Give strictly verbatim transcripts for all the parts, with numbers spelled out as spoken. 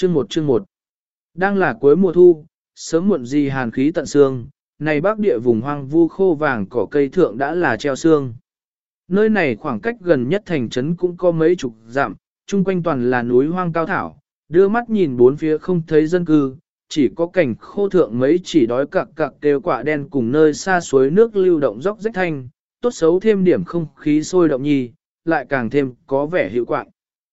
Chương một chương một. Đang là cuối mùa thu, sớm muộn gì hàn khí tận xương, này bắc địa vùng hoang vu khô vàng cỏ cây thượng đã là treo xương. Nơi này khoảng cách gần nhất thành trấn cũng có mấy chục dặm, chung quanh toàn là núi hoang cao thảo, đưa mắt nhìn bốn phía không thấy dân cư, chỉ có cảnh khô thượng mấy chỉ đói cặc cặc kêu quả đen cùng nơi xa suối nước lưu động dốc rách thanh, tốt xấu thêm điểm không khí sôi động nhì, lại càng thêm có vẻ hiệu quạng.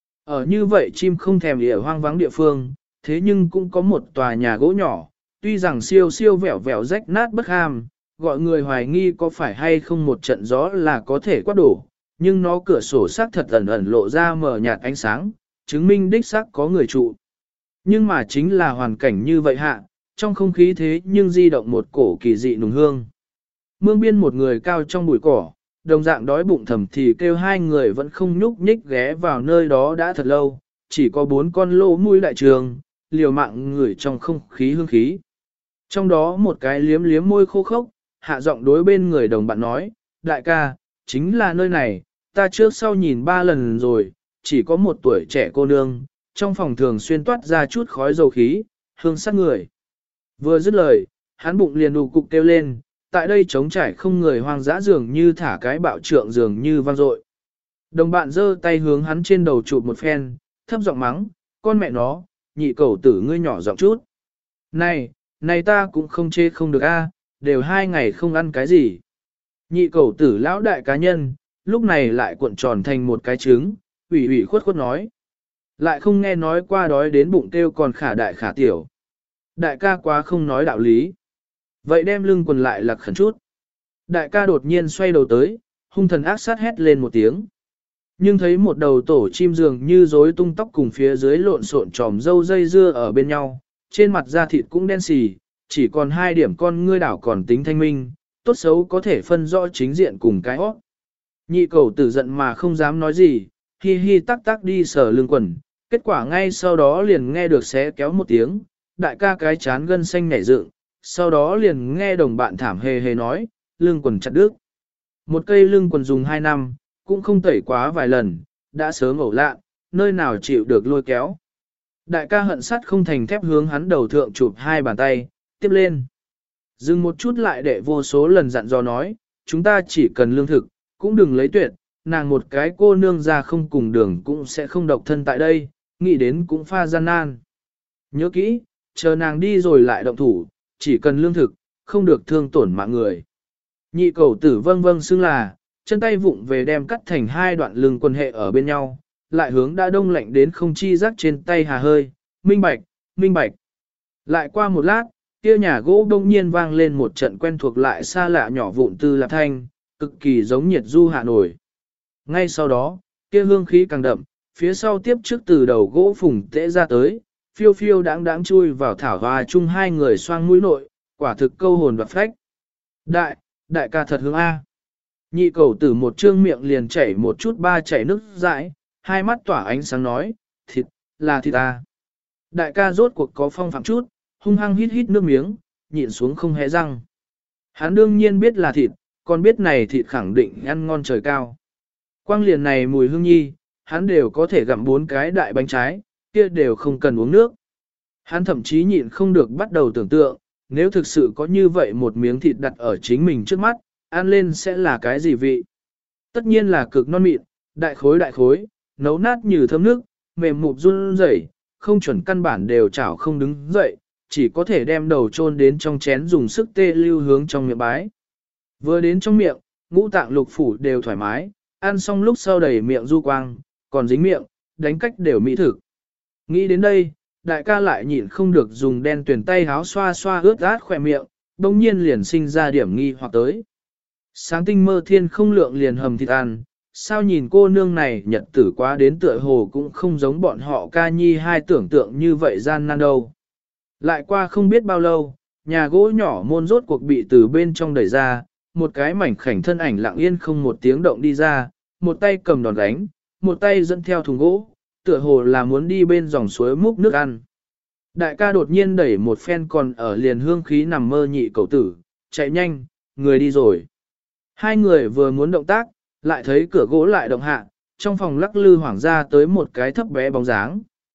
Ở như vậy chim không thèm địa hoang vắng địa phương, thế nhưng cũng có một tòa nhà gỗ nhỏ, tuy rằng siêu siêu vẹo vẹo rách nát bất ham, gọi người hoài nghi có phải hay không một trận gió là có thể quát đổ, nhưng nó cửa sổ xác thật ẩn ẩn lộ ra mờ nhạt ánh sáng, chứng minh đích xác có người trụ. Nhưng mà chính là hoàn cảnh như vậy hạ, trong không khí thế nhưng di động một cổ kỳ dị nùng hương. Mương biên một người cao trong bụi cỏ, đồng dạng đói bụng thầm thì kêu hai người vẫn không nhúc nhích ghé vào nơi đó đã thật lâu, chỉ có bốn con lỗ mũi đại trường, liều mạng ngửi trong không khí hương khí. Trong đó một cái liếm liếm môi khô khốc, hạ giọng đối bên người đồng bạn nói, đại ca, chính là nơi này, ta trước sau nhìn ba lần rồi, chỉ có một tuổi trẻ cô nương, trong phòng thường xuyên toát ra chút khói dầu khí, hương sát người. Vừa dứt lời, hắn bụng liền đù cục kêu lên, tại đây trống trải không người hoang dã dường như thả cái bạo trượng dường như vang dội. Đồng bạn giơ tay hướng hắn trên đầu chụp một phen, thấp giọng mắng, con mẹ nó, nhị cầu tử ngươi nhỏ giọng chút. Này, này ta cũng không chê không được a, đều hai ngày không ăn cái gì. Nhị cầu tử lão đại cá nhân, lúc này lại cuộn tròn thành một cái trứng, ủy ủy khuất khuất nói. Lại không nghe nói qua đói đến bụng kêu còn khả đại khả tiểu. Đại ca quá không nói đạo lý. Vậy đem lưng quần lại lạc khẩn chút. Đại ca đột nhiên xoay đầu tới, hung thần ác sát hét lên một tiếng. Nhưng thấy một đầu tổ chim dường như rối tung tóc cùng phía dưới lộn xộn tròm dâu dây dưa ở bên nhau, trên mặt da thịt cũng đen xì, chỉ còn hai điểm con ngươi đảo còn tính thanh minh, tốt xấu có thể phân rõ chính diện cùng cái óc. Nhị cầu tử giận mà không dám nói gì, hi hi tắc tắc đi sờ lưng quần, kết quả ngay sau đó liền nghe được xé kéo một tiếng, đại ca cái chán gân xanh nhảy dựng, sau đó liền nghe đồng bạn thảm hề hề nói, lưng quần chặt đứt. Một cây lưng quần dùng hai năm, cũng không tẩy quá vài lần, đã sớm ẩu lạ, nơi nào chịu được lôi kéo. Đại ca hận sắt không thành thép hướng hắn đầu thượng chụp hai bàn tay, tiếp lên. Dừng một chút lại để vô số lần dặn dò nói, chúng ta chỉ cần lương thực, cũng đừng lấy tuyệt, nàng một cái cô nương ra không cùng đường cũng sẽ không độc thân tại đây, nghĩ đến cũng pha gian nan. Nhớ kỹ, chờ nàng đi rồi lại động thủ, chỉ cần lương thực, không được thương tổn mạng người. Nhị cầu tử vâng vâng xưng là, chân tay vụng về đem cắt thành hai đoạn lưng quần hệ ở bên nhau, lại hướng đã đông lạnh đến không chi rắc trên tay hà hơi, minh bạch, minh bạch. Lại qua một lát, kia nhà gỗ đông nhiên vang lên một trận quen thuộc lại xa lạ nhỏ vụn tư lạp thanh, cực kỳ giống nhiệt du hạ nổi. Ngay sau đó, kia hương khí càng đậm, phía sau tiếp trước từ đầu gỗ phùng tễ ra tới, phiêu phiêu đáng đáng chui vào thảo hoa chung hai người xoang mũi nội, quả thực câu hồn và phách. Đại, đại ca thật hương A. Nhị cầu tử một trương miệng liền chảy một chút ba chảy nước dãi, hai mắt tỏa ánh sáng nói, thịt, là thịt ta. Đại ca rốt cuộc có phong phạm chút, hung hăng hít hít nước miếng, nhịn xuống không hé răng. Hắn đương nhiên biết là thịt, còn biết này thịt khẳng định ăn ngon trời cao. Quang liền này mùi hương nhi, hắn đều có thể gặm bốn cái đại bánh trái, kia đều không cần uống nước. Hắn thậm chí nhịn không được bắt đầu tưởng tượng, nếu thực sự có như vậy một miếng thịt đặt ở chính mình trước mắt, ăn lên sẽ là cái gì vị? Tất nhiên là cực non mịn, đại khối đại khối, nấu nát như thơm nước, mềm mụp run rẩy, không chuẩn căn bản đều chảo không đứng dậy, chỉ có thể đem đầu chôn đến trong chén dùng sức tê lưu hướng trong miệng bái. Vừa đến trong miệng, ngũ tạng lục phủ đều thoải mái, ăn xong lúc sau đầy miệng du quang, còn dính miệng, đánh cách đều mỹ thực. Nghĩ đến đây, đại ca lại nhịn không được dùng đen tuyển tay háo xoa xoa ướt át khỏe miệng, đồng nhiên liền sinh ra điểm nghi hoặc tới. Sáng tinh mơ thiên không lượng liền hầm thịt ăn, sao nhìn cô nương này nhật tử quá đến tựa hồ cũng không giống bọn họ ca nhi hai tưởng tượng như vậy gian nan đâu. Lại qua không biết bao lâu, nhà gỗ nhỏ môn rốt cuộc bị từ bên trong đẩy ra, một cái mảnh khảnh thân ảnh lặng yên không một tiếng động đi ra, một tay cầm đòn gánh, một tay dẫn theo thùng gỗ, tựa hồ là muốn đi bên dòng suối múc nước ăn. Đại ca đột nhiên đẩy một phen còn ở liền hương khí nằm mơ nhị cầu tử, chạy nhanh, người đi rồi. Hai người vừa muốn động tác, lại thấy cửa gỗ lại động hạ, trong phòng lắc lư hoảng ra tới một cái thấp bé bóng dáng.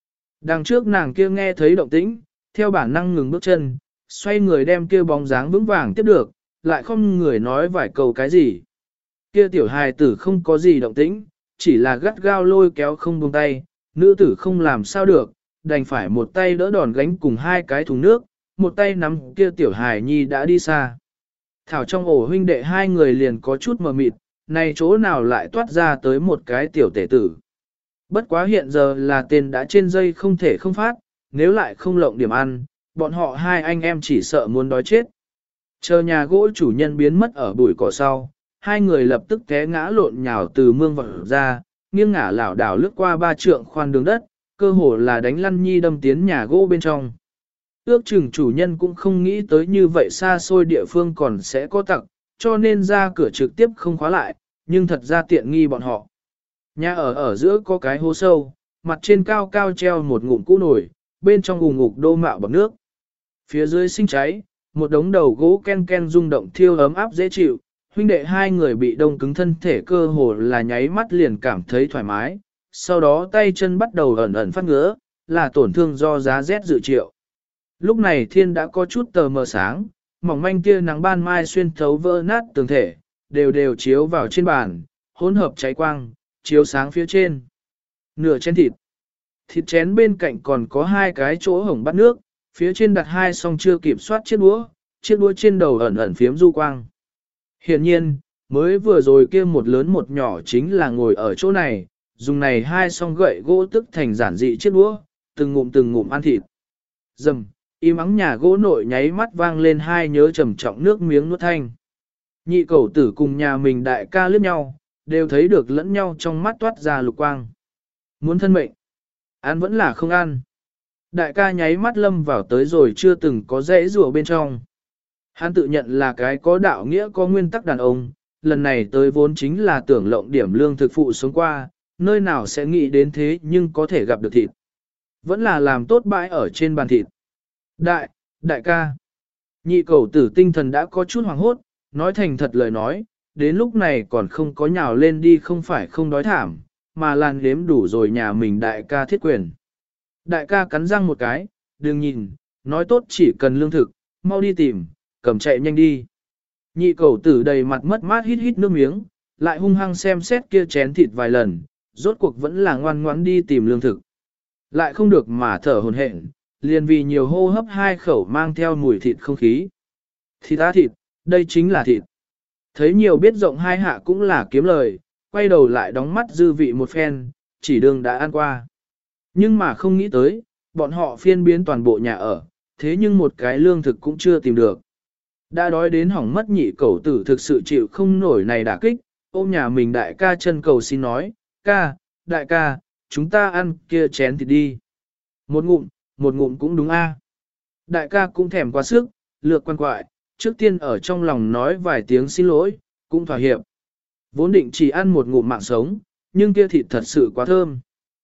Đằng trước nàng kia nghe thấy động tĩnh, theo bản năng ngừng bước chân, xoay người đem kia bóng dáng vững vàng tiếp được, lại không người nói vài câu cái gì. Kia tiểu hài tử không có gì động tĩnh, chỉ là gắt gao lôi kéo không buông tay, nữ tử không làm sao được, đành phải một tay đỡ đòn gánh cùng hai cái thùng nước, một tay nắm kia tiểu hài nhi đã đi xa. Thảo trong ổ huynh đệ hai người liền có chút mờ mịt, này chỗ nào lại toát ra tới một cái tiểu tể tử. Bất quá hiện giờ là tên đã trên dây không thể không phát, nếu lại không lộng điểm ăn, bọn họ hai anh em chỉ sợ muốn đói chết. Chờ nhà gỗ chủ nhân biến mất ở bụi cỏ sau, hai người lập tức té ngã lộn nhào từ mương vật ra, nghiêng ngả lảo đảo lướt qua ba trượng khoan đường đất, cơ hồ là đánh lăn nhi đâm tiến nhà gỗ bên trong. Ước chừng chủ nhân cũng không nghĩ tới như vậy xa xôi địa phương còn sẽ có tặc, cho nên ra cửa trực tiếp không khóa lại, nhưng thật ra tiện nghi bọn họ. Nhà ở ở giữa có cái hố sâu, mặt trên cao cao treo một ngụm cũ nồi, bên trong ù ngục đô mạo bọc nước. Phía dưới sinh cháy, một đống đầu gỗ ken ken rung động thiêu ấm áp dễ chịu, huynh đệ hai người bị đông cứng thân thể cơ hồ là nháy mắt liền cảm thấy thoải mái, sau đó tay chân bắt đầu ẩn ẩn phát ngứa, là tổn thương do giá rét dự triệu. Lúc này thiên đã có chút tờ mờ sáng, mỏng manh tia nắng ban mai xuyên thấu vỡ nát tường thể, đều đều chiếu vào trên bàn, hỗn hợp cháy quang, chiếu sáng phía trên. Nửa chén thịt. Thịt chén bên cạnh còn có hai cái chỗ hổng bắt nước, phía trên đặt hai song chưa kịp soát chiếc đũa, chiếc đũa trên đầu ẩn ẩn phiếm du quang. Hiển nhiên, mới vừa rồi kia một lớn một nhỏ chính là ngồi ở chỗ này, dùng này hai song gậy gỗ tức thành giản dị chiếc đũa, từng ngụm từng ngụm ăn thịt. Dầm, im ắng nhà gỗ nội nháy mắt vang lên hai nhớ trầm trọng nước miếng nuốt thanh. Nhị cẩu tử cùng nhà mình đại ca liếc nhau, đều thấy được lẫn nhau trong mắt toát ra lục quang. Muốn thân mệnh, ăn vẫn là không ăn. Đại ca nháy mắt lâm vào tới rồi chưa từng có dễ rùa bên trong. Hắn tự nhận là cái có đạo nghĩa có nguyên tắc đàn ông, lần này tới vốn chính là tưởng lộng điểm lương thực phụ sống qua, nơi nào sẽ nghĩ đến thế nhưng có thể gặp được thịt. Vẫn là làm tốt bãi ở trên bàn thịt. Đại, đại ca. Nhị cẩu tử tinh thần đã có chút hoảng hốt, nói thành thật lời nói, đến lúc này còn không có nhào lên đi không phải không đói thảm, mà làn đếm đủ rồi nhà mình đại ca thiết quyền. Đại ca cắn răng một cái, đừng nhìn, nói tốt chỉ cần lương thực, mau đi tìm, cầm chạy nhanh đi. Nhị cẩu tử đầy mặt mất mát hít hít nước miếng, lại hung hăng xem xét kia chén thịt vài lần, rốt cuộc vẫn là ngoan ngoãn đi tìm lương thực. Lại không được mà thở hồn hển, liền vì nhiều hô hấp hai khẩu mang theo mùi thịt không khí. Thịt á thịt, đây chính là thịt. Thấy nhiều biết rộng hai hạ cũng là kiếm lời, quay đầu lại đóng mắt dư vị một phen, chỉ đường đã ăn qua. Nhưng mà không nghĩ tới, bọn họ phiên biến toàn bộ nhà ở, thế nhưng một cái lương thực cũng chưa tìm được. Đã đói đến hỏng mất nhị cẩu tử thực sự chịu không nổi này đả kích, ôm nhà mình đại ca chân cầu xin nói, ca, đại ca, chúng ta ăn kia chén thịt đi. Một ngụm, một ngụm cũng đúng a. Đại ca cũng thèm quá sức, lược quan quại, trước tiên ở trong lòng nói vài tiếng xin lỗi, cũng thỏa hiệp. Vốn định chỉ ăn một ngụm mạng sống, nhưng kia thịt thật sự quá thơm.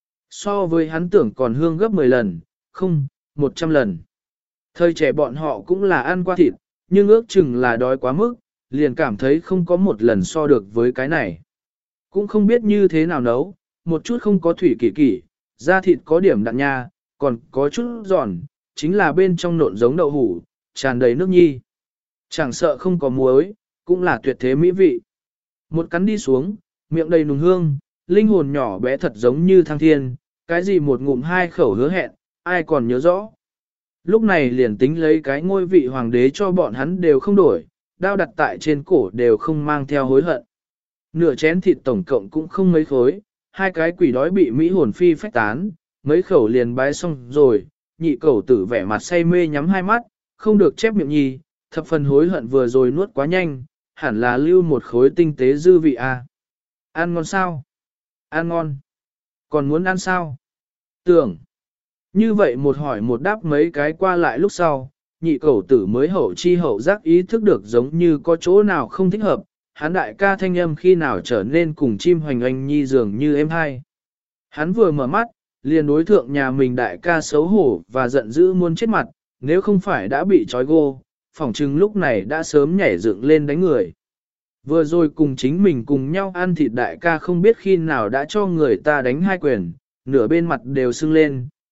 So với hắn tưởng còn hương gấp mười lần, không, một trăm lần. Thời trẻ bọn họ cũng là ăn qua thịt, nhưng ước chừng là đói quá mức, liền cảm thấy không có một lần so được với cái này. Cũng không biết như thế nào nấu, một chút không có thủy kỳ kỳ, da thịt có điểm đặn nha, còn có chút giòn, chính là bên trong nộn giống đậu hủ, tràn đầy nước nhi. Chẳng sợ không có muối, cũng là tuyệt thế mỹ vị. Một cắn đi xuống, miệng đầy nùng hương, linh hồn nhỏ bé thật giống như thăng thiên, cái gì một ngụm hai khẩu hứa hẹn, ai còn nhớ rõ. Lúc này liền tính lấy cái ngôi vị hoàng đế cho bọn hắn đều không đổi, đao đặt tại trên cổ đều không mang theo hối hận. Nửa chén thịt tổng cộng cũng không mấy khối, hai cái quỷ đói bị Mỹ hồn phi phách tán, mấy khẩu liền bái xong rồi, nhị cẩu tử vẻ mặt say mê nhắm hai mắt, không được chép miệng nhì, thập phần hối hận vừa rồi nuốt quá nhanh, hẳn là lưu một khối tinh tế dư vị à. Ăn ngon sao? Ăn ngon. Còn muốn ăn sao? Tưởng. Như vậy một hỏi một đáp mấy cái qua lại lúc sau, nhị cẩu tử mới hậu chi hậu giác ý thức được giống như có chỗ nào không thích hợp, hắn đại ca thanh âm khi nào trở nên cùng chim hoành anh nhi dường như em hai. Hắn vừa mở mắt, liền đối thượng nhà mình đại ca xấu hổ và giận dữ muốn chết mặt, nếu không phải đã bị trói gô, phỏng chừng lúc này đã sớm nhảy dựng lên đánh người. Vừa rồi cùng chính mình cùng nhau ăn thịt đại ca không biết khi nào đã cho người ta đánh hai quyền, nửa bên mặt đều sưng lên,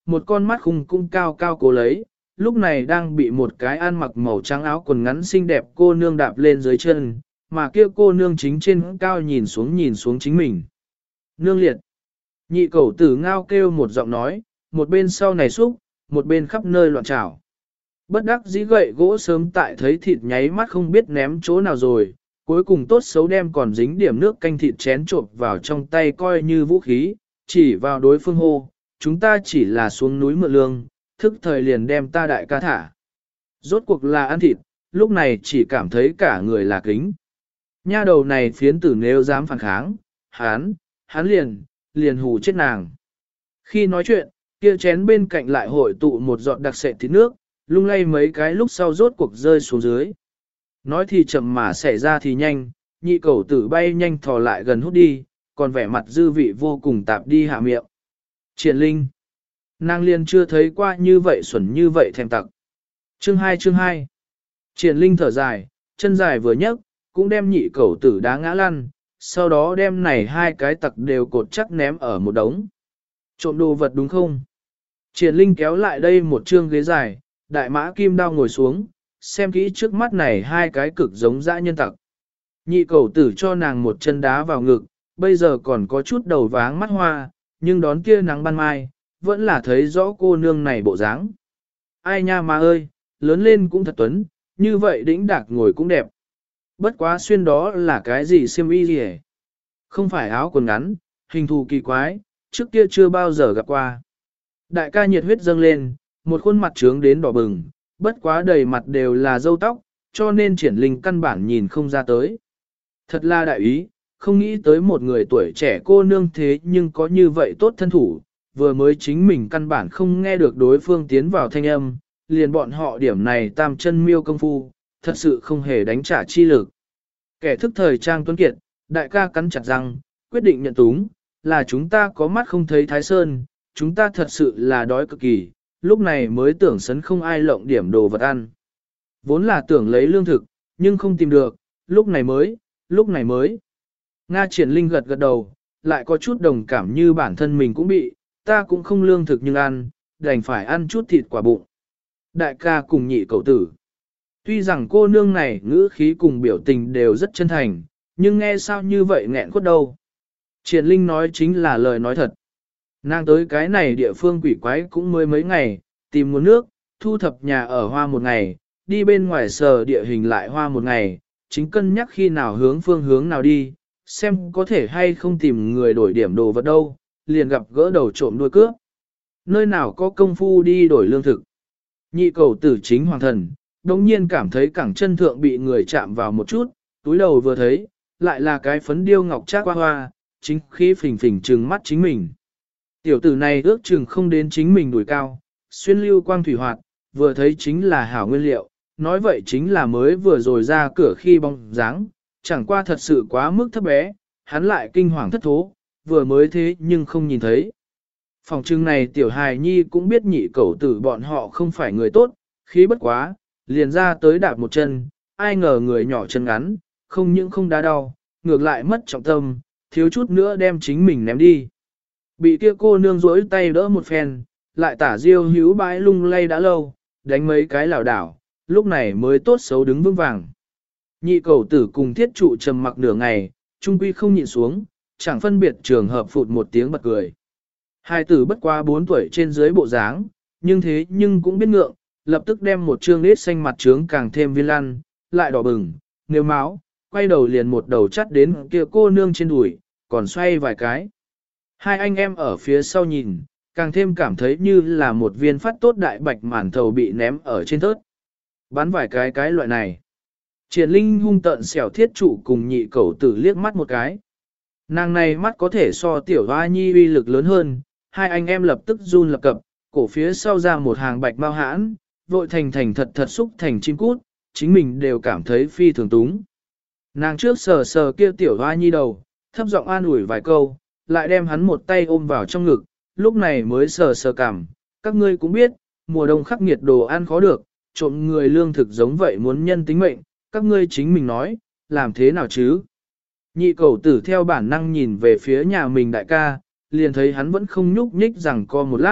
một con mắt khung cung cao cao cố lấy, lúc này đang bị một cái ăn mặc màu trắng áo quần ngắn xinh đẹp cô nương đạp lên dưới chân, mà kia cô nương chính trên cao nhìn xuống nhìn xuống chính mình. Nương liệt. Nhị cẩu tử ngao kêu một giọng nói, một bên sau này xúc, một bên khắp nơi loạn trảo. Bất đắc dĩ gậy gỗ sớm tại thấy thịt nháy mắt không biết ném chỗ nào rồi, cuối cùng tốt xấu đem còn dính điểm nước canh thịt chén trộn vào trong tay coi như vũ khí, chỉ vào đối phương hô, chúng ta chỉ là xuống núi mượn lương, thức thời liền đem ta đại ca thả. Rốt cuộc là ăn thịt, lúc này chỉ cảm thấy cả người là kính. Nha đầu này phiến tử nếu dám phản kháng, hán, hán liền, liền hù chết nàng. Khi nói chuyện, kia chén bên cạnh lại hội tụ một giọt đặc sệt thịt nước, lung lay mấy cái lúc sau rốt cuộc rơi xuống dưới. Nói thì chậm mà xảy ra thì nhanh, nhị cẩu tử bay nhanh thò lại gần hút đi, còn vẻ mặt dư vị vô cùng tạp đi hạ miệng. Triển Linh. Nàng liền chưa thấy qua như vậy xuẩn như vậy thèm tặc. Chương hai chương hai. Triển Linh thở dài, chân dài vừa nhấc, cũng đem nhị cẩu tử đá ngã lăn, sau đó đem này hai cái tặc đều cột chắc ném ở một đống. Trộm đồ vật đúng không? Triển Linh kéo lại đây một chương ghế dài, đại mã kim đao ngồi xuống, xem kỹ trước mắt này hai cái cực giống dã nhân tặc. Nhị cẩu tử cho nàng một chân đá vào ngực, bây giờ còn có chút đầu váng mắt hoa, nhưng đón kia nắng ban mai, vẫn là thấy rõ cô nương này bộ dáng. Ai nha má ơi, lớn lên cũng thật tuấn, như vậy đĩnh đạc ngồi cũng đẹp. Bất quá xuyên đó là cái gì xiêm y gì hết? Không phải áo quần ngắn, hình thù kỳ quái, trước kia chưa bao giờ gặp qua. Đại ca nhiệt huyết dâng lên, một khuôn mặt trướng đến đỏ bừng, bất quá đầy mặt đều là râu tóc, cho nên Triển Linh căn bản nhìn không ra tới. Thật là đại ý, không nghĩ tới một người tuổi trẻ cô nương thế nhưng có như vậy tốt thân thủ, vừa mới chính mình căn bản không nghe được đối phương tiến vào thanh âm, liền bọn họ điểm này tam chân miêu công phu, thật sự không hề đánh trả chi lực. Kẻ thức thời trang tuấn kiệt, đại ca cắn chặt răng, quyết định nhận túng, là chúng ta có mắt không thấy Thái Sơn, chúng ta thật sự là đói cực kỳ, lúc này mới tưởng sấn không ai lộng điểm đồ vật ăn. Vốn là tưởng lấy lương thực, nhưng không tìm được, lúc này mới, lúc này mới. Nga Triển Linh gật gật đầu, lại có chút đồng cảm như bản thân mình cũng bị, ta cũng không lương thực nhưng ăn, đành phải ăn chút thịt quả bụng. Đại ca cùng nhị cậu tử. Tuy rằng cô nương này ngữ khí cùng biểu tình đều rất chân thành, nhưng nghe sao như vậy nghẹn khuất đâu. Triển Linh nói chính là lời nói thật. Nàng tới cái này địa phương quỷ quái cũng mới mấy ngày, tìm nguồn nước, thu thập nhà ở hoa một ngày, đi bên ngoài sờ địa hình lại hoa một ngày, chính cân nhắc khi nào hướng phương hướng nào đi, xem có thể hay không tìm người đổi điểm đồ vật đâu, liền gặp gỡ đầu trộm đuôi cướp. Nơi nào có công phu đi đổi lương thực. Nhị cầu tử chính hoàng thần, đồng nhiên cảm thấy cẳng chân thượng bị người chạm vào một chút, túi đầu vừa thấy, lại là cái phấn điêu ngọc trác hoa hoa, chính khí phình phình trừng mắt chính mình. Tiểu tử này ước chừng không đến chính mình đuổi cao, xuyên lưu quang thủy hoạt, vừa thấy chính là hảo nguyên liệu, nói vậy chính là mới vừa rồi ra cửa khi bóng dáng, chẳng qua thật sự quá mức thấp bé, hắn lại kinh hoàng thất thố, vừa mới thế nhưng không nhìn thấy. Phòng trưng này tiểu hài nhi cũng biết nhị cẩu tử bọn họ không phải người tốt, khí bất quá, liền ra tới đạp một chân, ai ngờ người nhỏ chân ngắn, không những không đá đau, ngược lại mất trọng tâm, thiếu chút nữa đem chính mình ném đi. Bị kia cô nương rỗi tay đỡ một phen, lại tả diêu hữu bãi lung lay đã lâu, đánh mấy cái lảo đảo, lúc này mới tốt xấu đứng vững vàng. Nhị cầu tử cùng thiết trụ trầm mặc nửa ngày, trung quy không nhịn xuống, chẳng phân biệt trường hợp phụt một tiếng bật cười. Hai tử bất quá bốn tuổi trên dưới bộ dáng, nhưng thế nhưng cũng biết ngượng, lập tức đem một trương nết xanh mặt trướng càng thêm viên lăn, lại đỏ bừng, nếu máu, quay đầu liền một đầu chắt đến kia cô nương trên đùi, còn xoay vài cái. Hai anh em ở phía sau nhìn, càng thêm cảm thấy như là một viên phát tốt đại bạch màn thầu bị ném ở trên thớt. Bắn vài cái cái loại này. Triển Linh hung tợn xẻo thiết trụ cùng nhị cẩu tử liếc mắt một cái. Nàng này mắt có thể so tiểu hoa nhi uy lực lớn hơn, hai anh em lập tức run lập cập, cổ phía sau ra một hàng bạch mau hãn, vội thành thành thật thật xúc thành chim cút, chính mình đều cảm thấy phi thường túng. Nàng trước sờ sờ kia tiểu hoa nhi đầu, thấp giọng an ủi vài câu, lại đem hắn một tay ôm vào trong ngực, lúc này mới sờ sờ cảm, các ngươi cũng biết, mùa đông khắc nghiệt đồ ăn khó được, trộm người lương thực giống vậy muốn nhân tính mệnh, các ngươi chính mình nói, làm thế nào chứ? Nhị cầu tử theo bản năng nhìn về phía nhà mình đại ca, liền thấy hắn vẫn không nhúc nhích rằng co một lát,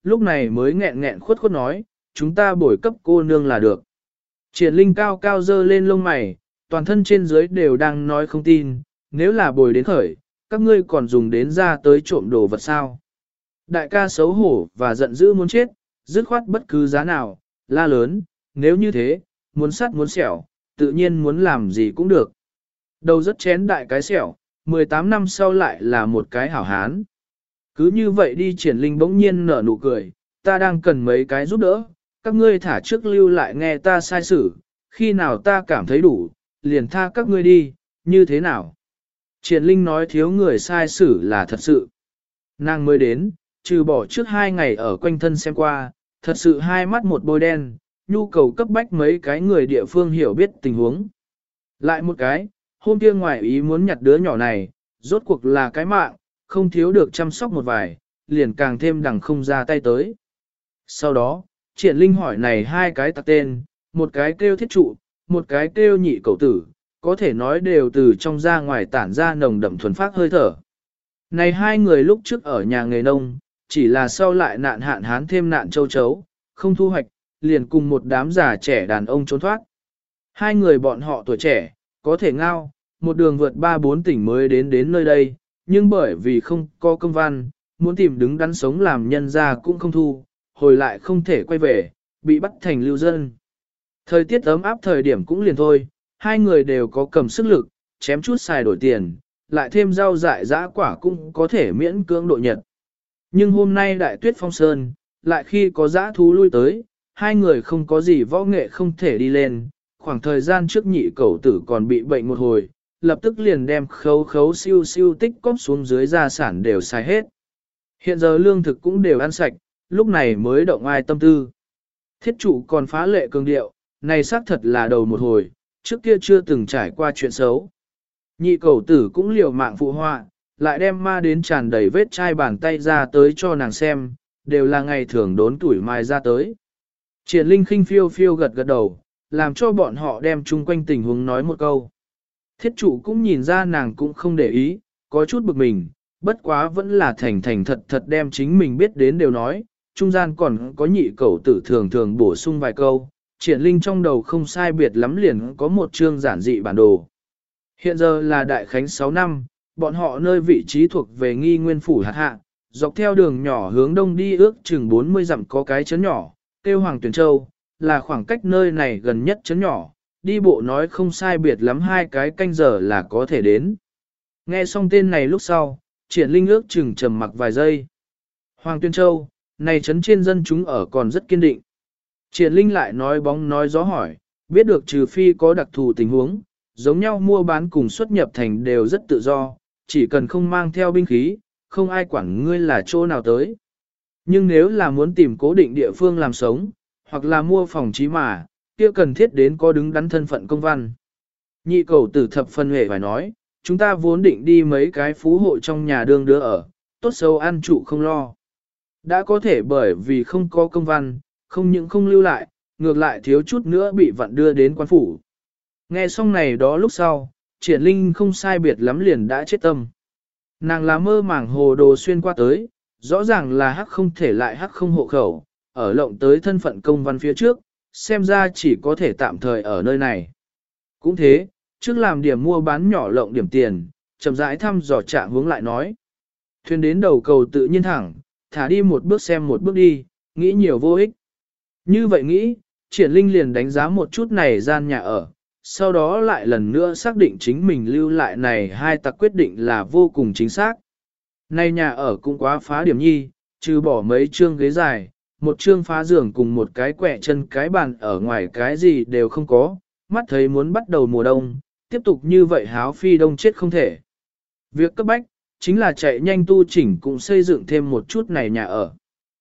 lúc này mới nghẹn nghẹn khuất khuất nói, chúng ta bồi cấp cô nương là được. Triển Linh cao cao dơ lên lông mày, toàn thân trên dưới đều đang nói không tin, nếu là bồi đến khởi, các ngươi còn dùng đến ra tới trộm đồ vật sao. Đại ca xấu hổ và giận dữ muốn chết, dứt khoát bất cứ giá nào, la lớn, nếu như thế, muốn sắt muốn xẻo, tự nhiên muốn làm gì cũng được. Đầu rất chén đại cái xẻo, mười tám năm sau lại là một cái hảo hán. Cứ như vậy đi. Triển Linh bỗng nhiên nở nụ cười, ta đang cần mấy cái giúp đỡ, các ngươi thả trước lưu lại nghe ta sai xử, khi nào ta cảm thấy đủ, liền tha các ngươi đi, như thế nào? Triển Linh nói thiếu người sai xử là thật sự. Nàng mới đến, trừ bỏ trước hai ngày ở quanh thân xem qua, thật sự hai mắt một bôi đen, nhu cầu cấp bách mấy cái người địa phương hiểu biết tình huống. Lại một cái, hôm kia ngoài ý muốn nhặt đứa nhỏ này, rốt cuộc là cái mạng, không thiếu được chăm sóc một vài, liền càng thêm đằng không ra tay tới. Sau đó, Triển Linh hỏi này hai cái tặc tên, một cái kêu thiết trụ, một cái kêu nhị cẩu tử, có thể nói đều từ trong ra ngoài tản ra nồng đậm thuần phát hơi thở. Này hai người lúc trước ở nhà nghề nông, chỉ là sau lại nạn hạn hán thêm nạn châu chấu, không thu hoạch, liền cùng một đám già trẻ đàn ông trốn thoát. Hai người bọn họ tuổi trẻ, có thể ngao, một đường vượt ba bốn tỉnh mới đến đến nơi đây, nhưng bởi vì không có công văn, muốn tìm đứng đắn sống làm nhân ra cũng không thu, hồi lại không thể quay về, bị bắt thành lưu dân. Thời tiết ấm áp thời điểm cũng liền thôi, hai người đều có cầm sức lực, chém chút xài đổi tiền, lại thêm rau dại dã quả cũng có thể miễn cưỡng độ nhật. Nhưng hôm nay đại tuyết phong sơn, lại khi có dã thú lui tới, hai người không có gì võ nghệ không thể đi lên, khoảng thời gian trước nhị cẩu tử còn bị bệnh một hồi, lập tức liền đem khấu khấu siêu siêu tích cóp xuống dưới gia sản đều xài hết. Hiện giờ lương thực cũng đều ăn sạch, lúc này mới động ai tâm tư. Thiết trụ còn phá lệ cường điệu, này xác thật là đầu một hồi, trước kia chưa từng trải qua chuyện xấu. Nhị cẩu tử cũng liều mạng phụ họa, lại đem ma đến tràn đầy vết chai bàn tay ra tới cho nàng xem, đều là ngày thường đốn tuổi mai ra tới. Triển Linh khinh phiêu phiêu gật gật đầu, làm cho bọn họ đem chung quanh tình huống nói một câu. Thiết trụ cũng nhìn ra nàng cũng không để ý, có chút bực mình, bất quá vẫn là thành thành thật thật đem chính mình biết đến đều nói, trung gian còn có nhị cẩu tử thường thường bổ sung vài câu, Triển Linh trong đầu không sai biệt lắm liền có một chương giản dị bản đồ. Hiện giờ là đại khánh sáu năm, bọn họ nơi vị trí thuộc về nghi nguyên phủ hạt hạ, dọc theo đường nhỏ hướng đông đi ước chừng bốn mươi dặm có cái chấn nhỏ, tiêu Hoàng Tuyền Châu, là khoảng cách nơi này gần nhất chấn nhỏ, đi bộ nói không sai biệt lắm hai cái canh giờ là có thể đến. Nghe xong tên này lúc sau, Triển Linh ước chừng trầm mặc vài giây. Hoàng Tuyền Châu, này chấn trên dân chúng ở còn rất kiên định. Triển Linh lại nói bóng nói gió hỏi, biết được trừ phi có đặc thù tình huống, giống nhau mua bán cùng xuất nhập thành đều rất tự do, chỉ cần không mang theo binh khí, không ai quản ngươi là chỗ nào tới. Nhưng nếu là muốn tìm cố định địa phương làm sống, hoặc là mua phòng trí mà, kia cần thiết đến có đứng đắn thân phận công văn. Nhị cầu tử thập phân huệ phải nói, chúng ta vốn định đi mấy cái phú hộ trong nhà đương đứa ở, tốt xấu ăn trụ không lo. Đã có thể bởi vì không có công văn, không những không lưu lại, ngược lại thiếu chút nữa bị vặn đưa đến quan phủ. Nghe xong này đó lúc sau, Triển Linh không sai biệt lắm liền đã chết tâm. Nàng là mơ màng hồ đồ xuyên qua tới, rõ ràng là hắc không thể lại hắc không hộ khẩu, ở lộng tới thân phận công văn phía trước, xem ra chỉ có thể tạm thời ở nơi này. Cũng thế, trước làm điểm mua bán nhỏ lộng điểm tiền, chậm rãi thăm dò trạng hướng lại nói. Thuyền đến đầu cầu tự nhiên thẳng, thả đi một bước xem một bước đi, nghĩ nhiều vô ích. Như vậy nghĩ, Triển Linh liền đánh giá một chút này gian nhà ở, sau đó lại lần nữa xác định chính mình lưu lại này hai tặc quyết định là vô cùng chính xác. Này nhà ở cũng quá phá điểm nhi, trừ bỏ mấy chương ghế dài, một chương phá giường cùng một cái quẹ chân cái bàn ở ngoài cái gì đều không có, mắt thấy muốn bắt đầu mùa đông, tiếp tục như vậy háo phi đông chết không thể. Việc cấp bách, chính là chạy nhanh tu chỉnh cũng xây dựng thêm một chút này nhà ở.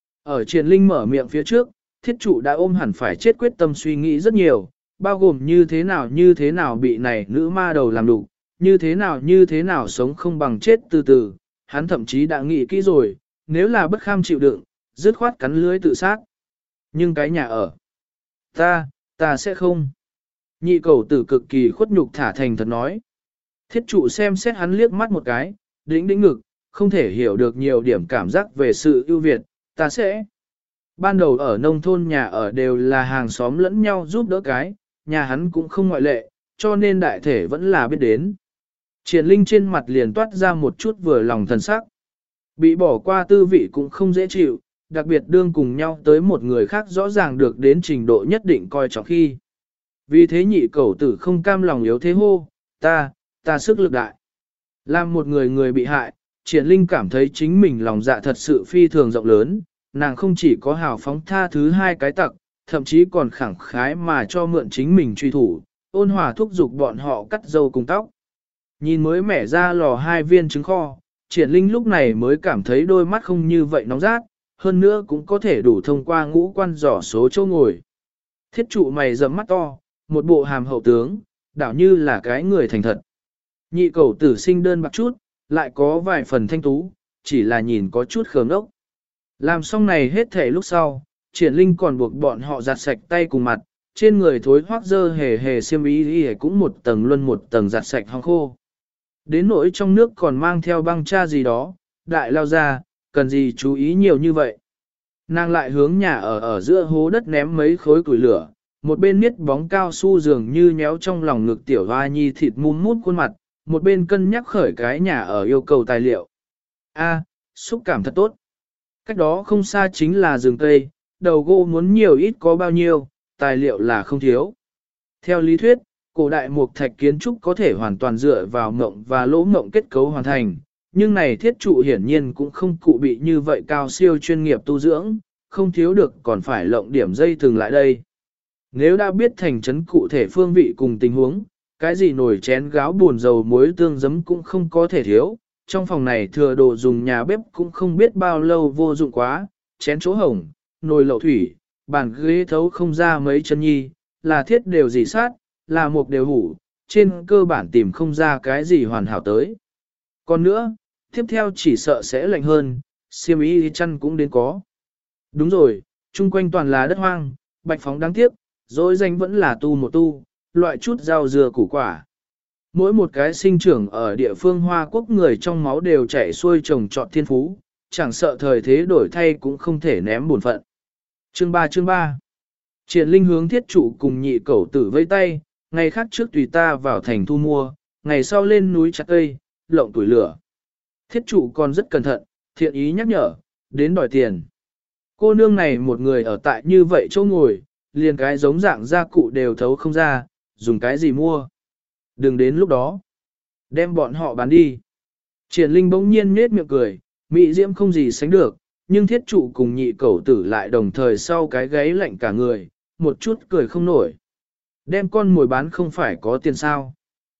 Ở Triển Linh mở miệng phía trước, thiết trụ đã ôm hẳn phải chết quyết tâm suy nghĩ rất nhiều, bao gồm như thế nào như thế nào bị này nữ ma đầu làm đủ, như thế nào như thế nào sống không bằng chết từ từ, hắn thậm chí đã nghĩ kỹ rồi, nếu là bất kham chịu đựng, dứt khoát cắn lưới tự sát. Nhưng cái nhà ở, ta, ta sẽ không. Nhị cầu tử cực kỳ khuất nhục thả thành thật nói. Thiết trụ xem xét hắn liếc mắt một cái, đĩnh đĩnh ngực, không thể hiểu được nhiều điểm cảm giác về sự ưu việt, ta sẽ. Ban đầu ở nông thôn nhà ở đều là hàng xóm lẫn nhau giúp đỡ cái, nhà hắn cũng không ngoại lệ, cho nên đại thể vẫn là biết đến. Triển Linh trên mặt liền toát ra một chút vừa lòng thần sắc. Bị bỏ qua tư vị cũng không dễ chịu, đặc biệt đương cùng nhau tới một người khác rõ ràng được đến trình độ nhất định coi trọng khi. Vì thế nhị cẩu tử không cam lòng yếu thế hô, ta, ta sức lực đại. Làm một người người bị hại, Triển Linh cảm thấy chính mình lòng dạ thật sự phi thường rộng lớn, nàng không chỉ có hào phóng tha thứ hai cái tặc, thậm chí còn khẳng khái mà cho mượn chính mình truy thủ, ôn hòa thúc giục bọn họ cắt dâu cùng tóc. Nhìn mới mẻ ra lò hai viên trứng kho, Triển Linh lúc này mới cảm thấy đôi mắt không như vậy nóng rát, hơn nữa cũng có thể đủ thông qua ngũ quan dò số châu ngồi. Thiết trụ mày rậm mắt to, một bộ hàm hậu tướng, đảo như là cái người thành thật. Nhị cẩu tử sinh đơn bạc chút, lại có vài phần thanh tú, chỉ là nhìn có chút khờm ốc. Làm xong này hết thể lúc sau, Triển Linh còn buộc bọn họ giặt sạch tay cùng mặt, trên người thối hoác dơ hề hề xiêm y đi cũng một tầng luân một tầng giặt sạch hong khô. Đến nỗi trong nước còn mang theo băng cha gì đó, đại lao ra, cần gì chú ý nhiều như vậy. Nàng lại hướng nhà ở ở giữa hố đất ném mấy khối củi lửa, một bên niết bóng cao su dường như nhéo trong lòng ngực tiểu hoa nhi thịt mum mút khuôn mặt, một bên cân nhắc khởi cái nhà ở yêu cầu tài liệu. A, xúc cảm thật tốt. Cách đó không xa chính là rừng cây, đầu gỗ muốn nhiều ít có bao nhiêu, tài liệu là không thiếu. Theo lý thuyết, cổ đại mục thạch kiến trúc có thể hoàn toàn dựa vào mộng và lỗ mộng kết cấu hoàn thành, nhưng này thiết trụ hiển nhiên cũng không cụ bị như vậy cao siêu chuyên nghiệp tu dưỡng, không thiếu được còn phải lộng điểm dây thường lại đây. Nếu đã biết thành trấn cụ thể phương vị cùng tình huống, cái gì nồi chén gáo buồn dầu muối tương giấm cũng không có thể thiếu, trong phòng này thừa đồ dùng nhà bếp cũng không biết bao lâu vô dụng quá, chén chỗ hồng, nồi lẩu thủy, bàn ghế thấu không ra mấy chân nhi, là thiết đều dì sát, là mục đều hủ, trên cơ bản tìm không ra cái gì hoàn hảo tới. Còn nữa, tiếp theo chỉ sợ sẽ lạnh hơn, xiêm y chăn cũng đến có. Đúng rồi, chung quanh toàn là đất hoang, bạch phóng đáng tiếc, rồi danh vẫn là tu một tu, loại chút rau dừa củ quả. Mỗi một cái sinh trưởng ở địa phương Hoa Quốc người trong máu đều chảy xuôi trồng trọt thiên phú, chẳng sợ thời thế đổi thay cũng không thể ném buồn phận. Chương ba chương ba Triển Linh hướng thiết trụ cùng nhị cẩu tử vây tay, ngày khác trước tùy ta vào thành thu mua, ngày sau lên núi chặt cây, lộng tuổi lửa. Thiết trụ còn rất cẩn thận, thiện ý nhắc nhở, đến đòi tiền. Cô nương này một người ở tại như vậy chỗ ngồi, liền cái giống dạng gia cụ đều thấu không ra, dùng cái gì mua. Đừng đến lúc đó, đem bọn họ bán đi. Triển Linh bỗng nhiên nết miệng cười, mị diễm không gì sánh được, nhưng thiết trụ cùng nhị cẩu tử lại đồng thời sau cái gáy lạnh cả người, một chút cười không nổi. Đem con mồi bán không phải có tiền sao.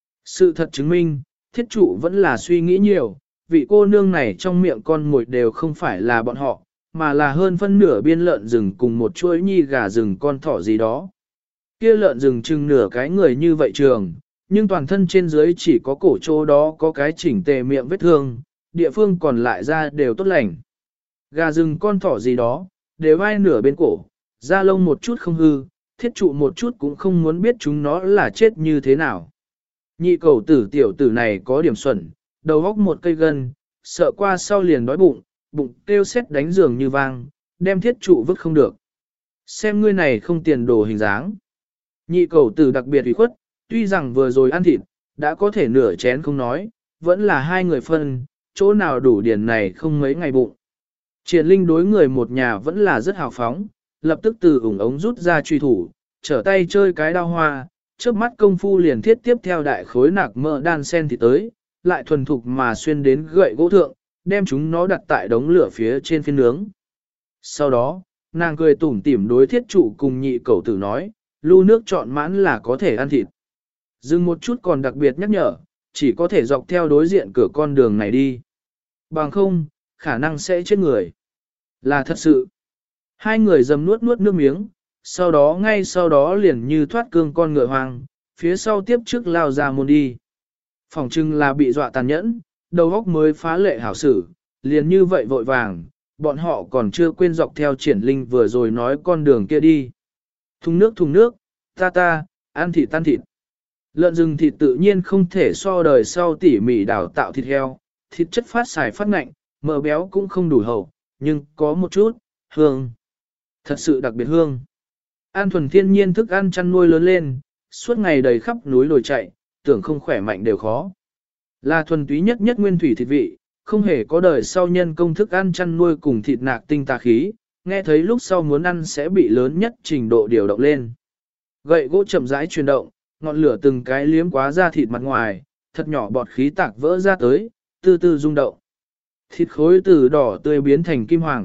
Sự thật chứng minh, thiết trụ vẫn là suy nghĩ nhiều, vị cô nương này trong miệng con mồi đều không phải là bọn họ, mà là hơn phân nửa biên lợn rừng cùng một chuỗi nhi gà rừng con thỏ gì đó. Kia lợn rừng chừng nửa cái người như vậy trường, nhưng toàn thân trên dưới chỉ có cổ chỗ đó có cái chỉnh tề miệng vết thương, địa phương còn lại ra đều tốt lành. Gà rừng con thỏ gì đó, đều vai nửa bên cổ, da lông một chút không hư, thiết trụ một chút cũng không muốn biết chúng nó là chết như thế nào. Nhị cầu tử tiểu tử này có điểm xuẩn, đầu góc một cây gân, sợ qua sau liền đói bụng, bụng kêu xét đánh giường như vang, đem thiết trụ vứt không được. Xem ngươi này không tiền đồ hình dáng. Nhị cầu tử đặc biệt ủy khuất, tuy rằng vừa rồi ăn thịt, đã có thể nửa chén không nói, vẫn là hai người phân, chỗ nào đủ điển này không mấy ngày bụng. Triển Linh đối người một nhà vẫn là rất hào phóng, lập tức từ ủng ống rút ra truy thủ, trở tay chơi cái đao hoa, trước mắt công phu liền thiết tiếp theo đại khối nạc mỡ đan sen thì tới, lại thuần thục mà xuyên đến gậy gỗ thượng, đem chúng nó đặt tại đống lửa phía trên phiên nướng. Sau đó, nàng cười tủm tỉm đối thiết trụ cùng nhị cẩu tử nói, lu nước trọn mãn là có thể ăn thịt. Dừng một chút còn đặc biệt nhắc nhở, chỉ có thể dọc theo đối diện cửa con đường này đi. Bằng không, khả năng sẽ chết người. Là thật sự. Hai người dầm nuốt nuốt nước miếng, sau đó ngay sau đó liền như thoát cương con ngựa hoang, phía sau tiếp trước lao ra môn đi. Phòng trưng là bị dọa tàn nhẫn, đầu óc mới phá lệ hảo sử, liền như vậy vội vàng, bọn họ còn chưa quên dọc theo Triển Linh vừa rồi nói con đường kia đi. Thùng nước thùng nước, ta ta, ăn thịt tan thịt. Lợn rừng thịt tự nhiên không thể so đời sau tỉ mỉ đào tạo thịt heo, thịt chất phát xài phát ngạnh, mỡ béo cũng không đủ hậu, nhưng có một chút, hương. Thật sự đặc biệt hương. An thuần thiên nhiên thức ăn chăn nuôi lớn lên, suốt ngày đầy khắp núi đồi chạy, tưởng không khỏe mạnh đều khó. Là thuần túy nhất nhất nguyên thủy thịt vị, không hề có đời sau nhân công thức ăn chăn nuôi cùng thịt nạc tinh tà khí, nghe thấy lúc sau muốn ăn sẽ bị lớn nhất trình độ điều động lên. Gậy gỗ chậm rãi chuyển động, ngọn lửa từng cái liếm quá ra thịt mặt ngoài, thật nhỏ bọt khí tạc vỡ ra tới, từ từ rung động. Thịt khối từ đỏ tươi biến thành kim hoàng.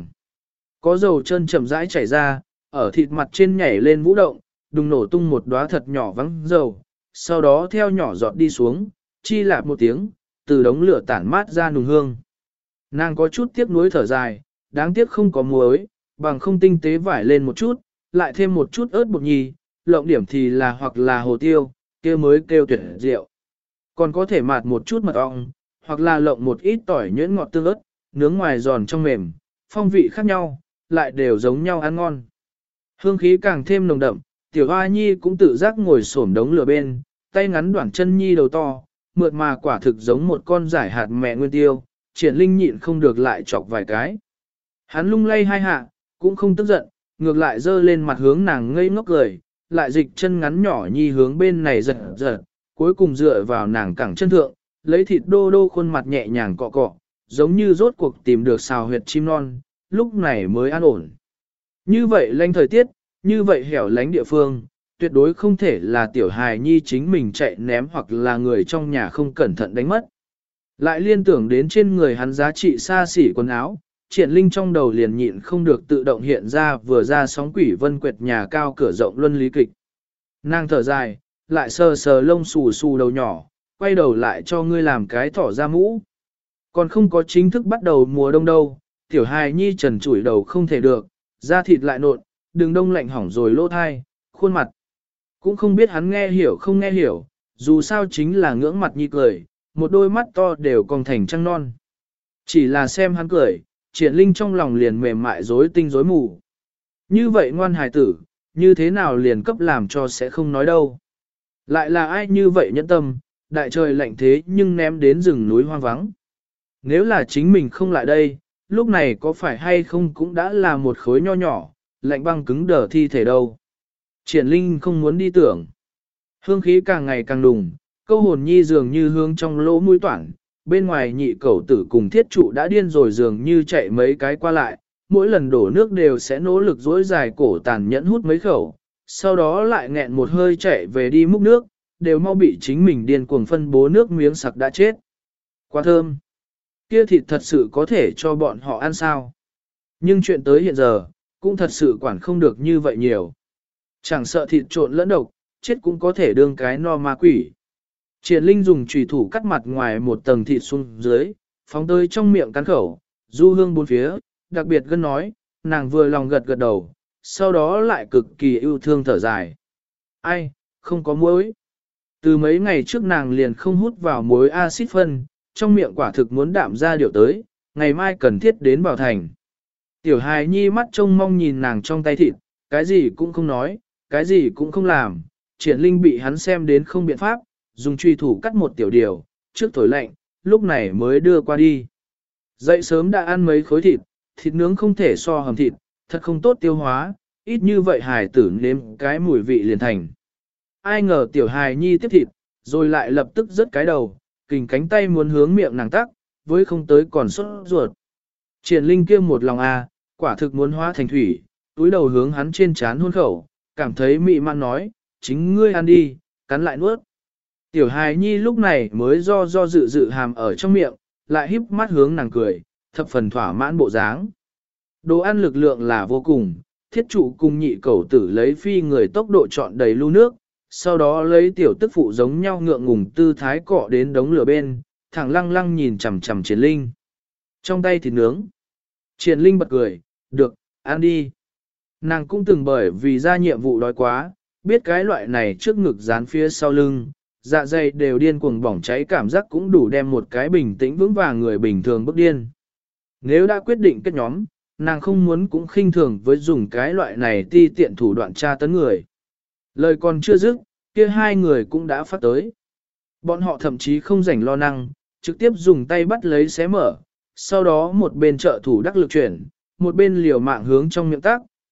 Có dầu chân chậm rãi chảy ra, ở thịt mặt trên nhảy lên vũ động, đùng nổ tung một đóa thật nhỏ vắng dầu, sau đó theo nhỏ giọt đi xuống, chi lạp một tiếng, từ đống lửa tản mát ra nùng hương. Nàng có chút tiếc nuối thở dài, đáng tiếc không có muối, bằng không tinh tế vải lên một chút, lại thêm một chút ớt bột nhì, lộng điểm thì là hoặc là hồ tiêu, kia mới kêu tuyệt rượu. Còn có thể mạt một chút mật ong, hoặc là lộng một ít tỏi nhuyễn ngọt tương ớt, nướng ngoài giòn trong mềm, phong vị khác nhau, lại đều giống nhau ăn ngon. Hương khí càng thêm nồng đậm, tiểu hoa nhi cũng tự giác ngồi xổm đống lửa bên, tay ngắn đoạn chân nhi đầu to, mượt mà quả thực giống một con giải hạt mẹ nguyên tiêu, triển linh nhịn không được lại chọc vài cái. Hắn lung lay hai hạ, cũng không tức giận, ngược lại dơ lên mặt hướng nàng ngây ngốc cười, lại dịch chân ngắn nhỏ nhi hướng bên này giật giật, cuối cùng dựa vào nàng cẳng chân thượng, lấy thịt đô đô khuôn mặt nhẹ nhàng cọ cọ, giống như rốt cuộc tìm được xào huyệt chim non, lúc này mới an ổn. Như vậy lanh thời tiết, như vậy hẻo lánh địa phương, tuyệt đối không thể là tiểu hài nhi chính mình chạy ném hoặc là người trong nhà không cẩn thận đánh mất. Lại liên tưởng đến trên người hắn giá trị xa xỉ quần áo, triển linh trong đầu liền nhịn không được tự động hiện ra vừa ra sóng quỷ vân quệt nhà cao cửa rộng luân lý kịch. Nàng thở dài, lại sờ sờ lông xù xù đầu nhỏ, quay đầu lại cho ngươi làm cái thỏ ra mũ. Còn không có chính thức bắt đầu mùa đông đâu, tiểu hài nhi trần trụi đầu không thể được, da thịt lại nộn, đường đông lạnh hỏng rồi lỗ thai, khuôn mặt. Cũng không biết hắn nghe hiểu không nghe hiểu, dù sao chính là ngưỡng mặt nhi cười, một đôi mắt to đều còn thành trăng non. Chỉ là xem hắn cười, triển linh trong lòng liền mềm mại rối tinh rối mù. Như vậy ngoan hài tử, như thế nào liền cấp làm cho sẽ không nói đâu. Lại là ai như vậy nhẫn tâm, đại trời lạnh thế nhưng ném đến rừng núi hoang vắng. Nếu là chính mình không lại đây, lúc này có phải hay không cũng đã là một khối nho nhỏ, lạnh băng cứng đờ thi thể đâu. Triển linh không muốn đi tưởng. Hương khí càng ngày càng đùng, câu hồn nhi dường như hương trong lỗ mũi toản, bên ngoài nhị cẩu tử cùng thiết trụ đã điên rồi dường như chạy mấy cái qua lại, mỗi lần đổ nước đều sẽ nỗ lực dối dài cổ tàn nhẫn hút mấy khẩu, sau đó lại nghẹn một hơi chạy về đi múc nước, đều mau bị chính mình điên cuồng phân bố nước miếng sặc đã chết. Quá thơm! Kia thịt thật sự có thể cho bọn họ ăn sao? Nhưng chuyện tới hiện giờ, cũng thật sự quản không được như vậy nhiều. Chẳng sợ thịt trộn lẫn độc, chết cũng có thể đương cái no ma quỷ. Triển Linh dùng chùy thủ cắt mặt ngoài một tầng thịt xuống dưới, phóng tới trong miệng cắn khẩu, du hương bốn phía, đặc biệt gân nói, nàng vừa lòng gật gật đầu, sau đó lại cực kỳ yêu thương thở dài. Ai, không có muối. Từ mấy ngày trước nàng liền không hút vào muối axit phân, trong miệng quả thực muốn đạm ra điều tới, ngày mai cần thiết đến Bảo Thành. Tiểu hài nhi mắt trông mong nhìn nàng trong tay thịt, cái gì cũng không nói, cái gì cũng không làm, Triển Linh bị hắn xem đến không biện pháp, dùng truy thủ cắt một tiểu điều, trước thổi lạnh, lúc này mới đưa qua đi. Dậy sớm đã ăn mấy khối thịt, thịt nướng không thể so hầm thịt, thật không tốt tiêu hóa, ít như vậy hài tử nếm cái mùi vị liền thành. Ai ngờ tiểu hài nhi tiếp thịt, rồi lại lập tức rớt cái đầu, kình cánh tay muốn hướng miệng nàng tắc, với không tới còn sốt ruột. Triển Linh kia một lòng à, quả thực muốn hóa thành thủy, túi đầu hướng hắn trên trán hôn khẩu, cảm thấy mị mạn nói, chính ngươi ăn đi, cắn lại nuốt. Tiểu hài nhi lúc này mới do do dự dự hàm ở trong miệng, lại híp mắt hướng nàng cười, thập phần thỏa mãn bộ dáng. Đồ ăn lực lượng là vô cùng, thiết trụ cùng nhị cẩu tử lấy phi người tốc độ chọn đầy lưu nước, sau đó lấy tiểu tức phụ giống nhau ngượng ngùng tư thái cọ đến đống lửa bên, thẳng lăng lăng nhìn chằm chằm Triển Linh. Trong tay thịt nướng. Triển Linh bật cười, được, ăn đi. Nàng cũng từng bởi vì ra nhiệm vụ đói quá, biết cái loại này trước ngực dán phía sau lưng, dạ dày đều điên cuồng bỏng cháy cảm giác cũng đủ đem một cái bình tĩnh vững vàng người bình thường bức điên. Nếu đã quyết định kết nhóm, nàng không muốn cũng khinh thường với dùng cái loại này ti tiện thủ đoạn tra tấn người. Lời còn chưa dứt, kia hai người cũng đã phát tới. Bọn họ thậm chí không rảnh lo năng, trực tiếp dùng tay bắt lấy xé mở, sau đó một bên trợ thủ đắc lực chuyển, một bên liều mạng hướng trong miệng tác,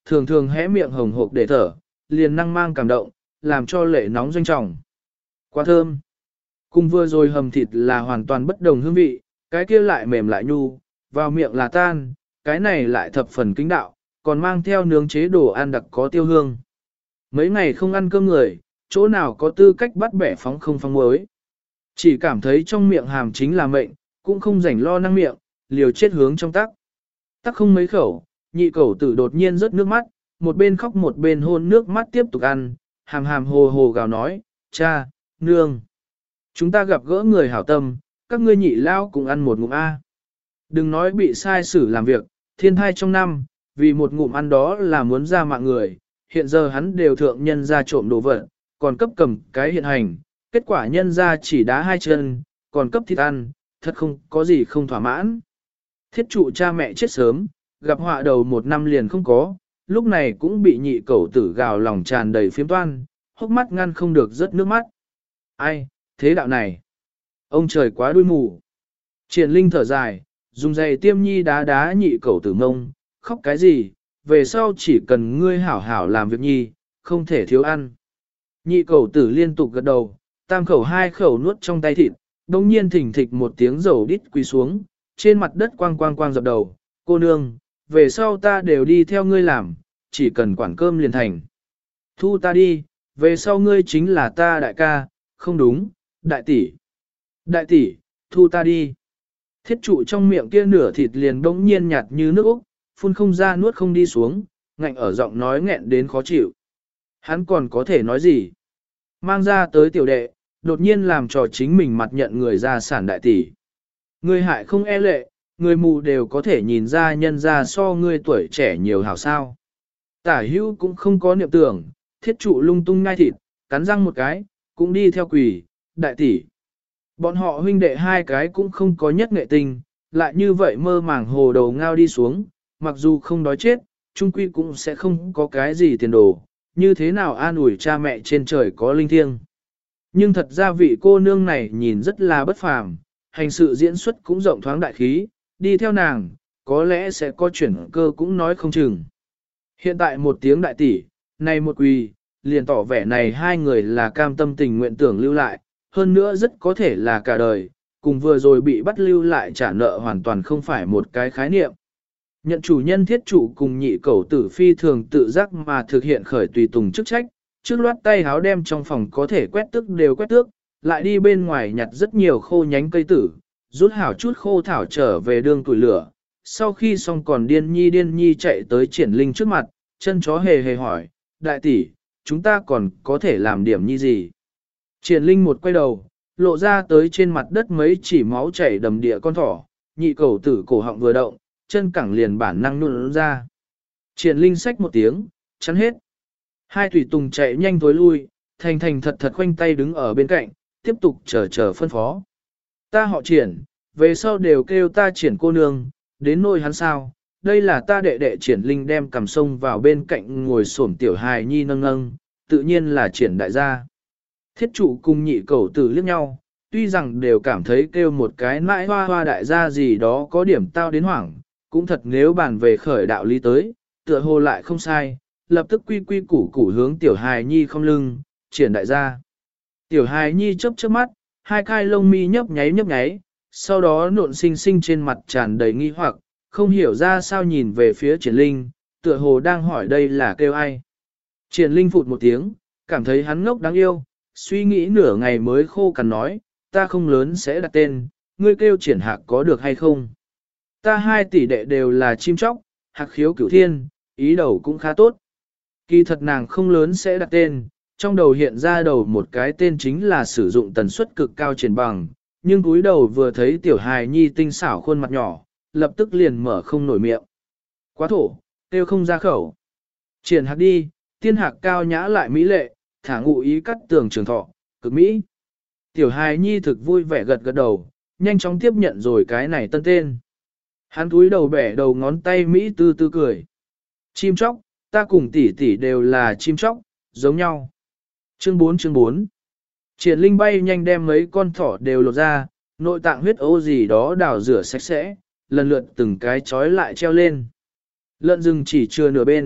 thường thường hé miệng hồng hộc để thở, liền năng mang cảm động, làm cho lệ nóng doanh trọng. Quá thơm. Cùng vừa rồi hầm thịt là hoàn toàn bất đồng hương vị, cái kia lại mềm lại nhu, vào miệng là tan, cái này lại thập phần kính đạo, còn mang theo nướng chế đồ ăn đặc có tiêu hương. Mấy ngày không ăn cơm người, chỗ nào có tư cách bắt bẻ phóng không phóng muối. Chỉ cảm thấy trong miệng hàm chính là mệnh, cũng không rảnh lo năng miệng, liều chết hướng trong tắc. Tắc không mấy khẩu, nhị cẩu tử đột nhiên rớt nước mắt, một bên khóc một bên hôn nước mắt tiếp tục ăn, hàm hàm hồ hồ gào nói, cha, nương. Chúng ta gặp gỡ người hảo tâm, các ngươi nhị lao cũng ăn một ngụm A. Đừng nói bị sai xử làm việc, thiên thai trong năm, vì một ngụm ăn đó là muốn ra mạng người, hiện giờ hắn đều thượng nhân ra trộm đồ vật, còn cấp cầm cái hiện hành, kết quả nhân ra chỉ đá hai chân, còn cấp thịt ăn, thật không có gì không thỏa mãn. Thiết trụ cha mẹ chết sớm, gặp họa đầu một năm liền không có, lúc này cũng bị nhị cẩu tử gào lòng tràn đầy phiếm toan, hốc mắt ngăn không được rớt nước mắt. Ai, thế đạo này? Ông trời quá đuôi mù. Triển Linh thở dài, dùng giày tiêm nhi đá đá nhị cẩu tử mông, khóc cái gì, về sau chỉ cần ngươi hảo hảo làm việc nhi, không thể thiếu ăn. Nhị cẩu tử liên tục gật đầu, tam khẩu hai khẩu nuốt trong tay thịt, đồng nhiên thỉnh thịch một tiếng dầu đít quỳ xuống, trên mặt đất quang quang quang dập đầu, cô nương, về sau ta đều đi theo ngươi làm, chỉ cần quản cơm liền thành. Thu ta đi, về sau ngươi chính là ta đại ca, không đúng, đại tỷ. Đại tỷ, thu ta đi. Thiết trụ trong miệng kia nửa thịt liền bỗng nhiên nhạt như nước Úc, phun không ra nuốt không đi xuống, ngạnh ở giọng nói nghẹn đến khó chịu. Hắn còn có thể nói gì? Mang ra tới tiểu đệ, đột nhiên làm cho chính mình mặt nhận người ra sản đại tỷ. Người hại không e lệ, người mù đều có thể nhìn ra nhân ra so ngươi tuổi trẻ nhiều hảo sao. Tả hữu cũng không có niệm tưởng, thiết trụ lung tung ngai thịt, cắn răng một cái, cũng đi theo quỷ, đại tỷ. Bọn họ huynh đệ hai cái cũng không có nhất nghệ tình, lại như vậy mơ màng hồ đầu ngao đi xuống, mặc dù không đói chết, chung quy cũng sẽ không có cái gì tiền đồ, như thế nào an ủi cha mẹ trên trời có linh thiêng. Nhưng thật ra vị cô nương này nhìn rất là bất phàm, hành sự diễn xuất cũng rộng thoáng đại khí, đi theo nàng, có lẽ sẽ có chuyển cơ cũng nói không chừng. Hiện tại một tiếng đại tỷ, này một quỳ, liền tỏ vẻ này hai người là cam tâm tình nguyện tưởng lưu lại, hơn nữa rất có thể là cả đời, cùng vừa rồi bị bắt lưu lại trả nợ hoàn toàn không phải một cái khái niệm. Nhận chủ nhân thiết chủ cùng nhị cẩu tử phi thường tự giác mà thực hiện khởi tùy tùng chức trách, trước loát tay háo đem trong phòng có thể quét tức đều quét tước, lại đi bên ngoài nhặt rất nhiều khô nhánh cây tử, rút hảo chút khô thảo trở về đương tuổi lửa. Sau khi xong còn điên nhi điên nhi chạy tới Triển Linh trước mặt, chân chó hề hề hỏi, đại tỷ, chúng ta còn có thể làm điểm như gì? Triển Linh một quay đầu, lộ ra tới trên mặt đất mấy chỉ máu chảy đầm địa con thỏ, nhị cẩu tử cổ họng vừa động, chân cẳng liền bản năng nụn ra. Triển Linh xách một tiếng, chắn hết. Hai thủy tùng chạy nhanh tối lui, thành thành thật thật khoanh tay đứng ở bên cạnh, tiếp tục chờ chờ phân phó. Ta họ Triển, về sau đều kêu ta Triển cô nương, đến nôi hắn sao, đây là ta đệ đệ Triển Linh đem cầm sông vào bên cạnh ngồi xổm tiểu hài nhi nâng nâng, tự nhiên là Triển đại gia. Thiết trụ cùng nhị cẩu tử liếc nhau, tuy rằng đều cảm thấy kêu một cái mãi hoa hoa đại gia gì đó có điểm tao đến hoảng, cũng thật nếu bàn về khởi đạo lý tới, tựa hồ lại không sai, lập tức quy quy củ củ hướng tiểu hài nhi không lưng, Triển đại gia. Tiểu hài nhi chớp chớp mắt, hai khai lông mi nhấp nháy nhấp nháy, sau đó nộn xinh xinh trên mặt tràn đầy nghi hoặc, không hiểu ra sao nhìn về phía Triển Linh, tựa hồ đang hỏi đây là kêu ai. Triển Linh phụt một tiếng, cảm thấy hắn ngốc đáng yêu, suy nghĩ nửa ngày mới khô cằn nói, ta không lớn sẽ đặt tên, ngươi kêu Triển Hạc có được hay không? Ta hai tỷ đệ đều là chim chóc, Hạc khiếu cửu thiên, ý đầu cũng khá tốt. Kỳ thật nàng không lớn sẽ đặt tên, trong đầu hiện ra đầu một cái tên chính là sử dụng tần suất cực cao Triển Bằng, nhưng cúi đầu vừa thấy tiểu hài nhi tinh xảo khuôn mặt nhỏ, lập tức liền mở không nổi miệng. Quá thổ, kêu không ra khẩu. Triển Hạc đi, tiên hạc cao nhã lại mỹ lệ, thả ngụ ý cắt tường trường thọ, cực mỹ. Tiểu hài nhi thực vui vẻ gật gật đầu, nhanh chóng tiếp nhận rồi cái này tân tên. Hắn cúi đầu bẻ đầu ngón tay Mỹ tư tư cười. Chim chóc, ta cùng tỷ tỷ đều là chim chóc, giống nhau. Chương bốn chương bốn. Triển Linh bay nhanh đem mấy con thỏ đều lột ra, nội tạng huyết ô gì đó đào rửa sạch sẽ, lần lượt từng cái trói lại treo lên. Lợn rừng chỉ chưa nửa bên,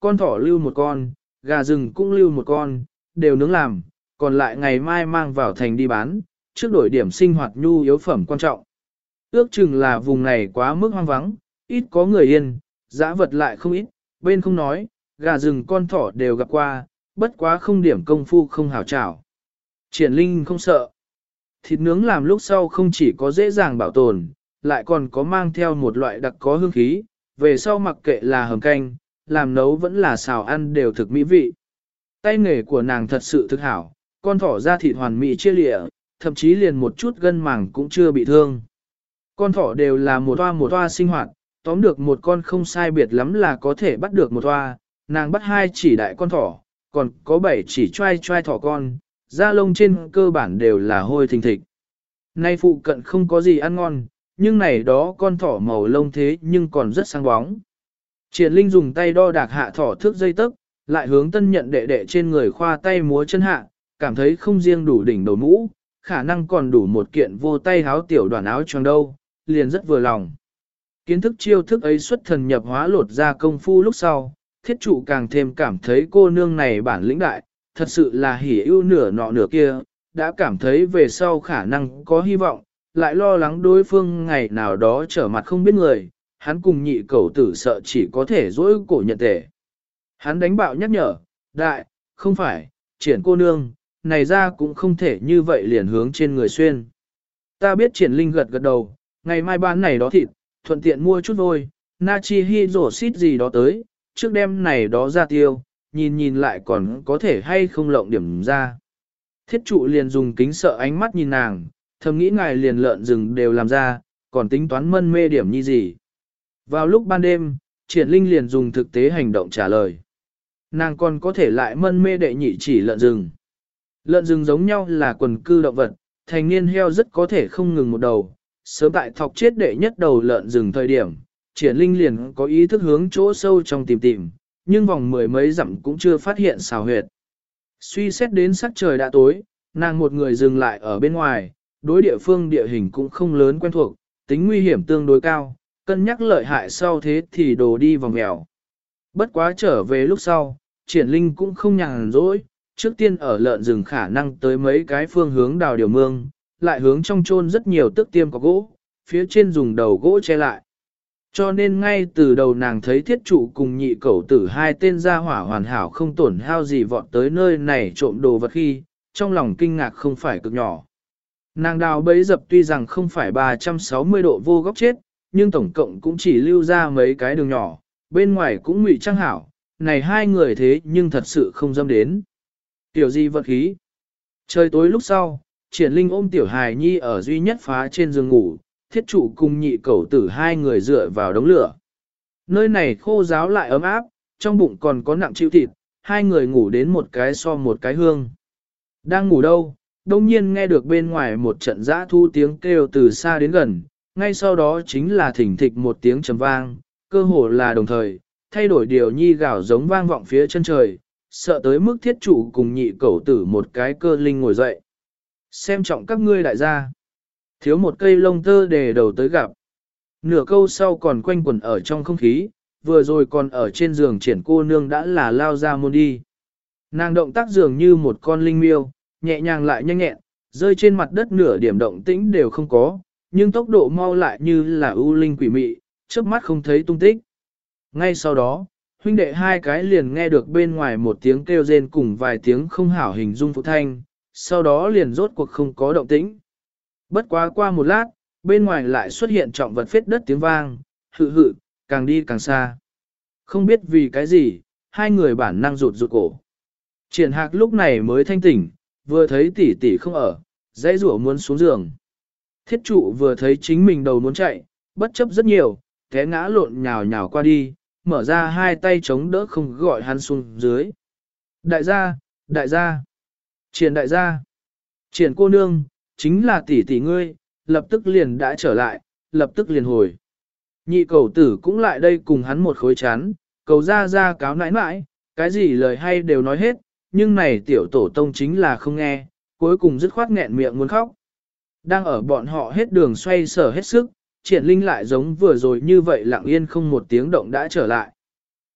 con thỏ lưu một con, gà rừng cũng lưu một con, đều nướng làm, còn lại ngày mai mang vào thành đi bán, trước đổi điểm sinh hoạt nhu yếu phẩm quan trọng. Ước chừng là vùng này quá mức hoang vắng, ít có người yên, dã vật lại không ít, bên không nói, gà rừng con thỏ đều gặp qua, bất quá không điểm công phu không hảo trảo. Triển Linh không sợ. Thịt nướng làm lúc sau không chỉ có dễ dàng bảo tồn, lại còn có mang theo một loại đặc có hương khí, về sau mặc kệ là hầm canh, làm nấu vẫn là xào ăn đều thực mỹ vị. Tay nghề của nàng thật sự thực hảo, con thỏ da thịt hoàn mỹ chia lịa, thậm chí liền một chút gân màng cũng chưa bị thương. Con thỏ đều là một toa một toa sinh hoạt, tóm được một con không sai biệt lắm là có thể bắt được một toa, nàng bắt hai chỉ đại con thỏ, còn có bảy chỉ trai trai thỏ con, da lông trên cơ bản đều là hôi thình thịch. Nay phụ cận không có gì ăn ngon, nhưng này đó con thỏ màu lông thế nhưng còn rất sáng bóng. Triển Linh dùng tay đo đạc hạ thỏ thước dây tấc, lại hướng tân nhận đệ đệ trên người khoa tay múa chân hạ, cảm thấy không riêng đủ đỉnh đầu mũ, khả năng còn đủ một kiện vô tay háo tiểu đoàn áo choàng đâu, liền rất vừa lòng. Kiến thức chiêu thức ấy xuất thần nhập hóa lột ra công phu lúc sau, thiết trụ càng thêm cảm thấy cô nương này bản lĩnh đại, thật sự là hỉ ưu nửa nọ nửa kia, đã cảm thấy về sau khả năng có hy vọng, lại lo lắng đối phương ngày nào đó trở mặt không biết người, hắn cùng nhị cẩu tử sợ chỉ có thể dỗi cổ nhận tể. Hắn đánh bạo nhắc nhở, đại, không phải, triển cô nương, này ra cũng không thể như vậy liền hướng trên người xuyên. Ta biết triển linh gật gật đầu, ngày mai bán này đó thịt, thuận tiện mua chút vôi, nachi hy rổ xít gì đó tới, trước đêm này đó ra tiêu, nhìn nhìn lại còn có thể hay không lộng điểm ra. Thiết trụ liền dùng kính sợ ánh mắt nhìn nàng, thầm nghĩ ngài liền lợn rừng đều làm ra, còn tính toán mân mê điểm như gì. Vào lúc ban đêm, triển linh liền dùng thực tế hành động trả lời. Nàng còn có thể lại mân mê đệ nhị chỉ lợn rừng. Lợn rừng giống nhau là quần cư động vật, thành niên heo rất có thể không ngừng một đầu. Sớm tại thọc chết đệ nhất đầu lợn rừng thời điểm, triển linh liền có ý thức hướng chỗ sâu trong tìm tìm, nhưng vòng mười mấy dặm cũng chưa phát hiện xào huyệt. Suy xét đến sắc trời đã tối, nàng một người dừng lại ở bên ngoài, đối địa phương địa hình cũng không lớn quen thuộc, tính nguy hiểm tương đối cao, cân nhắc lợi hại sau thế thì đồ đi vòng mèo. Bất quá trở về lúc sau, triển linh cũng không nhàn rỗi, trước tiên ở lợn rừng khả năng tới mấy cái phương hướng đào điều mương, lại hướng trong chôn rất nhiều tức tiêm có gỗ, phía trên dùng đầu gỗ che lại. Cho nên ngay từ đầu nàng thấy thiết trụ cùng nhị cẩu tử hai tên gia hỏa hoàn hảo không tổn hao gì vọt tới nơi này trộm đồ vật khi, trong lòng kinh ngạc không phải cực nhỏ. Nàng đào bấy dập tuy rằng không phải ba trăm sáu mươi độ vô góc chết, nhưng tổng cộng cũng chỉ lưu ra mấy cái đường nhỏ, bên ngoài cũng ngụy trang hảo, này hai người thế nhưng thật sự không dâm đến. Tiểu gì vật khí. Trời tối lúc sau, triển linh ôm tiểu hài nhi ở duy nhất phá trên giường ngủ, thiết trụ cùng nhị cẩu tử hai người dựa vào đống lửa. Nơi này khô ráo lại ấm áp, trong bụng còn có nặng chịu thịt, hai người ngủ đến một cái so một cái hương. Đang ngủ đâu, đông nhiên nghe được bên ngoài một trận dã thu tiếng kêu từ xa đến gần, ngay sau đó chính là thỉnh thịch một tiếng trầm vang, cơ hồ là đồng thời, thay đổi điều nhi gào giống vang vọng phía chân trời, sợ tới mức thiết trụ cùng nhị cẩu tử một cái cơ linh ngồi dậy. Xem trọng các ngươi đại gia. Thiếu một cây lông tơ để đầu tới gặp. Nửa câu sau còn quanh quẩn ở trong không khí, vừa rồi còn ở trên giường triển cô nương đã là lao ra môn đi. Nàng động tác dường như một con linh miêu, nhẹ nhàng lại nhanh nhẹn, rơi trên mặt đất nửa điểm động tĩnh đều không có, nhưng tốc độ mau lại như là ưu linh quỷ mị, trước mắt không thấy tung tích. Ngay sau đó, huynh đệ hai cái liền nghe được bên ngoài một tiếng kêu rên cùng vài tiếng không hảo hình dung phụ thanh, sau đó liền rốt cuộc không có động tĩnh. Bất quá qua một lát, bên ngoài lại xuất hiện trọng vật phết đất tiếng vang, hự hự, càng đi càng xa. Không biết vì cái gì, hai người bản năng rụt rụt cổ. Triển Hạc lúc này mới thanh tỉnh, vừa thấy tỷ tỷ không ở, dãy rủa muốn xuống giường. Thiết trụ vừa thấy chính mình đầu muốn chạy, bất chấp rất nhiều, té ngã lộn nhào nhào qua đi, mở ra hai tay chống đỡ không gọi hắn xuống dưới. Đại gia, đại gia, triển đại gia, triển cô nương, chính là tỷ tỷ ngươi, lập tức liền đã trở lại, lập tức liền hồi. Nhị cầu tử cũng lại đây cùng hắn một khối chán, cầu ra ra cáo nãi nãi, cái gì lời hay đều nói hết, nhưng này tiểu tổ tông chính là không nghe, cuối cùng dứt khoát nghẹn miệng muốn khóc. Đang ở bọn họ hết đường xoay sở hết sức, triển linh lại giống vừa rồi như vậy lặng yên không một tiếng động đã trở lại.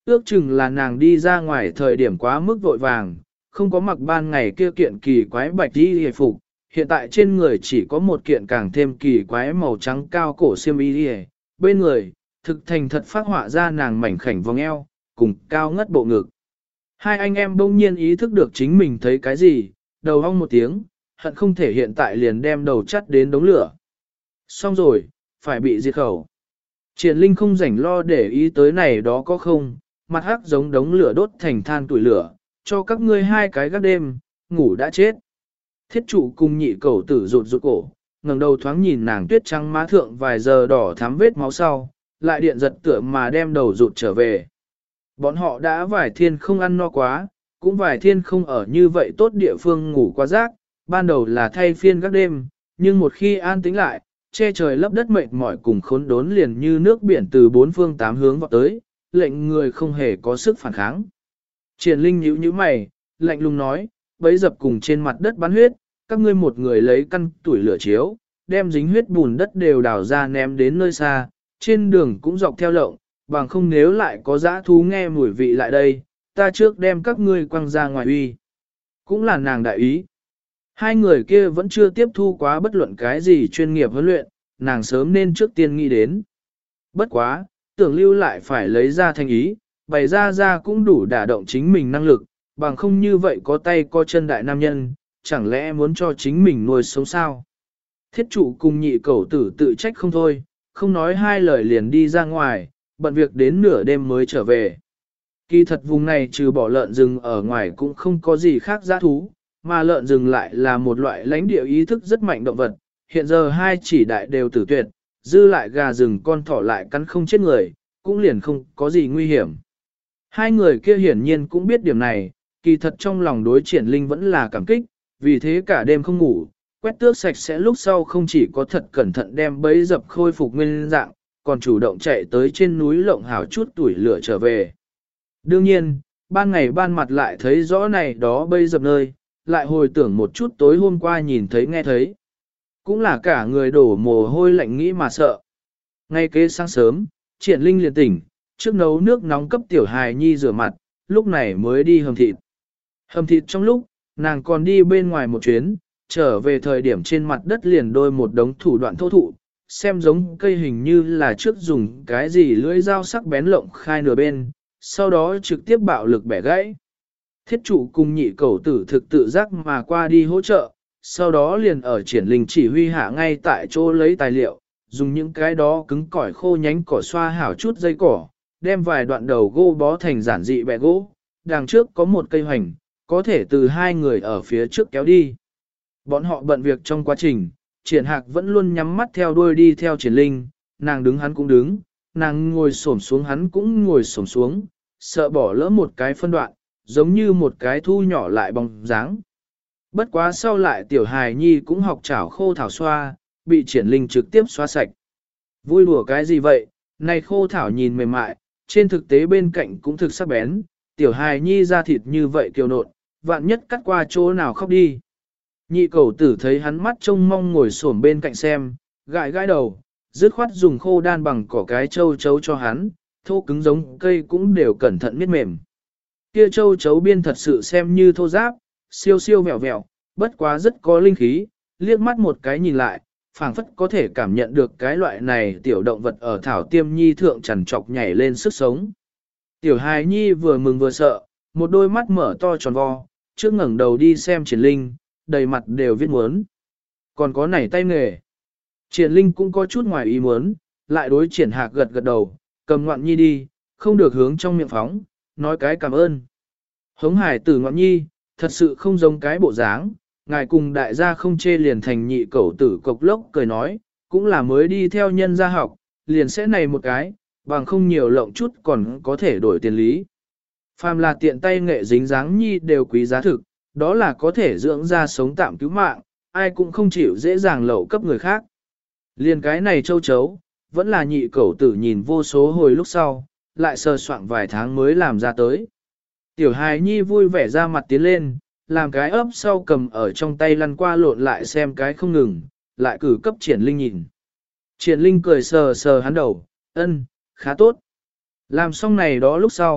Ước chừng là nàng đi ra ngoài thời điểm quá mức vội vàng, không có mặc ban ngày kia kiện kỳ quái bạch y hề phục, hiện tại trên người chỉ có một kiện càng thêm kỳ quái màu trắng cao cổ xiêm y hề, bên người, thực thành thật phát họa ra nàng mảnh khảnh vòng eo, cùng cao ngất bộ ngực. Hai anh em bỗng nhiên ý thức được chính mình thấy cái gì, đầu hong một tiếng, hận không thể hiện tại liền đem đầu chắt đến đống lửa. Xong rồi, phải bị diệt khẩu. Triển Linh không rảnh lo để ý tới này đó có không, mặt hắc giống đống lửa đốt thành than tuổi lửa, cho các ngươi hai cái gác đêm, ngủ đã chết. Thiết trụ cùng nhị cẩu tử rụt rụt cổ, ngẩng đầu thoáng nhìn nàng tuyết trắng má thượng vài giờ đỏ thắm vết máu sau, lại điện giật tựa mà đem đầu rụt trở về. Bọn họ đã vài thiên không ăn no quá, cũng vài thiên không ở như vậy tốt địa phương ngủ qua giấc, ban đầu là thay phiên các đêm, nhưng một khi an tĩnh lại, che trời lấp đất mệt mỏi cùng khốn đốn liền như nước biển từ bốn phương tám hướng vọt tới, lệnh người không hề có sức phản kháng. Triển Linh nhíu nhíu mày, lạnh lùng nói, bấy dập cùng trên mặt đất bắn huyết, các ngươi một người lấy căn tuổi lửa chiếu, đem dính huyết bùn đất đều đào ra ném đến nơi xa, trên đường cũng dọc theo lộng, bằng không nếu lại có dã thú nghe mùi vị lại đây, ta trước đem các ngươi quăng ra ngoài uy. Cũng là nàng đại ý. Hai người kia vẫn chưa tiếp thu quá bất luận cái gì chuyên nghiệp huấn luyện, nàng sớm nên trước tiên nghĩ đến. Bất quá, tưởng lưu lại phải lấy ra thành ý, bày ra ra cũng đủ đả động chính mình năng lực, bằng không như vậy có tay có chân đại nam nhân, chẳng lẽ muốn cho chính mình nuôi sống sao? Thiết trụ cùng nhị cẩu tử tự trách không thôi, không nói hai lời liền đi ra ngoài, bận việc đến nửa đêm mới trở về. Kỳ thật vùng này trừ bỏ lợn rừng ở ngoài cũng không có gì khác dã thú, mà lợn rừng lại là một loại lãnh địa ý thức rất mạnh động vật, hiện giờ hai chỉ đại đều tử tuyệt, dư lại gà rừng con thỏ lại cắn không chết người, cũng liền không có gì nguy hiểm. Hai người kia hiển nhiên cũng biết điểm này, kỳ thật trong lòng đối Triển Linh vẫn là cảm kích, vì thế cả đêm không ngủ, quét tước sạch sẽ lúc sau không chỉ có thật cẩn thận đem bẫy dập khôi phục nguyên dạng, còn chủ động chạy tới trên núi lộng hảo chút tuổi lửa trở về. Đương nhiên, ban ngày ban mặt lại thấy rõ này đó bẫy dập nơi, lại hồi tưởng một chút tối hôm qua nhìn thấy nghe thấy. Cũng là cả người đổ mồ hôi lạnh nghĩ mà sợ. Ngay kế sáng sớm, Triển Linh liền tỉnh, trước nấu nước nóng cấp tiểu hài nhi rửa mặt, lúc này mới đi hầm thịt. Hầm thịt trong lúc, nàng còn đi bên ngoài một chuyến, trở về thời điểm trên mặt đất liền đôi một đống thủ đoạn thô thụ, xem giống cây hình như là trước dùng cái gì lưỡi dao sắc bén lộng khai nửa bên, sau đó trực tiếp bạo lực bẻ gãy. Thiết trụ cùng nhị cẩu tử thực tự giác mà qua đi hỗ trợ, sau đó liền ở Triển Linh chỉ huy hạ ngay tại chỗ lấy tài liệu, dùng những cái đó cứng cỏi khô nhánh cỏ xoa hảo chút dây cỏ, đem vài đoạn đầu gỗ bó thành giản dị bẹ gỗ, đằng trước có một cây hoành, có thể từ hai người ở phía trước kéo đi. Bọn họ bận việc trong quá trình, Triển Hạc vẫn luôn nhắm mắt theo đuôi đi theo Triển Linh, nàng đứng hắn cũng đứng, nàng ngồi xổm xuống hắn cũng ngồi xổm xuống, sợ bỏ lỡ một cái phân đoạn, giống như một cái thu nhỏ lại bóng dáng. Bất quá sau lại tiểu hài nhi cũng học chảo khô thảo xoa, bị Triển Linh trực tiếp xoa sạch. Vui đùa cái gì vậy, này khô thảo nhìn mềm mại, trên thực tế bên cạnh cũng thực sắc bén, tiểu hài nhi da thịt như vậy kiều nộn, vạn nhất cắt qua chỗ nào khóc đi. Nhị cẩu tử thấy hắn mắt trông mong ngồi xổm bên cạnh xem, gãi gãi đầu, dứt khoát dùng khô đan bằng cỏ cái châu chấu cho hắn, thô cứng giống cây cũng đều cẩn thận miết mềm. Kia châu chấu biên thật sự xem như thô giáp, siêu siêu vẹo vẹo, bất quá rất có linh khí, liếc mắt một cái nhìn lại, phảng phất có thể cảm nhận được cái loại này tiểu động vật ở thảo tiêm nhi thượng chằn trọc nhảy lên sức sống. Tiểu hài nhi vừa mừng vừa sợ, một đôi mắt mở to tròn vo, trước ngẩng đầu đi xem Triển Linh, đầy mặt đều viết muốn. Còn có nảy tay nghề. Triển Linh cũng có chút ngoài ý muốn, lại đối Triển Hạc gật gật đầu, cầm ngoạn nhi đi, không được hướng trong miệng phóng, nói cái cảm ơn. Hống hải tử ngoạn nhi, thật sự không giống cái bộ dáng, ngài cùng đại gia không chê liền thành nhị cẩu tử cộc lốc cười nói, cũng là mới đi theo nhân gia học, liền sẽ này một cái, bằng không nhiều lộng chút còn có thể đổi tiền lý. Phàm là tiện tay nghệ dính dáng nhi đều quý giá thực, đó là có thể dưỡng ra sống tạm cứu mạng, ai cũng không chịu dễ dàng lậu cấp người khác. Liền cái này châu chấu, vẫn là nhị cẩu tử nhìn vô số hồi lúc sau, lại sờ soạn vài tháng mới làm ra tới. Tiểu hài nhi vui vẻ ra mặt tiến lên, làm cái ấp sau cầm ở trong tay lăn qua lộn lại xem cái không ngừng, lại cử cấp Triển Linh nhìn. Triển Linh cười sờ sờ hắn đầu, ân, khá tốt. Làm xong này đó lúc sau,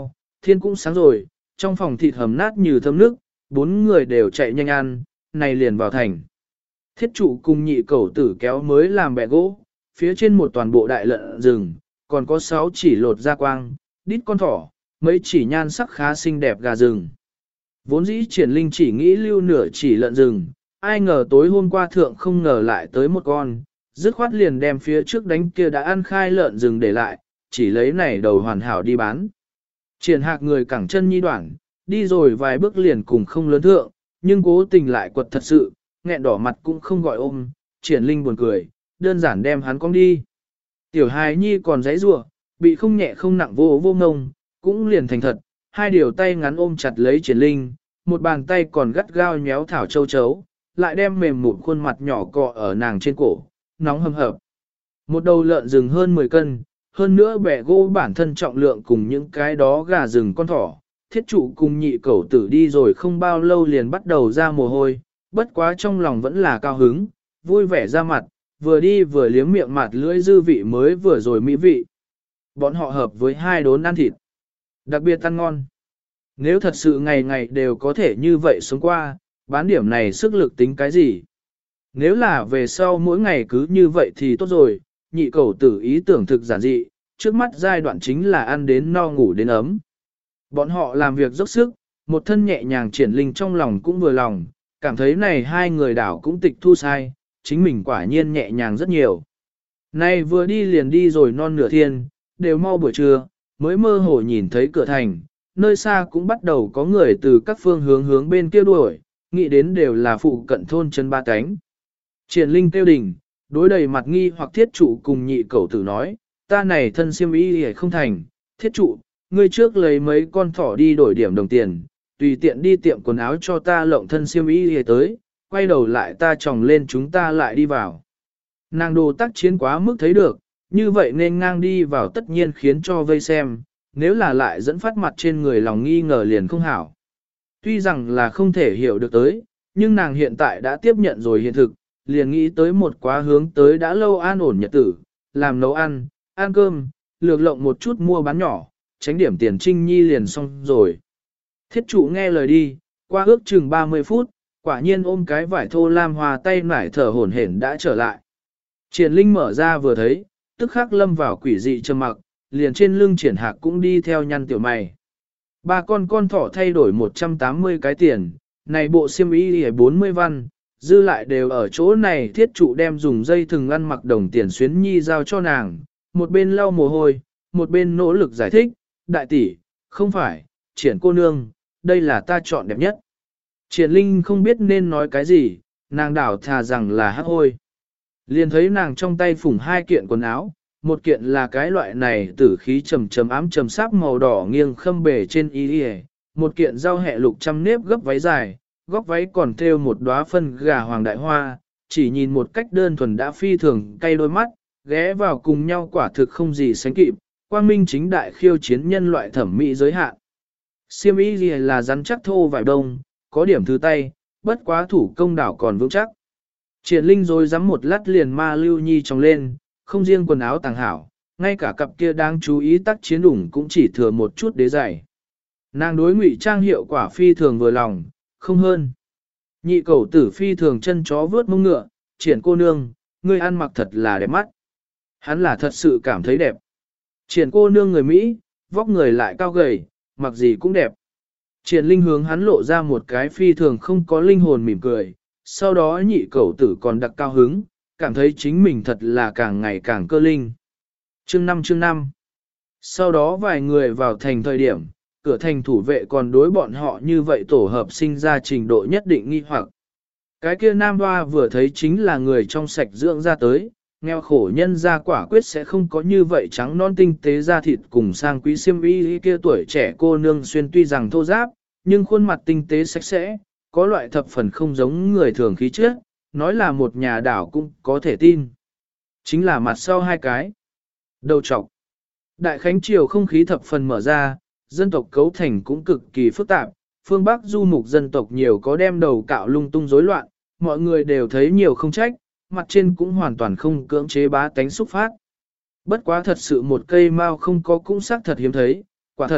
thiên cũng sáng rồi, trong phòng thịt hầm nát như thơm nước, bốn người đều chạy nhanh ăn, này liền vào thành. Thiết trụ cùng nhị cẩu tử kéo mới làm bẹ gỗ, phía trên một toàn bộ đại lợn rừng, còn có sáu chỉ lột da quang, đít con thỏ, mấy chỉ nhan sắc khá xinh đẹp gà rừng. Vốn dĩ triển linh chỉ nghĩ lưu nửa chỉ lợn rừng, ai ngờ tối hôm qua thượng không ngờ lại tới một con, dứt khoát liền đem phía trước đánh kia đã ăn khai lợn rừng để lại, chỉ lấy này đầu hoàn hảo đi bán. Triển hạc người cẳng chân nhi đoạn, đi rồi vài bước liền cùng không lớn thượng, nhưng cố tình lại quật thật sự, nghẹn đỏ mặt cũng không gọi ôm, triển linh buồn cười, đơn giản đem hắn cong đi. Tiểu hài nhi còn giãy giụa, bị không nhẹ không nặng vô vô ngông, cũng liền thành thật, hai điều tay ngắn ôm chặt lấy triển linh, một bàn tay còn gắt gao nhéo thảo châu chấu, lại đem mềm mụn khuôn mặt nhỏ cọ ở nàng trên cổ, nóng hầm hập. Một đầu lợn rừng hơn mười cân, hơn nữa bẻ gỗ bản thân trọng lượng cùng những cái đó gà rừng con thỏ, thiết trụ cùng nhị cẩu tử đi rồi không bao lâu liền bắt đầu ra mồ hôi, bất quá trong lòng vẫn là cao hứng, vui vẻ ra mặt, vừa đi vừa liếm miệng mặt lưỡi dư vị mới vừa rồi mỹ vị. Bọn họ hợp với hai đốn ăn thịt, đặc biệt ăn ngon. Nếu thật sự ngày ngày đều có thể như vậy sống qua, bán điểm này sức lực tính cái gì? Nếu là về sau mỗi ngày cứ như vậy thì tốt rồi, nhị cẩu tử ý tưởng thực giản dị, trước mắt giai đoạn chính là ăn đến no ngủ đến ấm. Bọn họ làm việc dốc sức, một thân nhẹ nhàng triển linh trong lòng cũng vừa lòng, cảm thấy này hai người đảo cũng tịch thu sai, chính mình quả nhiên nhẹ nhàng rất nhiều. Nay vừa đi liền đi rồi non nửa thiên, đều mau buổi trưa, mới mơ hồ nhìn thấy cửa thành, nơi xa cũng bắt đầu có người từ các phương hướng hướng bên kia đuổi, nghĩ đến đều là phụ cận thôn chân ba cánh. Triển linh kêu đỉnh, đối đầy mặt nghi hoặc thiết trụ cùng nhị cẩu tử nói, ta này thân siêm ý hề không thành, thiết trụ, ngươi trước lấy mấy con thỏ đi đổi điểm đồng tiền, tùy tiện đi tiệm quần áo cho ta lộng thân siêm ý hề tới, quay đầu lại ta tròng lên chúng ta lại đi vào. Nàng đồ tác chiến quá mức thấy được, như vậy nên ngang đi vào tất nhiên khiến cho vây xem, nếu là lại dẫn phát mặt trên người lòng nghi ngờ liền không hảo. Tuy rằng là không thể hiểu được tới, nhưng nàng hiện tại đã tiếp nhận rồi hiện thực, liền nghĩ tới một quá hướng tới đã lâu an ổn nhật tử, làm nấu ăn, ăn cơm, lược lộng một chút mua bán nhỏ, tránh điểm tiền trinh nhi liền xong rồi. Thiết trụ nghe lời đi, qua ước chừng ba mươi phút, quả nhiên ôm cái vải thô lam hòa tay nải thở hổn hển đã trở lại. Triển linh mở ra vừa thấy, tức khắc lâm vào quỷ dị trầm mặc, liền trên lưng triển hạc cũng đi theo nhăn tiểu mày. Ba con con thỏ thay đổi một trăm tám mươi cái tiền, này bộ xiêm y bốn mươi văn, dư lại đều ở chỗ này thiết trụ đem dùng dây thừng ăn mặc đồng tiền xuyến nhi giao cho nàng, một bên lau mồ hôi, một bên nỗ lực giải thích, đại tỷ, không phải, triển cô nương, đây là ta chọn đẹp nhất. Triển linh không biết nên nói cái gì, nàng đảo thà rằng là hắc hôi. Liền thấy nàng trong tay phủng hai kiện quần áo, một kiện là cái loại này tử khí trầm trầm ám trầm sáp màu đỏ nghiêng khâm bề trên y y, một kiện rau hẹ lục trăm nếp gấp váy dài, góc váy còn thêu một đóa phân gà hoàng đại hoa, chỉ nhìn một cách đơn thuần đã phi thường cay đôi mắt, ghé vào cùng nhau quả thực không gì sánh kịp, quang minh chính đại khiêu chiến nhân loại thẩm mỹ giới hạn. Xiêm y gì là rắn chắc thô vải đông, có điểm thứ tay, bất quá thủ công đảo còn vững chắc. Triển linh rồi dám một lát liền ma lưu nhi trong lên, không riêng quần áo tàng hảo, ngay cả cặp kia đang chú ý tác chiến đủng cũng chỉ thừa một chút đế giày. Nàng đối ngụy trang hiệu quả phi thường vừa lòng, không hơn. Nhị cẩu tử phi thường chân chó vướt mông ngựa, triển cô nương, ngươi ăn mặc thật là đẹp mắt. Hắn là thật sự cảm thấy đẹp. Triển cô nương người Mỹ, vóc người lại cao gầy, mặc gì cũng đẹp. Triển linh hướng hắn lộ ra một cái phi thường không có linh hồn mỉm cười, sau đó nhị cẩu tử còn đặc cao hứng, cảm thấy chính mình thật là càng ngày càng cơ linh. Chương năm chương năm. Sau đó vài người vào thành thời điểm, cửa thành thủ vệ còn đối bọn họ như vậy tổ hợp sinh ra trình độ nhất định nghi hoặc. Cái kia nam hoa vừa thấy chính là người trong sạch dưỡng ra tới, nghèo khổ nhân ra quả quyết sẽ không có như vậy trắng non tinh tế da thịt cùng sang quý xiêm y kia tuổi trẻ cô nương xuyên tuy rằng thô giáp, nhưng khuôn mặt tinh tế sạch sẽ, có loại thập phần không giống người thường khí trước, nói là một nhà đảo cũng có thể tin. Chính là mặt sau hai cái. Đầu trọc. Đại Khánh Triều không khí thập phần mở ra, dân tộc cấu thành cũng cực kỳ phức tạp, phương Bắc du mục dân tộc nhiều có đem đầu cạo lung tung rối loạn, mọi người đều thấy nhiều không trách, mặt trên cũng hoàn toàn không cưỡng chế bá tánh xúc phát. Bất quá thật sự một cây mao không có cũng xác thật hiếm thấy, quả thật,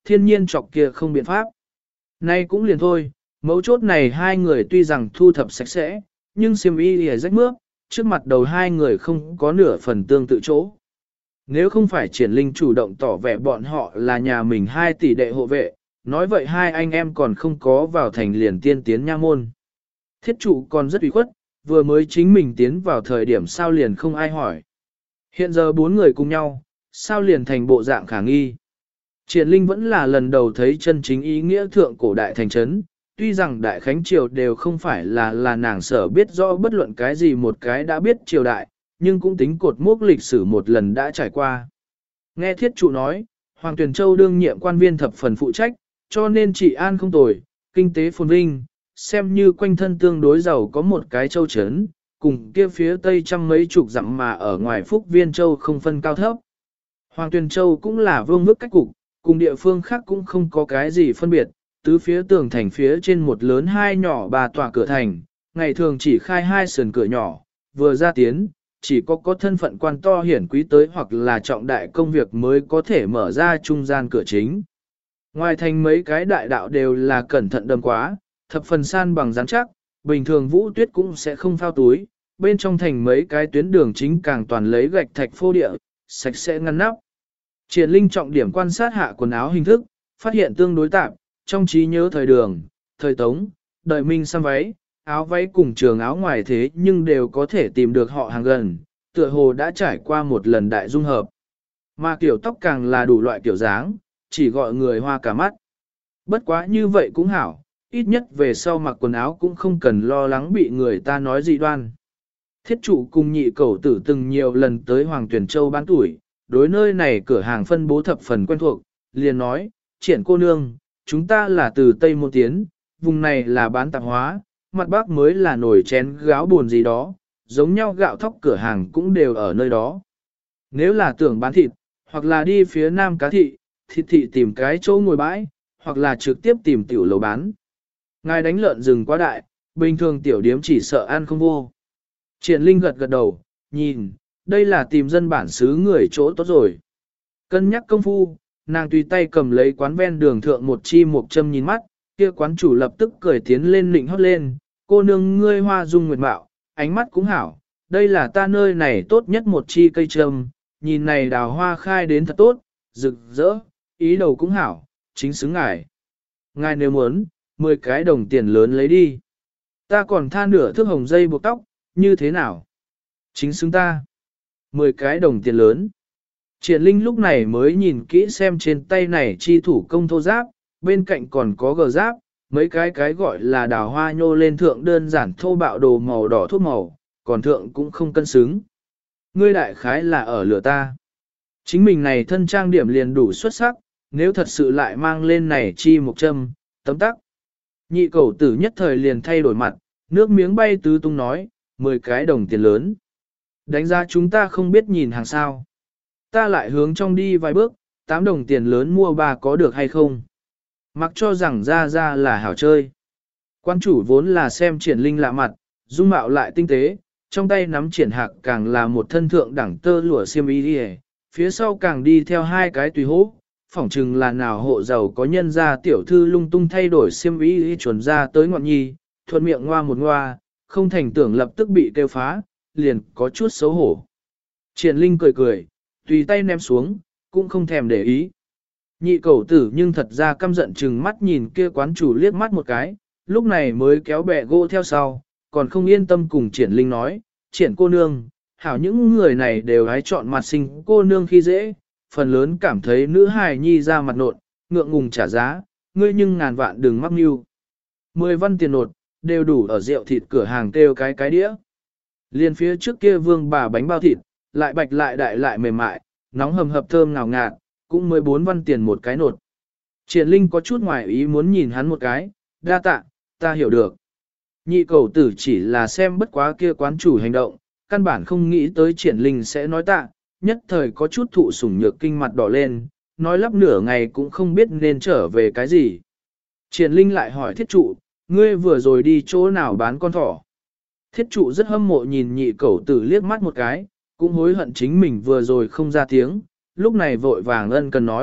thiên nhiên chọc kia không biện pháp. Nay cũng liền thôi, mấu chốt này hai người tuy rằng thu thập sạch sẽ, nhưng xiêm y lìa rách mướp, trước mặt đầu hai người không có nửa phần tương tự chỗ. Nếu không phải triển linh chủ động tỏ vẻ bọn họ là nhà mình hai tỷ đệ hộ vệ, nói vậy hai anh em còn không có vào thành liền tiên tiến nha môn. Thiết trụ còn rất ủy khuất, vừa mới chính mình tiến vào thời điểm sao liền không ai hỏi. Hiện giờ bốn người cùng nhau, sao liền thành bộ dạng khả nghi. Triển linh vẫn là lần đầu thấy chân chính ý nghĩa thượng cổ đại thành trấn, tuy rằng đại khánh triều đều không phải là là nàng sở biết rõ bất luận cái gì một cái đã biết triều đại, nhưng cũng tính cột mốc lịch sử một lần đã trải qua. Nghe thiết trụ nói, Hoàng Tuyền Châu đương nhiệm quan viên thập phần phụ trách, cho nên trị an không tồi, kinh tế phồn vinh, xem như quanh thân tương đối giàu có một cái châu trấn, cùng kia phía tây trăm mấy chục dặm mà ở ngoài Phúc Viên Châu không phân cao thấp. Hoàng Tuyền Châu cũng là vương mức cách cục, cùng địa phương khác cũng không có cái gì phân biệt, tứ phía tường thành phía trên một lớn hai nhỏ ba tòa cửa thành, ngày thường chỉ khai hai sườn cửa nhỏ, vừa ra tiến, chỉ có có thân phận quan to hiển quý tới hoặc là trọng đại công việc mới có thể mở ra trung gian cửa chính. Ngoài thành mấy cái đại đạo đều là cẩn thận đâm quá, thập phần san bằng rắn chắc, bình thường vũ tuyết cũng sẽ không phao túi, bên trong thành mấy cái tuyến đường chính càng toàn lấy gạch thạch phô địa, sạch sẽ ngăn nắp. Triển linh trọng điểm quan sát hạ quần áo hình thức, phát hiện tương đối tạp, trong trí nhớ thời đường, thời tống, đời minh xăm váy, áo váy cùng trường áo ngoài thế nhưng đều có thể tìm được họ hàng gần, tựa hồ đã trải qua một lần đại dung hợp. Mà kiểu tóc càng là đủ loại kiểu dáng, chỉ gọi người hoa cả mắt. Bất quá như vậy cũng hảo, ít nhất về sau mặc quần áo cũng không cần lo lắng bị người ta nói dị đoan. Thiết trụ cùng nhị cẩu tử từng nhiều lần tới Hoàng Tuyển Châu bán tuổi, đối nơi này cửa hàng phân bố thập phần quen thuộc, liền nói, triển cô nương, chúng ta là từ Tây Môn Tiến, vùng này là bán tạp hóa, mặt bắc mới là nồi chén gáo buồn gì đó, giống nhau gạo thóc cửa hàng cũng đều ở nơi đó. Nếu là tưởng bán thịt, hoặc là đi phía nam cá thị, thịt thị tìm cái chỗ ngồi bãi, hoặc là trực tiếp tìm tiểu lầu bán. Ngài đánh lợn rừng quá đại, bình thường tiểu điếm chỉ sợ ăn không vô. Triển Linh gật gật đầu, nhìn, đây là tìm dân bản xứ người chỗ tốt rồi. Cân nhắc công phu, nàng tùy tay cầm lấy quán ven đường thượng một chi một châm nhìn mắt, kia quán chủ lập tức cười tiến lên nịnh hót lên, cô nương ngươi hoa dung nguyệt mạo, ánh mắt cũng hảo, đây là ta nơi này tốt nhất một chi cây trâm, nhìn này đào hoa khai đến thật tốt, rực rỡ, ý đầu cũng hảo, chính xứng ngài. Ngài nếu muốn, mười cái đồng tiền lớn lấy đi. Ta còn tha nửa thước hồng dây buộc tóc, như thế nào? Chính xứng ta. mười cái đồng tiền lớn. Triển Linh lúc này mới nhìn kỹ xem trên tay này chi thủ công thô giáp, bên cạnh còn có gờ giáp, mấy cái cái gọi là đào hoa nhô lên thượng đơn giản thô bạo đồ màu đỏ thuốc màu, còn thượng cũng không cân xứng. Ngươi đại khái là ở lửa ta. Chính mình này thân trang điểm liền đủ xuất sắc, nếu thật sự lại mang lên này chi một châm, tấm tắc. Nhị cẩu tử nhất thời liền thay đổi mặt, nước miếng bay tứ tung nói, mười cái đồng tiền lớn. Đánh giá chúng ta không biết nhìn hàng sao. Ta lại hướng trong đi vài bước, tám đồng tiền lớn mua ba có được hay không. Mặc cho rằng ra ra là hảo chơi. Quan chủ vốn là xem Triển Linh lạ mặt, dung mạo lại tinh tế, trong tay nắm triển hạc càng là một thân thượng đẳng tơ lụa xiêm y đi, phía sau càng đi theo hai cái tùy hố, phỏng chừng là nào hộ giàu có nhân ra tiểu thư lung tung thay đổi xiêm y chuẩn ra tới ngọn nhi, thuận miệng ngoa một ngoa, không thành tưởng lập tức bị kêu phá, liền có chút xấu hổ. Triển Linh cười cười, tùy tay ném xuống, cũng không thèm để ý. Nhị cẩu tử nhưng thật ra căm giận chừng mắt nhìn kia quán chủ liếc mắt một cái, lúc này mới kéo bẹ gỗ theo sau, còn không yên tâm cùng Triển Linh nói, Triển cô nương, hảo những người này đều hái chọn mặt sinh cô nương khi dễ, phần lớn cảm thấy nữ hài nhi ra mặt nộn, ngượng ngùng trả giá, ngươi nhưng ngàn vạn đừng mắc mưu. Mười văn tiền nột, đều đủ ở rượu thịt cửa hàng kêu cái cái đĩa. Liên phía trước kia vương bà bánh bao thịt, lại bạch lại đại lại mềm mại, nóng hầm hập thơm ngào ngạt, cũng mười bốn văn tiền một cái nột. Triển Linh có chút ngoài ý muốn nhìn hắn một cái, đa tạ, ta hiểu được. Nhị cầu tử chỉ là xem bất quá kia quán chủ hành động, căn bản không nghĩ tới Triển Linh sẽ nói tạ, nhất thời có chút thụ sủng nhược kinh mặt đỏ lên, nói lắp nửa ngày cũng không biết nên trở về cái gì. Triển Linh lại hỏi thiết trụ, ngươi vừa rồi đi chỗ nào bán con thỏ. Thiết trụ rất hâm mộ nhìn nhị cẩu tử liếc mắt một cái, cũng hối hận chính mình vừa rồi không ra tiếng, lúc này vội vàng ân cần nói,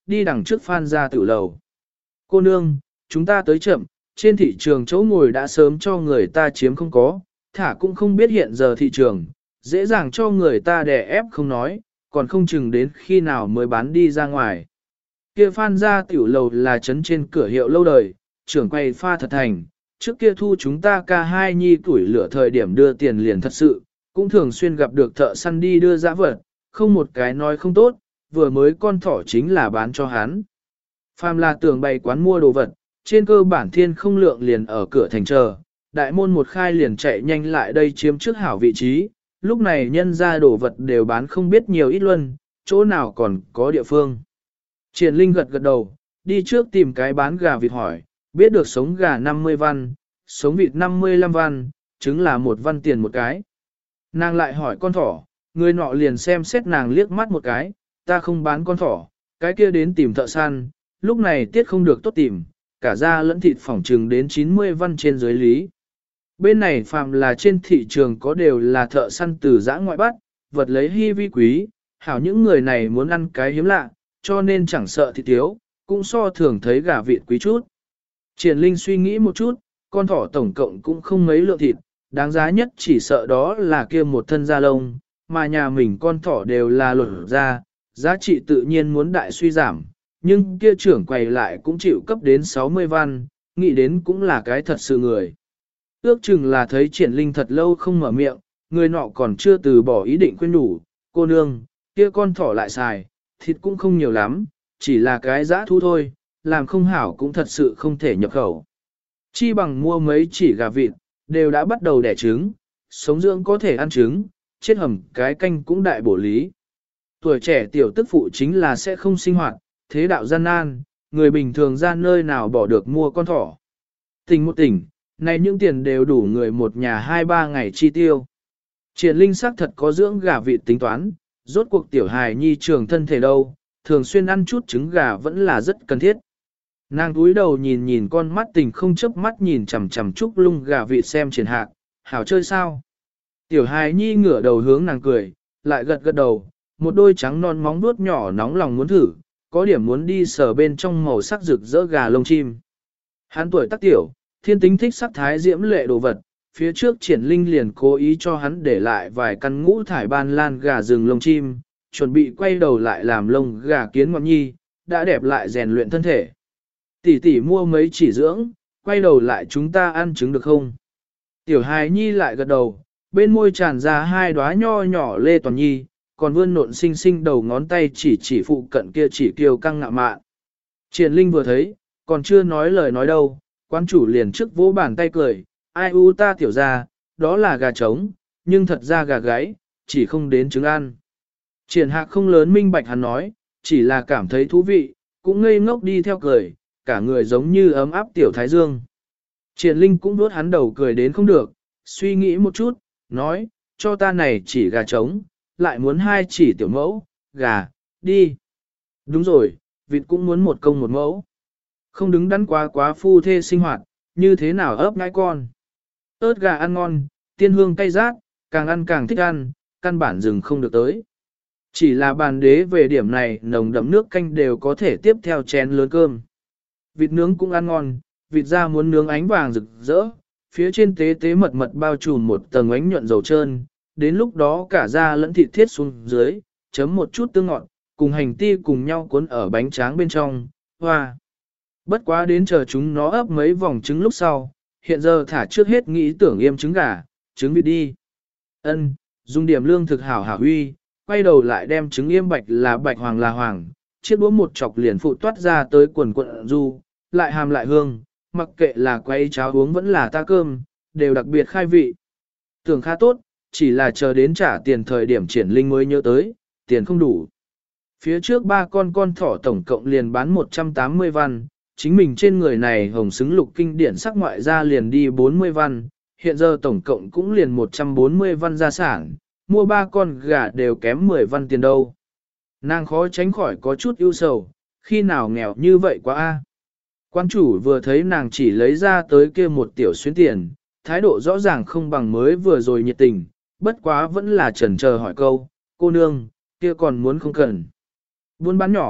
đi đằng trước Phan ra tiểu lầu. Cô nương, chúng ta tới chậm, trên thị trường chỗ ngồi đã sớm cho người ta chiếm không có, thả cũng không biết hiện giờ thị trường, dễ dàng cho người ta đè ép không nói, còn không chừng đến khi nào mới bán đi ra ngoài. Kia Phan ra tiểu lầu là trấn trên cửa hiệu lâu đời, trưởng quầy pha thật thành, trước kia thu chúng ta ca hai nhi tuổi lửa thời điểm đưa tiền liền thật sự, cũng thường xuyên gặp được thợ săn đi đưa dã vật, không một cái nói không tốt, vừa mới con thỏ chính là bán cho hắn. Phàm là tưởng bày quán mua đồ vật, trên cơ bản thiên không lượng liền ở cửa thành chờ, đại môn một khai liền chạy nhanh lại đây chiếm trước hảo vị trí, lúc này nhân ra đồ vật đều bán không biết nhiều ít luôn, chỗ nào còn có địa phương. Triển Linh gật gật đầu, đi trước tìm cái bán gà vịt hỏi, biết được sống gà năm mươi văn, sống vịt năm mươi lăm văn, trứng là một văn tiền một cái. Nàng lại hỏi con thỏ, người nọ liền xem xét nàng liếc mắt một cái, ta không bán con thỏ, cái kia đến tìm thợ săn, lúc này tiết không được tốt tìm, cả da lẫn thịt phỏng trừng đến chín mươi văn trên dưới lý. Bên này phàm là trên thị trường có đều là thợ săn từ giã ngoại bắt, vật lấy hy vi quý, hảo những người này muốn ăn cái hiếm lạ, cho nên chẳng sợ thịt thiếu, cũng so thường thấy gà vịt quý chút. Triển Linh suy nghĩ một chút, con thỏ tổng cộng cũng không mấy lượng thịt, đáng giá nhất chỉ sợ đó là kia một thân da lông, mà nhà mình con thỏ đều là lột da, giá trị tự nhiên muốn đại suy giảm, nhưng kia trưởng quầy lại cũng chịu cấp đến sáu mươi văn, nghĩ đến cũng là cái thật sự người. Ước chừng là thấy Triển Linh thật lâu không mở miệng, người nọ còn chưa từ bỏ ý định khuyên nhủ, cô nương, kia con thỏ lại xài, thịt cũng không nhiều lắm, chỉ là cái dã thú thôi, làm không hảo cũng thật sự không thể nhập khẩu. Chi bằng mua mấy chỉ gà vịt, đều đã bắt đầu đẻ trứng, sống dưỡng có thể ăn trứng, chết hầm cái canh cũng đại bổ lý. Tuổi trẻ tiểu tức phụ chính là sẽ không sinh hoạt, thế đạo gian nan, người bình thường ra nơi nào bỏ được mua con thỏ. Tỉnh một tỉnh, này những tiền đều đủ người một nhà hai ba ngày chi tiêu. Triển Linh sắc thật có dưỡng gà vịt tính toán, rốt cuộc tiểu hài nhi trường thân thể đâu, thường xuyên ăn chút trứng gà vẫn là rất cần thiết. Nàng túi đầu nhìn nhìn con mắt tình không chớp mắt nhìn chằm chằm chúc lung gà vịt xem Triển Hạc, hảo chơi sao. Tiểu hài nhi ngửa đầu hướng nàng cười, lại gật gật đầu, một đôi trắng non móng vuốt nhỏ nóng lòng muốn thử, có điểm muốn đi sờ bên trong màu sắc rực rỡ gà lông chim. Hắn tuổi tác tiểu, thiên tính thích sắc thái diễm lệ đồ vật, phía trước Triển Linh liền cố ý cho hắn để lại vài căn ngũ thải ban lan gà rừng lông chim, chuẩn bị quay đầu lại làm lông gà kiến ngọn nhi, đã đẹp lại rèn luyện thân thể. Tỷ tỷ mua mấy chỉ dưỡng, quay đầu lại chúng ta ăn trứng được không? Tiểu hài nhi lại gật đầu, bên môi tràn ra hai đóa nho nhỏ lê toàn nhi, còn vươn nộn xinh xinh đầu ngón tay chỉ chỉ phụ cận kia chỉ kiều căng ngạ mạn. Triển Linh vừa thấy, còn chưa nói lời nói đâu, quán chủ liền trước vỗ bàn tay cười, ai u ta tiểu ra, đó là gà trống, nhưng thật ra gà gáy, chỉ không đến trứng ăn. Triển Hạc không lớn minh bạch hắn nói, chỉ là cảm thấy thú vị, cũng ngây ngốc đi theo cười, cả người giống như ấm áp tiểu thái dương. Triển Linh cũng đuốt hắn đầu cười đến không được, suy nghĩ một chút, nói, cho ta này chỉ gà trống, lại muốn hai chỉ tiểu mẫu, gà, đi. Đúng rồi, vịt cũng muốn một công một mẫu. Không đứng đắn quá quá phu thê sinh hoạt, như thế nào ấp ngãi con. Ớt gà ăn ngon, tiên hương cay rát, càng ăn càng thích ăn, căn bản dừng không được tới. Chỉ là bàn đế về điểm này nồng đậm nước canh đều có thể tiếp theo chén lớn cơm. Vịt nướng cũng ăn ngon, vịt da muốn nướng ánh vàng rực rỡ, phía trên tế tế mật mật bao trùm một tầng ánh nhuận dầu trơn, đến lúc đó cả da lẫn thịt thiết xuống dưới, chấm một chút tương ngọt, cùng hành ti cùng nhau cuốn ở bánh tráng bên trong, hoa. Bất quá đến chờ chúng nó ấp mấy vòng trứng lúc sau, hiện giờ thả trước hết nghĩ tưởng yêm trứng gà, trứng vịt đi. Ân, dùng điểm lương thực hảo hảo huy, quay đầu lại đem trứng yêm bạch là bạch hoàng là hoàng, chiếc đũa một chọc liền phụ toát ra tới quần quận du, lại hàm lại hương, mặc kệ là quay cháo uống vẫn là ta cơm, đều đặc biệt khai vị. Tưởng khá tốt, chỉ là chờ đến trả tiền thời điểm Triển Linh mới nhớ tới, tiền không đủ. Phía trước ba con con thỏ tổng cộng liền bán một trăm tám mươi văn, chính mình trên người này hồng xứng lục kinh điển sắc ngoại ra liền đi bốn mươi văn, hiện giờ tổng cộng cũng liền một trăm bốn mươi văn gia sản, mua ba con gà đều kém mười văn tiền đâu. Nàng khó tránh khỏi có chút ưu sầu, khi nào nghèo như vậy quá a. Quan chủ vừa thấy nàng chỉ lấy ra tới kia một tiểu xuyến tiền, thái độ rõ ràng không bằng mới vừa rồi nhiệt tình, bất quá vẫn là chần chờ hỏi câu, cô nương, kia còn muốn không cần. Buôn bán nhỏ,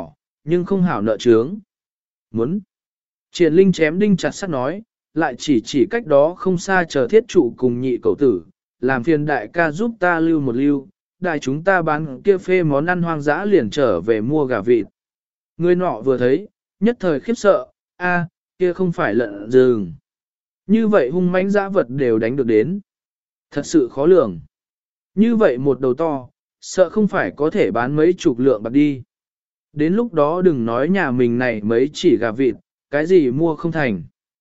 nhưng không hảo nợ trướng. Muốn. Triển Linh chém đinh chặt sắt nói, lại chỉ chỉ cách đó không xa chờ thiết trụ cùng nhị cậu tử, làm phiền đại ca giúp ta lưu một lưu, đại chúng ta bán kia phê món ăn hoang dã liền trở về mua gà vịt. Người nọ vừa thấy, nhất thời khiếp sợ, a, kia không phải lợn rừng. Như vậy hung mãnh dã vật đều đánh được đến. Thật sự khó lường. Như vậy một đầu to, sợ không phải có thể bán mấy chục lượng bạc đi. Đến lúc đó đừng nói nhà mình này mấy chỉ gà vịt, cái gì mua không thành.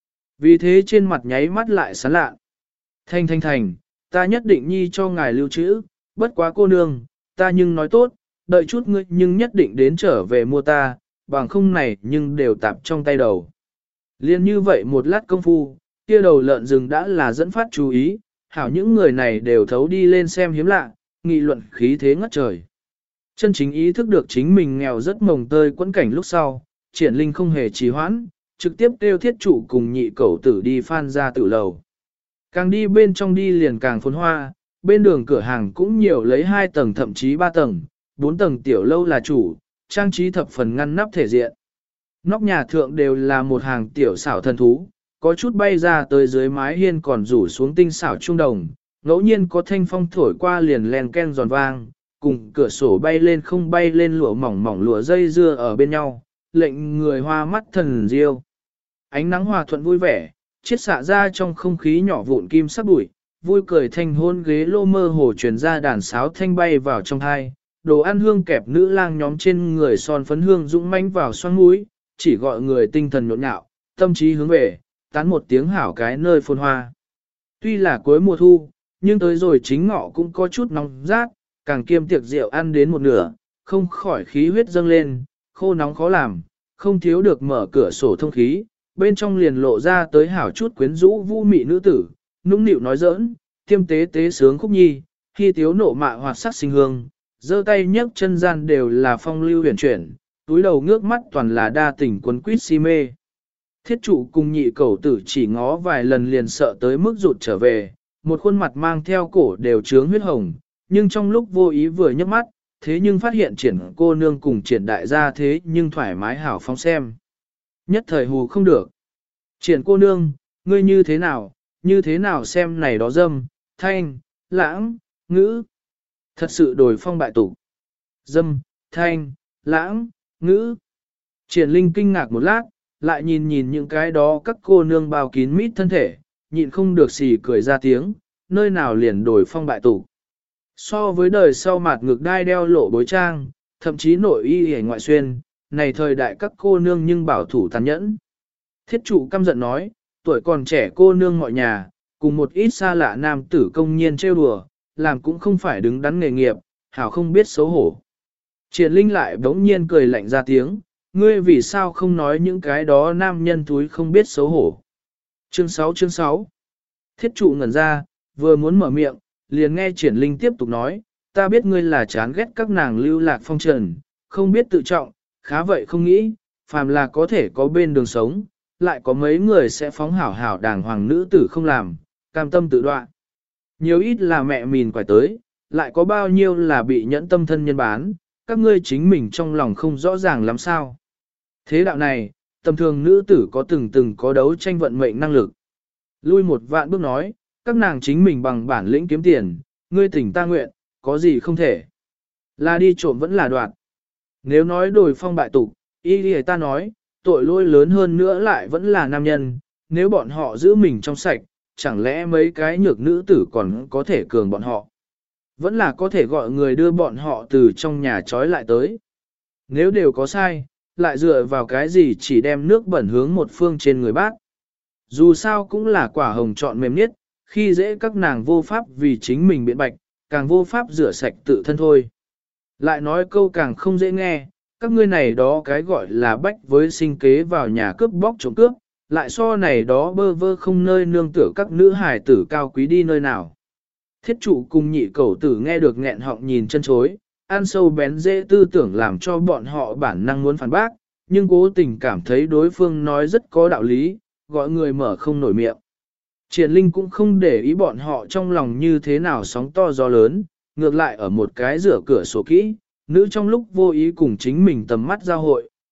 Vì thế trên mặt nháy mắt lại sán lạ. Thanh thanh thành, ta nhất định nhi cho ngài lưu trữ, bất quá cô nương, ta nhưng nói tốt, đợi chút ngươi nhưng nhất định đến trở về mua ta, bằng không này nhưng đều tạp trong tay đầu. Liên như vậy một lát công phu, kia đầu lợn rừng đã là dẫn phát chú ý, hảo những người này đều thấu đi lên xem hiếm lạ, nghị luận khí thế ngất trời. Chân chính ý thức được chính mình nghèo rất mồng tơi quẫn cảnh lúc sau, Triển Linh không hề trì hoãn, trực tiếp kêu thiết trụ cùng nhị cẩu tử đi phan ra tử lầu. Càng đi bên trong đi liền càng phồn hoa, bên đường cửa hàng cũng nhiều lấy hai tầng thậm chí ba tầng, bốn tầng tiểu lâu là chủ, trang trí thập phần ngăn nắp thể diện. Nóc nhà thượng đều là một hàng tiểu xảo thần thú, có chút bay ra tới dưới mái hiên còn rủ xuống tinh xảo trung đồng, ngẫu nhiên có thanh phong thổi qua liền len ken giòn vang, cùng cửa sổ bay lên không bay lên lụa mỏng mỏng lụa dây dưa ở bên nhau, lệnh người hoa mắt thần diêu. Ánh nắng hòa thuận vui vẻ, chiết xạ ra trong không khí nhỏ vụn kim sắc bụi, vui cười thanh hôn ghế lô mơ hồ truyền ra đàn sáo thanh bay vào trong hai, đồ ăn hương kẹp nữ lang nhóm trên người son phấn hương dũng mãnh vào xoang mũi, chỉ gọi người tinh thần nhộn nhạo, tâm trí hướng về, tán một tiếng hảo cái nơi phồn hoa. Tuy là cuối mùa thu, nhưng tới rồi chính ngọ cũng có chút nóng rát, càng kiêm tiệc rượu ăn đến một nửa, không khỏi khí huyết dâng lên, khô nóng khó làm, không thiếu được mở cửa sổ thông khí, bên trong liền lộ ra tới hảo chút quyến rũ vũ mị nữ tử, nũng nịu nói giỡn, tiêm tế tế sướng khúc nhi, khi tiếu nộ mạ hoạt sắc sinh hương, giơ tay nhấc chân gian đều là phong lưu huyền chuyển, túi đầu ngước mắt toàn là đa tình quấn quýt si mê. Thiết trụ cùng nhị cẩu tử chỉ ngó vài lần liền sợ tới mức rụt trở về, một khuôn mặt mang theo cổ đều trướng huyết hồng, nhưng trong lúc vô ý vừa nhấc mắt, thế nhưng phát hiện triển cô nương cùng triển đại gia thế nhưng thoải mái hảo phóng xem. Nhất thời hù không được. Triển cô nương, ngươi như thế nào, như thế nào xem này đó dâm, thanh, lãng, ngữ. Thật sự đổi phong bại tục. Dâm, thanh, lãng, ngữ. Triển Linh kinh ngạc một lát, lại nhìn nhìn những cái đó các cô nương bao kín mít thân thể, nhịn không được xì cười ra tiếng, nơi nào liền đổi phong bại tục. So với đời sau mặt ngực đai đeo lộ bối trang, thậm chí nội y hề ngoại xuyên, này thời đại các cô nương nhưng bảo thủ tàn nhẫn. Thiết trụ căm giận nói, tuổi còn trẻ cô nương mọi nhà, cùng một ít xa lạ nam tử công nhiên trêu đùa, làm cũng không phải đứng đắn nghề nghiệp, hảo không biết xấu hổ. Triển Linh lại bỗng nhiên cười lạnh ra tiếng, ngươi vì sao không nói những cái đó nam nhân túi không biết xấu hổ. Chương sáu chương sáu Thiết trụ ngẩn ra, vừa muốn mở miệng, liền nghe Triển Linh tiếp tục nói, ta biết ngươi là chán ghét các nàng lưu lạc phong trần, không biết tự trọng, khá vậy không nghĩ, phàm là có thể có bên đường sống, lại có mấy người sẽ phóng hảo hảo đàng hoàng nữ tử không làm, cam tâm tự đoạn. Nhiều ít là mẹ mìn quải tới, lại có bao nhiêu là bị nhẫn tâm thân nhân bán, các ngươi chính mình trong lòng không rõ ràng lắm sao. Thế đạo này, tầm thường nữ tử có từng từng có đấu tranh vận mệnh năng lực. Lui một vạn bước nói, các nàng chính mình bằng bản lĩnh kiếm tiền, ngươi tỉnh ta nguyện, có gì không thể. Là đi trộm vẫn là đoạt. Nếu nói đổi phong bại tục, y đi ta nói, tội lỗi lớn hơn nữa lại vẫn là nam nhân, nếu bọn họ giữ mình trong sạch, chẳng lẽ mấy cái nhược nữ tử còn có thể cường bọn họ. Vẫn là có thể gọi người đưa bọn họ từ trong nhà trói lại tới. Nếu đều có sai, lại dựa vào cái gì chỉ đem nước bẩn hướng một phương trên người bác. Dù sao cũng là quả hồng trọn mềm nhất, khi dễ các nàng vô pháp vì chính mình biện bạch, càng vô pháp rửa sạch tự thân thôi. Lại nói câu càng không dễ nghe, các ngươi này đó cái gọi là bách với sinh kế vào nhà cướp bóc trộm cướp, lại so này đó bơ vơ không nơi nương tựa các nữ hài tử cao quý đi nơi nào. Thiết trụ cùng nhị cẩu tử nghe được nghẹn họng nhìn chân chối, ăn sâu bén dễ tư tưởng làm cho bọn họ bản năng muốn phản bác, nhưng cố tình cảm thấy đối phương nói rất có đạo lý, gọi người mở không nổi miệng. Triển Linh cũng không để ý bọn họ trong lòng như thế nào sóng to gió lớn, ngược lại ở một cái rửa cửa sổ kỹ, nữ trong lúc vô ý cùng chính mình tầm mắt giao hội,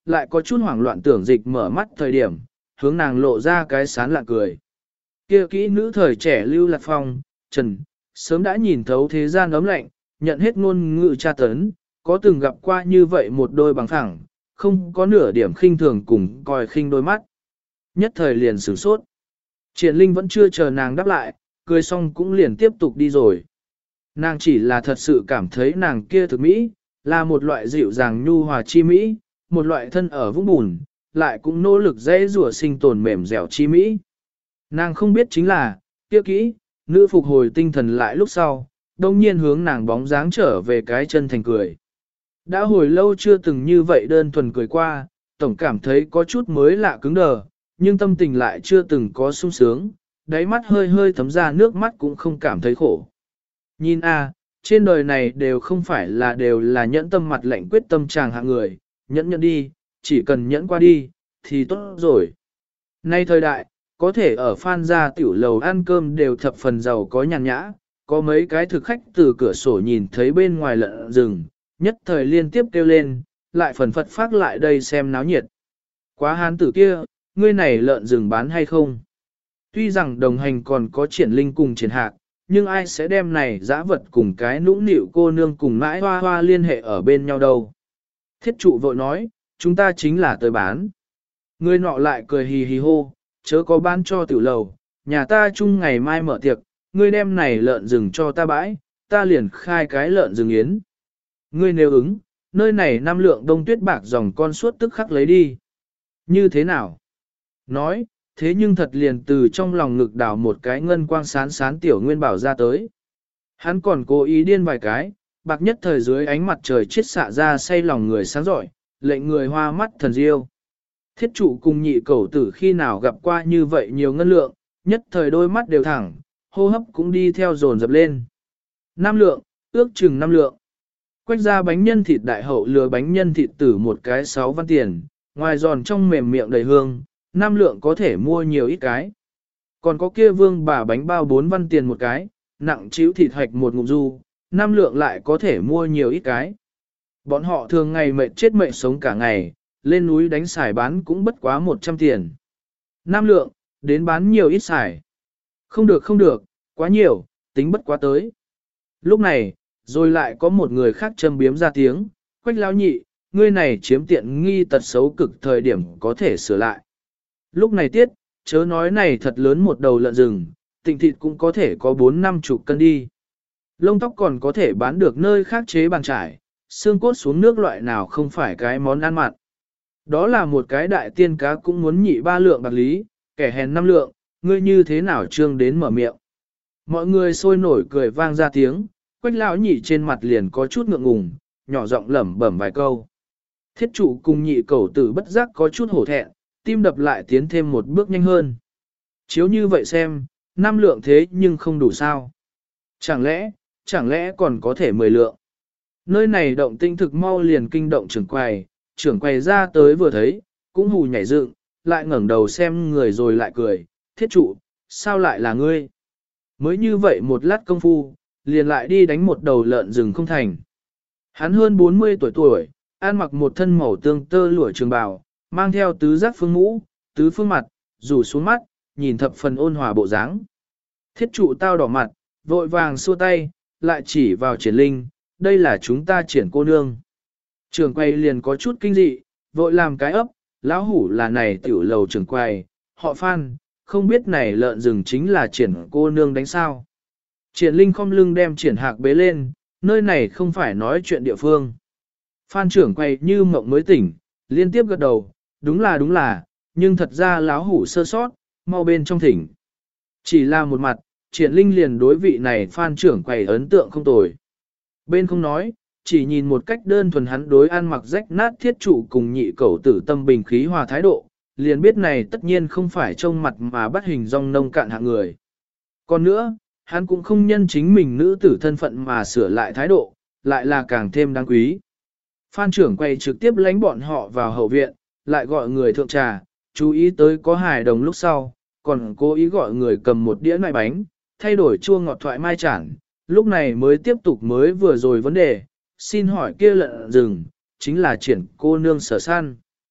lại có chút hoảng loạn tưởng dịch mở mắt thời điểm, hướng nàng lộ ra cái sán lạ cười. Kia kỹ nữ thời trẻ Lưu Lạc Phong, Trần, sớm đã nhìn thấu thế gian ấm lạnh, nhận hết ngôn ngữ tra tấn, có từng gặp qua như vậy một đôi bằng thẳng, không có nửa điểm khinh thường cùng coi khinh đôi mắt. Nhất thời liền sửng sốt. Triển Linh vẫn chưa chờ nàng đáp lại, cười xong cũng liền tiếp tục đi rồi. Nàng chỉ là thật sự cảm thấy nàng kia thực mỹ, là một loại dịu dàng nhu hòa chi mỹ, một loại thân ở vũng bùn, lại cũng nỗ lực dễ rủa sinh tồn mềm dẻo chi mỹ. Nàng không biết chính là, kia kỹ, nữ phục hồi tinh thần lại lúc sau, đông nhiên hướng nàng bóng dáng trở về cái chân thành cười. Đã hồi lâu chưa từng như vậy đơn thuần cười qua, tổng cảm thấy có chút mới lạ cứng đờ, nhưng tâm tình lại chưa từng có sung sướng, đáy mắt hơi hơi thấm ra nước mắt cũng không cảm thấy khổ. Nhìn a, trên đời này đều không phải là đều là nhẫn tâm mặt lạnh quyết tâm chàng hạng người, nhẫn nhẫn đi, chỉ cần nhẫn qua đi, thì tốt rồi. Nay thời đại, có thể ở Phan gia tiểu lầu ăn cơm đều thập phần giàu có nhàn nhã, có mấy cái thực khách từ cửa sổ nhìn thấy bên ngoài lợn rừng, nhất thời liên tiếp kêu lên, lại phần phật phát lại đây xem náo nhiệt. Quá hán tử kia, ngươi này lợn rừng bán hay không? Tuy rằng đồng hành còn có triển linh cùng triển hạc, nhưng ai sẽ đem này dã vật cùng cái nũng nịu cô nương cùng mãi hoa hoa liên hệ ở bên nhau đâu? Thiết trụ vội nói, chúng ta chính là tới bán. Người nọ lại cười hì hì hô, chớ có bán cho tiểu lầu, nhà ta chung ngày mai mở tiệc, ngươi đem này lợn rừng cho ta bãi, ta liền khai cái lợn rừng yến. Ngươi nếu ứng, nơi này năm lượng đông tuyết bạc dòng con suốt tức khắc lấy đi. Như thế nào? Nói, thế nhưng thật liền từ trong lòng ngực đảo một cái ngân quang sán sán tiểu nguyên bảo ra tới. Hắn còn cố ý điên vài cái, bạc nhất thời dưới ánh mặt trời chiết xạ ra say lòng người sáng rọi, lệnh người hoa mắt thần diêu. Thiết trụ cùng nhị cẩu tử khi nào gặp qua như vậy nhiều ngân lượng, nhất thời đôi mắt đều thẳng, hô hấp cũng đi theo dồn dập lên. Năm lượng, ước chừng năm lượng. Quách ra bánh nhân thịt đại hậu lừa bánh nhân thịt tử một cái sáu văn tiền, ngoài giòn trong mềm miệng đầy hương, năm lượng có thể mua nhiều ít cái. Còn có kia vương bà bánh bao bốn văn tiền một cái, nặng chíu thịt hạch một ngụm du, năm lượng lại có thể mua nhiều ít cái. Bọn họ thường ngày mệt chết mệt sống cả ngày, lên núi đánh xài bán cũng bất quá một trăm tiền. Năm lượng, đến bán nhiều ít xài. Không được không được, quá nhiều, tính bất quá tới. Lúc này, rồi lại có một người khác châm biếm ra tiếng, Quách lão nhị, ngươi này chiếm tiện nghi tật xấu cực thời điểm có thể sửa lại. Lúc này tiết, chớ nói này thật lớn một đầu lợn rừng, tịnh thịt cũng có thể có bốn năm chục cân đi. Lông tóc còn có thể bán được nơi khác chế bàn trải, xương cốt xuống nước loại nào không phải cái món ăn mặn. Đó là một cái đại tiên cá cũng muốn nhị ba lượng bạc lý, kẻ hèn năm lượng, ngươi như thế nào trương đến mở miệng. Mọi người sôi nổi cười vang ra tiếng, Quách lão nhị trên mặt liền có chút ngượng ngùng, nhỏ giọng lẩm bẩm vài câu. Thiết trụ cùng nhị cẩu tử bất giác có chút hổ thẹn, tim đập lại tiến thêm một bước nhanh hơn. Chiếu như vậy xem, năm lượng thế nhưng không đủ sao. Chẳng lẽ, chẳng lẽ còn có thể mười lượng. Nơi này động tinh thực mau liền kinh động trưởng quầy, trưởng quầy ra tới vừa thấy, cũng hù nhảy dựng, lại ngẩng đầu xem người rồi lại cười, thiết trụ, sao lại là ngươi? Mới như vậy một lát công phu, liền lại đi đánh một đầu lợn rừng không thành. Hắn hơn bốn mươi tuổi tuổi, ăn mặc một thân màu tương tơ lụa trường bào, mang theo tứ giác phương mũ, tứ phương mặt, rủ xuống mắt, nhìn thập phần ôn hòa bộ dáng. Thiết trụ tao đỏ mặt, vội vàng xua tay, lại chỉ vào triển linh, đây là chúng ta triển cô nương. Trường quay liền có chút kinh dị, vội làm cái ấp, lão hủ là này tiểu lầu trường quay, họ Phan, không biết này lợn rừng chính là triển cô nương đánh sao. Triển linh không lưng đem triển hạc bế lên, nơi này không phải nói chuyện địa phương. Phan trưởng quay như mộng mới tỉnh, liên tiếp gật đầu, đúng là đúng là, nhưng thật ra lão hủ sơ sót, mau bên trong thỉnh. Chỉ là một mặt, triển linh liền đối vị này Phan trưởng quầy ấn tượng không tồi. Bên không nói, chỉ nhìn một cách đơn thuần hắn đối ăn mặc rách nát thiết trụ cùng nhị cẩu tử tâm bình khí hòa thái độ, liền biết này tất nhiên không phải trông mặt mà bắt hình dong nông cạn hạng người. Còn nữa, hắn cũng không nhân chính mình nữ tử thân phận mà sửa lại thái độ, lại là càng thêm đáng quý. Phan trưởng quay trực tiếp lánh bọn họ vào hậu viện, lại gọi người thượng trà, chú ý tới có hài đồng lúc sau, còn cố ý gọi người cầm một đĩa nai bánh, thay đổi chua ngọt thoại mai chản, lúc này mới tiếp tục mới vừa rồi vấn đề, xin hỏi kia lợn rừng, chính là triển cô nương sở san.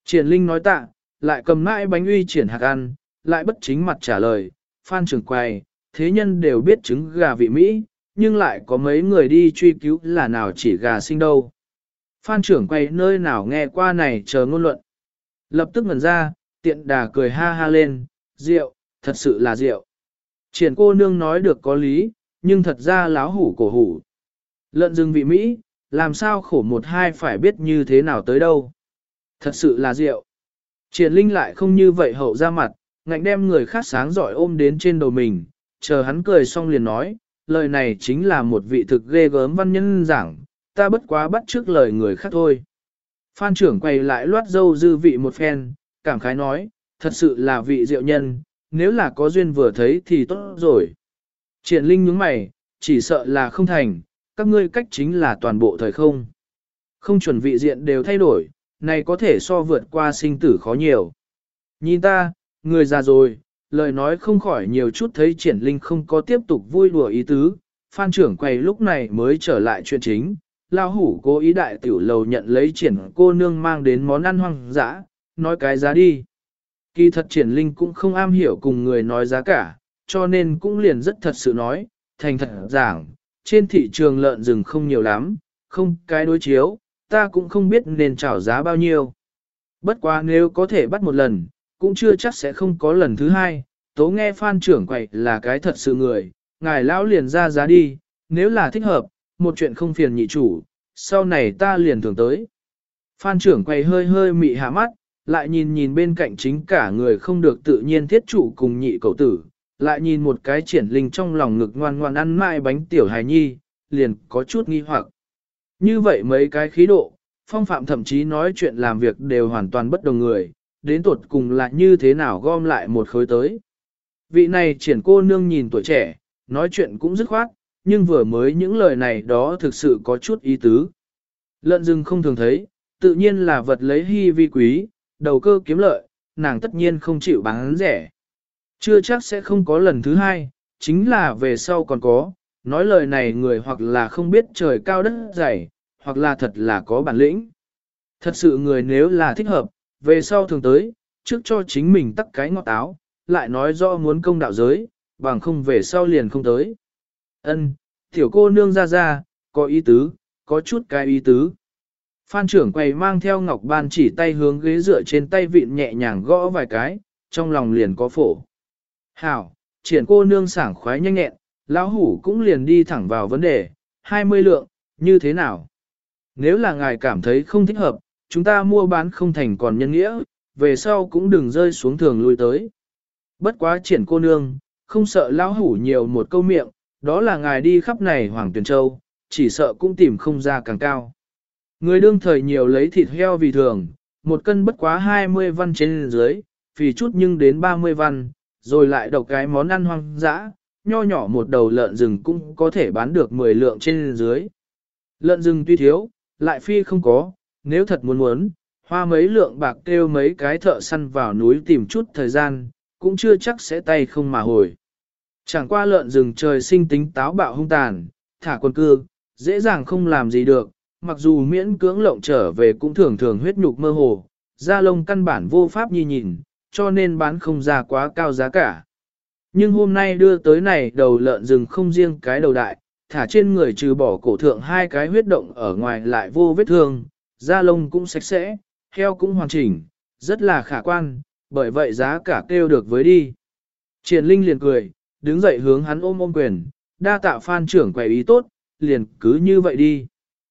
Triển Linh nói tạ, lại cầm mãi bánh uy triển hạt ăn, lại bất chính mặt trả lời, Phan trưởng quầy, thế nhân đều biết trứng gà vị Mỹ, nhưng lại có mấy người đi truy cứu là nào chỉ gà sinh đâu. Phan trưởng quầy nơi nào nghe qua này chờ ngôn luận. Lập tức ngẩn ra, tiện đà cười ha ha lên, rượu, thật sự là rượu. Triển cô nương nói được có lý, nhưng thật ra láo hủ cổ hủ. Lợn rừng vị Mỹ, làm sao khổ một hai phải biết như thế nào tới đâu. Thật sự là rượu. Triển Linh lại không như vậy hậu ra mặt, ngạnh đem người khác sáng giỏi ôm đến trên đầu mình, chờ hắn cười xong liền nói, lời này chính là một vị thực ghê gớm văn nhân giảng, ta bất quá bắt trước lời người khác thôi. Phan trưởng quay lại loát dâu dư vị một phen, cảm khái nói, thật sự là vị diệu nhân, nếu là có duyên vừa thấy thì tốt rồi. Triển Linh nhướng mày, chỉ sợ là không thành, các ngươi cách chính là toàn bộ thời không. Không chuẩn vị diện đều thay đổi, này có thể so vượt qua sinh tử khó nhiều. Nhìn ta, người già rồi, lời nói không khỏi nhiều chút thấy Triển Linh không có tiếp tục vui đùa ý tứ, Phan trưởng quầy lúc này mới trở lại chuyện chính. Lao hủ cố ý đại tiểu lầu nhận lấy Triển cô nương mang đến món ăn hoang dã, nói cái giá đi. Kỳ thật Triển Linh cũng không am hiểu cùng người nói giá cả, cho nên cũng liền rất thật sự nói, thành thật giảng, trên thị trường lợn rừng không nhiều lắm, không cái đối chiếu, ta cũng không biết nên chào giá bao nhiêu. Bất quá nếu có thể bắt một lần, cũng chưa chắc sẽ không có lần thứ hai, tố nghe Phan trưởng quầy là cái thật sự người, ngài lão liền ra giá đi, nếu là thích hợp, một chuyện không phiền nhị chủ, sau này ta liền thường tới. Phan trưởng quầy hơi hơi mị hạ mắt, lại nhìn nhìn bên cạnh chính cả người không được tự nhiên thiết chủ cùng nhị cậu tử, lại nhìn một cái Triển Linh trong lòng ngực ngoan ngoan ăn mãi bánh tiểu hài nhi, liền có chút nghi hoặc. Như vậy mấy cái khí độ, phong phạm thậm chí nói chuyện làm việc đều hoàn toàn bất đồng người, đến tuột cùng là như thế nào gom lại một khối tới. Vị này Triển cô nương nhìn tuổi trẻ, nói chuyện cũng dứt khoát, nhưng vừa mới những lời này đó thực sự có chút ý tứ. Lợn rừng không thường thấy, tự nhiên là vật lấy hy vi quý, đầu cơ kiếm lợi, nàng tất nhiên không chịu bán rẻ. Chưa chắc sẽ không có lần thứ hai, chính là về sau còn có, nói lời này người hoặc là không biết trời cao đất dày, hoặc là thật là có bản lĩnh. Thật sự người nếu là thích hợp, về sau thường tới, trước cho chính mình tắc cái ngọt áo, lại nói rõ muốn công đạo giới, bằng không về sau liền không tới. Ân, tiểu cô nương ra ra, có ý tứ, có chút cái ý tứ. Phan trưởng quầy mang theo ngọc ban chỉ tay hướng ghế dựa trên tay vịn nhẹ nhàng gõ vài cái, trong lòng liền có phổ. Hảo, triển cô nương sảng khoái nhanh nhẹn, lão hủ cũng liền đi thẳng vào vấn đề, hai mươi lượng, như thế nào? Nếu là ngài cảm thấy không thích hợp, chúng ta mua bán không thành còn nhân nghĩa, về sau cũng đừng rơi xuống thường lui tới. Bất quá triển cô nương, không sợ lão hủ nhiều một câu miệng, đó là ngài đi khắp này Hoàng Tuyền Châu, chỉ sợ cũng tìm không ra càng cao. Người đương thời nhiều lấy thịt heo vì thường, một cân bất quá hai mươi văn trên dưới, vì chút nhưng đến ba mươi văn, rồi lại độc cái món ăn hoang dã, nho nhỏ một đầu lợn rừng cũng có thể bán được mười lượng trên dưới. Lợn rừng tuy thiếu, lại phi không có, nếu thật muốn muốn, hoa mấy lượng bạc kêu mấy cái thợ săn vào núi tìm chút thời gian, cũng chưa chắc sẽ tay không mà hồi. Chẳng qua lợn rừng trời sinh tính táo bạo hung tàn, thả quân cư, dễ dàng không làm gì được, mặc dù miễn cưỡng lộng trở về cũng thường thường huyết nhục mơ hồ, da lông căn bản vô pháp nhi nhìn, cho nên bán không ra quá cao giá cả. Nhưng hôm nay đưa tới này đầu lợn rừng không riêng cái đầu đại, thả trên người trừ bỏ cổ thượng hai cái huyết động ở ngoài lại vô vết thương, da lông cũng sạch sẽ, heo cũng hoàn chỉnh, rất là khả quan, bởi vậy giá cả kêu được với đi. Triển Linh liền cười, đứng dậy hướng hắn ôm ôm quyền, đa tạ Phan trưởng quầy ý tốt, liền cứ như vậy đi.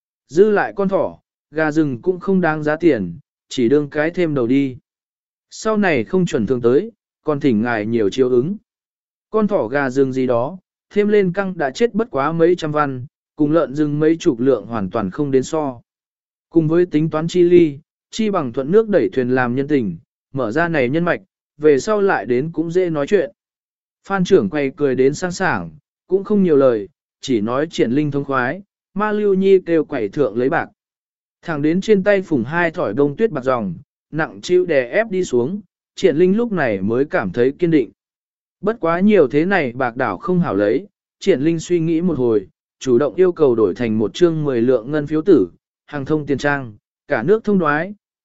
Dư lại con thỏ, gà rừng cũng không đáng giá tiền, chỉ đương cái thêm đầu đi. Sau này không chuẩn thường tới, còn thỉnh ngài nhiều chiếu ứng. Con thỏ gà rừng gì đó, thêm lên căng đã chết bất quá mấy trăm văn, cùng lợn rừng mấy chục lượng hoàn toàn không đến so. Cùng với tính toán chi ly, chi bằng thuận nước đẩy thuyền làm nhân tình, mở ra này nhân mạch, về sau lại đến cũng dễ nói chuyện. Phan trưởng quay cười đến sang sảng, cũng không nhiều lời, chỉ nói Triển Linh thông khoái, ma lưu nhi kêu quẩy thượng lấy bạc. Thẳng đến trên tay phủng hai thỏi đông tuyết bạc dòng, nặng chịu đè ép đi xuống, Triển Linh lúc này mới cảm thấy kiên định. Bất quá nhiều thế này bạc đảo không hảo lấy, Triển Linh suy nghĩ một hồi, chủ động yêu cầu đổi thành một chương mười lượng ngân phiếu tử, hàng thông tiền trang, cả nước thông đoái,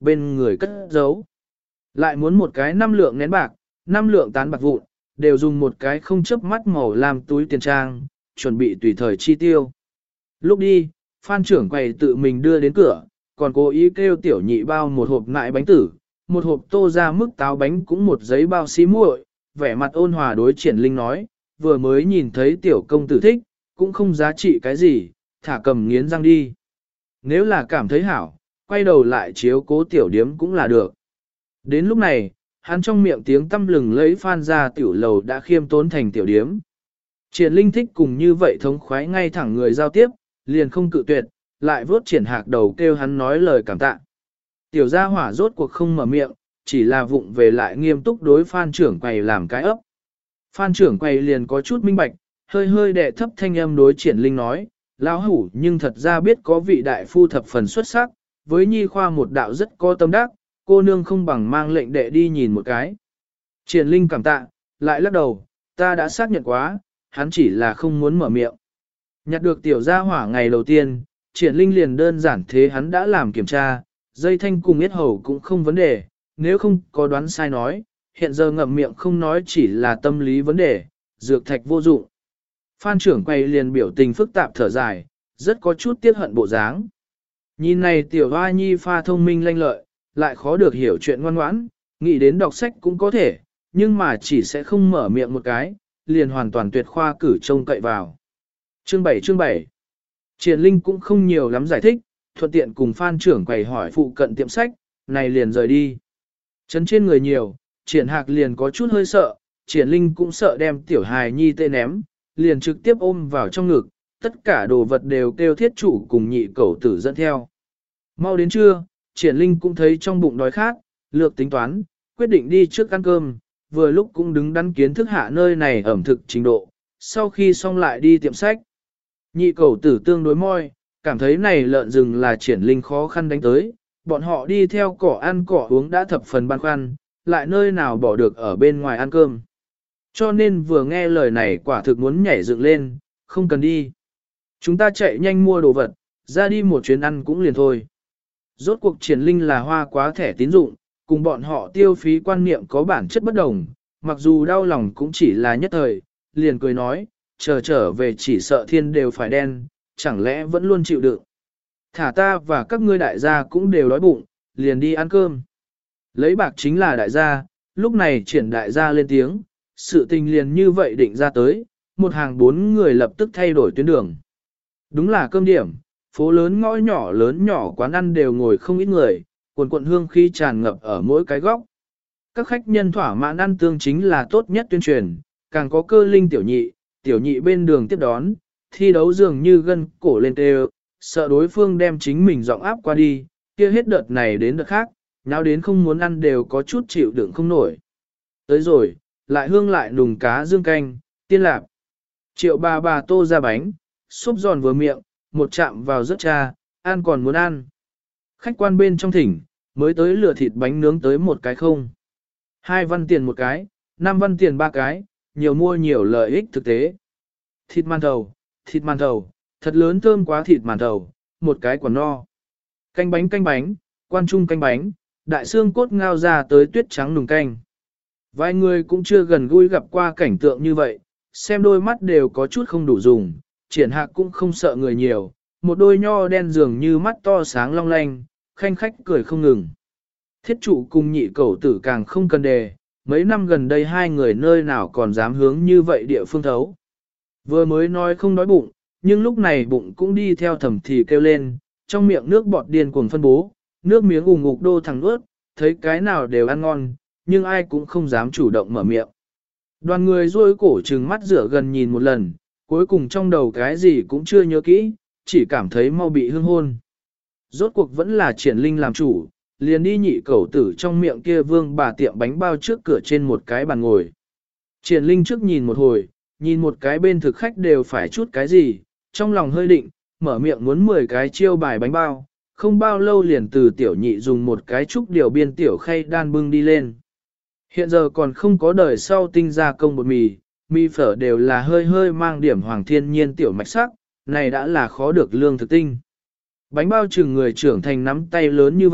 bên người cất giấu. Lại muốn một cái năm lượng nén bạc, năm lượng tán bạc vụn, đều dùng một cái không chớp mắt màu làm túi tiền trang, chuẩn bị tùy thời chi tiêu. Lúc đi, Phan trưởng quầy tự mình đưa đến cửa, còn cố ý kêu tiểu nhị bao một hộp nại bánh tử, một hộp tô ra mức táo bánh cũng một giấy bao xí muội, vẻ mặt ôn hòa đối Triển Linh nói, vừa mới nhìn thấy tiểu công tử thích, cũng không giá trị cái gì, thả cầm nghiến răng đi. Nếu là cảm thấy hảo, quay đầu lại chiếu cố tiểu điếm cũng là được. Đến lúc này, hắn trong miệng tiếng tâm lừng lấy Phan ra tiểu lầu đã khiêm tốn thành tiểu điếm. Triển Linh thích cùng như vậy thống khoái ngay thẳng người giao tiếp, liền không cự tuyệt, lại vớt Triển Hạc đầu kêu hắn nói lời cảm tạ. Tiểu gia hỏa rốt cuộc không mở miệng, chỉ là vụng về lại nghiêm túc đối Phan trưởng quầy làm cái ấp. Phan trưởng quầy liền có chút minh bạch, hơi hơi đệ thấp thanh âm đối Triển Linh nói, lão hủ nhưng thật ra biết có vị đại phu thập phần xuất sắc, với nhi khoa một đạo rất có tâm đắc, cô nương không bằng mang lệnh đệ đi nhìn một cái. Triển Linh cảm tạ, lại lắc đầu, ta đã xác nhận quá, hắn chỉ là không muốn mở miệng. Nhặt được tiểu gia hỏa ngày đầu tiên, Triển Linh liền đơn giản thế hắn đã làm kiểm tra, dây thanh cùng yết hầu cũng không vấn đề, nếu không có đoán sai nói, hiện giờ ngậm miệng không nói chỉ là tâm lý vấn đề, dược thạch vô dụng. Phan trưởng quay liền biểu tình phức tạp thở dài, rất có chút tiếc hận bộ dáng. Nhìn này tiểu hoa nhi pha thông minh lanh lợi, lại khó được hiểu chuyện ngoan ngoãn, nghĩ đến đọc sách cũng có thể, nhưng mà chỉ sẽ không mở miệng một cái, liền hoàn toàn tuyệt khoa cử trông cậy vào. Chương bảy chương bảy Triển Linh cũng không nhiều lắm giải thích, thuận tiện cùng Phan trưởng quầy hỏi phụ cận tiệm sách, này liền rời đi. Trấn trên người nhiều, Triển Hạc liền có chút hơi sợ, Triển Linh cũng sợ đem tiểu hài nhi tê ném, liền trực tiếp ôm vào trong ngực, tất cả đồ vật đều kêu thiết chủ cùng nhị cẩu tử dẫn theo. Mau đến trưa, Triển Linh cũng thấy trong bụng đói khát, lược tính toán, quyết định đi trước ăn cơm, vừa lúc cũng đứng đắn kiến thức hạ nơi này ẩm thực trình độ, sau khi xong lại đi tiệm sách. Nhị cẩu tử tương đối môi, cảm thấy này lợn rừng là Triển Linh khó khăn đánh tới, bọn họ đi theo cỏ ăn cỏ uống đã thập phần băn khoăn, lại nơi nào bỏ được ở bên ngoài ăn cơm. Cho nên vừa nghe lời này quả thực muốn nhảy dựng lên, không cần đi. Chúng ta chạy nhanh mua đồ vật, ra đi một chuyến ăn cũng liền thôi. Rốt cuộc Triển Linh là hoa quá thẻ tín dụng, cùng bọn họ tiêu phí quan niệm có bản chất bất đồng, mặc dù đau lòng cũng chỉ là nhất thời, liền cười nói, chờ trở về chỉ sợ thiên đều phải đen, chẳng lẽ vẫn luôn chịu đựng. Thả ta và các ngươi đại gia cũng đều đói bụng, liền đi ăn cơm. Lấy bạc chính là đại gia, lúc này Triển đại gia lên tiếng, sự tình liền như vậy định ra tới, một hàng bốn người lập tức thay đổi tuyến đường. Đúng là cơm điểm, phố lớn ngõ nhỏ lớn nhỏ quán ăn đều ngồi không ít người, quần quận hương khí tràn ngập ở mỗi cái góc. Các khách nhân thỏa mãn ăn tương chính là tốt nhất tuyên truyền, càng có cơ linh tiểu nhị, tiểu nhị bên đường tiếp đón, thi đấu dường như gân cổ lên tê, sợ đối phương đem chính mình giọng áp qua đi, kia hết đợt này đến đợt khác, nháo đến không muốn ăn đều có chút chịu đựng không nổi. Tới rồi, lại hương lại nùng cá dương canh, tiên lạp. Triệu bà bà tô ra bánh, xốp giòn vừa miệng, một chạm vào rất cha, ăn còn muốn ăn. Khách quan bên trong thỉnh, mới tới lửa thịt bánh nướng tới một cái không. Hai văn tiền một cái, năm văn tiền ba cái, nhiều mua nhiều lợi ích thực tế. Thịt màn thầu, thịt màn thầu, thật lớn thơm quá thịt màn thầu, một cái quả no. Canh bánh canh bánh, quan trung canh bánh, đại xương cốt ngao ra tới tuyết trắng nùng canh. Vài người cũng chưa gần gũi gặp qua cảnh tượng như vậy, xem đôi mắt đều có chút không đủ dùng, Triển Hạc cũng không sợ người nhiều, một đôi nho đen dường như mắt to sáng long lanh, khanh khách cười không ngừng. Thiết trụ cùng nhị cẩu tử càng không cần đề, mấy năm gần đây hai người nơi nào còn dám hướng như vậy địa phương thấu. Vừa mới nói không đói bụng, nhưng lúc này bụng cũng đi theo thầm thì kêu lên, trong miệng nước bọt điên cuồng phân bố, nước miếng ủng ngục đô thẳng ướt, thấy cái nào đều ăn ngon, nhưng ai cũng không dám chủ động mở miệng. Đoàn người rôi cổ trừng mắt rửa gần nhìn một lần, cuối cùng trong đầu cái gì cũng chưa nhớ kỹ, chỉ cảm thấy mau bị hương hôn. Rốt cuộc vẫn là Triển Linh làm chủ, liền đi nhị cẩu tử trong miệng kia vương bà tiệm bánh bao trước cửa trên một cái bàn ngồi. Triển Linh trước nhìn một hồi, nhìn một cái bên thực khách đều phải chút cái gì, trong lòng hơi định, mở miệng muốn mười cái chiêu bài bánh bao, không bao lâu liền từ tiểu nhị dùng một cái trúc điều biên tiểu khay đan bưng đi lên. Hiện giờ còn không có đời sau tinh gia công bột mì, mì phở đều là hơi hơi mang điểm hoàng thiên nhiên tiểu mạch sắc, này đã là khó được lương thực tinh. Bánh bao chừng người trưởng thành nắm tay lớn như vậy,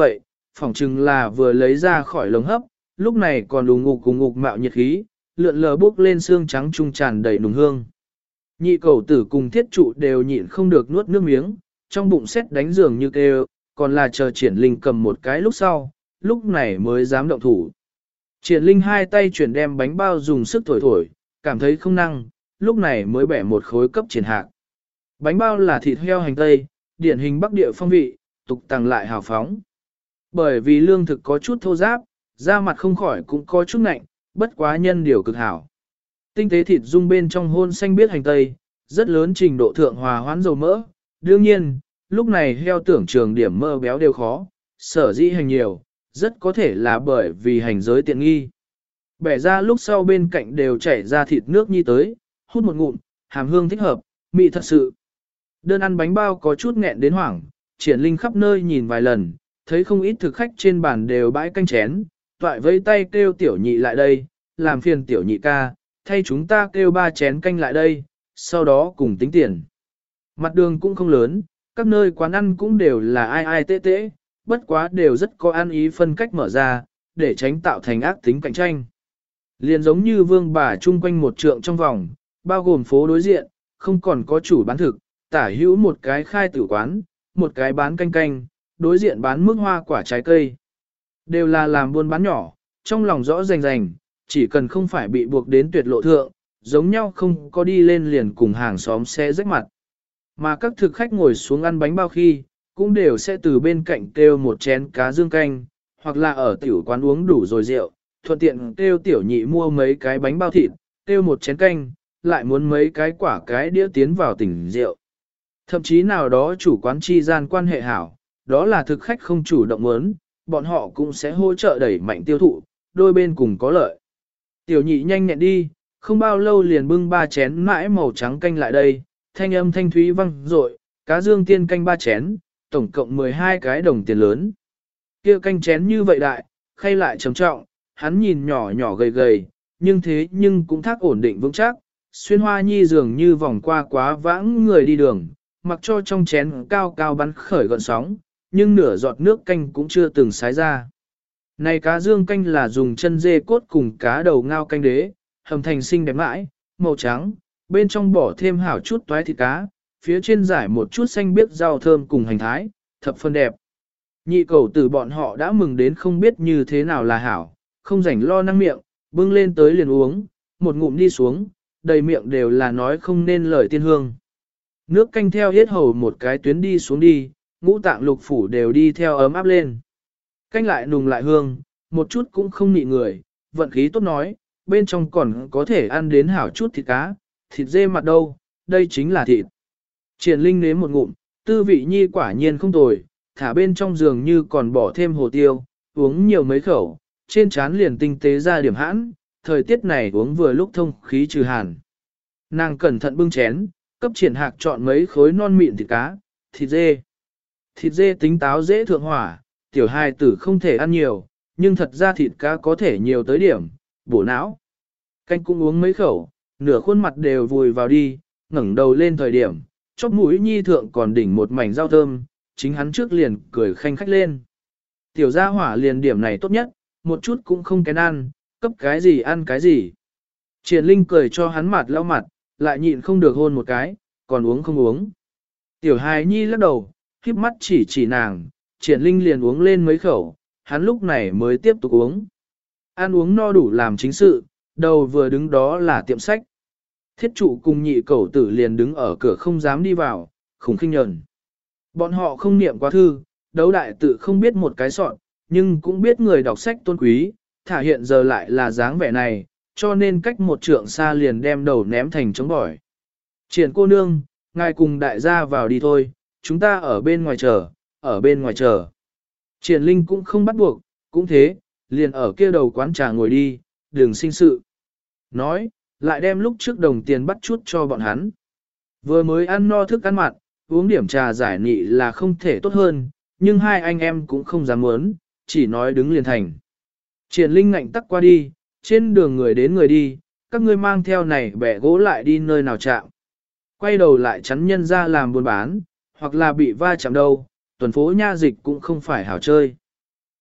phỏng chừng là vừa lấy ra khỏi lồng hấp, lúc này còn đùng ngục cùng ngục mạo nhiệt khí, lượn lờ bốc lên xương trắng trung tràn đầy nùng hương. Nhị cầu tử cùng thiết trụ đều nhịn không được nuốt nước miếng, trong bụng xét đánh giường như kêu, còn là chờ triển linh cầm một cái lúc sau, lúc này mới dám động thủ. Triển linh hai tay chuyển đem bánh bao dùng sức thổi thổi, cảm thấy không năng, lúc này mới bẻ một khối cấp triển hạc. Bánh bao là thịt heo hành tây, điển hình bắc địa phong vị, tục tàng lại hào phóng. Bởi vì lương thực có chút thô giáp, da mặt không khỏi cũng có chút ngạnh, bất quá nhân điều cực hảo. Tinh tế thịt dung bên trong hôn xanh biết hành tây, rất lớn trình độ thượng hòa hoãn dầu mỡ. Đương nhiên, lúc này heo tưởng trường điểm mỡ béo đều khó, sở dĩ hành nhiều, rất có thể là bởi vì hành giới tiện nghi. Bẻ ra lúc sau bên cạnh đều chảy ra thịt nước nhi tới, hút một ngụm, hàm hương thích hợp, mị thật sự. Đơn ăn bánh bao có chút nghẹn đến hoảng, triển linh khắp nơi nhìn vài lần, thấy không ít thực khách trên bàn đều bãi canh chén, toại với tay kêu tiểu nhị lại đây, làm phiền tiểu nhị ca, thay chúng ta kêu ba chén canh lại đây, sau đó cùng tính tiền. Mặt đường cũng không lớn, các nơi quán ăn cũng đều là ai ai tê tê, bất quá đều rất có ăn ý phân cách mở ra, để tránh tạo thành ác tính cạnh tranh. Liền giống như vương bà chung quanh một trượng trong vòng, bao gồm phố đối diện, không còn có chủ bán thực, tả hữu một cái khai tử quán, một cái bán canh canh, đối diện bán mức hoa quả trái cây. Đều là làm buôn bán nhỏ, trong lòng rõ rành rành, chỉ cần không phải bị buộc đến tuyệt lộ thượng, giống nhau không có đi lên liền cùng hàng xóm xe rách mặt. Mà các thực khách ngồi xuống ăn bánh bao khi, cũng đều sẽ từ bên cạnh kêu một chén cá dương canh, hoặc là ở tiểu quán uống đủ rồi rượu, thuận tiện kêu tiểu nhị mua mấy cái bánh bao thịt, kêu một chén canh, lại muốn mấy cái quả cái đĩa tiến vào tỉnh rượu. Thậm chí nào đó chủ quán chi gian quan hệ hảo, đó là thực khách không chủ động muốn, bọn họ cũng sẽ hỗ trợ đẩy mạnh tiêu thụ, đôi bên cùng có lợi. Tiểu nhị nhanh nhẹn đi, không bao lâu liền bưng ba chén mãi màu trắng canh lại đây, thanh âm thanh thúy vang dội, cá dương tiên canh ba chén, tổng cộng mười hai cái đồng tiền lớn. Kia canh chén như vậy đại, khay lại trầm trọng, hắn nhìn nhỏ nhỏ gầy gầy, nhưng thế nhưng cũng thác ổn định vững chắc, xuyên hoa nhi dường như vòng qua quá vãng người đi đường, mặc cho trong chén cao cao bắn khởi gọn sóng, nhưng nửa giọt nước canh cũng chưa từng sái ra. Này cá dương canh là dùng chân dê cốt cùng cá đầu ngao canh đế, hầm thành xinh đẹp mãi, màu trắng, bên trong bỏ thêm hảo chút toái thịt cá, phía trên giải một chút xanh biếc rau thơm cùng hành thái, thập phân đẹp. Nhị cầu từ bọn họ đã mừng đến không biết như thế nào là hảo, không rảnh lo năng miệng, bưng lên tới liền uống, một ngụm đi xuống, đầy miệng đều là nói không nên lời tiên hương. Nước canh theo hết hầu một cái tuyến đi xuống đi, ngũ tạng lục phủ đều đi theo ấm áp lên. Canh lại nùng lại hương, một chút cũng không nị người, vận khí tốt nói, bên trong còn có thể ăn đến hảo chút thịt cá, thịt dê mặt đâu, đây chính là thịt. Triển Linh nếm một ngụm, tư vị nhi quả nhiên không tồi, thả bên trong giường như còn bỏ thêm hồ tiêu, uống nhiều mấy khẩu, trên trán liền tinh tế ra điểm hãn, thời tiết này uống vừa lúc thông khí trừ hàn. Nàng cẩn thận bưng chén, cấp Triển Hạc chọn mấy khối non mịn thịt cá, thịt dê. Thịt dê tính táo dễ thượng hỏa, tiểu hài tử không thể ăn nhiều, nhưng thật ra thịt cá có thể nhiều tới điểm, bổ não. Canh cũng uống mấy khẩu, nửa khuôn mặt đều vùi vào đi, ngẩng đầu lên thời điểm, chóp mũi nhi thượng còn đỉnh một mảnh rau thơm, chính hắn trước liền cười khanh khách lên. Tiểu gia hỏa liền điểm này tốt nhất, một chút cũng không kén ăn, cấp cái gì ăn cái gì. Triển Linh cười cho hắn mặt lau mặt, lại nhịn không được hôn một cái, còn uống không uống. Tiểu hài nhi lắc đầu, khiếp mắt chỉ chỉ nàng, Triển Linh liền uống lên mấy khẩu, hắn lúc này mới tiếp tục uống. Ăn uống no đủ làm chính sự, đầu vừa đứng đó là tiệm sách. Thiết trụ cùng nhị cẩu tử liền đứng ở cửa không dám đi vào, khủng khinh nhẫn. Bọn họ không niệm quá thư, đấu đại tự không biết một cái sọn, nhưng cũng biết người đọc sách tôn quý, thả hiện giờ lại là dáng vẻ này, cho nên cách một trượng xa liền đem đầu ném thành trống bỏi. Triển cô nương, ngài cùng đại gia vào đi thôi, chúng ta ở bên ngoài chờ, ở bên ngoài chờ. Triển Linh cũng không bắt buộc, cũng thế, liền ở kia đầu quán trà ngồi đi, đừng sinh sự. Nói, lại đem lúc trước đồng tiền bắt chút cho bọn hắn. Vừa mới ăn no thức ăn mặn, uống điểm trà giải nị là không thể tốt hơn, nhưng hai anh em cũng không dám muốn, chỉ nói đứng liền thành. Triển Linh ngạnh tắc qua đi, trên đường người đến người đi, các ngươi mang theo này bẻ gỗ lại đi nơi nào chạm. Quay đầu lại chắn nhân ra làm buôn bán, hoặc là bị va chạm đâu, tuần phố nha dịch cũng không phải hảo chơi.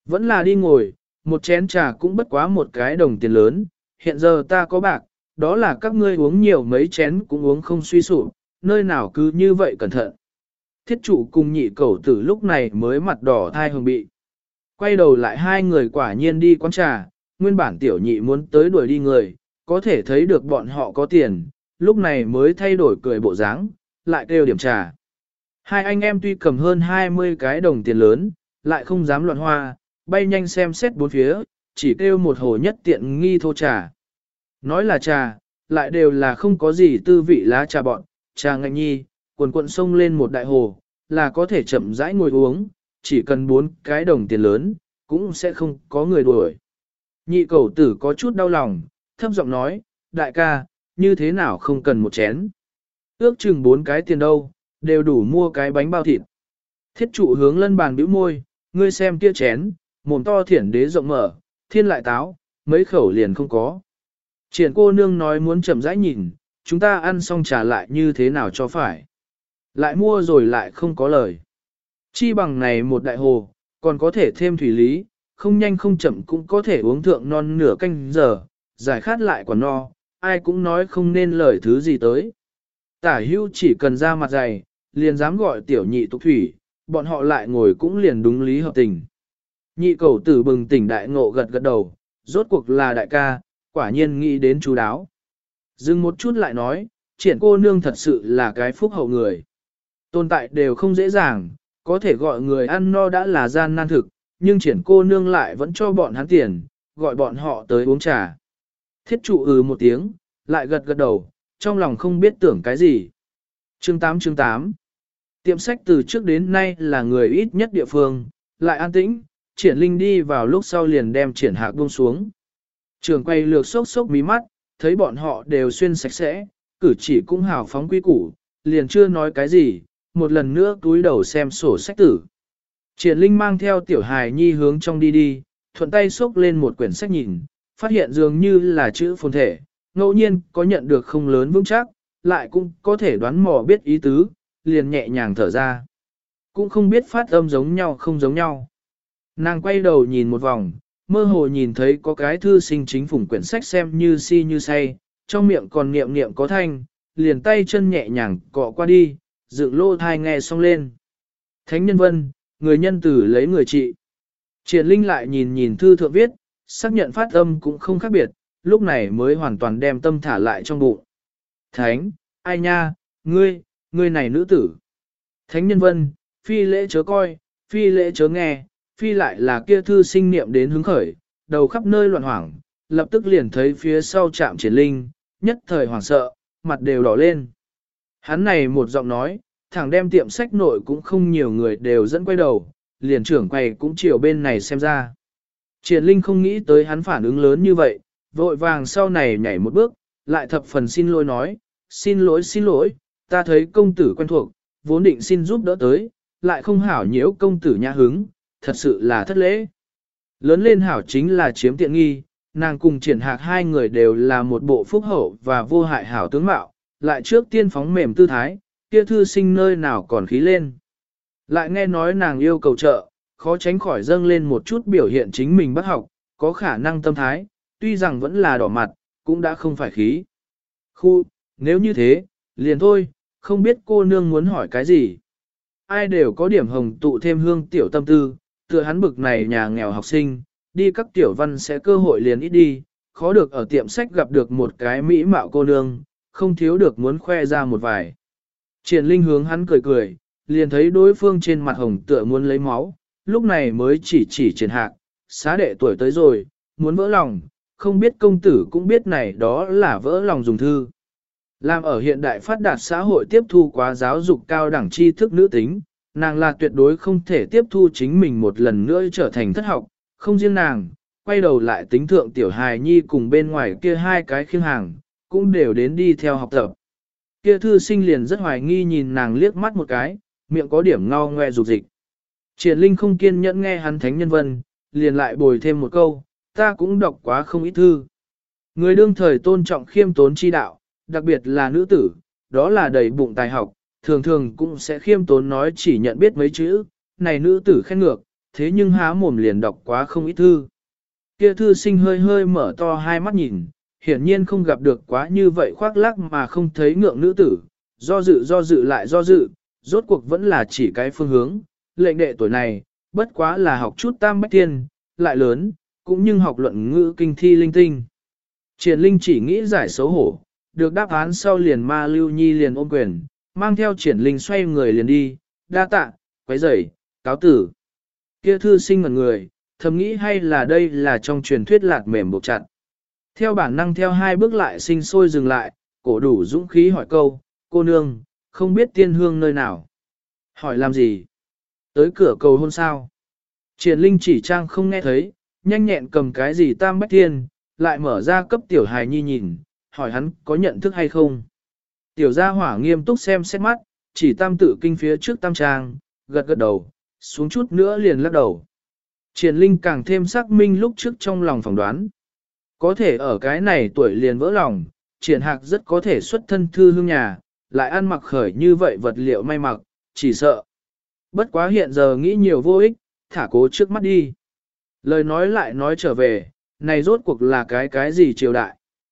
Vẫn là đi ngồi, một chén trà cũng bất quá một cái đồng tiền lớn, hiện giờ ta có bạc, đó là các ngươi uống nhiều mấy chén cũng uống không suy sụp, nơi nào cứ như vậy cẩn thận. Thiết trụ cùng nhị cẩu tử lúc này mới mặt đỏ thai hồng bị. Quay đầu lại hai người quả nhiên đi quán trà, nguyên bản tiểu nhị muốn tới đuổi đi người, có thể thấy được bọn họ có tiền, lúc này mới thay đổi cười bộ dáng, lại kêu điểm trà. Hai anh em tuy cầm hơn hai mươi cái đồng tiền lớn, lại không dám loạn hoa, bay nhanh xem xét bốn phía, chỉ kêu một hồ nhất tiện nghi thô trà. Nói là trà, lại đều là không có gì tư vị lá trà bọn, trà ngạnh nhi, quần quận sông lên một đại hồ, là có thể chậm rãi ngồi uống, chỉ cần bốn cái đồng tiền lớn, cũng sẽ không có người đuổi. Nhị cẩu tử có chút đau lòng, thấp giọng nói, đại ca, như thế nào không cần một chén. Ước chừng bốn cái tiền đâu, đều đủ mua cái bánh bao thịt. Thiết trụ hướng lân bàn bĩu môi, ngươi xem kia chén, mồm to thiển đế rộng mở, thiên lại táo, mấy khẩu liền không có. Triển cô nương nói muốn chậm rãi nhìn, chúng ta ăn xong trả lại như thế nào cho phải. Lại mua rồi lại không có lời. Chi bằng này một đại hồ, còn có thể thêm thủy lý, không nhanh không chậm cũng có thể uống thượng non nửa canh giờ, giải khát lại còn no, ai cũng nói không nên lời thứ gì tới. Tả hưu chỉ cần ra mặt dày, liền dám gọi tiểu nhị tục thủy, bọn họ lại ngồi cũng liền đúng lý hợp tình. Nhị cầu tử bừng tỉnh đại ngộ gật gật đầu, rốt cuộc là đại ca, quả nhiên nghĩ đến chú đáo. Dừng một chút lại nói, triển cô nương thật sự là cái phúc hậu người. Tồn tại đều không dễ dàng, có thể gọi người ăn no đã là gian nan thực, nhưng triển cô nương lại vẫn cho bọn hắn tiền, gọi bọn họ tới uống trà. Thiết trụ ừ một tiếng, lại gật gật đầu, trong lòng không biết tưởng cái gì. Chương tám chương tám Tiệm sách từ trước đến nay là người ít nhất địa phương, lại an tĩnh, triển linh đi vào lúc sau liền đem triển hạc buông xuống. Trường quay lược sốc sốc mí mắt, thấy bọn họ đều xuyên sạch sẽ, cử chỉ cũng hào phóng quý củ, liền chưa nói cái gì, một lần nữa túi đầu xem sổ sách tử. Triển linh mang theo tiểu hài nhi hướng trong đi đi, thuận tay xốc lên một quyển sách nhìn, phát hiện dường như là chữ phồn thể, ngẫu nhiên có nhận được không lớn vững chắc, lại cũng có thể đoán mò biết ý tứ, liền nhẹ nhàng thở ra. Cũng không biết phát âm giống nhau không giống nhau. Nàng quay đầu nhìn một vòng, mơ hồ nhìn thấy có cái thư sinh chính phủng quyển sách xem như si như say, trong miệng còn niệm niệm có thanh, liền tay chân nhẹ nhàng cọ qua đi, dựng lô thai nghe xong lên. Thánh nhân vân, người nhân tử lấy người trị. Triển linh lại nhìn nhìn thư thượng viết, xác nhận phát âm cũng không khác biệt, lúc này mới hoàn toàn đem tâm thả lại trong bụng. Thánh, ai nha, ngươi, ngươi này nữ tử. Thánh nhân vân, phi lễ chớ coi, phi lễ chớ nghe, phi lại là kia thư sinh niệm đến hứng khởi, đầu khắp nơi loạn hoảng, lập tức liền thấy phía sau trạm triển linh, nhất thời hoảng sợ, mặt đều đỏ lên. Hắn này một giọng nói, thẳng đem tiệm sách nội cũng không nhiều người đều dẫn quay đầu, liền trưởng quầy cũng chiều bên này xem ra. Triển linh không nghĩ tới hắn phản ứng lớn như vậy, vội vàng sau này nhảy một bước, lại thập phần xin lỗi nói, xin lỗi xin lỗi, ta thấy công tử quen thuộc, vốn định xin giúp đỡ tới, lại không hảo nhiễu công tử nhã hứng, thật sự là thất lễ. Lớn lên hảo chính là chiếm tiện nghi, nàng cùng triển hạc hai người đều là một bộ phúc hậu và vô hại hảo tướng mạo, lại trước tiên phóng mềm tư thái, kia thư sinh nơi nào còn khí lên. Lại nghe nói nàng yêu cầu trợ, khó tránh khỏi dâng lên một chút biểu hiện chính mình bất học, có khả năng tâm thái, tuy rằng vẫn là đỏ mặt, cũng đã không phải khí. Khu, nếu như thế, liền thôi, không biết cô nương muốn hỏi cái gì. Ai đều có điểm hồng tụ thêm hương tiểu tâm tư, tựa hắn bực này nhà nghèo học sinh, đi các tiểu văn sẽ cơ hội liền ít đi, khó được ở tiệm sách gặp được một cái mỹ mạo cô nương, không thiếu được muốn khoe ra một vài. Triển linh hướng hắn cười cười, liền thấy đối phương trên mặt hồng tựa muốn lấy máu, lúc này mới chỉ chỉ triển hạc, xá đệ tuổi tới rồi, muốn vỡ lòng, không biết công tử cũng biết này đó là vỡ lòng dùng thư. Làm ở hiện đại phát đạt xã hội tiếp thu quá giáo dục cao đẳng tri thức nữ tính, nàng là tuyệt đối không thể tiếp thu chính mình một lần nữa trở thành thất học, không riêng nàng, quay đầu lại tính thượng tiểu hài nhi cùng bên ngoài kia hai cái khiêng hàng, cũng đều đến đi theo học tập. Kia thư sinh liền rất hoài nghi nhìn nàng liếc mắt một cái, miệng có điểm ngao ngoe rụt dịch. Triển linh không kiên nhẫn nghe hắn thánh nhân vân, liền lại bồi thêm một câu, ta cũng đọc quá không ít thư. Người đương thời tôn trọng khiêm tốn chi đạo, đặc biệt là nữ tử, đó là đầy bụng tài học, thường thường cũng sẽ khiêm tốn nói chỉ nhận biết mấy chữ, này nữ tử khen ngược, thế nhưng há mồm liền đọc quá không ít thư. Kia thư sinh hơi hơi mở to hai mắt nhìn, hiển nhiên không gặp được quá như vậy khoác lác mà không thấy ngượng nữ tử, do dự do dự lại do dự, rốt cuộc vẫn là chỉ cái phương hướng, lệnh đệ tuổi này, bất quá là học chút tam bách thiên, lại lớn, cũng nhưng học luận ngữ kinh thi linh tinh. Triển Linh chỉ nghĩ giải xấu hổ, được đáp án sau liền ma lưu nhi liền ôm quyền, mang theo Triển Linh xoay người liền đi, đa tạ, quấy rầy, cáo tử. Kia thư sinh ngẩn người, thầm nghĩ hay là đây là trong truyền thuyết lạt mềm buộc chặt. Theo bản năng theo hai bước lại sinh sôi dừng lại, cổ đủ dũng khí hỏi câu, cô nương, không biết tiên hương nơi nào. Hỏi làm gì? Tới cửa cầu hôn sao? Triển Linh chỉ trang không nghe thấy, nhanh nhẹn cầm cái gì tam bách thiên, lại mở ra cấp tiểu hài nhi nhìn, hỏi hắn có nhận thức hay không. Tiểu gia hỏa nghiêm túc xem xét mắt, chỉ tam tự kinh phía trước tam trang, gật gật đầu, xuống chút nữa liền lắc đầu. Triển Linh càng thêm xác minh lúc trước trong lòng phỏng đoán. Có thể ở cái này tuổi liền vỡ lòng, Triển Hạc rất có thể xuất thân thư hương nhà, lại ăn mặc khởi như vậy vật liệu may mặc, chỉ sợ. Bất quá hiện giờ nghĩ nhiều vô ích, thả cố trước mắt đi. Lời nói lại nói trở về, này rốt cuộc là cái cái gì triều đại.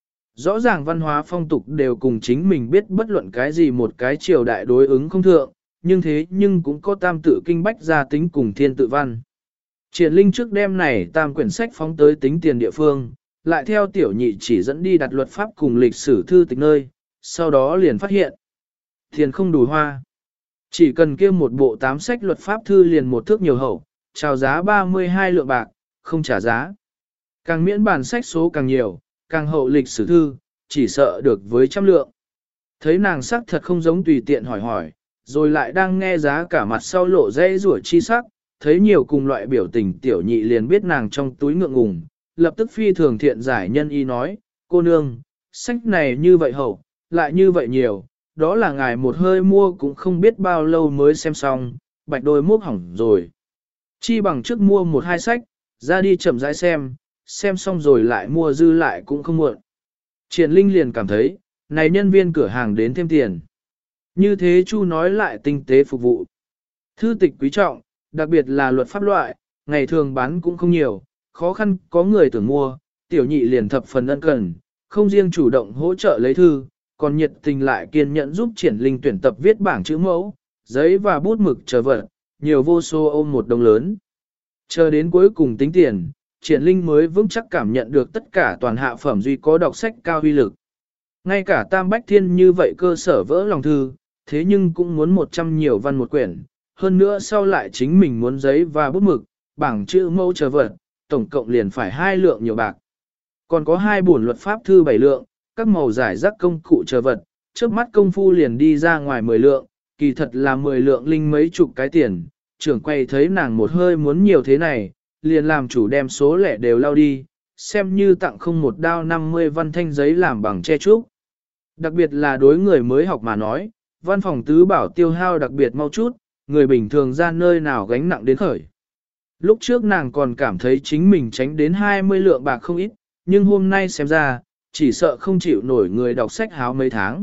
Rõ ràng văn hóa phong tục đều cùng chính mình biết bất luận cái gì một cái triều đại đối ứng không thượng, nhưng thế nhưng cũng có tam tự kinh bách gia tính cùng thiên tự văn. Triển Linh trước đêm này tam quyển sách phóng tới tính tiền địa phương, lại theo tiểu nhị chỉ dẫn đi đặt luật pháp cùng lịch sử thư tịch nơi, sau đó liền phát hiện. Tiền không đủ hoa. Chỉ cần kia một bộ tám sách luật pháp thư liền một thước nhiều hậu, chào giá ba mươi hai lượng bạc, không trả giá. Càng miễn bản sách số càng nhiều, càng hậu lịch sử thư, chỉ sợ được với trăm lượng. Thấy nàng sắc thật không giống tùy tiện hỏi hỏi, rồi lại đang nghe giá cả mặt sau lộ dây rủa chi sắc, thấy nhiều cùng loại biểu tình tiểu nhị liền biết nàng trong túi ngượng ngùng, lập tức phi thường thiện giải nhân y nói, cô nương, sách này như vậy hậu, lại như vậy nhiều, đó là ngài một hơi mua cũng không biết bao lâu mới xem xong, bạch đôi mốc hỏng rồi. Chi bằng trước mua một hai sách, ra đi chậm rãi xem, xem xong rồi lại mua dư lại cũng không muộn. Triển Linh liền cảm thấy, này nhân viên cửa hàng đến thêm tiền. Như thế Chu nói lại tinh tế phục vụ. Thư tịch quý trọng, đặc biệt là luật pháp loại, ngày thường bán cũng không nhiều, khó khăn có người tưởng mua, tiểu nhị liền thập phần ân cần, không riêng chủ động hỗ trợ lấy thư, còn nhiệt tình lại kiên nhẫn giúp Triển Linh tuyển tập viết bảng chữ mẫu, giấy và bút mực chờ vật, nhiều vô số ôm một đồng lớn. Chờ đến cuối cùng tính tiền, Triển Linh mới vững chắc cảm nhận được tất cả toàn hạ phẩm duy có đọc sách cao uy lực. Ngay cả Tam Bách Thiên như vậy cơ sở vỡ lòng thư, thế nhưng cũng muốn một trăm nhiều văn một quyển, hơn nữa sau lại chính mình muốn giấy và bút mực, bảng chữ mẫu chờ vật, tổng cộng liền phải hai lượng nhiều bạc. Còn có hai bổn luật pháp thư bảy lượng, các màu giải rác công cụ chờ vật, trước mắt công phu liền đi ra ngoài mười lượng, kỳ thật là mười lượng linh mấy chục cái tiền, trưởng quay thấy nàng một hơi muốn nhiều thế này, liền làm chủ đem số lẻ đều lao đi, xem như tặng không một đao năm mươi văn thanh giấy làm bằng che trúc. Đặc biệt là đối người mới học mà nói, văn phòng tứ bảo tiêu hao đặc biệt mau chút, người bình thường ra nơi nào gánh nặng đến khởi. Lúc trước nàng còn cảm thấy chính mình tránh đến hai mươi lượng bạc không ít, nhưng hôm nay xem ra, chỉ sợ không chịu nổi người đọc sách háo mấy tháng.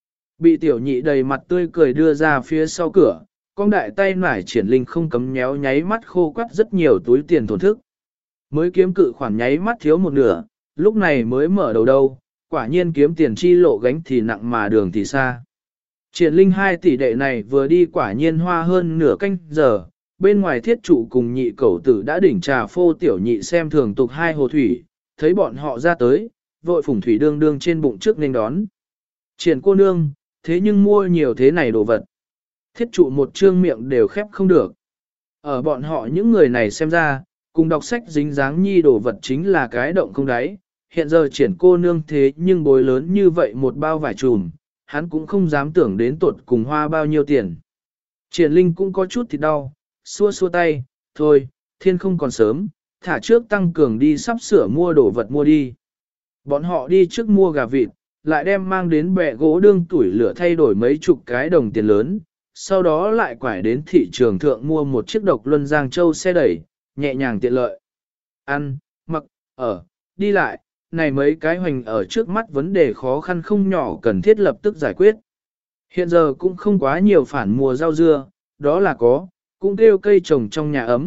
Bị tiểu nhị đầy mặt tươi cười đưa ra phía sau cửa, con đại tay nải Triển Linh không cấm nhéo nháy mắt khô quắt rất nhiều túi tiền thổn thức. Mới kiếm cự khoản nháy mắt thiếu một nửa, lúc này mới mở đầu đâu, quả nhiên kiếm tiền chi lộ gánh thì nặng mà đường thì xa. Triển Linh hai tỷ đệ này vừa đi quả nhiên hoa hơn nửa canh giờ, bên ngoài thiết trụ cùng nhị cẩu tử đã đỉnh trà phô tiểu nhị xem thường tục hai hồ thủy, thấy bọn họ ra tới, vội phủng thủy đương đương trên bụng trước nên đón. Triển cô nương, thế nhưng mua nhiều thế này đồ vật. Thiết trụ một trương miệng đều khép không được. Ở bọn họ những người này xem ra, cùng đọc sách dính dáng nhi đồ vật chính là cái động không đáy. Hiện giờ triển cô nương thế nhưng bối lớn như vậy một bao vải trùm, hắn cũng không dám tưởng đến tuột cùng hoa bao nhiêu tiền. Triển Linh cũng có chút thịt đau, xua xua tay, thôi, thiên không còn sớm, thả trước tăng cường đi sắp sửa mua đồ vật mua đi. Bọn họ đi trước mua gà vịt, lại đem mang đến bẹ gỗ đương tuổi lửa thay đổi mấy chục cái đồng tiền lớn, sau đó lại quải đến thị trường thượng mua một chiếc độc luân giang châu xe đẩy, nhẹ nhàng tiện lợi. Ăn, mặc, ở, đi lại, này mấy cái hoành ở trước mắt vấn đề khó khăn không nhỏ cần thiết lập tức giải quyết. Hiện giờ cũng không quá nhiều phản mùa rau dưa, đó là có, cũng kêu cây trồng trong nhà ấm,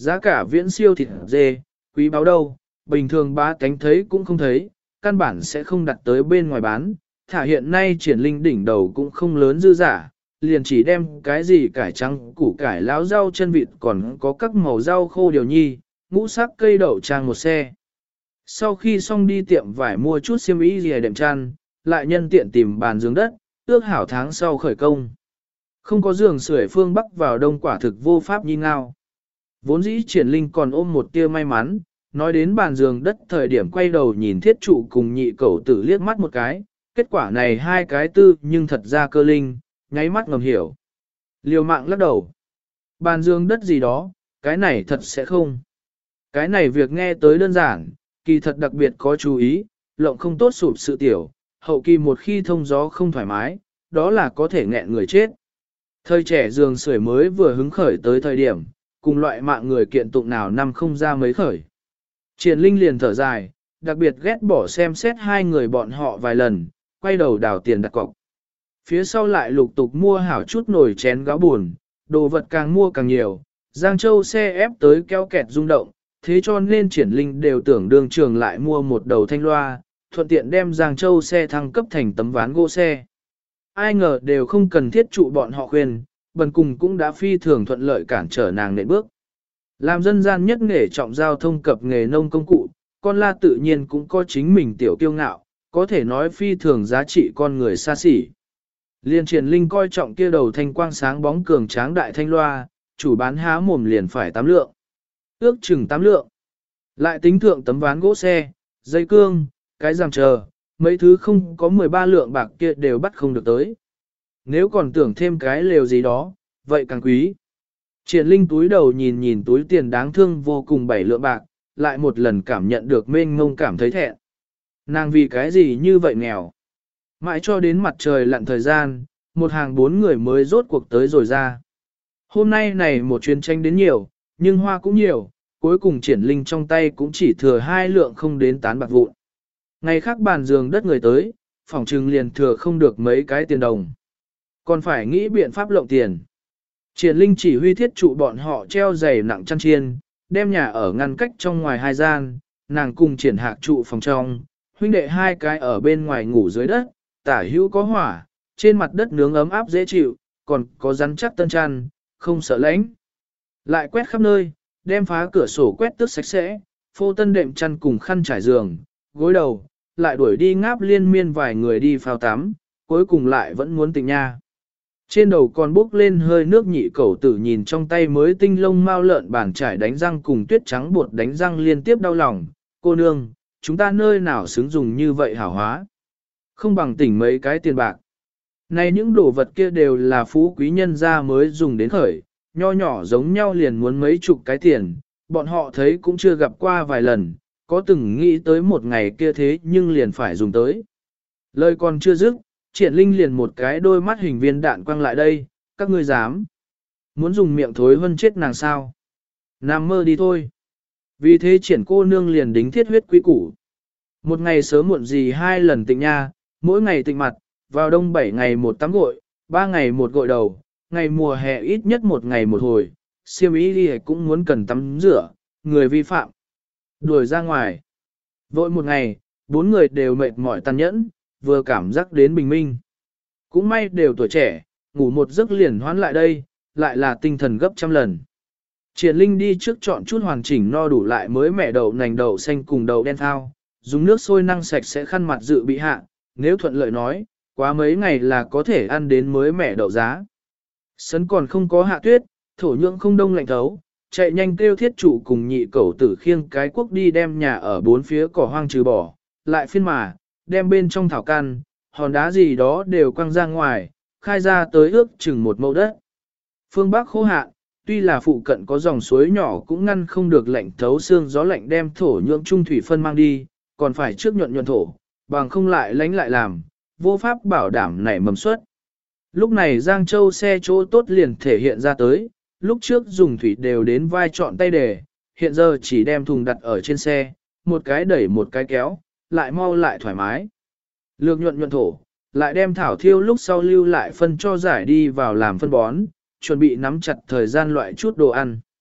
Giá cả viễn siêu thịt dê, quý báo đâu, bình thường bá tánh thấy cũng không thấy, căn bản sẽ không đặt tới bên ngoài bán, thả hiện nay triển linh đỉnh đầu cũng không lớn dư giả, liền chỉ đem cái gì cải trắng, củ cải láo rau chân vịt còn có các màu rau khô điều nhi, ngũ sắc cây đậu trang một xe. Sau khi xong đi tiệm vải mua chút xiêm y gì đệm chăn, lại nhân tiện tìm bàn giường đất, ước hảo tháng sau khởi công. Không có giường sưởi phương Bắc vào đông quả thực vô pháp nhi ngao. Vốn dĩ triển linh còn ôm một tia may mắn, nói đến bàn giường đất thời điểm quay đầu nhìn thiết trụ cùng nhị cẩu tử liếc mắt một cái, kết quả này hai cái tư nhưng thật ra cơ linh, nháy mắt ngầm hiểu. Liều mạng lắc đầu. Bàn giường đất gì đó, cái này thật sẽ không. Cái này việc nghe tới đơn giản, kỳ thật đặc biệt có chú ý, lộng không tốt sụp sự tiểu, hậu kỳ một khi thông gió không thoải mái, đó là có thể nghẹn người chết. Thời trẻ giường sưởi mới vừa hứng khởi tới thời điểm, cùng loại mạng người kiện tụng nào năm không ra mấy khởi. Triển Linh liền thở dài, đặc biệt ghét bỏ xem xét hai người bọn họ vài lần, quay đầu đào tiền đặt cọc. Phía sau lại lục tục mua hảo chút nồi chén gáo buồn, đồ vật càng mua càng nhiều, Giang Châu xe ép tới kéo kẹt rung động, thế cho nên Triển Linh đều tưởng đường trường lại mua một đầu thanh loa, thuận tiện đem Giang Châu xe thăng cấp thành tấm ván gỗ xe. Ai ngờ đều không cần thiết trụ bọn họ khuyên, bần cùng cũng đã phi thường thuận lợi cản trở nàng nện bước. Làm dân gian nhất nghề trọng giao thông cập nghề nông công cụ, con la tự nhiên cũng có chính mình tiểu kiêu ngạo, có thể nói phi thường giá trị con người xa xỉ. Liên Triển Linh coi trọng kia đầu thanh quang sáng bóng cường tráng đại thanh loa, chủ bán há mồm liền phải tám lượng. Ước chừng tám lượng. Lại tính thượng tấm ván gỗ xe, dây cương, cái ràng chờ, mấy thứ không có mười ba lượng bạc kia đều bắt không được tới. Nếu còn tưởng thêm cái lều gì đó, vậy càng quý. Triển Linh túi đầu nhìn nhìn túi tiền đáng thương vô cùng bảy lượng bạc, lại một lần cảm nhận được mênh mông cảm thấy thẹn. Nàng vì cái gì như vậy nghèo. Mãi cho đến mặt trời lặn thời gian, một hàng bốn người mới rốt cuộc tới rồi ra. Hôm nay này một chuyến tranh đến nhiều, nhưng hoa cũng nhiều, cuối cùng Triển Linh trong tay cũng chỉ thừa hai lượng không đến tán bạc vụn. Ngày khác bàn giường đất người tới, phòng trừng liền thừa không được mấy cái tiền đồng. Còn phải nghĩ biện pháp lộng tiền. Triển Linh chỉ huy thiết trụ bọn họ treo giày nặng chăn chiên, đem nhà ở ngăn cách trong ngoài hai gian, nàng cùng Triển Hạc trụ phòng trong, huynh đệ hai cái ở bên ngoài ngủ dưới đất, tả hữu có hỏa, trên mặt đất nướng ấm áp dễ chịu, còn có rắn chắc tân chăn, không sợ lạnh. Lại quét khắp nơi, đem phá cửa sổ quét tước sạch sẽ, phô tân đệm chăn cùng khăn trải giường, gối đầu, lại đuổi đi ngáp liên miên vài người đi phao tắm, cuối cùng lại vẫn muốn tình nha. Trên đầu còn bốc lên hơi nước nhị cẩu tử nhìn trong tay mới tinh lông mao lợn bàn trải đánh răng cùng tuyết trắng bột đánh răng liên tiếp đau lòng, cô nương, chúng ta nơi nào xứng dùng như vậy hảo hóa. Không bằng tỉnh mấy cái tiền bạc. Này những đồ vật kia đều là phú quý nhân gia mới dùng đến khởi, nho nhỏ giống nhau liền muốn mấy chục cái tiền, bọn họ thấy cũng chưa gặp qua vài lần, có từng nghĩ tới một ngày kia thế nhưng liền phải dùng tới. Lời còn chưa dứt, Triển Linh liền một cái đôi mắt hình viên đạn quăng lại đây, các ngươi dám. Muốn dùng miệng thối hơn chết nàng sao? Nằm mơ đi thôi. Vì thế Triển cô nương liền đính thiết huyết quý củ. Một ngày sớm muộn gì hai lần tịnh nha, mỗi ngày tịnh mặt, vào đông bảy ngày một tắm gội, ba ngày một gội đầu, ngày mùa hè ít nhất một ngày một hồi, siêm ý đi cũng muốn cần tắm rửa, người vi phạm. Đuổi ra ngoài. Vội một ngày, bốn người đều mệt mỏi tàn nhẫn, vừa cảm giác đến bình minh. Cũng may đều tuổi trẻ, ngủ một giấc liền hoán lại đây, lại là tinh thần gấp trăm lần. Triển Linh đi trước chọn chút hoàn chỉnh no đủ lại mới mẻ đậu nành đậu xanh cùng đậu đen thao, dùng nước sôi năng sạch sẽ khăn mặt dự bị hạ, nếu thuận lợi nói, quá mấy ngày là có thể ăn đến mới mẻ đậu giá. Sấn còn không có hạ tuyết, thổ nhưỡng không đông lạnh thấu, chạy nhanh kêu thiết chủ cùng nhị cẩu tử khiêng cái quốc đi đem nhà ở bốn phía cỏ hoang trừ bỏ, lại phiên mà, đem bên trong thảo căn, hòn đá gì đó đều quăng ra ngoài, khai ra tới ước chừng một mẫu đất. Phương Bắc khô hạn, tuy là phụ cận có dòng suối nhỏ cũng ngăn không được lạnh thấu xương gió lạnh đem thổ nhưỡng trung thủy phân mang đi, còn phải trước nhuận nhuận thổ, bằng không lại lánh lại làm, vô pháp bảo đảm nảy mầm suất. Lúc này Giang Châu xe chỗ tốt liền thể hiện ra tới, lúc trước dùng thủy đều đến vai trọn tay đề, hiện giờ chỉ đem thùng đặt ở trên xe, một cái đẩy một cái kéo, lại mau lại thoải mái. Lược nhuận nhuận thổ, lại đem thảo thiêu lúc sau lưu lại phân cho giải đi vào làm phân bón, chuẩn bị nắm chặt thời gian loại chút đồ ăn.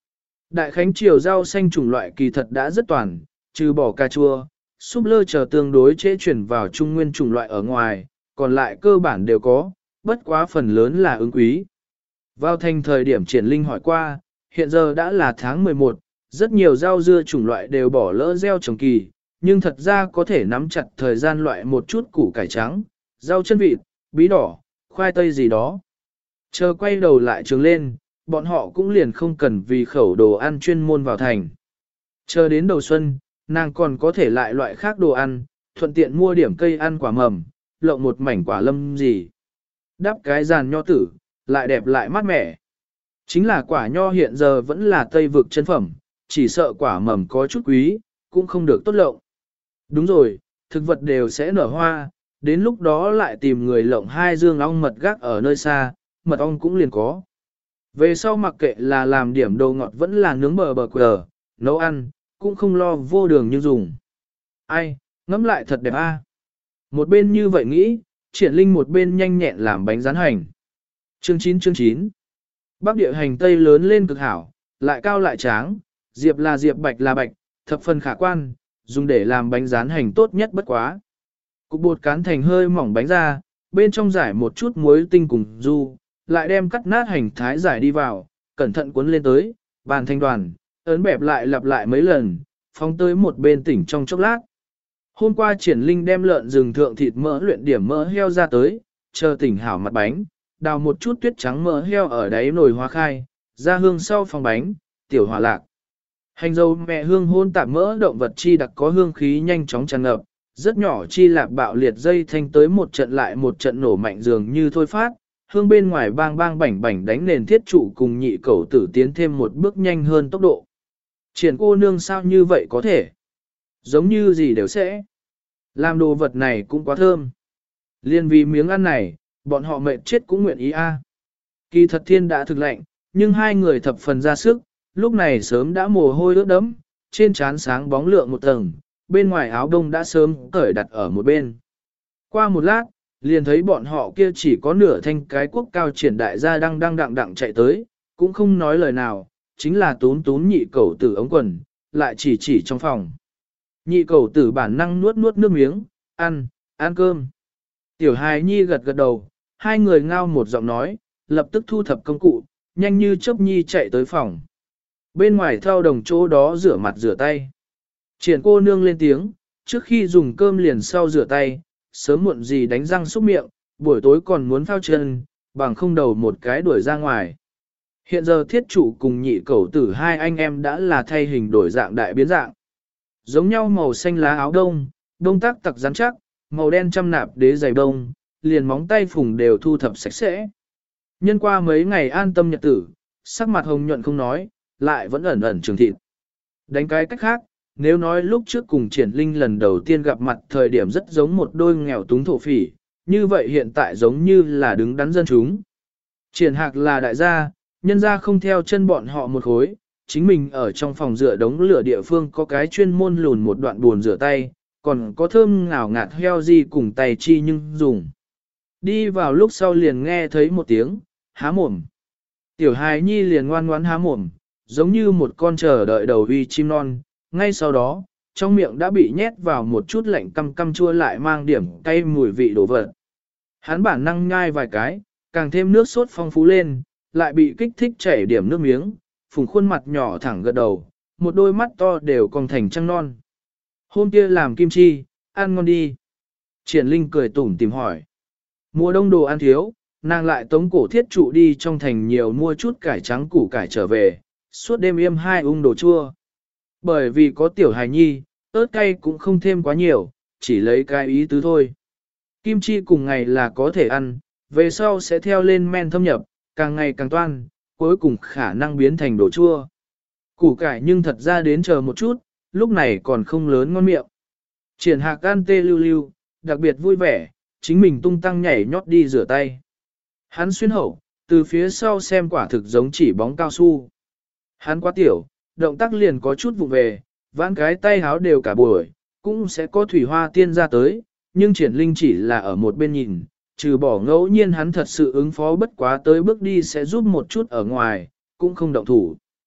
Đại Khánh Triều rau xanh chủng loại kỳ thật đã rất toàn, trừ bỏ cà chua, súp lơ chờ tương đối chế chuyển vào trung nguyên chủng loại ở ngoài, còn lại cơ bản đều có, bất quá phần lớn là ứng quý. Vào thành thời điểm triển linh hỏi qua, hiện giờ đã là tháng mười một, rất nhiều rau dưa chủng loại đều bỏ lỡ gieo trồng kỳ, nhưng thật ra có thể nắm chặt thời gian loại một chút củ cải trắng, rau chân vịt, bí đỏ, khoai tây gì đó. Chờ quay đầu lại trường lên, bọn họ cũng liền không cần vì khẩu đồ ăn chuyên môn vào thành. Chờ đến đầu xuân, nàng còn có thể lại loại khác đồ ăn, thuận tiện mua điểm cây ăn quả mầm, lộng một mảnh quả lâm gì. Đắp cái giàn nho tử, lại đẹp lại mát mẻ. Chính là quả nho hiện giờ vẫn là tây vực chân phẩm, chỉ sợ quả mầm có chút quý, cũng không được tốt lộng. Đúng rồi, thực vật đều sẽ nở hoa, đến lúc đó lại tìm người lộng hai dương ong mật gác ở nơi xa, mật ong cũng liền có. Về sau mặc kệ là làm điểm đồ ngọt vẫn là nướng bờ bờ quờ, nấu ăn, cũng không lo vô đường như dùng. Ai, ngẫm lại thật đẹp a. Một bên như vậy nghĩ, triển linh một bên nhanh nhẹn làm bánh rán hành. Chương chín chương chín Bắc địa hành tây lớn lên cực hảo, lại cao lại tráng, diệp là diệp bạch là bạch, thập phần khả quan, dùng để làm bánh rán hành tốt nhất bất quá. Cục bột cán thành hơi mỏng bánh ra, bên trong giải một chút muối tinh cùng du, lại đem cắt nát hành thái giải đi vào, cẩn thận cuốn lên tới, bàn thành đoàn, ấn bẹp lại lặp lại mấy lần, phóng tới một bên tỉnh trong chốc lát. Hôm qua triển linh đem lợn rừng thượng thịt mỡ luyện điểm mỡ heo ra tới, chờ tỉnh hảo mặt bánh, đào một chút tuyết trắng mỡ heo ở đáy nồi hóa khai, ra hương sau phòng bánh, tiểu hỏa lạc. Hành dâu mẹ hương hôn tạp mỡ động vật chi đặc có hương khí nhanh chóng tràn ngập, rất nhỏ chi lạp bạo liệt dây thanh tới một trận lại một trận nổ mạnh dường như thôi phát, hương bên ngoài bang bang bảnh bảnh đánh nền thiết trụ cùng nhị cẩu tử tiến thêm một bước nhanh hơn tốc độ. Triển cô nương sao như vậy có thể? Giống như gì đều sẽ. Làm đồ vật này cũng quá thơm. Liên vì miếng ăn này, bọn họ mệt chết cũng nguyện ý a. Kỳ thật thiên đã thực lạnh, nhưng hai người thập phần ra sức, lúc này sớm đã mồ hôi ướt đẫm, trên trán sáng bóng lượng một tầng, bên ngoài áo đông đã sớm cởi đặt ở một bên. Qua một lát, liền thấy bọn họ kia chỉ có nửa thanh cái quốc cao triển đại gia đang đang đặng đặng chạy tới, cũng không nói lời nào, chính là tún tún nhị cẩu tử ống quần, lại chỉ chỉ trong phòng. Nhị cẩu tử bản năng nuốt nuốt nước miếng, ăn, ăn cơm. Tiểu hài nhi gật gật đầu, hai người ngao một giọng nói, lập tức thu thập công cụ, nhanh như chớp nhi chạy tới phòng. Bên ngoài thao đồng chỗ đó rửa mặt rửa tay. Triển cô nương lên tiếng, trước khi dùng cơm liền sau rửa tay, sớm muộn gì đánh răng xúc miệng, buổi tối còn muốn phao chân, bằng không đầu một cái đuổi ra ngoài. Hiện giờ thiết chủ cùng nhị cẩu tử hai anh em đã là thay hình đổi dạng đại biến dạng. Giống nhau màu xanh lá áo đông, đông tác tặc rắn chắc, màu đen trăm nạp đế giày đông, liền móng tay phùng đều thu thập sạch sẽ. Nhân qua mấy ngày an tâm nhật tử, sắc mặt hồng nhuận không nói, lại vẫn ẩn ẩn trường thịt. Đánh cái cách khác, nếu nói lúc trước cùng triển linh lần đầu tiên gặp mặt thời điểm rất giống một đôi nghèo túng thổ phỉ, như vậy hiện tại giống như là đứng đắn dân chúng. Triển hạc là đại gia, nhân gia không theo chân bọn họ một khối, chính mình ở trong phòng rửa đống lửa địa phương có cái chuyên môn lùn một đoạn buồn rửa tay, còn có thơm ngào ngạt heo gì cùng tay chi nhưng dùng. Đi vào lúc sau liền nghe thấy một tiếng, há mồm. Tiểu hài nhi liền ngoan ngoãn há mồm, giống như một con chờ đợi đầu uy chim non, ngay sau đó, trong miệng đã bị nhét vào một chút lạnh căm căm chua lại mang điểm cay mùi vị đổ vật. Hắn bản năng nhai vài cái, càng thêm nước sốt phong phú lên, lại bị kích thích chảy điểm nước miếng, phùng khuôn mặt nhỏ thẳng gật đầu, một đôi mắt to đều còn thành trăng non. Hôm kia làm kim chi, ăn ngon đi. Triển Linh cười tủm tìm hỏi. Mùa đông đồ ăn thiếu, nàng lại tống cổ thiết trụ đi trong thành nhiều mua chút cải trắng củ cải trở về, suốt đêm yêm hai ung đồ chua. Bởi vì có tiểu hài nhi, ớt cay cũng không thêm quá nhiều, chỉ lấy cái ý tứ thôi. Kim chi cùng ngày là có thể ăn, về sau sẽ theo lên men thâm nhập, càng ngày càng toan, cuối cùng khả năng biến thành đồ chua. Củ cải nhưng thật ra đến chờ một chút, lúc này còn không lớn ngon miệng. Triển Hạc ăn tê lưu lưu, đặc biệt vui vẻ, chính mình tung tăng nhảy nhót đi rửa tay. Hắn xuyên hậu, từ phía sau xem quả thực giống chỉ bóng cao su. Hắn quá tiểu, động tác liền có chút vụ về, vãn cái tay háo đều cả buổi, cũng sẽ có thủy hoa tiên ra tới, nhưng Triển Linh chỉ là ở một bên nhìn, trừ bỏ ngẫu nhiên hắn thật sự ứng phó bất quá tới bước đi sẽ giúp một chút ở ngoài, cũng không động thủ.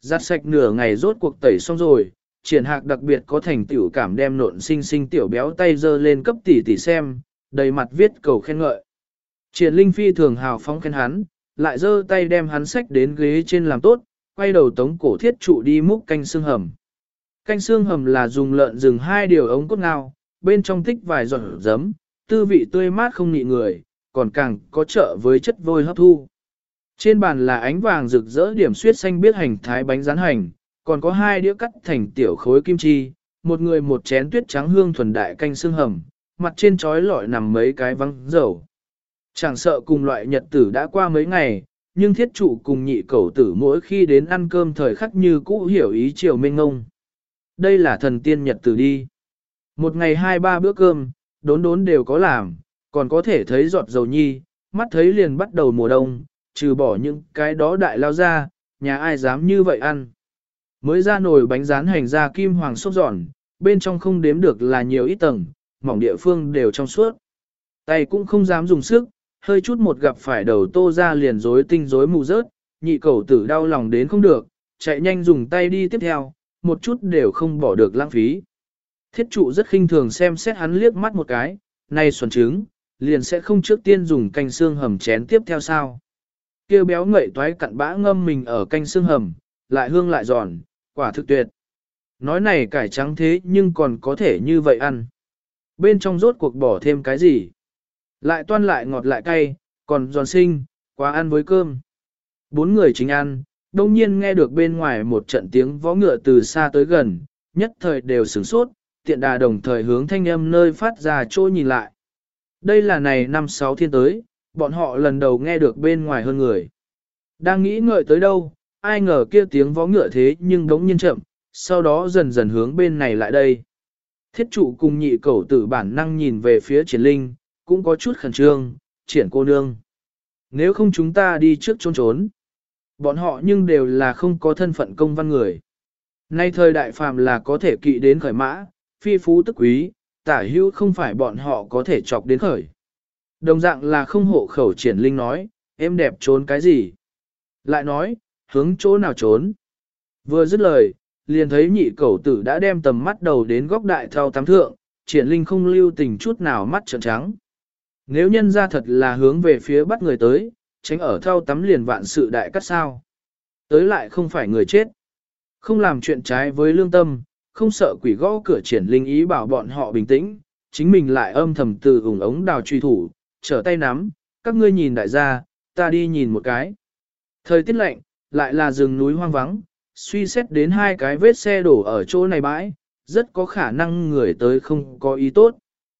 Giặt sạch nửa ngày rốt cuộc tẩy xong rồi, triển hạc đặc biệt có thành tựu cảm đem nộn xinh xinh tiểu béo tay dơ lên cấp tỷ tỷ xem, đầy mặt viết cầu khen ngợi. Triển Linh phi thường hào phóng khen hắn, lại dơ tay đem hắn xách đến ghế trên làm tốt, quay đầu tống cổ thiết trụ đi múc canh xương hầm. Canh xương hầm là dùng lợn rừng hai điều ống cốt ngao, bên trong tích vài giọt giấm, tư vị tươi mát không nhị người, còn càng có trợ với chất vôi hấp thu. Trên bàn là ánh vàng rực rỡ điểm suyết xanh biết hành thái bánh rán hành, còn có hai đĩa cắt thành tiểu khối kim chi, một người một chén tuyết trắng hương thuần đại canh xương hầm, mặt trên trói lọi nằm mấy cái vắng dầu. Chẳng sợ cùng loại nhật tử đã qua mấy ngày, nhưng thiết trụ cùng nhị cẩu tử mỗi khi đến ăn cơm thời khắc như cũ hiểu ý chiều mênh ngông. Đây là thần tiên nhật tử đi. Một ngày hai ba bữa cơm, đốn đốn đều có làm, còn có thể thấy giọt dầu nhi, mắt thấy liền bắt đầu mùa đông, trừ bỏ những cái đó đại lao ra, nhà ai dám như vậy ăn. Mới ra nồi bánh rán hành ra kim hoàng xốp giòn, bên trong không đếm được là nhiều ít tầng, mỏng địa phương đều trong suốt. Tay cũng không dám dùng sức, hơi chút một gặp phải đầu tô ra liền rối tinh rối mù rớt, nhị cẩu tử đau lòng đến không được, chạy nhanh dùng tay đi tiếp theo, một chút đều không bỏ được lãng phí. Thiết trụ rất khinh thường xem xét hắn liếc mắt một cái, này xuẩn trứng, liền sẽ không trước tiên dùng canh xương hầm chén tiếp theo sao. Kêu béo ngậy toái cặn bã ngâm mình ở canh xương hầm, lại hương lại giòn, quả thực tuyệt. Nói này cải trắng thế nhưng còn có thể như vậy ăn. Bên trong rốt cuộc bỏ thêm cái gì? Lại toan lại ngọt lại cay, còn giòn xinh, quá ăn với cơm. Bốn người chính ăn, đông nhiên nghe được bên ngoài một trận tiếng vó ngựa từ xa tới gần, nhất thời đều sửng sốt, tiện đà đồng thời hướng thanh âm nơi phát ra trôi nhìn lại. Đây là này năm sáu thiên tới, bọn họ lần đầu nghe được bên ngoài hơn người. Đang nghĩ ngợi tới đâu, ai ngờ kia tiếng vó ngựa thế nhưng đống nhiên chậm, sau đó dần dần hướng bên này lại đây. Thiết trụ cùng nhị cẩu tử bản năng nhìn về phía triển linh, cũng có chút khẩn trương, triển cô nương. Nếu không chúng ta đi trước trốn trốn. Bọn họ nhưng đều là không có thân phận công văn người. Nay thời đại phàm là có thể kỵ đến khởi mã, phi phú tức quý, tả hữu không phải bọn họ có thể chọc đến khởi. Đồng dạng là không hộ khẩu triển linh nói, em đẹp trốn cái gì? Lại nói, hướng chỗ nào trốn? Vừa dứt lời, liền thấy nhị cẩu tử đã đem tầm mắt đầu đến góc đại thao tám thượng, triển linh không lưu tình chút nào mắt trợn trắng. Nếu nhân ra thật là hướng về phía bắt người tới, tránh ở thao tắm liền vạn sự đại cắt sao. Tới lại không phải người chết. Không làm chuyện trái với lương tâm, không sợ quỷ gõ cửa triển linh ý bảo bọn họ bình tĩnh, chính mình lại âm thầm từ ủng ống đào truy thủ, trở tay nắm, các ngươi nhìn đại gia, ta đi nhìn một cái. Thời tiết lạnh, lại là rừng núi hoang vắng, suy xét đến hai cái vết xe đổ ở chỗ này bãi, rất có khả năng người tới không có ý tốt.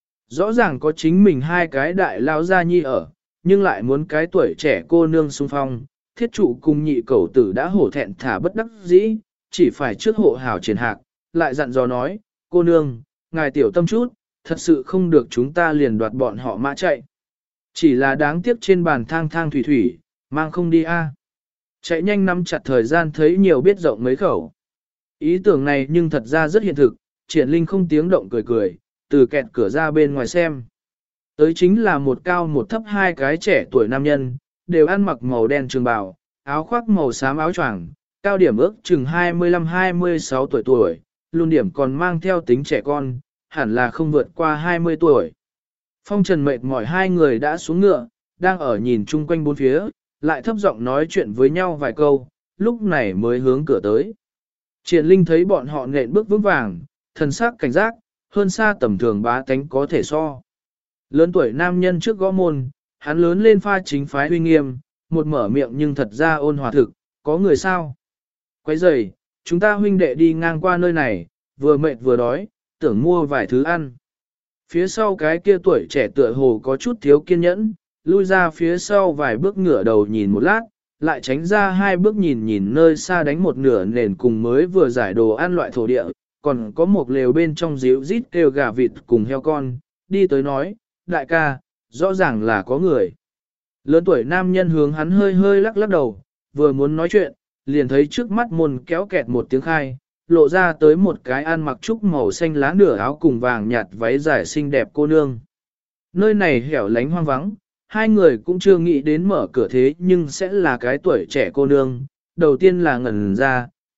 Rõ ràng có chính mình hai cái đại lao gia nhi ở, nhưng lại muốn cái tuổi trẻ cô nương xung phong, thiết trụ cùng nhị cẩu tử đã hổ thẹn thả bất đắc dĩ, chỉ phải trước hộ hảo triển hạc, lại dặn dò nói, cô nương, ngài tiểu tâm chút, thật sự không được chúng ta liền đoạt bọn họ mã chạy. Chỉ là đáng tiếc trên bàn thang thang thủy thủy, mang không đi a. Chạy nhanh nắm chặt thời gian thấy nhiều biết rộng mấy khẩu. Ý tưởng này nhưng thật ra rất hiện thực, triển linh không tiếng động cười cười, từ kẹt cửa ra bên ngoài xem. Tới chính là một cao một thấp hai cái trẻ tuổi nam nhân, đều ăn mặc màu đen trường bào, áo khoác màu xám áo choàng, cao điểm ước chừng hai mươi lăm hai mươi sáu tuổi tuổi, luôn điểm còn mang theo tính trẻ con, hẳn là không vượt qua hai mươi tuổi. Phong trần mệt mỏi hai người đã xuống ngựa, đang ở nhìn chung quanh bốn phía, lại thấp giọng nói chuyện với nhau vài câu, lúc này mới hướng cửa tới. Triển Linh thấy bọn họ nện bước vững vàng, thần sắc cảnh giác, hơn xa tầm thường bá tánh có thể so. Lớn tuổi nam nhân trước gõ môn, hắn lớn lên pha chính phái uy nghiêm, một mở miệng nhưng thật ra ôn hòa thực, có người sao? Quấy rầy, chúng ta huynh đệ đi ngang qua nơi này, vừa mệt vừa đói, tưởng mua vài thứ ăn. Phía sau cái kia tuổi trẻ tựa hồ có chút thiếu kiên nhẫn, lui ra phía sau vài bước ngửa đầu nhìn một lát, lại tránh ra hai bước nhìn nhìn nơi xa đánh một nửa nền cùng mới vừa giải đồ ăn loại thổ địa, còn có một lều bên trong díu rít kêu gà vịt cùng heo con, đi tới nói, đại ca, rõ ràng là có người. Lớn tuổi nam nhân hướng hắn hơi hơi lắc lắc đầu, vừa muốn nói chuyện, liền thấy trước mắt môn kéo kẹt một tiếng khai, lộ ra tới một cái ăn mặc trúc màu xanh lá nửa áo cùng vàng nhạt váy dài xinh đẹp cô nương. Nơi này hẻo lánh hoang vắng, hai người cũng chưa nghĩ đến mở cửa thế nhưng sẽ là cái tuổi trẻ cô nương, đầu tiên là ngẩn ra,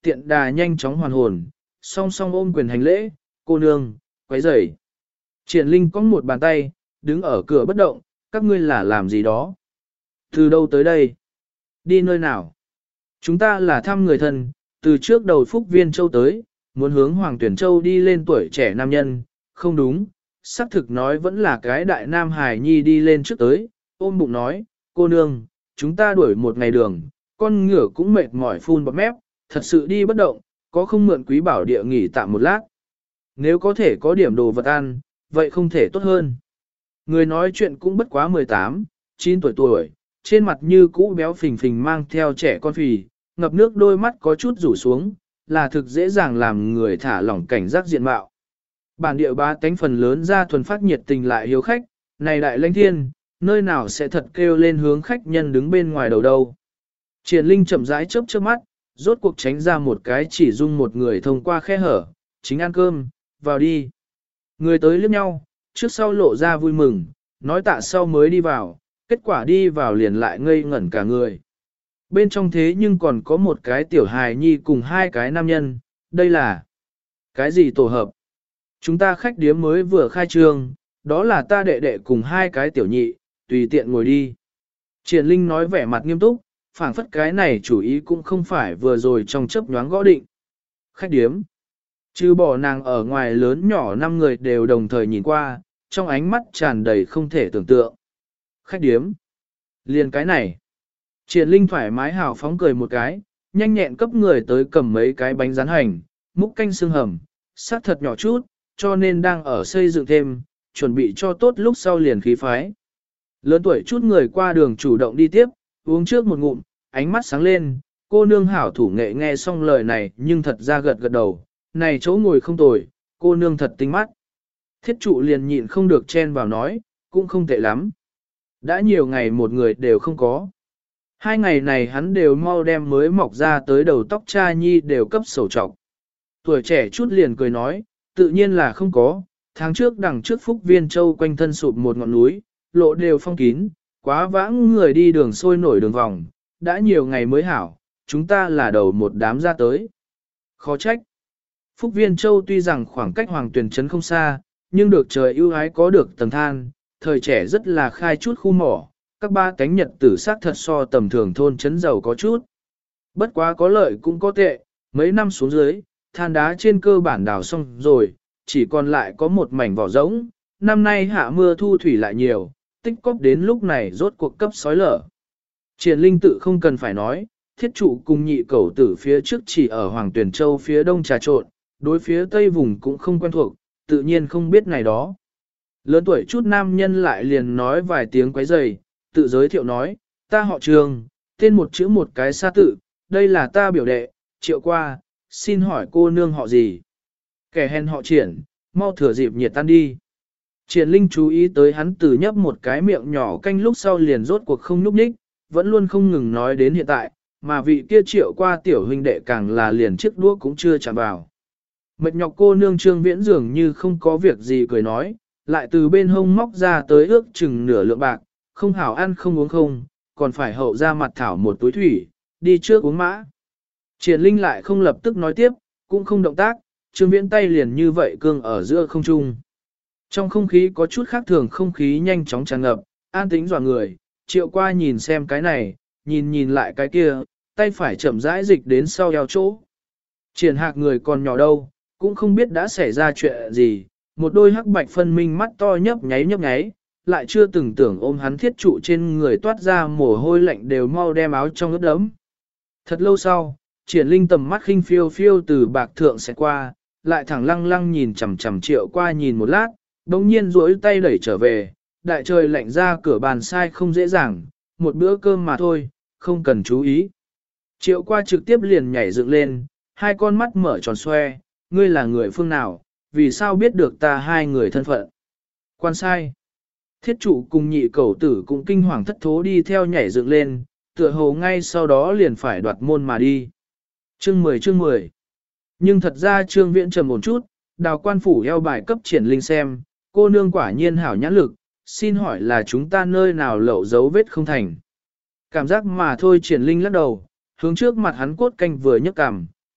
tiện đà nhanh chóng hoàn hồn, song song ôm quyền hành lễ, cô nương, quấy rầy. Triển Linh có một bàn tay, đứng ở cửa bất động, các ngươi là làm gì đó? Từ đâu tới đây? Đi nơi nào? Chúng ta là thăm người thân, từ trước đầu Phúc Viên Châu tới, muốn hướng Hoàng Tuyển Châu đi lên tuổi trẻ nam nhân, không đúng, xác thực nói vẫn là cái đại nam hài nhi đi lên trước tới, ôm bụng nói, cô nương, chúng ta đuổi một ngày đường, con ngựa cũng mệt mỏi phun bọt mép, thật sự đi bất động, có không mượn quý bảo địa nghỉ tạm một lát. Nếu có thể có điểm đồ vật ăn, vậy không thể tốt hơn. Người nói chuyện cũng bất quá mười tám, chín tuổi tuổi, trên mặt như cũ béo phình phình mang theo trẻ con phì, ngập nước đôi mắt có chút rủ xuống, là thực dễ dàng làm người thả lỏng cảnh giác diện mạo. Bản địa ba tánh phần lớn ra thuần phát nhiệt tình lại hiếu khách, này đại lãnh thiên, nơi nào sẽ thật kêu lên hướng khách nhân đứng bên ngoài đầu đâu. Triển Linh chậm rãi chớp chớp mắt, rốt cuộc tránh ra một cái chỉ dung một người thông qua khe hở, chính ăn cơm, vào đi. Người tới liếc nhau, trước sau lộ ra vui mừng, nói tạ sau mới đi vào, kết quả đi vào liền lại ngây ngẩn cả người. Bên trong thế nhưng còn có một cái tiểu hài nhi cùng hai cái nam nhân, đây là cái gì tổ hợp? Chúng ta khách điếm mới vừa khai trương, đó là ta đệ đệ cùng hai cái tiểu nhị, tùy tiện ngồi đi. Triển Linh nói vẻ mặt nghiêm túc, phảng phất cái này chủ ý cũng không phải vừa rồi trong chớp nhoáng gõ định. Khách điếm. Trừ bỏ nàng ở ngoài lớn nhỏ năm người đều đồng thời nhìn qua, trong ánh mắt tràn đầy không thể tưởng tượng. Khách điếm. Liền cái này. Triển Linh thoải mái hào phóng cười một cái, nhanh nhẹn cấp người tới cầm mấy cái bánh rán hành, múc canh xương hầm, sắc thật nhỏ chút, cho nên đang ở xây dựng thêm, chuẩn bị cho tốt lúc sau liền khí phái. Lớn tuổi chút người qua đường chủ động đi tiếp, uống trước một ngụm, ánh mắt sáng lên, cô nương hảo thủ nghệ nghe xong lời này nhưng thật ra gật gật đầu, này chỗ ngồi không tồi, cô nương thật tinh mắt. Thiết trụ liền nhịn không được chen vào nói, cũng không tệ lắm. Đã nhiều ngày một người đều không có. Hai ngày này hắn đều mau đem mới mọc ra tới đầu tóc cha nhi đều cấp sầu trọc. Tuổi trẻ chút liền cười nói, tự nhiên là không có, tháng trước đằng trước Phúc Viên Châu quanh thân sụp một ngọn núi, lộ đều phong kín, quá vãng người đi đường sôi nổi đường vòng, đã nhiều ngày mới hảo, chúng ta là đầu một đám ra tới. Khó trách. Phúc Viên Châu tuy rằng khoảng cách Hoàng Tuyền Trấn không xa, nhưng được trời ưu ái có được tầng than, thời trẻ rất là khai chút khu mỏ, các ba cánh nhật tử sát thật so tầm thường thôn trấn giàu có chút. Bất quá có lợi cũng có tệ, mấy năm xuống dưới, than đá trên cơ bản đào xong rồi, chỉ còn lại có một mảnh vỏ rỗng, năm nay hạ mưa thu thủy lại nhiều, tích cóp đến lúc này rốt cuộc cấp sói lở. Triển Linh tự không cần phải nói, thiết trụ cùng nhị cẩu tử phía trước chỉ ở Hoàng Tuyền Châu phía đông trà trộn, đối phía tây vùng cũng không quen thuộc, tự nhiên không biết này đó. Lớn tuổi chút nam nhân lại liền nói vài tiếng quấy rầy, tự giới thiệu nói, ta họ Trường, tên một chữ một cái xa tự, đây là ta biểu đệ, Triệu Qua, xin hỏi cô nương họ gì? Kẻ hèn họ Triển, mau thừa dịp nhiệt tan đi. Triển Linh chú ý tới hắn từ nhấp một cái miệng nhỏ canh lúc sau liền rốt cuộc không núp ních, vẫn luôn không ngừng nói đến hiện tại, mà vị kia Triệu Qua tiểu huynh đệ càng là liền chiếc đũa cũng chưa chạm vào. Mệt nhọc cô nương Trương Viễn dường như không có việc gì cười nói, lại từ bên hông móc ra tới ước chừng nửa lượng bạc, không hảo ăn không uống không, còn phải hậu ra mặt thảo một túi thủy, đi trước uống mã. Triển Linh lại không lập tức nói tiếp, cũng không động tác, Trương Viễn tay liền như vậy cương ở giữa không trung. Trong không khí có chút khác thường, không khí nhanh chóng tràn ngập, an tĩnh dọa người, Triệu Qua nhìn xem cái này, nhìn nhìn lại cái kia, tay phải chậm rãi dịch đến sau eo chỗ. Triển Hạc người còn nhỏ đâu, cũng không biết đã xảy ra chuyện gì, một đôi hắc bạch phân minh mắt to nhấp nháy nhấp nháy, lại chưa từng tưởng ôm hắn thiết trụ trên người toát ra mồ hôi lạnh đều mau đem áo trong ướt đẫm. Thật lâu sau, Triển Linh tầm mắt khinh phiêu phiêu từ bạc thượng sẽ qua, lại thẳng lăng lăng nhìn chằm chằm Triệu Qua nhìn một lát, đồng nhiên duỗi tay đẩy trở về, đại trời lạnh ra cửa bàn sai không dễ dàng, một bữa cơm mà thôi, không cần chú ý. Triệu Qua trực tiếp liền nhảy dựng lên, hai con mắt mở tròn xoe, ngươi là người phương nào, vì sao biết được ta hai người thân phận. Quan sai. Thiết trụ cùng nhị cẩu tử cũng kinh hoàng thất thố đi theo nhảy dựng lên, tựa hồ ngay sau đó liền phải đoạt môn mà đi. Chương mười chương mười. Nhưng thật ra Trương Viễn trầm một chút, đào quan phủ eo bài cấp Triển Linh xem, cô nương quả nhiên hảo nhãn lực, xin hỏi là chúng ta nơi nào lậu dấu vết không thành. Cảm giác mà thôi Triển Linh lắc đầu, hướng trước mặt hắn cốt canh vừa nhấc cằm,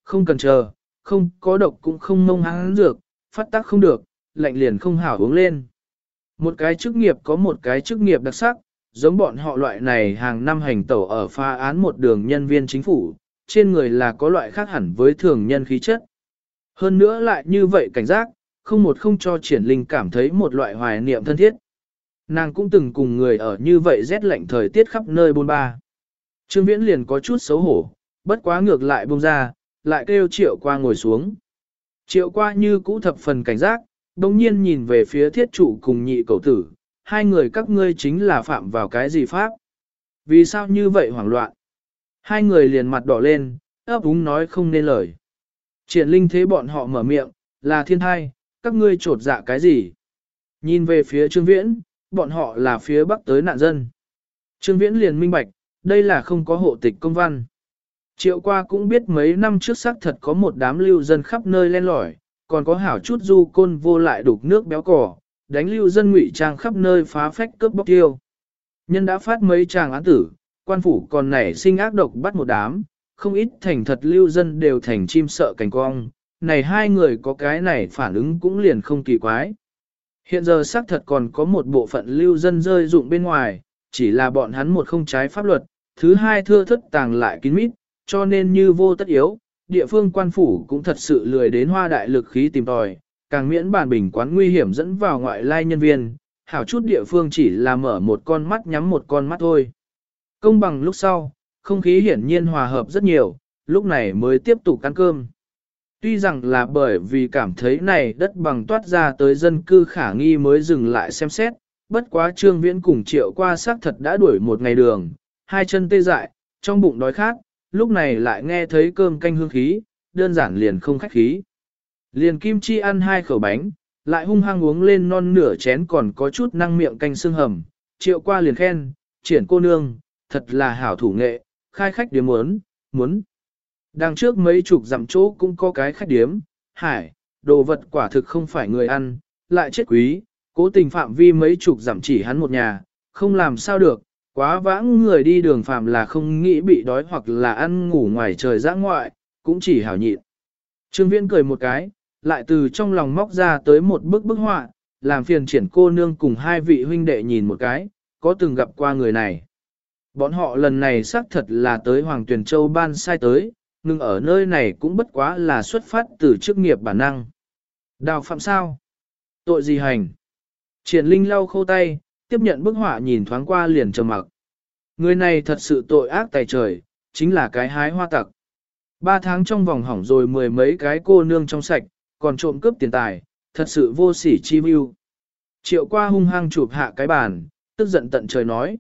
không cần chờ, không có độc cũng không mông háng dược, phát tác không được, lạnh liền không hảo uống lên. Một cái chức nghiệp có một cái chức nghiệp đặc sắc, giống bọn họ loại này hàng năm hành tẩu ở pha án một đường nhân viên chính phủ, trên người là có loại khác hẳn với thường nhân khí chất. Hơn nữa lại như vậy cảnh giác, không một không cho triển linh cảm thấy một loại hoài niệm thân thiết. Nàng cũng từng cùng người ở như vậy rét lạnh thời tiết khắp nơi bôn ba. Trương Viễn liền có chút xấu hổ, bất quá ngược lại buông ra, lại kêu Triệu Qua ngồi xuống. Triệu Qua như cũ thập phần cảnh giác, đồng nhiên nhìn về phía thiết trụ cùng nhị cầu tử, hai người các ngươi chính là phạm vào cái gì pháp? Vì sao như vậy hoảng loạn? Hai người liền mặt đỏ lên, ấp úng nói không nên lời. Triển linh thế bọn họ mở miệng, là thiên thai, các ngươi trột dạ cái gì? Nhìn về phía Trương Viễn, bọn họ là phía bắc tới nạn dân. Trương Viễn liền minh bạch, đây là không có hộ tịch công văn. Triệu Qua cũng biết mấy năm trước xác thật có một đám lưu dân khắp nơi len lỏi, còn có hảo chút du côn vô lại đục nước béo cỏ, đánh lưu dân ngụy trang khắp nơi phá phách cướp bóc tiêu. Nhân đã phát mấy tràng án tử, quan phủ còn nảy sinh ác độc bắt một đám, không ít thành thật lưu dân đều thành chim sợ cành cong, này hai người có cái này phản ứng cũng liền không kỳ quái. Hiện giờ xác thật còn có một bộ phận lưu dân rơi dụng bên ngoài, chỉ là bọn hắn một không trái pháp luật, thứ hai thưa thất tàng lại kín mít, cho nên như vô tất yếu, địa phương quan phủ cũng thật sự lười đến hoa đại lực khí tìm tòi, càng miễn bản bình quán nguy hiểm dẫn vào ngoại lai nhân viên, hảo chút địa phương chỉ là mở một con mắt nhắm một con mắt thôi. Công bằng lúc sau, không khí hiển nhiên hòa hợp rất nhiều, lúc này mới tiếp tục ăn cơm. Tuy rằng là bởi vì cảm thấy này đất bằng toát ra tới dân cư khả nghi mới dừng lại xem xét, bất quá Trương Viễn cùng Triệu Qua xác thật đã đuổi một ngày đường, hai chân tê dại, trong bụng đói khát, lúc này lại nghe thấy cơm canh hương khí, đơn giản liền không khách khí. Liền kim chi ăn hai khẩu bánh, lại hung hăng uống lên non nửa chén còn có chút năng miệng canh xương hầm, Triệu Qua liền khen, triển cô nương, thật là hảo thủ nghệ, khai khách điếm muốn, muốn. Đằng trước mấy chục dặm chỗ cũng có cái khách điếm, hải, đồ vật quả thực không phải người ăn, lại chết quý, cố tình phạm vi mấy chục dặm chỉ hắn một nhà, không làm sao được, quá vãng người đi đường phạm là không nghĩ bị đói hoặc là ăn ngủ ngoài trời giã ngoại, cũng chỉ hảo nhịn. Trương Viễn cười một cái, lại từ trong lòng móc ra tới một bức bức họa, làm phiền triển cô nương cùng hai vị huynh đệ nhìn một cái, có từng gặp qua người này. Bọn họ lần này xác thật là tới Hoàng Tuyền Châu ban sai tới, nhưng ở nơi này cũng bất quá là xuất phát từ chức nghiệp bản năng. Đào phạm sao? Tội gì hành? Triển Linh lau khô tay, tiếp nhận bức họa nhìn thoáng qua liền trầm mặc. Người này thật sự tội ác tày trời, chính là cái hái hoa tặc. Ba tháng trong vòng hỏng rồi mười mấy cái cô nương trong sạch, còn trộm cướp tiền tài, thật sự vô sỉ chi mưu. Triệu Qua hung hăng chụp hạ cái bàn, tức giận tận trời nói.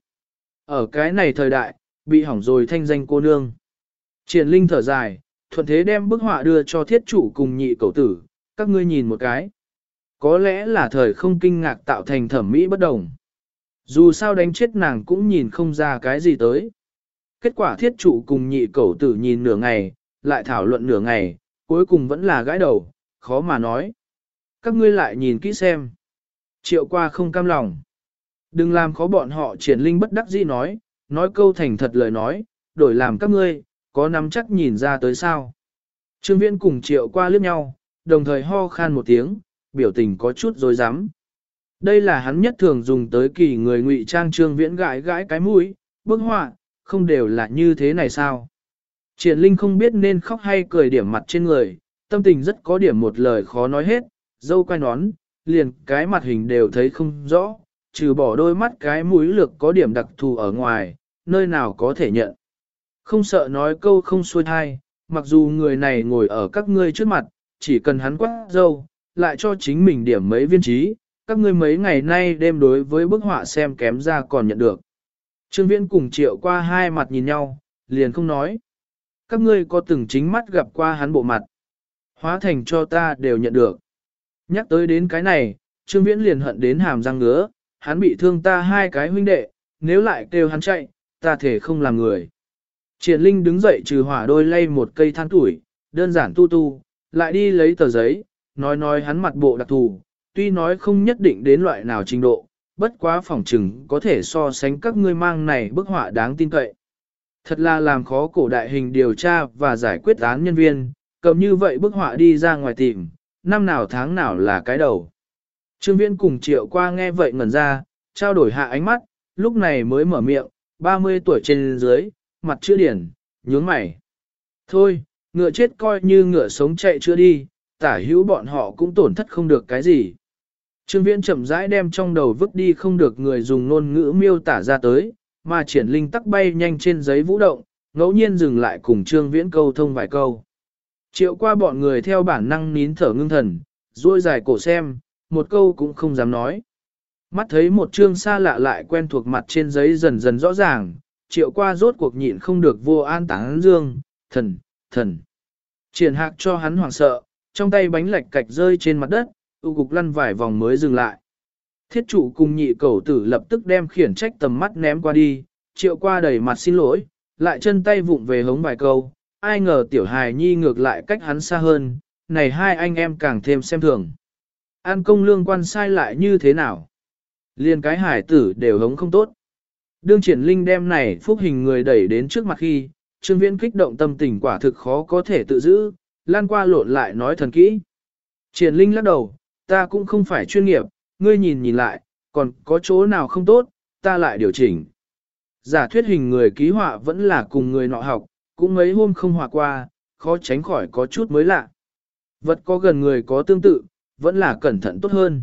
Ở cái này thời đại, bị hỏng rồi thanh danh cô nương. Triển Linh thở dài, thuận thế đem bức họa đưa cho thiết chủ cùng nhị cậu tử, các ngươi nhìn một cái. Có lẽ là thời không kinh ngạc tạo thành thẩm mỹ bất đồng. Dù sao đánh chết nàng cũng nhìn không ra cái gì tới. Kết quả thiết trụ cùng nhị cẩu tử nhìn nửa ngày, lại thảo luận nửa ngày, cuối cùng vẫn là gãi đầu, khó mà nói. Các ngươi lại nhìn kỹ xem. Triệu Qua không cam lòng. Đừng làm khó bọn họ. Triển Linh bất đắc dĩ nói, nói câu thành thật lời nói, đổi làm các ngươi, có nắm chắc nhìn ra tới sao. Trương Viễn cùng Triệu Qua liếc nhau, đồng thời ho khan một tiếng, biểu tình có chút dối rắm. Đây là hắn nhất thường dùng tới kỳ người ngụy trang. Trương Viễn gãi gãi cái mũi, bức họa, không đều là như thế này sao? Triển Linh không biết nên khóc hay cười điểm mặt trên người, tâm tình rất có điểm một lời khó nói hết, dâu quay nón, liền cái mặt hình đều thấy không rõ, trừ bỏ đôi mắt cái mũi lược có điểm đặc thù ở ngoài, nơi nào có thể nhận. Không sợ nói câu không xuôi thai, mặc dù người này ngồi ở các ngươi trước mặt, chỉ cần hắn quát dâu, lại cho chính mình điểm mấy viên trí, các ngươi mấy ngày nay đêm đối với bức họa xem kém ra còn nhận được. Trương Viễn cùng Triệu Qua hai mặt nhìn nhau, liền không nói. Các ngươi có từng chính mắt gặp qua hắn bộ mặt. Hóa thành cho ta đều nhận được. Nhắc tới đến cái này, Trương Viễn liền hận đến hàm răng ngứa, hắn bị thương ta hai cái huynh đệ, nếu lại kêu hắn chạy, ta thể không làm người. Triển Linh đứng dậy trừ hỏa đôi lay một cây than tuổi, đơn giản tu tu, lại đi lấy tờ giấy, nói nói hắn mặt bộ đặc thù, tuy nói không nhất định đến loại nào trình độ, bất quá phỏng chừng có thể so sánh các ngươi mang này bức họa đáng tin cậy. Thật là làm khó cổ đại hình điều tra và giải quyết án nhân viên, cầm như vậy bức họa đi ra ngoài tìm, năm nào tháng nào là cái đầu. Trương Viễn cùng Triệu Qua nghe vậy ngẩn ra, trao đổi hạ ánh mắt, lúc này mới mở miệng, ba mươi tuổi trên dưới, mặt chữ điển, nhướng mày. Thôi, ngựa chết coi như ngựa sống chạy chưa đi, tả hữu bọn họ cũng tổn thất không được cái gì. Trương Viễn chậm rãi đem trong đầu vứt đi không được người dùng ngôn ngữ miêu tả ra tới, mà triển linh tắc bay nhanh trên giấy vũ động, ngẫu nhiên dừng lại cùng Trương Viễn câu thông vài câu. Triệu Qua bọn người theo bản năng nín thở ngưng thần, duỗi dài cổ xem, một câu cũng không dám nói. Mắt thấy một chương xa lạ lại quen thuộc mặt trên giấy dần dần rõ ràng, Triệu Qua rốt cuộc nhịn không được vô an tán dương, thần, thần. Triển Hạc cho hắn hoảng sợ, trong tay bánh lạch cạch rơi trên mặt đất, u cục lăn vài vòng mới dừng lại. Thiết trụ cùng nhị cẩu tử lập tức đem khiển trách tầm mắt ném qua đi, Triệu Qua đầy mặt xin lỗi, lại chân tay vụng về hống vài câu, ai ngờ tiểu hài nhi ngược lại cách hắn xa hơn, này hai anh em càng thêm xem thường. An công lương quan sai lại như thế nào? Liên cái hải tử đều hống không tốt. Đương triển linh đem này phúc hình người đẩy đến trước mặt khi, Trương Viễn kích động tâm tình quả thực khó có thể tự giữ, lan qua lộn lại nói thần kỹ. Triển linh lắc đầu, ta cũng không phải chuyên nghiệp, ngươi nhìn nhìn lại, còn có chỗ nào không tốt, ta lại điều chỉnh. Giả thuyết hình người ký họa vẫn là cùng người nọ học, cũng mấy hôm không họa qua, khó tránh khỏi có chút mới lạ. Vật có gần người có tương tự, vẫn là cẩn thận tốt hơn.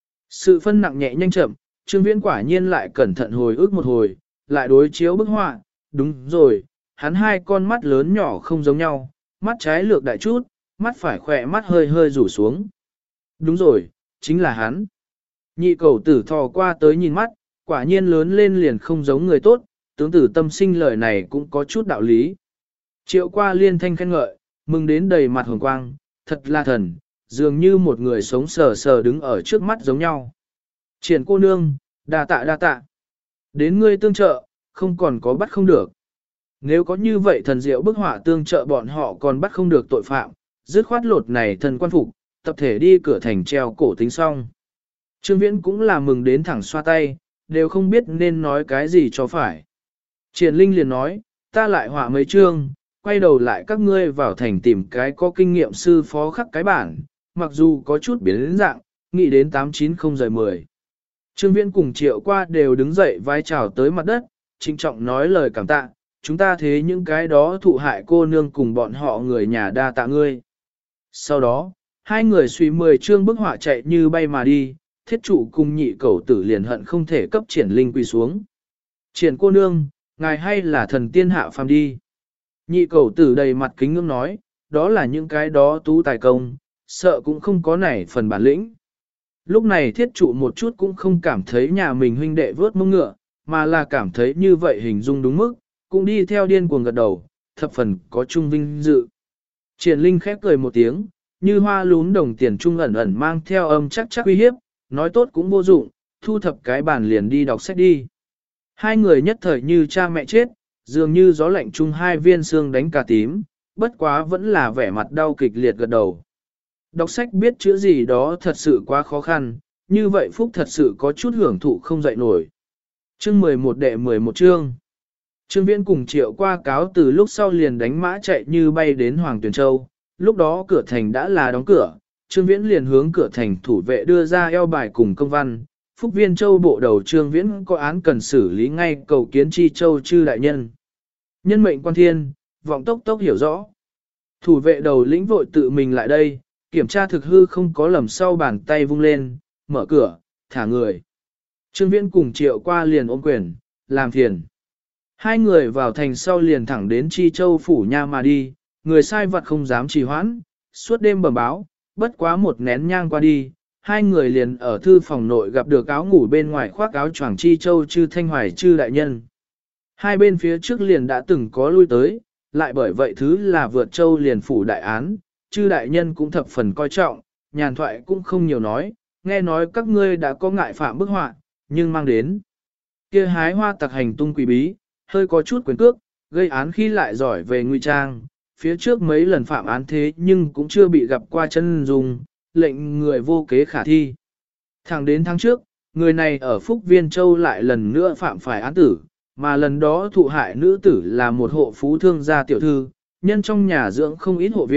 Sự phân nặng nhẹ nhanh chậm, Trương Viễn quả nhiên lại cẩn thận hồi ức một hồi, lại đối chiếu bức họa, đúng rồi, hắn hai con mắt lớn nhỏ không giống nhau, mắt trái lược đại chút, mắt phải khỏe mắt hơi hơi rủ xuống. Đúng rồi, chính là hắn. Nhị cầu tử thò qua tới nhìn mắt, quả nhiên lớn lên liền không giống người tốt, tướng tử tâm sinh lời này cũng có chút đạo lý. Triệu Qua liên thanh khen ngợi, mừng đến đầy mặt hồng quang, thật là thần, dường như một người sống sờ sờ đứng ở trước mắt giống nhau. Triển cô nương, đa tạ đa tạ. Đến ngươi tương trợ, không còn có bắt không được. Nếu có như vậy thần diệu bức họa tương trợ bọn họ còn bắt không được tội phạm, dứt khoát lột này thần quan phục, tập thể đi cửa thành treo cổ tính xong. Trương Viễn cũng là mừng đến thẳng xoa tay, đều không biết nên nói cái gì cho phải. Triển Linh liền nói, ta lại họa mấy chương, quay đầu lại các ngươi vào thành tìm cái có kinh nghiệm sư phó khắc cái bản, mặc dù có chút biến dạng, nghĩ đến tám chín không rời mười. Trương Viễn cùng Triệu Qua đều đứng dậy vai chào tới mặt đất, trịnh trọng nói lời cảm tạ, chúng ta thế những cái đó thụ hại cô nương cùng bọn họ người nhà đa tạ ngươi. Sau đó, hai người suy mười chương bức họa chạy như bay mà đi, thiết trụ cùng nhị cẩu tử liền hận không thể cấp Triển Linh quỳ xuống. Triển cô nương, ngài hay là thần tiên hạ phàm đi. Nhị cẩu tử đầy mặt kính ngưỡng nói, đó là những cái đó tú tài công, sợ cũng không có nảy phần bản lĩnh. Lúc này thiết trụ một chút cũng không cảm thấy nhà mình huynh đệ vớt mông ngựa, mà là cảm thấy như vậy hình dung đúng mức, cũng đi theo điên cuồng gật đầu, thập phần có trung vinh dự. Triển Linh khép cười một tiếng, như hoa lún đồng tiền trung ẩn ẩn mang theo âm chắc chắc uy hiếp, nói tốt cũng vô dụng, thu thập cái bàn liền đi đọc sách đi. Hai người nhất thời như cha mẹ chết, dường như gió lạnh chung hai viên xương đánh cả tím, bất quá vẫn là vẻ mặt đau kịch liệt gật đầu. Đọc sách biết chữ gì đó thật sự quá khó khăn, như vậy Phúc thật sự có chút hưởng thụ không dậy nổi. Chương mười một đệ mười một chương. Trương Viễn cùng Triệu Qua cáo từ lúc sau liền đánh mã chạy như bay đến Hoàng Tuyền Châu, lúc đó cửa thành đã là đóng cửa, Trương Viễn liền hướng cửa thành thủ vệ đưa ra eo bài cùng công văn, Phúc Viên Châu bộ đầu Trương Viễn có án cần xử lý ngay cầu kiến Chi Châu chư đại nhân. Nhân mệnh quan thiên, vọng tốc tốc hiểu rõ. Thủ vệ đầu lĩnh vội tự mình lại đây, kiểm tra thực hư không có lầm sau bàn tay vung lên, mở cửa, thả người. Trương Viễn cùng Triệu Qua liền ôm quyền, làm phiền. Hai người vào thành sau liền thẳng đến Chi Châu phủ nha mà đi, người sai vật không dám trì hoãn, suốt đêm bẩm báo, bất quá một nén nhang qua đi, hai người liền ở thư phòng nội gặp được áo ngủ bên ngoài khoác áo choàng Chi Châu chư Thanh Hoài chư đại nhân. Hai bên phía trước liền đã từng có lui tới, lại bởi vậy thứ là vượt châu liền phủ đại án, chư đại nhân cũng thập phần coi trọng, nhàn thoại cũng không nhiều nói, nghe nói các ngươi đã có ngại phạm bức họa, nhưng mang đến. Kia hái hoa tặc hành tung quỷ bí, hơi có chút quyền cước, gây án khi lại giỏi về nguy trang, phía trước mấy lần phạm án thế nhưng cũng chưa bị gặp qua chân dùng, lệnh người vô kế khả thi. Thẳng đến tháng trước, người này ở Phúc Viên Châu lại lần nữa phạm phải án tử, mà lần đó thụ hại nữ tử là một hộ phú thương gia tiểu thư, nhân trong nhà dưỡng không ít hộ viện,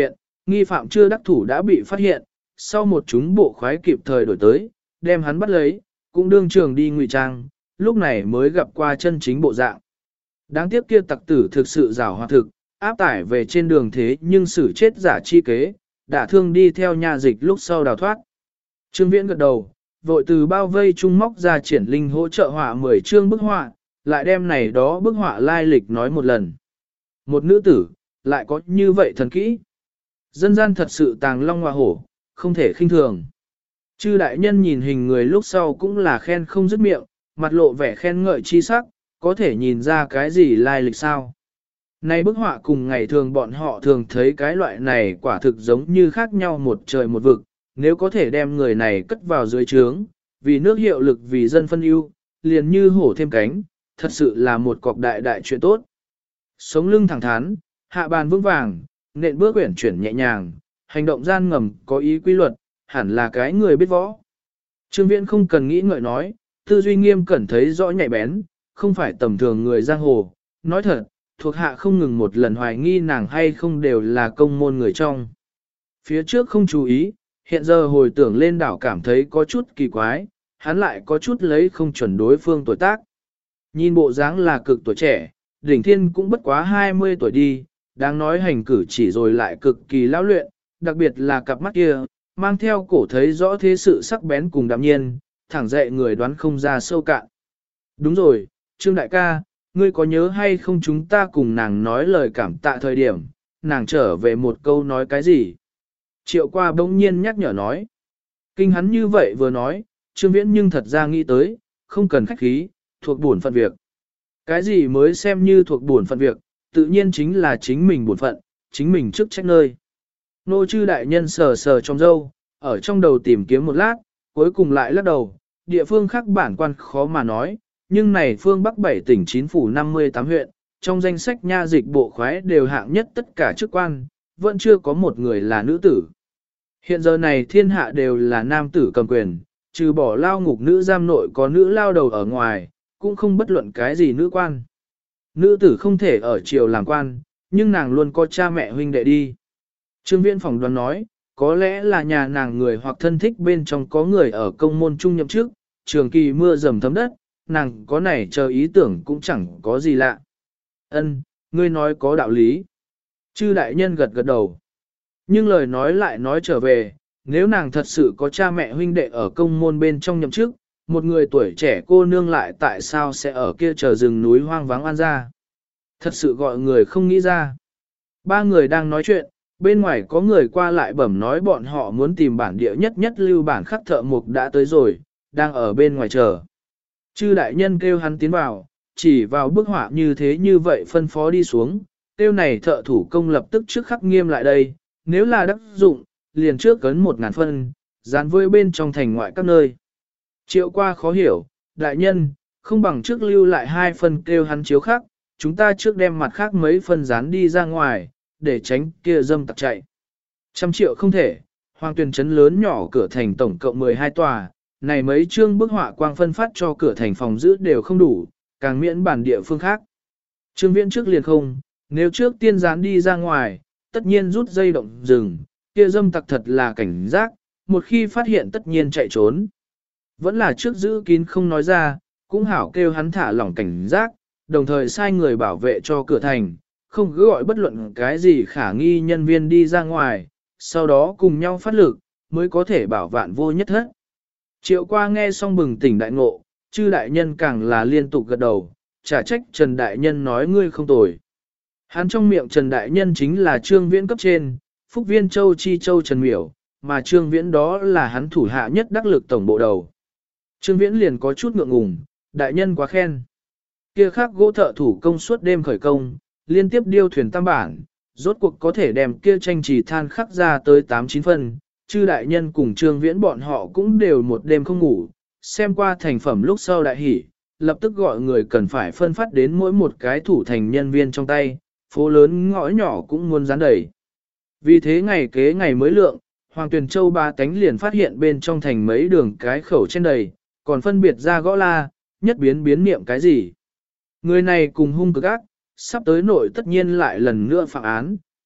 nghi phạm chưa đắc thủ đã bị phát hiện, sau một chúng bộ khoái kịp thời đổi tới, đem hắn bắt lấy, cũng đương trường đi ngụy trang, lúc này mới gặp qua chân chính bộ dạng. Đáng tiếc kia tặc tử thực sự giảo hoạt thực, áp tải về trên đường thế nhưng xử chết giả chi kế, đã thương đi theo nhà dịch lúc sau đào thoát. Trương Viễn gật đầu, vội từ bao vây trung móc ra triển linh hỗ trợ họa mười chương bức họa, lại đem này đó bức họa lai lịch nói một lần. Một nữ tử, lại có như vậy thần kỹ. Dân gian thật sự tàng long hoa hổ, không thể khinh thường. Chư đại nhân nhìn hình người lúc sau cũng là khen không dứt miệng, mặt lộ vẻ khen ngợi chi sắc, có thể nhìn ra cái gì lai lịch sao. Này bức họa cùng ngày thường bọn họ thường thấy cái loại này quả thực giống như khác nhau một trời một vực, nếu có thể đem người này cất vào dưới trướng, vì nước hiệu lực vì dân phân ưu, liền như hổ thêm cánh, thật sự là một cọc đại đại chuyện tốt. Sống lưng thẳng thắn, hạ bàn vững vàng, nện bước uyển chuyển nhẹ nhàng, hành động gian ngầm có ý quy luật, hẳn là cái người biết võ. Trương Viễn không cần nghĩ ngợi nói, tư duy nghiêm cẩn thấy rõ nhạy bén, không phải tầm thường người giang hồ. Nói thật, thuộc hạ không ngừng một lần hoài nghi nàng hay không đều là công môn người trong. Phía trước không chú ý, hiện giờ hồi tưởng lên đảo cảm thấy có chút kỳ quái, hắn lại có chút lấy không chuẩn đối phương tuổi tác. Nhìn bộ dáng là cực tuổi trẻ, đỉnh thiên cũng bất quá hai mươi tuổi đi, đáng nói hành cử chỉ rồi lại cực kỳ lão luyện, đặc biệt là cặp mắt kia, mang theo cổ thấy rõ thế sự sắc bén cùng đạm nhiên, thẳng dậy người đoán không ra sâu cạn. Đúng rồi, Trương đại ca, ngươi có nhớ hay không chúng ta cùng nàng nói lời cảm tạ thời điểm, nàng trở về một câu nói cái gì? Triệu qua bỗng nhiên nhắc nhở nói. Kinh hắn như vậy vừa nói, Trương Viễn nhưng thật ra nghĩ tới, không cần khách khí, thuộc bổn phận việc. Cái gì mới xem như thuộc bổn phận việc, tự nhiên chính là chính mình bổn phận, chính mình chức trách nơi. Nô chư đại nhân sờ sờ trong dâu, ở trong đầu tìm kiếm một lát, cuối cùng lại lắc đầu, địa phương khác bản quan khó mà nói, nhưng này phương Bắc bảy tỉnh chín phủ năm mươi tám huyện, trong danh sách nha dịch bộ khoái đều hạng nhất tất cả chức quan, vẫn chưa có một người là nữ tử. Hiện giờ này thiên hạ đều là nam tử cầm quyền, trừ bỏ lao ngục nữ giam nội có nữ lao đầu ở ngoài, cũng không bất luận cái gì nữ quan. Nữ tử không thể ở triều làm quan, nhưng nàng luôn có cha mẹ huynh đệ đi. Trương Viễn phỏng đoán nói, có lẽ là nhà nàng người hoặc thân thích bên trong có người ở công môn trung nhậm chức, trường kỳ mưa dầm thấm đất, nàng có này chờ ý tưởng cũng chẳng có gì lạ. Ân, ngươi nói có đạo lý. Chư đại nhân gật gật đầu. Nhưng lời nói lại nói trở về, nếu nàng thật sự có cha mẹ huynh đệ ở công môn bên trong nhậm chức, một người tuổi trẻ cô nương lại tại sao sẽ ở kia chờ rừng núi hoang vắng an ra. Thật sự gọi người không nghĩ ra. Ba người đang nói chuyện, bên ngoài có người qua lại bẩm nói bọn họ muốn tìm bản địa nhất nhất lưu bản khắc thợ mục đã tới rồi, đang ở bên ngoài chờ. Chư đại nhân kêu hắn tiến vào, chỉ vào bức họa như thế như vậy phân phó đi xuống, kêu này thợ thủ công lập tức trước khắc nghiêm lại đây, nếu là đắc dụng, liền trước cấn một ngàn phân, dán với bên trong thành ngoại các nơi. Triệu qua khó hiểu, đại nhân, không bằng trước lưu lại hai phân kêu hắn chiếu khác, chúng ta trước đem mặt khác mấy phân dán đi ra ngoài, để tránh kia dâm tặc chạy. Trăm triệu không thể, hoàng tuyển trấn lớn nhỏ cửa thành tổng cộng mười hai tòa, này mấy chương bức họa quang phân phát cho cửa thành phòng giữ đều không đủ, càng miễn bản địa phương khác. Trương Viễn trước liền không, nếu trước tiên dán đi ra ngoài, tất nhiên rút dây động rừng, kia dâm tặc thật là cảnh giác, một khi phát hiện tất nhiên chạy trốn. Vẫn là trước giữ kín không nói ra, cũng hảo kêu hắn thả lỏng cảnh giác, đồng thời sai người bảo vệ cho cửa thành, không cứ gọi bất luận cái gì khả nghi nhân viên đi ra ngoài, sau đó cùng nhau phát lực, mới có thể bảo vạn vô nhất hết. Triệu qua nghe xong bừng tỉnh đại ngộ, chư đại nhân càng là liên tục gật đầu, trả trách Trần đại nhân nói ngươi không tồi. Hắn trong miệng Trần đại nhân chính là Trương Viễn cấp trên, Phúc Viên Châu Chi Châu Trần Miểu, mà Trương Viễn đó là hắn thủ hạ nhất đắc lực tổng bộ đầu. Trương Viễn liền có chút ngượng ngùng, đại nhân quá khen. Kia khác gỗ thợ thủ công suốt đêm khởi công, liên tiếp điêu thuyền tam bản, rốt cuộc có thể đem kia tranh trì than khắc ra tới tám chín phần, chư đại nhân cùng Trương Viễn bọn họ cũng đều một đêm không ngủ, xem qua thành phẩm lúc sau đại hỉ, lập tức gọi người cần phải phân phát đến mỗi một cái thủ thành nhân viên trong tay, phố lớn ngõ nhỏ cũng muốn dán đầy. Vì thế ngày kế ngày mới lượng, Hoàng Tuyền Châu ba tánh liền phát hiện bên trong thành mấy đường cái khẩu trên đầy, còn phân biệt ra gõ la, nhất biến biến niệm cái gì. Người này cùng hung cực ác, sắp tới nội tất nhiên lại lần nữa phạm án,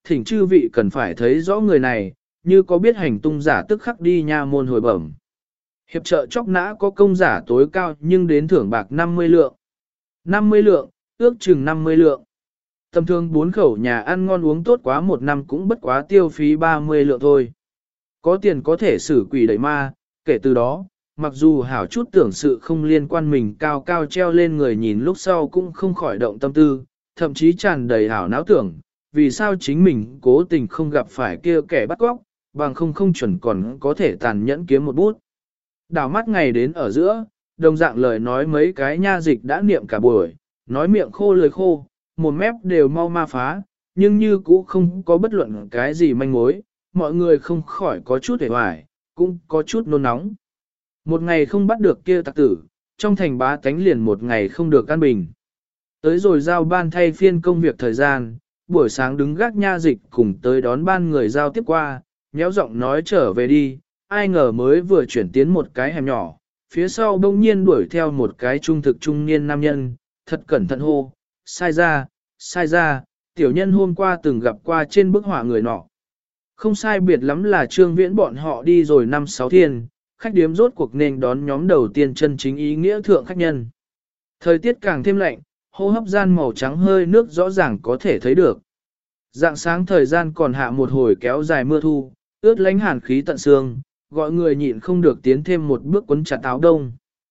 thỉnh chư vị cần phải thấy rõ người này, như có biết hành tung giả tức khắc đi nha môn hồi bẩm. Hiệp trợ chóc nã có công giả tối cao nhưng đến thưởng bạc năm mươi lượng. năm mươi lượng, ước chừng năm mươi lượng. Tầm thường bốn khẩu nhà ăn ngon uống tốt quá một năm cũng bất quá tiêu phí ba mươi lượng thôi. Có tiền có thể xử quỷ đẩy ma, kể từ đó, mặc dù hảo chút tưởng sự không liên quan mình cao cao treo lên người nhìn lúc sau cũng không khỏi động tâm tư, thậm chí tràn đầy hảo não tưởng, vì sao chính mình cố tình không gặp phải kia kẻ bắt cóc, bằng không không chuẩn còn có thể tàn nhẫn kiếm một bút. Đảo mắt ngày đến ở giữa, đồng dạng lời nói mấy cái nha dịch đã niệm cả buổi, nói miệng khô lời khô, một mép đều mau ma phá, nhưng như cũ không có bất luận cái gì manh mối, mọi người không khỏi có chút hề hoài, cũng có chút nôn nóng. Một ngày không bắt được kia tặc tử, trong thành bá tánh liền một ngày không được an bình. Tới rồi giao ban thay phiên công việc thời gian, buổi sáng đứng gác nha dịch cùng tới đón ban người giao tiếp qua, nhéo giọng nói trở về đi, ai ngờ mới vừa chuyển tiến một cái hẻm nhỏ, phía sau bỗng nhiên đuổi theo một cái trung thực trung niên nam nhân, thật cẩn thận hô, sai ra, sai ra, tiểu nhân hôm qua từng gặp qua trên bức họa người nọ. Không sai biệt lắm là Trương Viễn bọn họ đi rồi năm sáu thiên, khách điếm rốt cuộc nên đón nhóm đầu tiên chân chính ý nghĩa thượng khách nhân. Thời tiết càng thêm lạnh, hô hấp gian màu trắng hơi nước rõ ràng có thể thấy được. Dạng sáng thời gian còn hạ một hồi kéo dài mưa thu, ướt lánh hàn khí tận xương, gọi người nhịn không được tiến thêm một bước quấn chặt áo đông.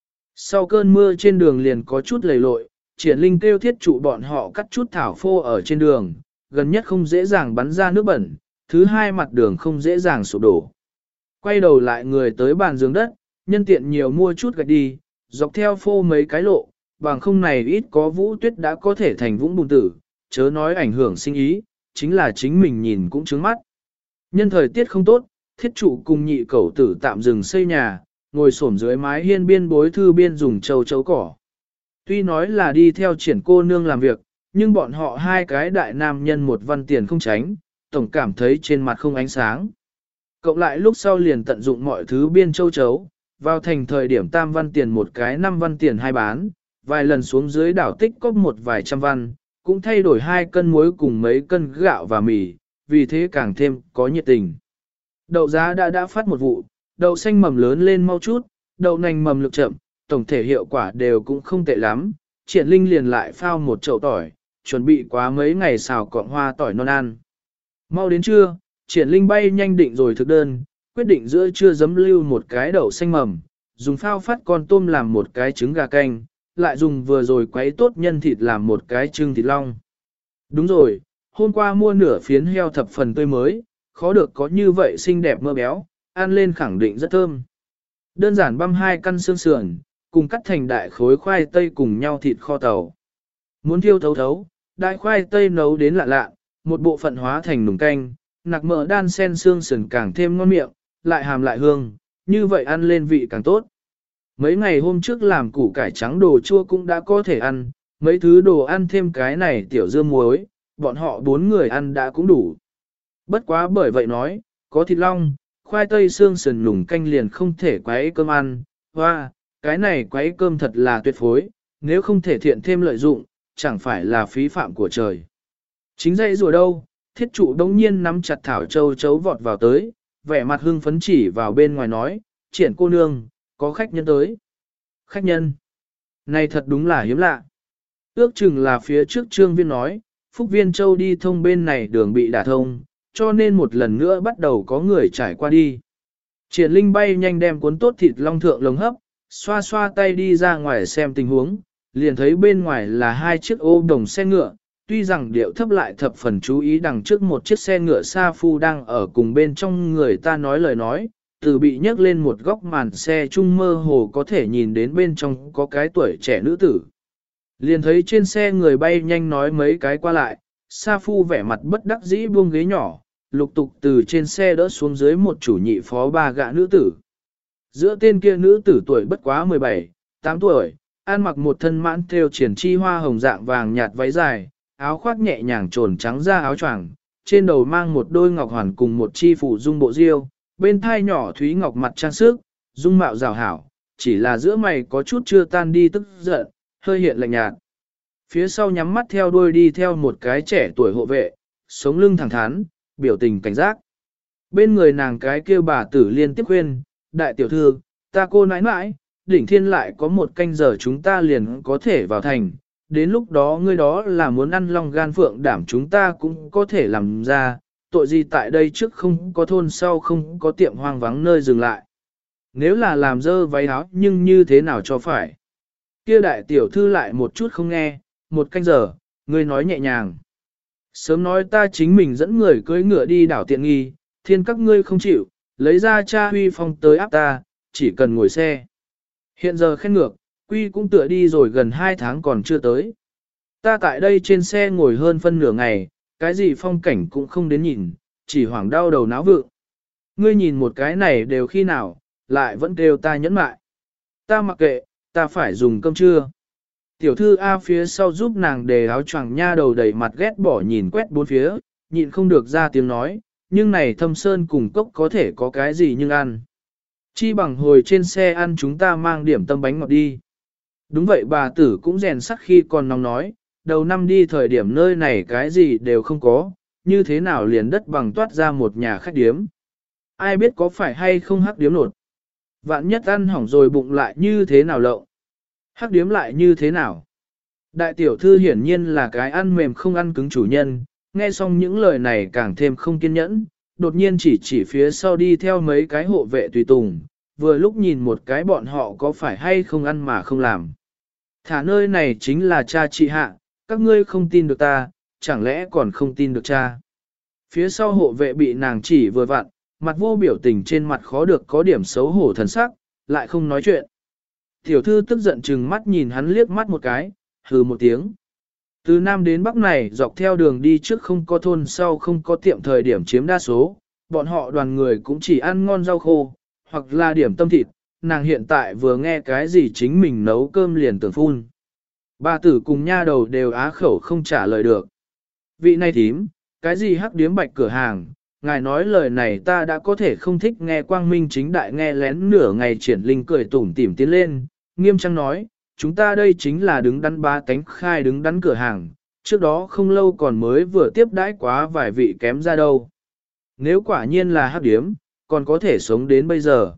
Sau cơn mưa trên đường liền có chút lầy lội, Triển Linh kêu thiết trụ bọn họ cắt chút thảo phô ở trên đường, gần nhất không dễ dàng bắn ra nước bẩn, thứ hai mặt đường không dễ dàng sụp đổ. Quay đầu lại người tới bàn giường đất, nhân tiện nhiều mua chút gạch đi, dọc theo phô mấy cái lộ, bằng không này ít có vũ tuyết đã có thể thành vũng bùn tử, chớ nói ảnh hưởng sinh ý, chính là chính mình nhìn cũng trướng mắt. Nhân thời tiết không tốt, thiết trụ cùng nhị cẩu tử tạm dừng xây nhà, ngồi xổm dưới mái hiên biên bối thư biên dùng châu chấu cỏ. Tuy nói là đi theo Triển cô nương làm việc, nhưng bọn họ hai cái đại nam nhân một văn tiền không tránh, tổng cảm thấy trên mặt không ánh sáng. Cộng lại lúc sau liền tận dụng mọi thứ biên châu chấu, vào thành thời điểm tam văn tiền một cái năm văn tiền hai bán, vài lần xuống dưới đảo tích có một vài trăm văn, cũng thay đổi hai cân muối cùng mấy cân gạo và mì, vì thế càng thêm có nhiệt tình. Đậu giá đã đã phát một vụ, đậu xanh mầm lớn lên mau chút, đậu nành mầm lực chậm, tổng thể hiệu quả đều cũng không tệ lắm. Triển Linh liền lại phao một chậu tỏi, chuẩn bị quá mấy ngày xào cọng hoa tỏi non ăn. Mau đến trưa, Triển Linh bay nhanh định rồi thực đơn, quyết định giữa trưa giấm lưu một cái đậu xanh mầm, dùng phao phát con tôm làm một cái trứng gà canh, lại dùng vừa rồi quấy tốt nhân thịt làm một cái trưng thịt long. Đúng rồi, hôm qua mua nửa phiến heo thập phần tươi mới, khó được có như vậy xinh đẹp mơ béo, ăn lên khẳng định rất thơm. Đơn giản băm hai căn xương sườn, cùng cắt thành đại khối khoai tây cùng nhau thịt kho tàu. Muốn thiêu thấu thấu, đại khoai tây nấu đến lạ lạ, một bộ phận hóa thành nùng canh, nạc mỡ đan sen xương sườn càng thêm ngon miệng, lại hàm lại hương, như vậy ăn lên vị càng tốt. Mấy ngày hôm trước làm củ cải trắng đồ chua cũng đã có thể ăn, mấy thứ đồ ăn thêm cái này tiểu dưa muối, bọn họ bốn người ăn đã cũng đủ. Bất quá bởi vậy nói, có thịt long, khoai tây xương sườn nùng canh liền không thể quấy cơm ăn, hoa, cái này quấy cơm thật là tuyệt phối, nếu không thể thiện thêm lợi dụng, chẳng phải là phí phạm của trời. Chính dậy rồi đâu, thiết trụ đông nhiên nắm chặt thảo châu chấu vọt vào tới, vẻ mặt hưng phấn chỉ vào bên ngoài nói, Triển cô nương, có khách nhân tới. Khách nhân? Này thật đúng là hiếm lạ. Ước chừng là phía trước trương viên nói, Phúc Viên Châu đi thông bên này đường bị đả thông, cho nên một lần nữa bắt đầu có người trải qua đi. Triển Linh bay nhanh đem cuốn tốt thịt long thượng lồng hấp, xoa xoa tay đi ra ngoài xem tình huống, liền thấy bên ngoài là hai chiếc ô đồng xe ngựa, tuy rằng điệu thấp lại thập phần chú ý đằng trước một chiếc xe ngựa sa phu đang ở cùng bên trong người ta nói lời nói, từ bị nhấc lên một góc màn xe trung mơ hồ có thể nhìn đến bên trong có cái tuổi trẻ nữ tử. Liền thấy trên xe người bay nhanh nói mấy cái qua lại, sa phu vẻ mặt bất đắc dĩ buông ghế nhỏ, lục tục từ trên xe đỡ xuống dưới một chủ nhị phó ba gã nữ tử. Giữa tên kia nữ tử tuổi bất quá mười bảy, tám tuổi, ăn mặc một thân mãn theo triển chi hoa hồng dạng vàng nhạt váy dài, áo khoác nhẹ nhàng trồn trắng ra áo choàng, trên đầu mang một đôi ngọc hoàn cùng một chi phủ dung bộ diêu, bên thai nhỏ thúy ngọc mặt trang sức, dung mạo rào hảo, chỉ là giữa mày có chút chưa tan đi tức giận, hơi hiện lạnh nhạt. Phía sau nhắm mắt theo đuôi đi theo một cái trẻ tuổi hộ vệ, sống lưng thẳng thắn, biểu tình cảnh giác. Bên người nàng cái kia bà tử liên tiếp khuyên, đại tiểu thư, ta cô nãi nãi, đỉnh thiên lại có một canh giờ chúng ta liền có thể vào thành, đến lúc đó ngươi đó là muốn ăn long gan phượng đảm chúng ta cũng có thể làm ra, tội gì tại đây trước không có thôn sau không có tiệm hoang vắng nơi dừng lại. Nếu là làm dơ váy áo nhưng như thế nào cho phải. Kia đại tiểu thư lại một chút không nghe, một canh giờ, ngươi nói nhẹ nhàng. Sớm nói ta chính mình dẫn người cưỡi ngựa đi đảo tiện nghi, thiên các ngươi không chịu, lấy ra cha huy phong tới áp ta, chỉ cần ngồi xe. Hiện giờ khen ngược, quy cũng tựa đi rồi gần hai tháng còn chưa tới. Ta tại đây trên xe ngồi hơn phân nửa ngày, cái gì phong cảnh cũng không đến nhìn, chỉ hoảng đau đầu náo vượng. Ngươi nhìn một cái này đều khi nào, lại vẫn kêu ta nhẫn mại. Ta mặc kệ, ta phải dùng cơm trưa. Tiểu thư A phía sau giúp nàng đề áo choàng nha đầu đầy mặt ghét bỏ nhìn quét bốn phía, nhịn không được ra tiếng nói, nhưng này thâm sơn cùng cốc có thể có cái gì nhưng ăn. Chi bằng hồi trên xe ăn chúng ta mang điểm tâm bánh ngọt đi. Đúng vậy bà tử cũng rèn sắc khi còn nóng nói, đầu năm đi thời điểm nơi này cái gì đều không có, như thế nào liền đất bằng toát ra một nhà khách điếm. Ai biết có phải hay không hắc điếm nột. Vạn nhất ăn hỏng rồi bụng lại như thế nào lậu. Hắc điếm lại như thế nào. Đại tiểu thư hiển nhiên là cái ăn mềm không ăn cứng chủ nhân, nghe xong những lời này càng thêm không kiên nhẫn, đột nhiên chỉ chỉ phía sau đi theo mấy cái hộ vệ tùy tùng, vừa lúc nhìn một cái bọn họ có phải hay không ăn mà không làm. Thả nơi này chính là cha chị hạ, các ngươi không tin được ta, chẳng lẽ còn không tin được cha. Phía sau hộ vệ bị nàng chỉ vừa vặn, mặt vô biểu tình trên mặt khó được có điểm xấu hổ thần sắc, lại không nói chuyện. Tiểu thư tức giận chừng mắt nhìn hắn liếc mắt một cái, hừ một tiếng. Từ Nam đến Bắc này dọc theo đường đi trước không có thôn sau không có tiệm thời điểm chiếm đa số, bọn họ đoàn người cũng chỉ ăn ngon rau khô, hoặc là điểm tâm thịt, nàng hiện tại vừa nghe cái gì chính mình nấu cơm liền tưởng phun. Bà tử cùng nha đầu đều á khẩu không trả lời được. Vị này thím, cái gì hắc điếm bạch cửa hàng, ngài nói lời này ta đã có thể không thích nghe quang minh chính đại nghe lén nửa ngày triển linh cười tủm tỉm tiến lên, nghiêm trang nói, chúng ta đây chính là đứng đắn ba cánh khai đứng đắn cửa hàng, trước đó không lâu còn mới vừa tiếp đãi quá vài vị kém ra đâu. Nếu quả nhiên là hắc điếm, còn có thể sống đến bây giờ.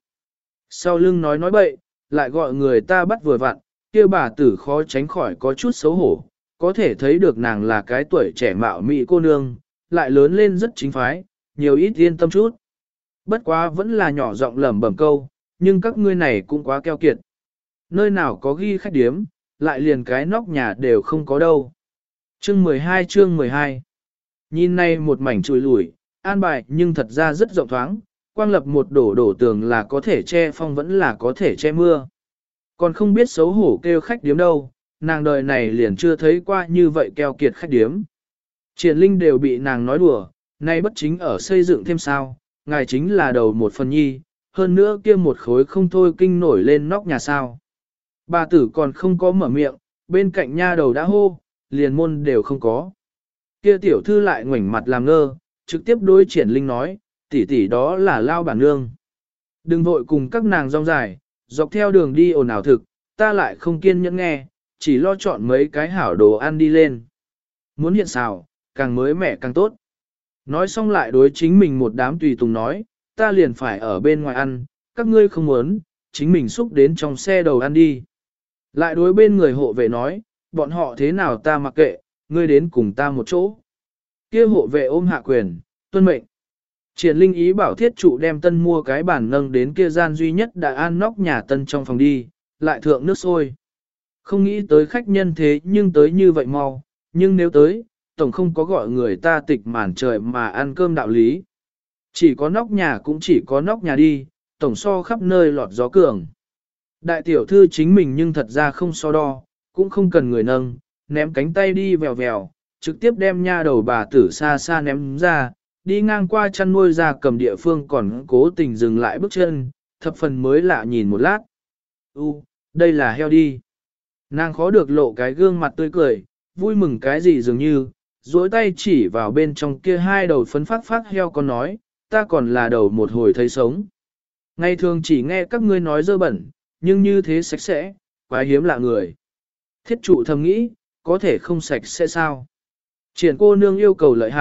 Sau lưng nói nói bậy, lại gọi người ta bắt vừa vặn, kia bà tử khó tránh khỏi có chút xấu hổ, có thể thấy được nàng là cái tuổi trẻ mạo mị cô nương, lại lớn lên rất chính phái, nhiều ít yên tâm chút. Bất quá vẫn là nhỏ giọng lẩm bẩm câu, nhưng các ngươi này cũng quá keo kiệt. Nơi nào có ghi khách điếm, lại liền cái nóc nhà đều không có đâu. Chương mười hai chương mười hai Nhìn này một mảnh chùi lủi, an bài nhưng thật ra rất rộng thoáng, quang lập một đổ đổ tường là có thể che phong vẫn là có thể che mưa. Còn không biết xấu hổ kêu khách điếm đâu, nàng đời này liền chưa thấy qua như vậy keo kiệt khách điếm. Triển linh đều bị nàng nói đùa, nay bất chính ở xây dựng thêm sao, ngài chính là đầu một phần nhi, hơn nữa kia một khối không thôi kinh nổi lên nóc nhà sao. Bà tử còn không có mở miệng, bên cạnh nha đầu đã hô, liền môn đều không có. Kia tiểu thư lại ngoảnh mặt làm ngơ, trực tiếp đối triển linh nói, tỷ tỷ đó là lao bản nương. Đừng vội cùng các nàng rong dài, dọc theo đường đi ồn ào thực, ta lại không kiên nhẫn nghe, chỉ lo chọn mấy cái hảo đồ ăn đi lên. Muốn hiện xào, càng mới mẻ càng tốt. Nói xong lại đối chính mình một đám tùy tùng nói, ta liền phải ở bên ngoài ăn, các ngươi không muốn, chính mình xúc đến trong xe đầu ăn đi. Lại đối bên người hộ vệ nói, bọn họ thế nào ta mặc kệ, ngươi đến cùng ta một chỗ. Kia hộ vệ ôm hạ quyền, tuân mệnh. Triển linh ý bảo thiết trụ đem tân mua cái bàn nâng đến kia gian duy nhất đã an nóc nhà tân trong phòng đi, lại thượng nước sôi. Không nghĩ tới khách nhân thế nhưng tới như vậy mau, nhưng nếu tới, tổng không có gọi người ta tịch màn trời mà ăn cơm đạo lý. Chỉ có nóc nhà cũng chỉ có nóc nhà đi, tổng so khắp nơi lọt gió cường. Đại tiểu thư chính mình nhưng thật ra không so đo, cũng không cần người nâng, ném cánh tay đi vèo vèo, trực tiếp đem nha đầu bà tử xa xa ném ra, đi ngang qua chăn nuôi ra cầm địa phương còn cố tình dừng lại bước chân, thập phần mới lạ nhìn một lát. U, đây là heo đi. Nàng khó được lộ cái gương mặt tươi cười, vui mừng cái gì dường như, duỗi tay chỉ vào bên trong kia hai đầu phấn phát phát heo con nói, ta còn là đầu một hồi thấy sống. Ngày thường chỉ nghe các ngươi nói dơ bẩn, nhưng như thế sạch sẽ, quái hiếm lạ người. Thiết trụ thầm nghĩ, có thể không sạch sẽ sao. Triển cô nương yêu cầu lợi hại,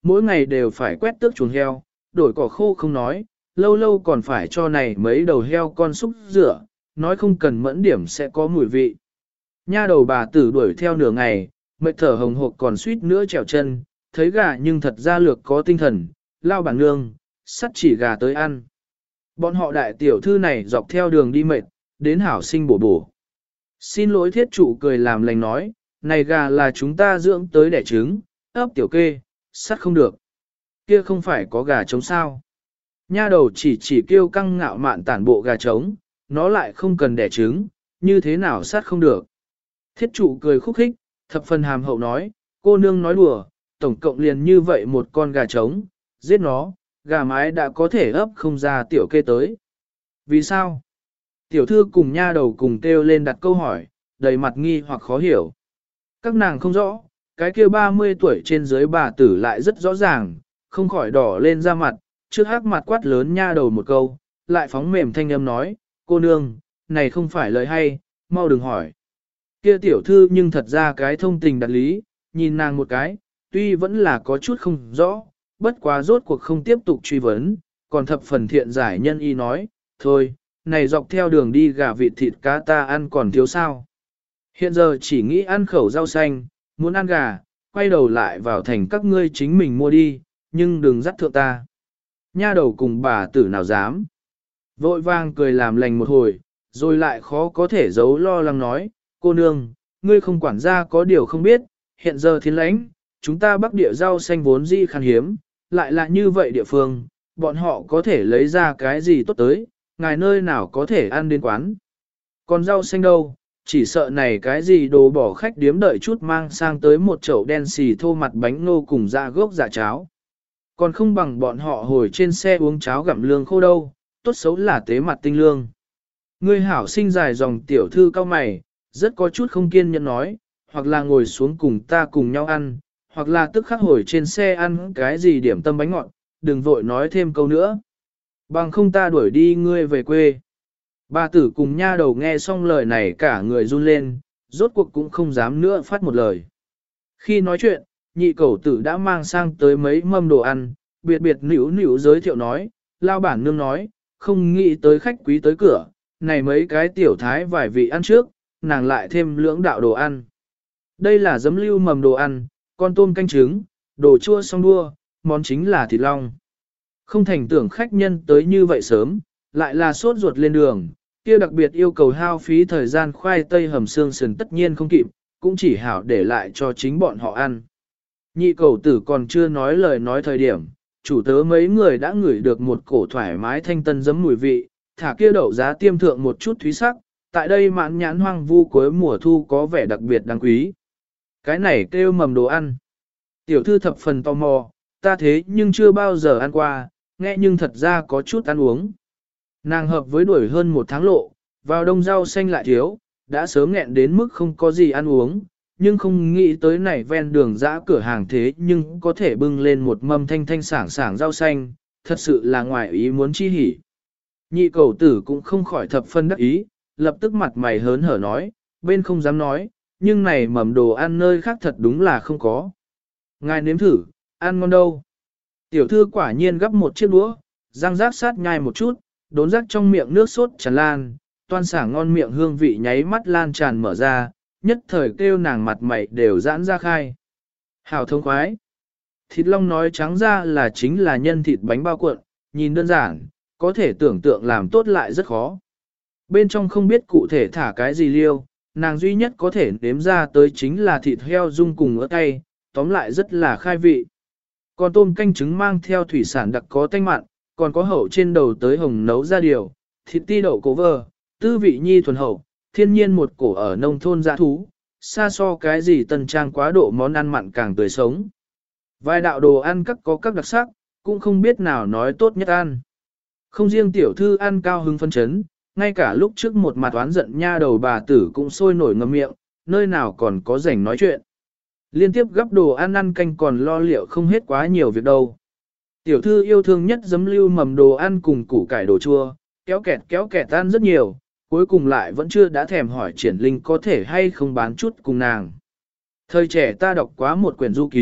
mỗi ngày đều phải quét tước chuồng heo, đổi cỏ khô không nói, lâu lâu còn phải cho này mấy đầu heo con xúc rửa, nói không cần mẫn điểm sẽ có mùi vị. Nha đầu bà tử đuổi theo nửa ngày, mệt thở hồng hộc còn suýt nữa trèo chân, thấy gà nhưng thật ra lược có tinh thần, lao bản nương, sắt chỉ gà tới ăn. Bọn họ đại tiểu thư này dọc theo đường đi mệt, đến hảo sinh bổ bổ. Xin lỗi thiết trụ cười làm lành nói, này gà là chúng ta dưỡng tới đẻ trứng, ấp tiểu kê, sắt không được. Kia không phải có gà trống sao. Nha đầu chỉ chỉ kêu căng ngạo mạn tản bộ gà trống, nó lại không cần đẻ trứng, như thế nào sát không được. Thiết trụ cười khúc khích, thập phần hàm hậu nói, cô nương nói đùa, tổng cộng liền như vậy một con gà trống, giết nó, gà mái đã có thể ấp không ra tiểu kê tới. Vì sao? Tiểu thư cùng nha đầu cùng kêu lên đặt câu hỏi, đầy mặt nghi hoặc khó hiểu. Các nàng không rõ, cái kia ba mươi tuổi trên dưới bà tử lại rất rõ ràng, không khỏi đỏ lên ra mặt, trước hắc mặt quát lớn nha đầu một câu, lại phóng mềm thanh âm nói, cô nương, này không phải lời hay, mau đừng hỏi. Kia tiểu thư nhưng thật ra cái thông tình đặt lý, nhìn nàng một cái, tuy vẫn là có chút không rõ, bất quá rốt cuộc không tiếp tục truy vấn, còn thập phần thiện giải nhân y nói, thôi, này dọc theo đường đi gà vịt thịt cá ta ăn còn thiếu sao. Hiện giờ chỉ nghĩ ăn khẩu rau xanh, muốn ăn gà, quay đầu lại vào thành các ngươi chính mình mua đi, nhưng đừng dắt thượng ta. Nha đầu cùng bà tử nào dám. Vội vang cười làm lành một hồi, rồi lại khó có thể giấu lo lắng nói, cô nương, ngươi không quản gia có điều không biết, hiện giờ thiên lãnh, chúng ta bắc địa rau xanh vốn di khan hiếm, lại là như vậy địa phương, bọn họ có thể lấy ra cái gì tốt tới, ngài nơi nào có thể ăn đến quán. Còn rau xanh đâu, chỉ sợ này cái gì đồ bỏ khách điếm đợi chút mang sang tới một chậu đen xì thô mặt bánh ngô cùng dạ gốc dạ cháo. Còn không bằng bọn họ hồi trên xe uống cháo gặm lương khô đâu, tốt xấu là tế mặt tinh lương. Ngươi hảo sinh dài dòng tiểu thư cao mày, rất có chút không kiên nhẫn nói, hoặc là ngồi xuống cùng ta cùng nhau ăn, hoặc là tức khắc hồi trên xe ăn cái gì điểm tâm bánh ngọt, đừng vội nói thêm câu nữa. Bằng không ta đuổi đi ngươi về quê. Bà tử cùng nha đầu nghe xong lời này cả người run lên, rốt cuộc cũng không dám nữa phát một lời. Khi nói chuyện, nhị cẩu tử đã mang sang tới mấy mâm đồ ăn, biệt biệt nữu nữu giới thiệu nói, lao bản nương nói, không nghĩ tới khách quý tới cửa, này mấy cái tiểu thái vài vị ăn trước, nàng lại thêm lưỡng đạo đồ ăn. Đây là giấm lưu mầm đồ ăn, con tôm canh trứng, đồ chua song đua, món chính là thịt long. Không thành tưởng khách nhân tới như vậy sớm, lại là sốt ruột lên đường, kia đặc biệt yêu cầu hao phí thời gian khoai tây hầm xương sườn tất nhiên không kịp, cũng chỉ hảo để lại cho chính bọn họ ăn. Nhị cầu tử còn chưa nói lời nói thời điểm, chủ tớ mấy người đã ngửi được một cổ thoải mái thanh tân giấm mùi vị, thả kia đậu giá tiêm thượng một chút thúy sắc, tại đây mãn nhãn hoang vu cuối mùa thu có vẻ đặc biệt đáng quý. Cái này kêu mầm đồ ăn. Tiểu thư thập phần tò mò, ta thế nhưng chưa bao giờ ăn qua, nghe nhưng thật ra có chút ăn uống. Nàng hợp với đuổi hơn một tháng lộ, vào đông rau xanh lại thiếu, đã sớm nghẹn đến mức không có gì ăn uống, nhưng không nghĩ tới này ven đường dã cửa hàng thế nhưng có thể bưng lên một mâm thanh thanh sảng sảng rau xanh, thật sự là ngoài ý muốn chi hỉ. Nhị cầu tử cũng không khỏi thập phân đắc ý, lập tức mặt mày hớn hở nói, bên không dám nói, nhưng này mầm đồ ăn nơi khác thật đúng là không có. Ngài nếm thử, ăn ngon đâu. Tiểu thư quả nhiên gấp một chiếc đũa, răng rác sát nhai một chút, đốn rác trong miệng nước sốt tràn lan, toan sảng ngon miệng hương vị nháy mắt lan tràn mở ra, nhất thời kêu nàng mặt mày đều giãn ra khai. Hảo thông khoái. Thịt long nói trắng ra là chính là nhân thịt bánh bao cuộn, nhìn đơn giản, có thể tưởng tượng làm tốt lại rất khó. Bên trong không biết cụ thể thả cái gì liêu, nàng duy nhất có thể nếm ra tới chính là thịt heo dung cùng ớt cay, tóm lại rất là khai vị. Còn tôm canh trứng mang theo thủy sản đặc có tanh mặn, còn có hậu trên đầu tới hồng nấu ra điều, thịt ti đậu cố vơ, tư vị nhi thuần hậu, thiên nhiên một cổ ở nông thôn dã thú, xa so cái gì tân trang quá độ món ăn mặn càng tươi sống. Vài đạo đồ ăn các có các đặc sắc, cũng không biết nào nói tốt nhất ăn. Không riêng tiểu thư ăn cao hứng phân chấn, ngay cả lúc trước một mặt oán giận nha đầu bà tử cũng sôi nổi ngậm miệng, nơi nào còn có rảnh nói chuyện. Liên tiếp gấp đồ ăn ăn canh còn lo liệu không hết quá nhiều việc đâu. Tiểu thư yêu thương nhất giấm lưu mầm đồ ăn cùng củ cải đồ chua, kéo kẹt kéo kẹt ăn rất nhiều, cuối cùng lại vẫn chưa đã thèm hỏi triển linh có thể hay không bán chút cùng nàng. Thời trẻ ta đọc quá một quyển du ký,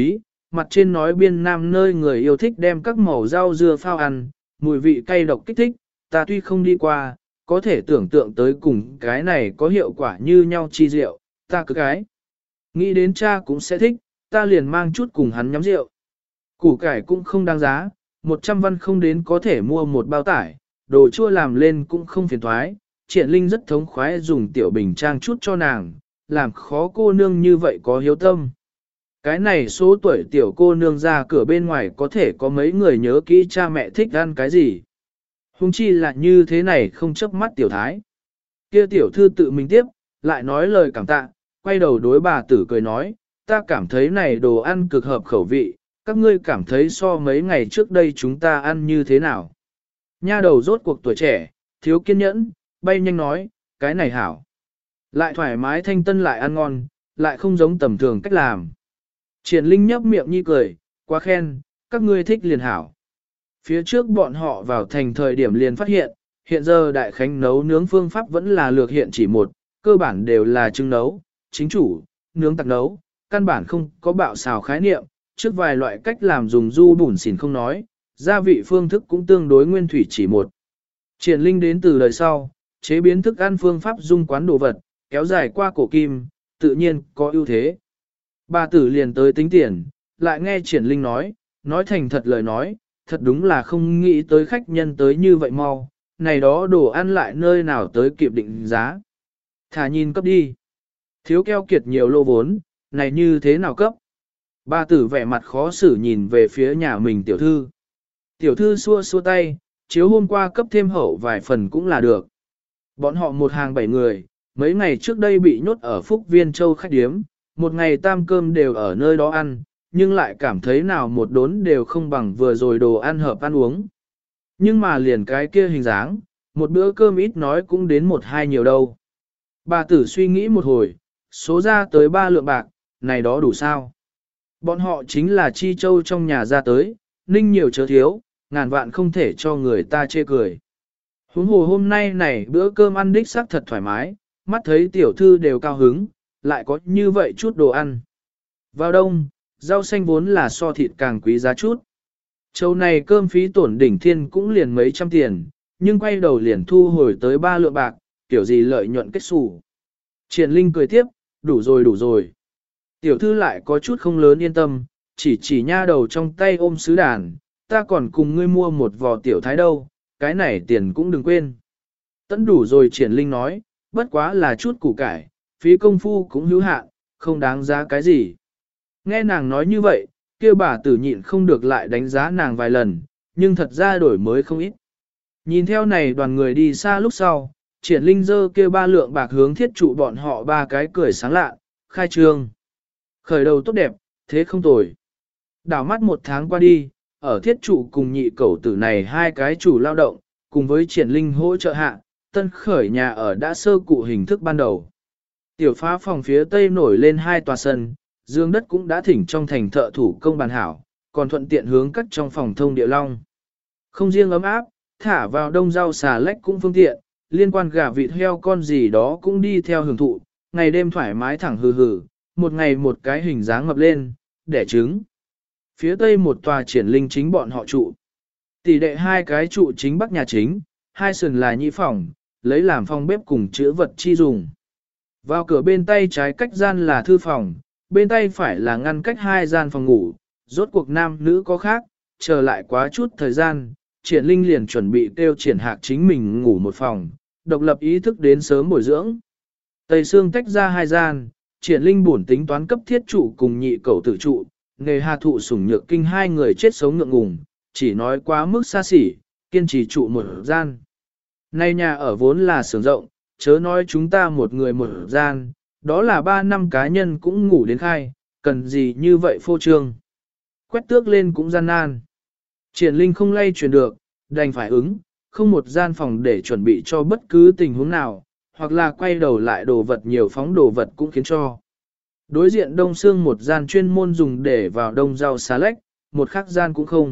mặt trên nói biên nam nơi người yêu thích đem các màu rau dưa phao ăn, mùi vị cay độc kích thích, ta tuy không đi qua, có thể tưởng tượng tới cùng cái này có hiệu quả như nhau chi rượu, ta cứ cái. Nghĩ đến cha cũng sẽ thích, ta liền mang chút cùng hắn nhắm rượu. Củ cải cũng không đáng giá, một trăm văn không đến có thể mua một bao tải, đồ chua làm lên cũng không phiền thoái, Triển Linh rất thống khoái dùng tiểu bình trang chút cho nàng, làm khó cô nương như vậy có hiếu tâm. Cái này số tuổi tiểu cô nương ra cửa bên ngoài có thể có mấy người nhớ kỹ cha mẹ thích ăn cái gì. Hùng chi là như thế này không chấp mắt tiểu thái. Kia tiểu thư tự mình tiếp, lại nói lời cảm tạ, quay đầu đối bà tử cười nói, ta cảm thấy này đồ ăn cực hợp khẩu vị, các ngươi cảm thấy so mấy ngày trước đây chúng ta ăn như thế nào. Nha đầu rốt cuộc tuổi trẻ, thiếu kiên nhẫn, bay nhanh nói, cái này hảo. Lại thoải mái thanh tân lại ăn ngon, lại không giống tầm thường cách làm. Triển Linh nhấp miệng nhi cười, quá khen, các ngươi thích liền hảo. Phía trước bọn họ vào thành thời điểm liền phát hiện, hiện giờ đại khánh nấu nướng phương pháp vẫn là lược hiện chỉ một, cơ bản đều là trứng nấu, chính chủ, nướng tặc nấu, căn bản không có bạo xào khái niệm, trước vài loại cách làm dùng du bùn xỉn không nói, gia vị phương thức cũng tương đối nguyên thủy chỉ một. Triển Linh đến từ đời sau, chế biến thức ăn phương pháp dung quán đồ vật, kéo dài qua cổ kim, tự nhiên có ưu thế. Bà tử liền tới tính tiền, lại nghe Triển Linh nói, nói thành thật lời nói, thật đúng là không nghĩ tới khách nhân tới như vậy mau, này đó đồ ăn lại nơi nào tới kịp định giá. Thả nhìn cấp đi. Thiếu keo kiệt nhiều lô vốn, này như thế nào cấp? Bà tử vẻ mặt khó xử nhìn về phía nhà mình tiểu thư. Tiểu thư xua xua tay, chiếu hôm qua cấp thêm hậu vài phần cũng là được. Bọn họ một hàng bảy người, mấy ngày trước đây bị nhốt ở Phúc Viên Châu khách điếm, một ngày tam cơm đều ở nơi đó ăn, nhưng lại cảm thấy nào một đốn đều không bằng vừa rồi đồ ăn hợp ăn uống. Nhưng mà liền cái kia hình dáng, một bữa cơm ít nói cũng đến một hai nhiều đâu. Bà tử suy nghĩ một hồi, số ra tới ba lượng bạc, này đó đủ sao? Bọn họ chính là chi châu trong nhà ra tới, ninh nhiều chớ thiếu, ngàn vạn không thể cho người ta chê cười. Huống hồ hôm nay này bữa cơm ăn đích xác thật thoải mái, mắt thấy tiểu thư đều cao hứng, lại có như vậy chút đồ ăn. Vào đông, rau xanh vốn là so thịt càng quý giá chút. Châu này cơm phí tổn đỉnh thiên cũng liền mấy trăm tiền, nhưng quay đầu liền thu hồi tới ba lượng bạc, kiểu gì lợi nhuận kết xù. Triển Linh cười tiếp, đủ rồi đủ rồi. Tiểu thư lại có chút không lớn yên tâm, chỉ chỉ nha đầu trong tay ôm sứ đàn, ta còn cùng ngươi mua một vò tiểu thái đâu, cái này tiền cũng đừng quên. Tẫn đủ rồi Triển Linh nói, bất quá là chút củ cải, phí công phu cũng hữu hạn, không đáng giá cái gì. Nghe nàng nói như vậy, kia bà tử nhịn không được lại đánh giá nàng vài lần, nhưng thật ra đổi mới không ít. Nhìn theo này đoàn người đi xa lúc sau, Triển Linh dơ kia ba lượng bạc hướng thiết trụ bọn họ ba cái cười sáng lạ, khai trương. Khởi đầu tốt đẹp, thế không tồi. Đảo mắt một tháng qua đi, ở thiết trụ cùng nhị cẩu tử này hai cái chủ lao động, cùng với Triển Linh hỗ trợ hạ, tân khởi nhà ở đã sơ cụ hình thức ban đầu. Tiểu phá phòng phía tây nổi lên hai tòa sân, dương đất cũng đã thỉnh trong thành thợ thủ công bàn hảo, còn thuận tiện hướng cắt trong phòng thông địa long. Không riêng ấm áp, thả vào đông rau xà lách cũng phương tiện, liên quan gà vịt heo con gì đó cũng đi theo hưởng thụ, ngày đêm thoải mái thẳng hừ hừ, một ngày một cái hình dáng ngập lên, đẻ trứng. Phía tây một tòa Triển Linh chính bọn họ trụ. Tỷ đệ hai cái trụ chính bắc nhà chính, hai sườn là nhị phòng, lấy làm phòng bếp cùng chữa vật chi dùng. Vào cửa bên tay trái cách gian là thư phòng, bên tay phải là ngăn cách hai gian phòng ngủ, rốt cuộc nam nữ có khác, chờ lại quá chút thời gian, Triển Linh liền chuẩn bị kêu Triển Hạc chính mình ngủ một phòng, độc lập ý thức đến sớm bồi dưỡng. Tây Sương tách ra hai gian, Triển Linh buồn tính toán cấp thiết trụ cùng nhị cẩu tử trụ, nghề hà thụ sủng nhược kinh hai người chết sống ngượng ngùng, chỉ nói quá mức xa xỉ, kiên trì trụ một gian. Nay nhà ở vốn là xưởng rộng, chớ nói chúng ta một người một gian, đó là ba năm cá nhân cũng ngủ đến khai, cần gì như vậy phô trương. Quét tước lên cũng gian nan. Triển Linh không lay chuyển được, đành phải ứng, không một gian phòng để chuẩn bị cho bất cứ tình huống nào, hoặc là quay đầu lại đồ vật nhiều phóng đồ vật cũng khiến cho. Đối diện đông xương một gian chuyên môn dùng để vào đông rau xá lách, một khác gian cũng không.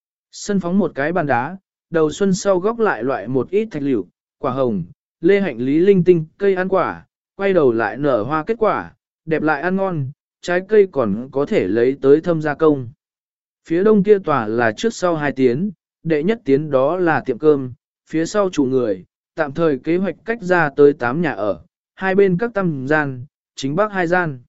Sân phóng một cái bàn đá, đầu xuân sau góc lại loại một ít thạch liệu, quả hồng, lê hạnh lý linh tinh, cây ăn quả, quay đầu lại nở hoa kết quả, đẹp lại ăn ngon, trái cây còn có thể lấy tới thâm gia công. Phía đông kia tòa là trước sau hai tiến, đệ nhất tiến đó là tiệm cơm, phía sau chủ người, tạm thời kế hoạch cách ra tới tám nhà ở, hai bên các tăm gian, chính bắc hai gian.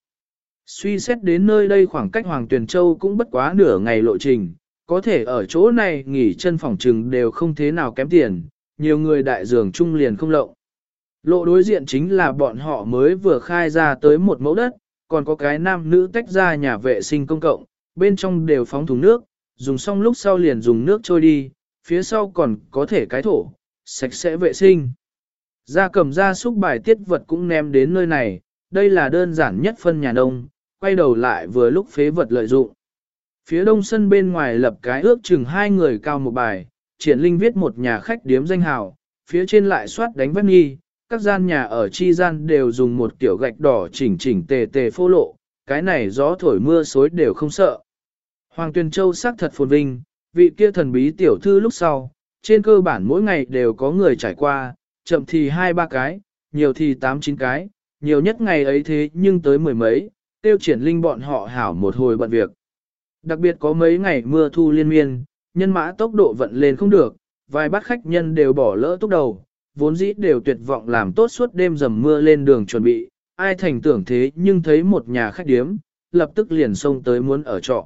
Suy xét đến nơi đây khoảng cách Hoàng Tuyền Châu cũng bất quá nửa ngày lộ trình, có thể ở chỗ này nghỉ chân phòng trừng đều không thế nào kém tiền, nhiều người đại dường chung liền không lộng. Lộ đối diện chính là bọn họ mới vừa khai ra tới một mẫu đất, còn có cái nam nữ tách ra nhà vệ sinh công cộng, bên trong đều phóng thùng nước, dùng xong lúc sau liền dùng nước trôi đi, phía sau còn có thể cái thổ, sạch sẽ vệ sinh. Gia cầm gia súc bài tiết vật cũng ném đến nơi này, đây là đơn giản nhất phân nhà nông, quay đầu lại vừa lúc phế vật lợi dụng. Phía đông sân bên ngoài lập cái ước chừng hai người cao một bài, Triển Linh viết một nhà khách điếm danh hào, phía trên lại soát đánh vét nghi, các gian nhà ở chi gian đều dùng một kiểu gạch đỏ chỉnh chỉnh tề tề phô lộ, cái này gió thổi mưa xối đều không sợ. Hoàng Tuyền Châu sắc thật phồn vinh, vị kia thần bí tiểu thư lúc sau, trên cơ bản mỗi ngày đều có người trải qua, chậm thì hai ba cái, nhiều thì tám chín cái, nhiều nhất ngày ấy thế nhưng tới mười mấy, tiêu Triển Linh bọn họ hảo một hồi bận việc. Đặc biệt có mấy ngày mưa thu liên miên, nhân mã tốc độ vận lên không được, vài bát khách nhân đều bỏ lỡ tốc đầu, vốn dĩ đều tuyệt vọng làm tốt suốt đêm dầm mưa lên đường chuẩn bị, ai thành tưởng thế nhưng thấy một nhà khách điếm, lập tức liền xông tới muốn ở trọ.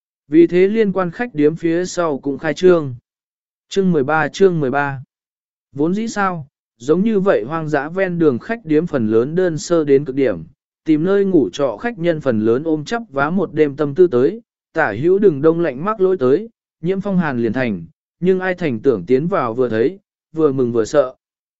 Vì thế liên quan khách điếm phía sau cũng khai trương. Chương mười ba chương mười ba Vốn dĩ sao, giống như vậy hoang dã ven đường khách điếm phần lớn đơn sơ đến cực điểm, tìm nơi ngủ trọ khách nhân phần lớn ôm chắp vá một đêm tâm tư tới, tả hữu đừng đông lạnh mắc lỗi tới, nhiễm phong hàn liền thành, nhưng ai thành tưởng tiến vào vừa thấy, vừa mừng vừa sợ.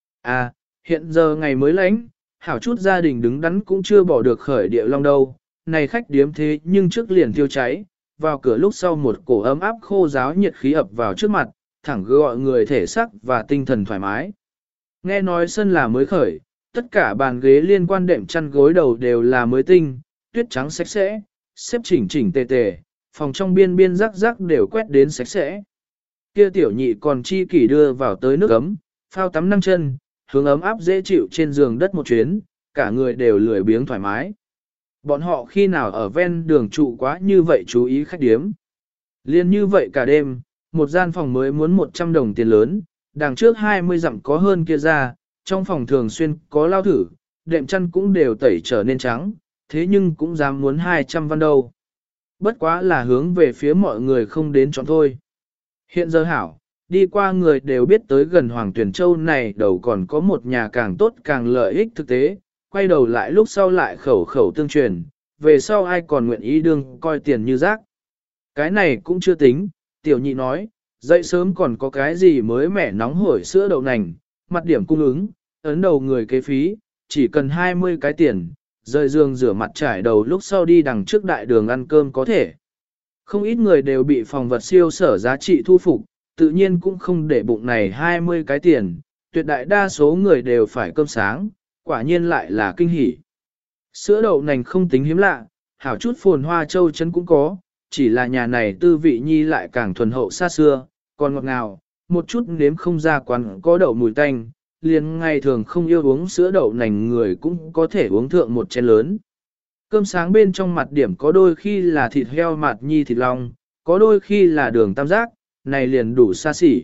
À, hiện giờ ngày mới lánh, hảo chút gia đình đứng đắn cũng chưa bỏ được khởi địa long đâu, này khách điếm thế nhưng trước liền thiêu cháy, vào cửa lúc sau một cổ ấm áp khô giáo nhiệt khí ập vào trước mặt, thẳng gọi người thể sắc và tinh thần thoải mái. Nghe nói sân là mới khởi, tất cả bàn ghế liên quan đệm chăn gối đầu đều là mới tinh, tuyết trắng sạch sẽ, xếp chỉnh chỉnh tề tề, phòng trong biên biên rắc rắc đều quét đến sạch sẽ. Kia tiểu nhị còn chi kỷ đưa vào tới nước ấm, phao tắm năng chân, hướng ấm áp dễ chịu trên giường đất một chuyến, cả người đều lười biếng thoải mái. Bọn họ khi nào ở ven đường trụ quá như vậy chú ý khách điếm. Liên như vậy cả đêm, một gian phòng mới muốn một trăm đồng tiền lớn, đằng trước hai mươi dặm có hơn kia ra, trong phòng thường xuyên có lao thử, đệm chăn cũng đều tẩy trở nên trắng, thế nhưng cũng dám muốn hai trăm văn đâu. Bất quá là hướng về phía mọi người không đến chọn thôi. Hiện giờ hảo, đi qua người đều biết tới gần Hoàng Tuyền Châu này đầu còn có một nhà càng tốt càng lợi ích thực tế, quay đầu lại lúc sau lại khẩu khẩu tương truyền, về sau ai còn nguyện ý đương coi tiền như rác. Cái này cũng chưa tính, tiểu nhị nói, dậy sớm còn có cái gì mới mẻ nóng hổi sữa đậu nành, mặt điểm cung ứng, ấn đầu người kế phí, chỉ cần hai mươi cái tiền, rời giường rửa mặt trải đầu lúc sau đi đằng trước đại đường ăn cơm có thể. Không ít người đều bị phòng vật siêu sở giá trị thu phục, tự nhiên cũng không để bụng này hai mươi cái tiền, tuyệt đại đa số người đều phải cơm sáng, quả nhiên lại là kinh hỉ. Sữa đậu nành không tính hiếm lạ, hảo chút phồn hoa châu chân cũng có, chỉ là nhà này tư vị nhi lại càng thuần hậu xa xưa, còn ngọt ngào, một chút nếm không ra quán có đậu mùi tanh, liền ngày thường không yêu uống sữa đậu nành người cũng có thể uống thượng một chén lớn. Cơm sáng bên trong mặt điểm có đôi khi là thịt heo mạt nhi thịt long, có đôi khi là đường tam giác, này liền đủ xa xỉ.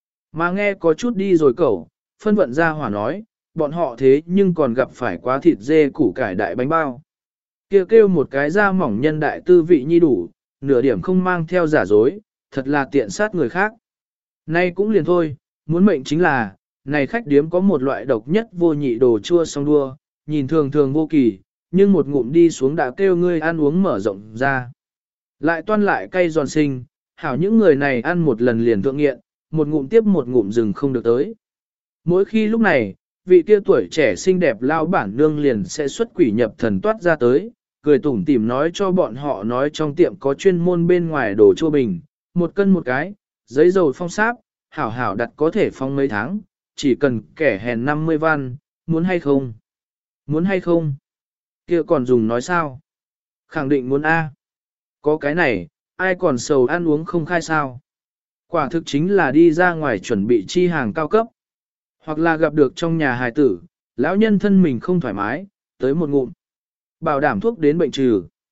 Mà nghe có chút đi rồi cậu, phân vận ra hỏa nói, bọn họ thế nhưng còn gặp phải quá thịt dê củ cải đại bánh bao. Kêu kêu một cái da mỏng nhân đại tư vị nhi đủ, nửa điểm không mang theo giả dối, thật là tiện sát người khác. Nay cũng liền thôi, muốn mệnh chính là, này khách điếm có một loại độc nhất vô nhị đồ chua song đua, nhìn thường thường vô kỳ, nhưng một ngụm đi xuống đã kêu ngươi ăn uống mở rộng ra. Lại toan lại cay giòn xinh, hảo những người này ăn một lần liền thượng nghiện, một ngụm tiếp một ngụm rừng không được tới. Mỗi khi lúc này, vị kia tuổi trẻ xinh đẹp lao bản nương liền sẽ xuất quỷ nhập thần toát ra tới, cười tủm tỉm nói cho bọn họ nói trong tiệm có chuyên môn bên ngoài đồ chua bình, một cân một cái, giấy dầu phong sáp, hảo hảo đặt có thể phong mấy tháng, chỉ cần kẻ hèn năm mươi văn, muốn hay không? Muốn hay không? Kia còn dùng nói sao? Khẳng định muốn A. Có cái này, ai còn sầu ăn uống không khai sao? Quả thực chính là đi ra ngoài chuẩn bị chi hàng cao cấp. Hoặc là gặp được trong nhà hài tử, lão nhân thân mình không thoải mái, tới một ngụm. Bảo đảm thuốc đến bệnh trừ.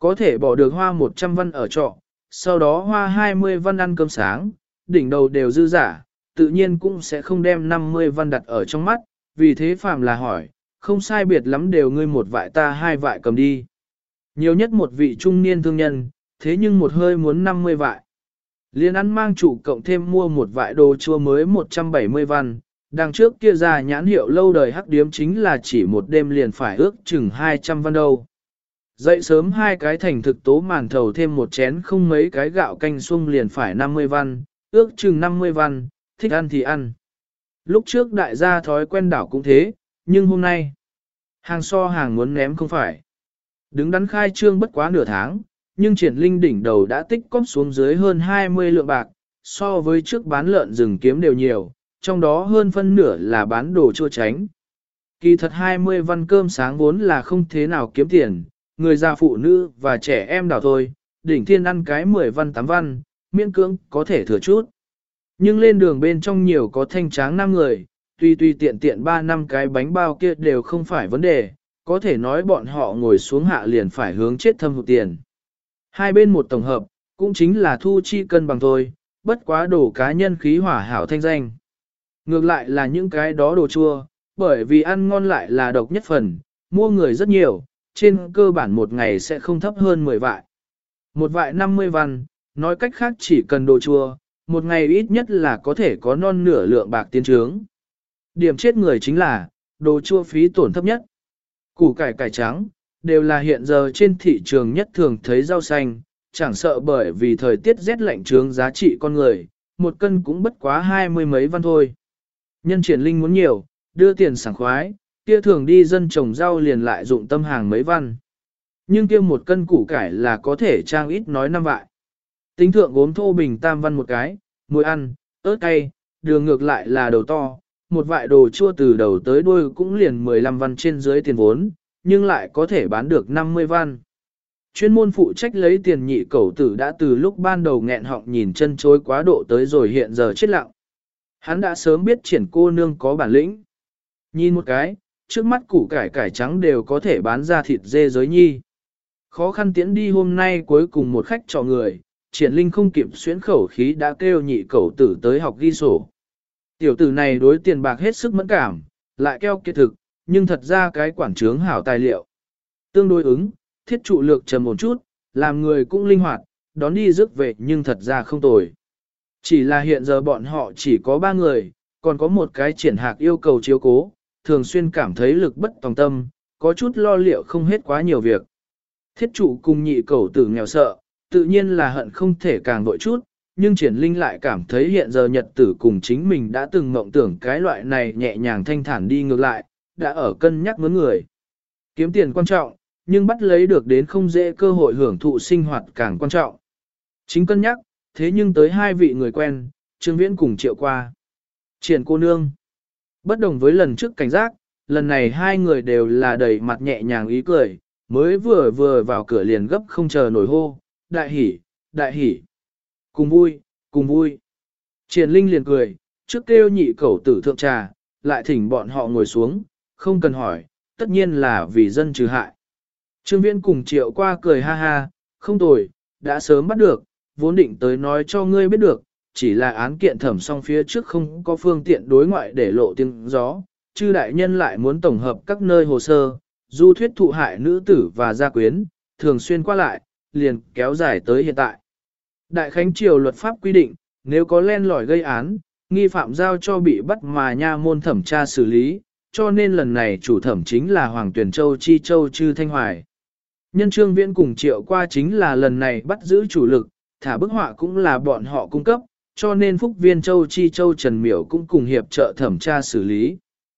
Có thể bỏ được hoa một trăm văn ở trọ, sau đó hoa hai mươi văn ăn cơm sáng, đỉnh đầu đều dư giả, tự nhiên cũng sẽ không đem năm mươi văn đặt ở trong mắt, vì thế phàm là hỏi, không sai biệt lắm đều ngươi một vại ta hai vại cầm đi. Nhiều nhất một vị trung niên thương nhân, thế nhưng một hơi muốn năm mươi vại. Liên ăn mang chủ cộng thêm mua một vại đồ chua mới một trăm bảy mươi văn, đằng trước kia ra nhãn hiệu lâu đời hắc điếm chính là chỉ một đêm liền phải ước chừng hai trăm văn đâu. Dậy sớm hai cái thành thực tố màn thầu thêm một chén không mấy cái gạo canh xuông liền phải năm mươi văn, ước chừng năm mươi văn, thích ăn thì ăn. Lúc trước đại gia thói quen đảo cũng thế, nhưng hôm nay, hàng so hàng muốn ném không phải. Đứng đắn khai trương bất quá nửa tháng, nhưng triển linh đỉnh đầu đã tích cóp xuống dưới hơn hai mươi lượng bạc, so với trước bán lợn rừng kiếm đều nhiều, trong đó hơn phân nửa là bán đồ chua tránh. Kỳ thật hai mươi văn cơm sáng vốn là không thế nào kiếm tiền, người già phụ nữ và trẻ em đảo thôi, đỉnh thiên ăn cái mười văn tám văn, miễn cưỡng có thể thừa chút. Nhưng lên đường bên trong nhiều có thanh tráng năm người, tuy tuy tiện tiện ba năm cái bánh bao kia đều không phải vấn đề, có thể nói bọn họ ngồi xuống hạ liền phải hướng chết thâm hụt tiền. Hai bên một tổng hợp, cũng chính là thu chi cân bằng thôi, bất quá đồ cá nhân khí hỏa hảo thanh danh. Ngược lại là những cái đó đồ chua, bởi vì ăn ngon lại là độc nhất phần, mua người rất nhiều, trên cơ bản một ngày sẽ không thấp hơn mười vại. Một vại năm mươi văn, nói cách khác chỉ cần đồ chua, một ngày ít nhất là có thể có non nửa lượng bạc tiến trướng. Điểm chết người chính là, đồ chua phí tổn thấp nhất. Củ cải cải trắng, đều là hiện giờ trên thị trường nhất thường thấy rau xanh, chẳng sợ bởi vì thời tiết rét lạnh trướng giá trị con người, một cân cũng bất quá hai mươi mấy văn thôi. Nhân triển linh muốn nhiều, đưa tiền sảng khoái, kia thường đi dân trồng rau liền lại dụng tâm hàng mấy văn. Nhưng kia một cân củ cải là có thể trang ít nói năm vại. Tính thượng gốm thô bình tam văn một cái, muối ăn, ớt cay, đường ngược lại là đầu to, một vại đồ chua từ đầu tới đuôi cũng liền mười lăm văn trên dưới tiền vốn, nhưng lại có thể bán được năm mươi văn. Chuyên môn phụ trách lấy tiền nhị cẩu tử đã từ lúc ban đầu nghẹn họng nhìn chân chối quá độ tới rồi hiện giờ chết lặng. Hắn đã sớm biết triển cô nương có bản lĩnh. Nhìn một cái, trước mắt củ cải cải trắng đều có thể bán ra thịt dê giới nhi. Khó khăn tiễn đi hôm nay cuối cùng một khách trọ người, triển linh không kịp xuyến khẩu khí đã kêu nhị cẩu tử tới học ghi sổ. Tiểu tử này đối tiền bạc hết sức mẫn cảm, lại keo kiệt thực, nhưng thật ra cái quản trướng hảo tài liệu. Tương đối ứng, thiết trụ lược trầm một chút, làm người cũng linh hoạt, đón đi rước về nhưng thật ra không tồi. Chỉ là hiện giờ bọn họ chỉ có ba người, còn có một cái triển hạc yêu cầu chiếu cố, thường xuyên cảm thấy lực bất tòng tâm, có chút lo liệu không hết quá nhiều việc. Thiết trụ cùng nhị cẩu tử nghèo sợ, tự nhiên là hận không thể càng vội chút, nhưng triển linh lại cảm thấy hiện giờ nhật tử cùng chính mình đã từng mộng tưởng cái loại này nhẹ nhàng thanh thản đi ngược lại, đã ở cân nhắc mướn người. Kiếm tiền quan trọng, nhưng bắt lấy được đến không dễ cơ hội hưởng thụ sinh hoạt càng quan trọng. Chính cân nhắc, thế nhưng tới hai vị người quen, Trương Viễn cùng Triệu qua. Triển cô nương. Bất đồng với lần trước cảnh giác, lần này hai người đều là đầy mặt nhẹ nhàng ý cười, mới vừa vừa vào cửa liền gấp không chờ nổi hô, đại hỉ, đại hỉ. Cùng vui, cùng vui. Triển Linh liền cười, trước kêu nhị cẩu tử thượng trà, lại thỉnh bọn họ ngồi xuống, không cần hỏi, tất nhiên là vì dân trừ hại. Trương Viễn cùng Triệu qua cười ha ha, không tồi, đã sớm bắt được, vốn định tới nói cho ngươi biết được, chỉ là án kiện thẩm xong phía trước không có phương tiện đối ngoại để lộ tiếng gió, chư đại nhân lại muốn tổng hợp các nơi hồ sơ, du thuyết thụ hại nữ tử và gia quyến, thường xuyên qua lại, liền kéo dài tới hiện tại. Đại Khánh Triều luật pháp quy định, nếu có len lỏi gây án, nghi phạm giao cho bị bắt mà nha môn thẩm tra xử lý, cho nên lần này chủ thẩm chính là Hoàng Tuyển Châu Chi Châu Chư Thanh Hoài. Nhân Trương Viễn cùng Triệu qua chính là lần này bắt giữ chủ lực, thả bức họa cũng là bọn họ cung cấp, cho nên Phúc Viên Châu Chi Châu Trần Miểu cũng cùng hiệp trợ thẩm tra xử lý.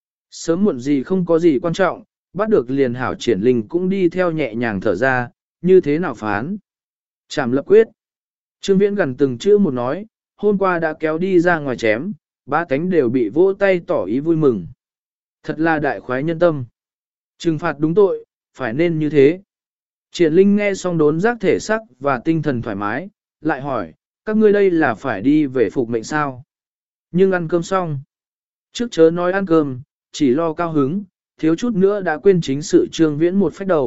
Sớm muộn gì không có gì quan trọng, bắt được liền hảo triển linh cũng đi theo nhẹ nhàng thở ra, như thế nào phán. Trảm lập quyết. Trương Viễn gần từng chữ một nói, hôm qua đã kéo đi ra ngoài chém, ba cánh đều bị vỗ tay tỏ ý vui mừng. Thật là đại khoái nhân tâm. Trừng phạt đúng tội, phải nên như thế. Triển Linh nghe xong đốn giác thể sắc và tinh thần thoải mái, lại hỏi, các ngươi đây là phải đi về phục mệnh sao? Nhưng ăn cơm xong. Trước chớ nói ăn cơm, chỉ lo cao hứng, thiếu chút nữa đã quên chính sự Trương Viễn một phách đầu,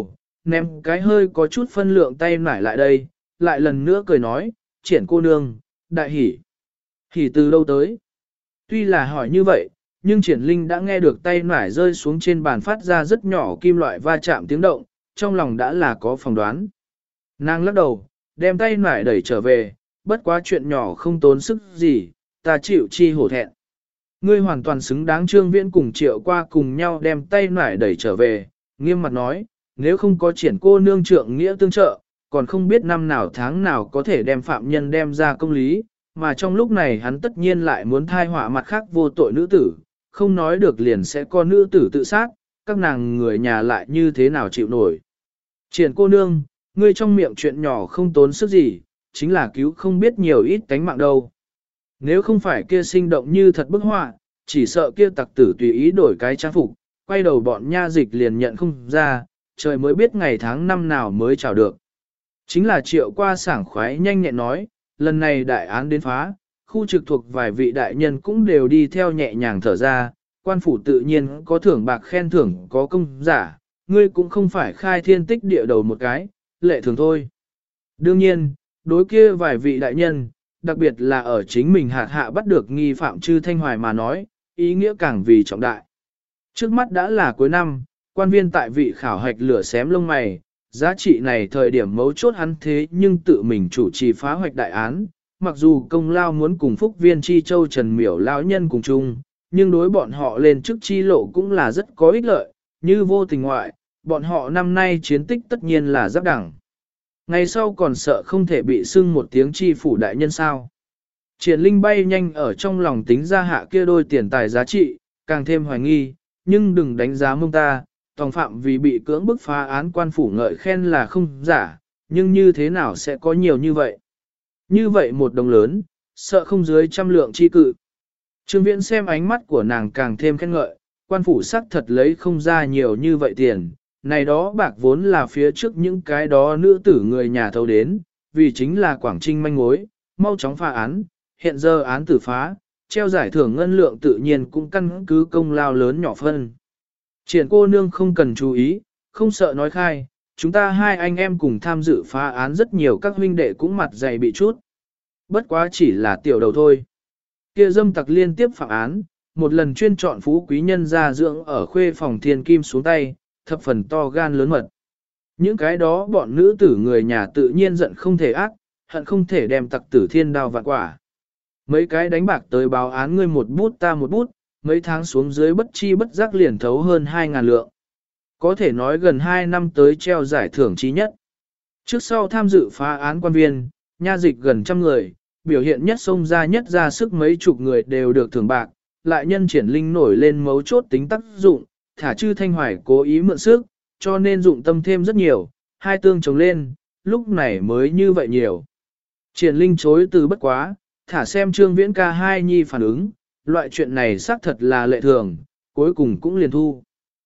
ném cái hơi có chút phân lượng tay nải lại đây, lại lần nữa cười nói, triển cô nương, đại hỉ. Hỉ từ đâu tới? Tuy là hỏi như vậy, nhưng triển linh đã nghe được tay nải rơi xuống trên bàn phát ra rất nhỏ kim loại va chạm tiếng động, trong lòng đã là có phỏng đoán. Nàng lắc đầu, đem tay nải đẩy trở về, bất quá chuyện nhỏ không tốn sức gì, ta chịu chi hổ thẹn. Ngươi hoàn toàn xứng đáng Trương Viễn cùng Triệu qua cùng nhau đem tay nải đẩy trở về, nghiêm mặt nói, nếu không có triển cô nương trượng nghĩa tương trợ, còn không biết năm nào tháng nào có thể đem phạm nhân đem ra công lý, mà trong lúc này hắn tất nhiên lại muốn thai họa mặt khác vô tội nữ tử, không nói được liền sẽ có nữ tử tự sát, các nàng người nhà lại như thế nào chịu nổi. Triển cô nương, ngươi trong miệng chuyện nhỏ không tốn sức gì, chính là cứu không biết nhiều ít tánh mạng đâu. Nếu không phải kia sinh động như thật bức họa, chỉ sợ kia tặc tử tùy ý đổi cái trang phục, quay đầu bọn nha dịch liền nhận không ra, trời mới biết ngày tháng năm nào mới chào được. Chính là Triệu qua sảng khoái nhanh nhẹn nói, lần này đại án đến phá, khu trực thuộc vài vị đại nhân cũng đều đi theo nhẹ nhàng thở ra, quan phủ tự nhiên có thưởng bạc khen thưởng có công giả, ngươi cũng không phải khai thiên tích địa đầu một cái, lệ thường thôi. Đương nhiên, đối kia vài vị đại nhân, đặc biệt là ở chính mình hạt hạ bắt được nghi phạm Trư Thanh Hoài mà nói, ý nghĩa càng vì trọng đại. Trước mắt đã là cuối năm, quan viên tại vị khảo hạch lửa xém lông mày, giá trị này thời điểm mấu chốt hắn thế nhưng tự mình chủ trì phá hoạch đại án, mặc dù công lao muốn cùng phúc viên chi châu Trần Miểu lão nhân cùng chung, nhưng đối bọn họ lên chức chi lộ cũng là rất có ích lợi, như vô tình ngoại, bọn họ năm nay chiến tích tất nhiên là giáp đẳng. Ngày sau còn sợ không thể bị xưng một tiếng chi phủ đại nhân sao. Triển Linh bay nhanh ở trong lòng tính ra hạ kia đôi tiền tài giá trị, càng thêm hoài nghi, nhưng đừng đánh giá mông ta, tòng phạm vì bị cưỡng bức phá án quan phủ ngợi khen là không giả, nhưng như thế nào sẽ có nhiều như vậy? Như vậy một đồng lớn, sợ không dưới trăm lượng chi cự. Trương Viễn xem ánh mắt của nàng càng thêm khen ngợi, quan phủ sắc thật lấy không ra nhiều như vậy tiền, này đó bạc vốn là phía trước những cái đó nữ tử người nhà thấu đến, vì chính là Quảng Trinh manh mối, mau chóng phá án, hiện giờ án tử phá, treo giải thưởng ngân lượng tự nhiên cũng căn cứ công lao lớn nhỏ phân. Triển cô nương không cần chú ý, không sợ nói khai, chúng ta hai anh em cùng tham dự phá án rất nhiều các huynh đệ cũng mặt dày bị chút. Bất quá chỉ là tiểu đầu thôi. Kia dâm tặc liên tiếp phạm án, một lần chuyên chọn phú quý nhân ra dưỡng ở khuê phòng thiên kim xuống tay, thập phần to gan lớn mật. Những cái đó bọn nữ tử người nhà tự nhiên giận không thể ác, hận không thể đem tặc tử thiên đao vạn quả. Mấy cái đánh bạc tới báo án ngươi một bút ta một bút, mấy tháng xuống dưới bất chi bất giác liền thấu hơn hai ngàn lượng. Có thể nói gần hai năm tới treo giải thưởng chí nhất. Trước sau tham dự phá án quan viên, nha dịch gần trăm người, biểu hiện nhất xông ra nhất ra sức mấy chục người đều được thưởng bạc, lại nhân Triển Linh nổi lên mấu chốt tính tác dụng, thả Trư Thanh Hoài cố ý mượn sức, cho nên dụng tâm thêm rất nhiều, hai tương chồng lên, lúc này mới như vậy nhiều. Triển Linh chối từ bất quá, thả xem Trương Viễn ca hai nhi phản ứng, loại chuyện này xác thật là lệ thường, cuối cùng cũng liền thu.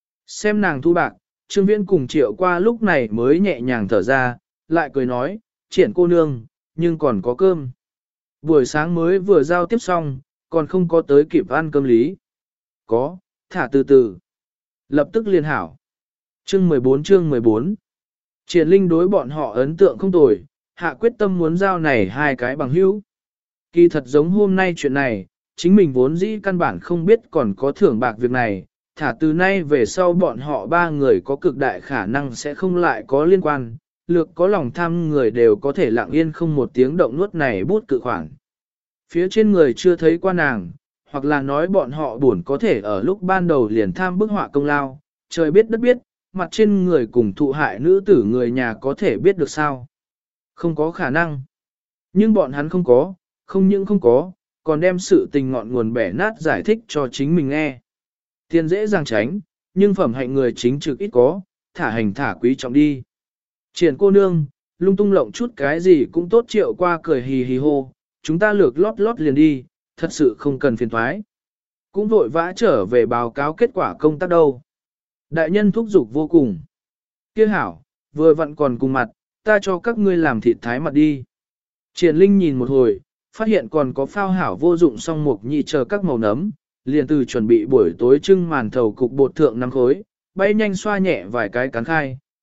Xem nàng thu bạc, Trương Viễn cùng Triệu qua lúc này mới nhẹ nhàng thở ra, lại cười nói, Triển cô nương, nhưng còn có cơm. Buổi sáng mới vừa giao tiếp xong, còn không có tới kịp ăn cơm lý. Có, thả từ từ. Lập tức liền hảo. Chương mười bốn chương mười bốn. Triển Linh đối bọn họ ấn tượng không tồi, hạ quyết tâm muốn giao này hai cái bằng hữu. Kỳ thật giống hôm nay chuyện này, chính mình vốn dĩ căn bản không biết còn có thưởng bạc việc này, thả từ nay về sau bọn họ ba người có cực đại khả năng sẽ không lại có liên quan, lược có lòng tham người đều có thể lặng yên không một tiếng động nuốt này bút cự khoản. Phía trên người chưa thấy qua nàng, hoặc là nói bọn họ buồn có thể ở lúc ban đầu liền tham bức họa công lao, trời biết đất biết, mặt trên người cùng thụ hại nữ tử người nhà có thể biết được sao. Không có khả năng. Nhưng bọn hắn không có, không những không có, còn đem sự tình ngọn nguồn bẻ nát giải thích cho chính mình nghe. Tiền dễ dàng tránh, nhưng phẩm hạnh người chính trực ít có, thả hành thả quý trọng đi. Triển cô nương, lung tung lộng chút cái gì cũng tốt Triệu qua cười hì hì hô, chúng ta lược lót lót liền đi, thật sự không cần phiền thoái. Cũng vội vã trở về báo cáo kết quả công tác đâu. Đại nhân thúc giục vô cùng. Kia hảo, vừa vặn còn cùng mặt, ta cho các ngươi làm thịt thái mặt đi. Triển Linh nhìn một hồi, phát hiện còn có phao hảo vô dụng song mục nhị chờ các màu nấm, liền từ chuẩn bị buổi tối trưng màn thầu cục bột thượng năm khối, bay nhanh xoa nhẹ vài cái cán khai,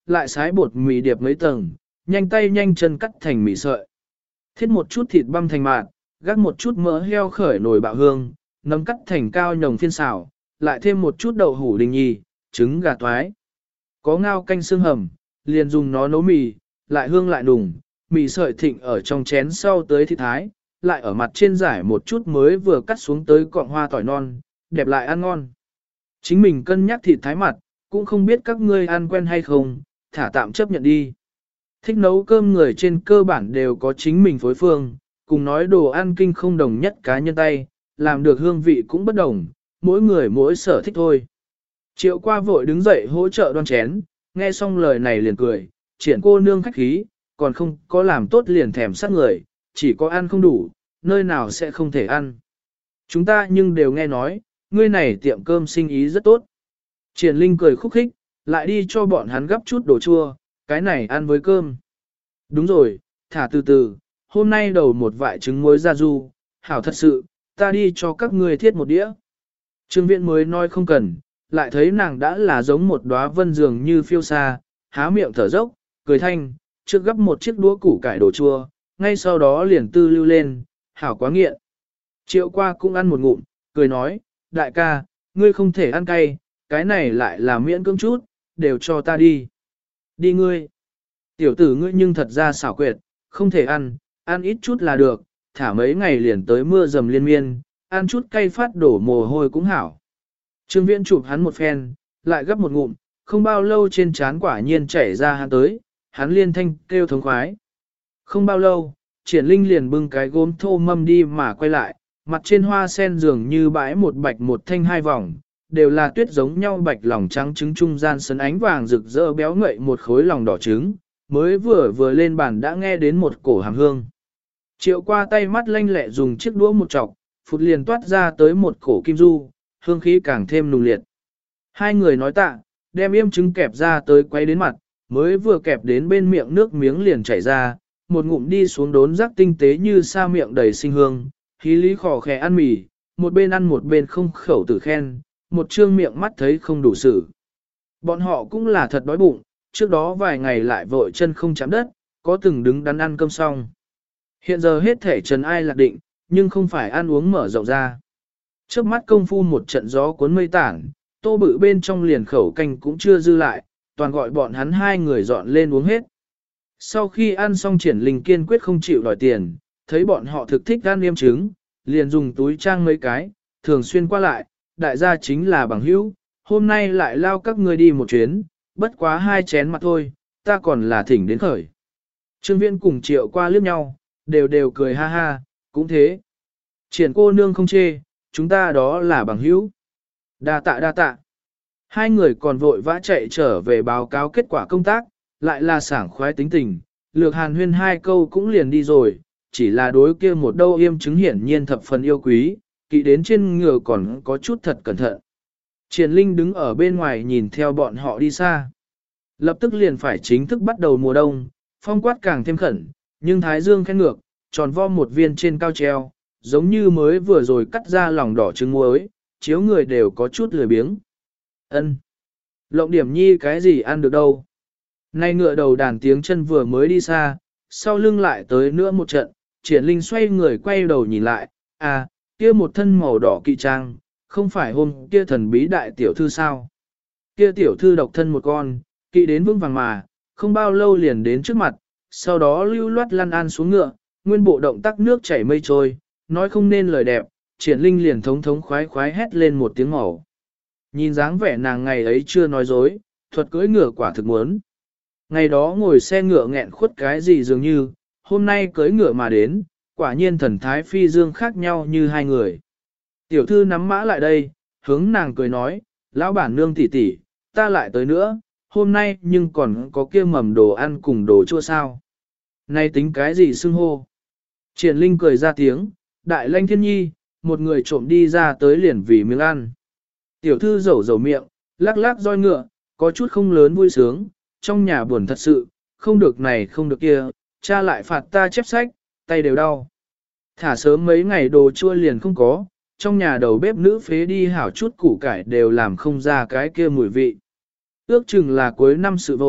lại xái bột mì điệp mấy tầng, nhanh tay nhanh chân cắt thành mì sợi. Thiết một chút thịt băm thành mạt, gác một chút mỡ heo khởi nồi bạo hương, nấm cắt thành cao nhồng phiên xào, lại thêm một chút đậu hủ đình nhì, trứng gà toái. Có ngao canh xương hầm, liền dùng nó nấu mì, lại hương lại đùng, mì sợi thịnh ở trong chén sau tới thịt thái, lại ở mặt trên giải một chút mới vừa cắt xuống tới cọng hoa tỏi non, đẹp lại ăn ngon. Chính mình cân nhắc thịt thái mặt, cũng không biết các ngươi ăn quen hay không, thả tạm chấp nhận đi. Thích nấu cơm người trên cơ bản đều có chính mình phối phương, cùng nói đồ ăn kinh không đồng nhất cá nhân tay, làm được hương vị cũng bất đồng, mỗi người mỗi sở thích thôi. Triệu qua vội đứng dậy hỗ trợ đoan chén, nghe xong lời này liền cười, triển cô nương khách khí, còn không có làm tốt liền thèm sát người, chỉ có ăn không đủ, nơi nào sẽ không thể ăn. Chúng ta nhưng đều nghe nói, ngươi này tiệm cơm sinh ý rất tốt. Triển Linh cười khúc khích, lại đi cho bọn hắn gấp chút đồ chua, cái này ăn với cơm. Đúng rồi, thả từ từ, hôm nay đầu một vại trứng muối ra du, hảo thật sự, ta đi cho các ngươi thiết một đĩa. Trương Viễn mới nói không cần, lại thấy nàng đã là giống một đóa vân dường như phiêu xa, há miệng thở dốc, cười thanh, trước gấp một chiếc đũa củ cải đồ chua, ngay sau đó liền tư lưu lên, hảo quá nghiện. Triệu qua cũng ăn một ngụm, cười nói, đại ca, ngươi không thể ăn cay, cái này lại là miễn cưỡng chút, đều cho ta đi. Đi ngươi. Tiểu tử ngươi nhưng thật ra xảo quyệt, không thể ăn, ăn ít chút là được, thả mấy ngày liền tới mưa dầm liên miên, ăn chút cay phát đổ mồ hôi cũng hảo. Trương Viễn chụp hắn một phen, lại gấp một ngụm, không bao lâu trên trán quả nhiên chảy ra hắn tới, hắn liên thanh kêu thống khoái. Không bao lâu, Triển Linh liền bưng cái gốm thô mâm đi mà quay lại, mặt trên hoa sen dường như bãi một bạch một thanh hai vòng, đều là tuyết giống nhau bạch lòng trắng trứng trung gian sấn ánh vàng rực rỡ béo ngậy một khối lòng đỏ trứng, mới vừa vừa lên bàn đã nghe đến một cổ hàm hương. Triệu qua tay mắt lanh lẹ dùng chiếc đũa một chọc, phụt liền toát ra tới một cổ kim du, hương khí càng thêm nùng liệt. Hai người nói tạ, đem yêm trứng kẹp ra tới quay đến mặt, mới vừa kẹp đến bên miệng nước miếng liền chảy ra, một ngụm đi xuống đốn rắc tinh tế như sa miệng đầy sinh hương, khí lý khò khè ăn mì, một bên ăn một bên không khẩu tử khen, một trương miệng mắt thấy không đủ sự. Bọn họ cũng là thật đói bụng, trước đó vài ngày lại vội chân không chạm đất, có từng đứng đắn ăn cơm xong. Hiện giờ hết thể trần ai lạc định, nhưng không phải ăn uống mở rộng ra. Trước mắt công phu một trận gió cuốn mây tản, tô bự bên trong liền khẩu canh cũng chưa dư lại, toàn gọi bọn hắn hai người dọn lên uống hết. Sau khi ăn xong Triển Linh kiên quyết không chịu đòi tiền, thấy bọn họ thực thích ăn yêm trứng, liền dùng túi trang mấy cái, thường xuyên qua lại, đại gia chính là bằng hữu, hôm nay lại lao các ngươi đi một chuyến, bất quá hai chén mặt thôi, ta còn là thỉnh đến khởi. Trương Viễn cùng Triệu qua liếc nhau, đều đều cười ha ha, cũng thế. Triển cô nương không chê, chúng ta đó là bằng hữu. Đa tạ đa tạ. Hai người còn vội vã chạy trở về báo cáo kết quả công tác, lại là sảng khoái tính tình, lược hàn huyên hai câu cũng liền đi rồi, chỉ là đối kia một đâu yêm chứng hiển nhiên thập phần yêu quý, kỵ đến trên ngựa còn có chút thật cẩn thận. Triển Linh đứng ở bên ngoài nhìn theo bọn họ đi xa. Lập tức liền phải chính thức bắt đầu mùa đông, phong quát càng thêm khẩn, nhưng thái dương khen ngược, tròn vo một viên trên cao treo, giống như mới vừa rồi cắt ra lòng đỏ trứng muối, chiếu người đều có chút lười biếng. Ân, Lộng điểm nhi cái gì ăn được đâu. Nay ngựa đầu đàn tiếng chân vừa mới đi xa, sau lưng lại tới nữa một trận, Triển Linh xoay người quay đầu nhìn lại, à, kia một thân màu đỏ kỵ trang, không phải hôm kia thần bí đại tiểu thư sao. Kia tiểu thư độc thân một con, kỵ đến vững vàng mà, không bao lâu liền đến trước mặt, sau đó lưu loát lăn an xuống ngựa, nguyên bộ động tác nước chảy mây trôi, nói không nên lời đẹp, Triển Linh liền thống thống khoái khoái hét lên một tiếng màu. Nhìn dáng vẻ nàng ngày ấy chưa nói dối, thuật cưỡi ngựa quả thực muốn. Ngày đó ngồi xe ngựa nghẹn khuất cái gì dường như, hôm nay cưỡi ngựa mà đến, quả nhiên thần thái phi dương khác nhau như hai người. Tiểu thư nắm mã lại đây, hướng nàng cười nói, lão bản nương tỷ tỷ, ta lại tới nữa, hôm nay nhưng còn có kia mầm đồ ăn cùng đồ chua sao. Nay tính cái gì xưng hô? Triển Linh cười ra tiếng, đại lanh thiên nhi, một người trộm đi ra tới liền vì miếng ăn. Tiểu thư rầu rầu miệng, lắc lắc roi ngựa, có chút không lớn vui sướng, trong nhà buồn thật sự, không được này không được kia, cha lại phạt ta chép sách, tay đều đau. Thả sớm mấy ngày đồ chua liền không có, trong nhà đầu bếp nữ phế đi hảo chút củ cải đều làm không ra cái kia mùi vị. Ước chừng là cuối năm sự vội,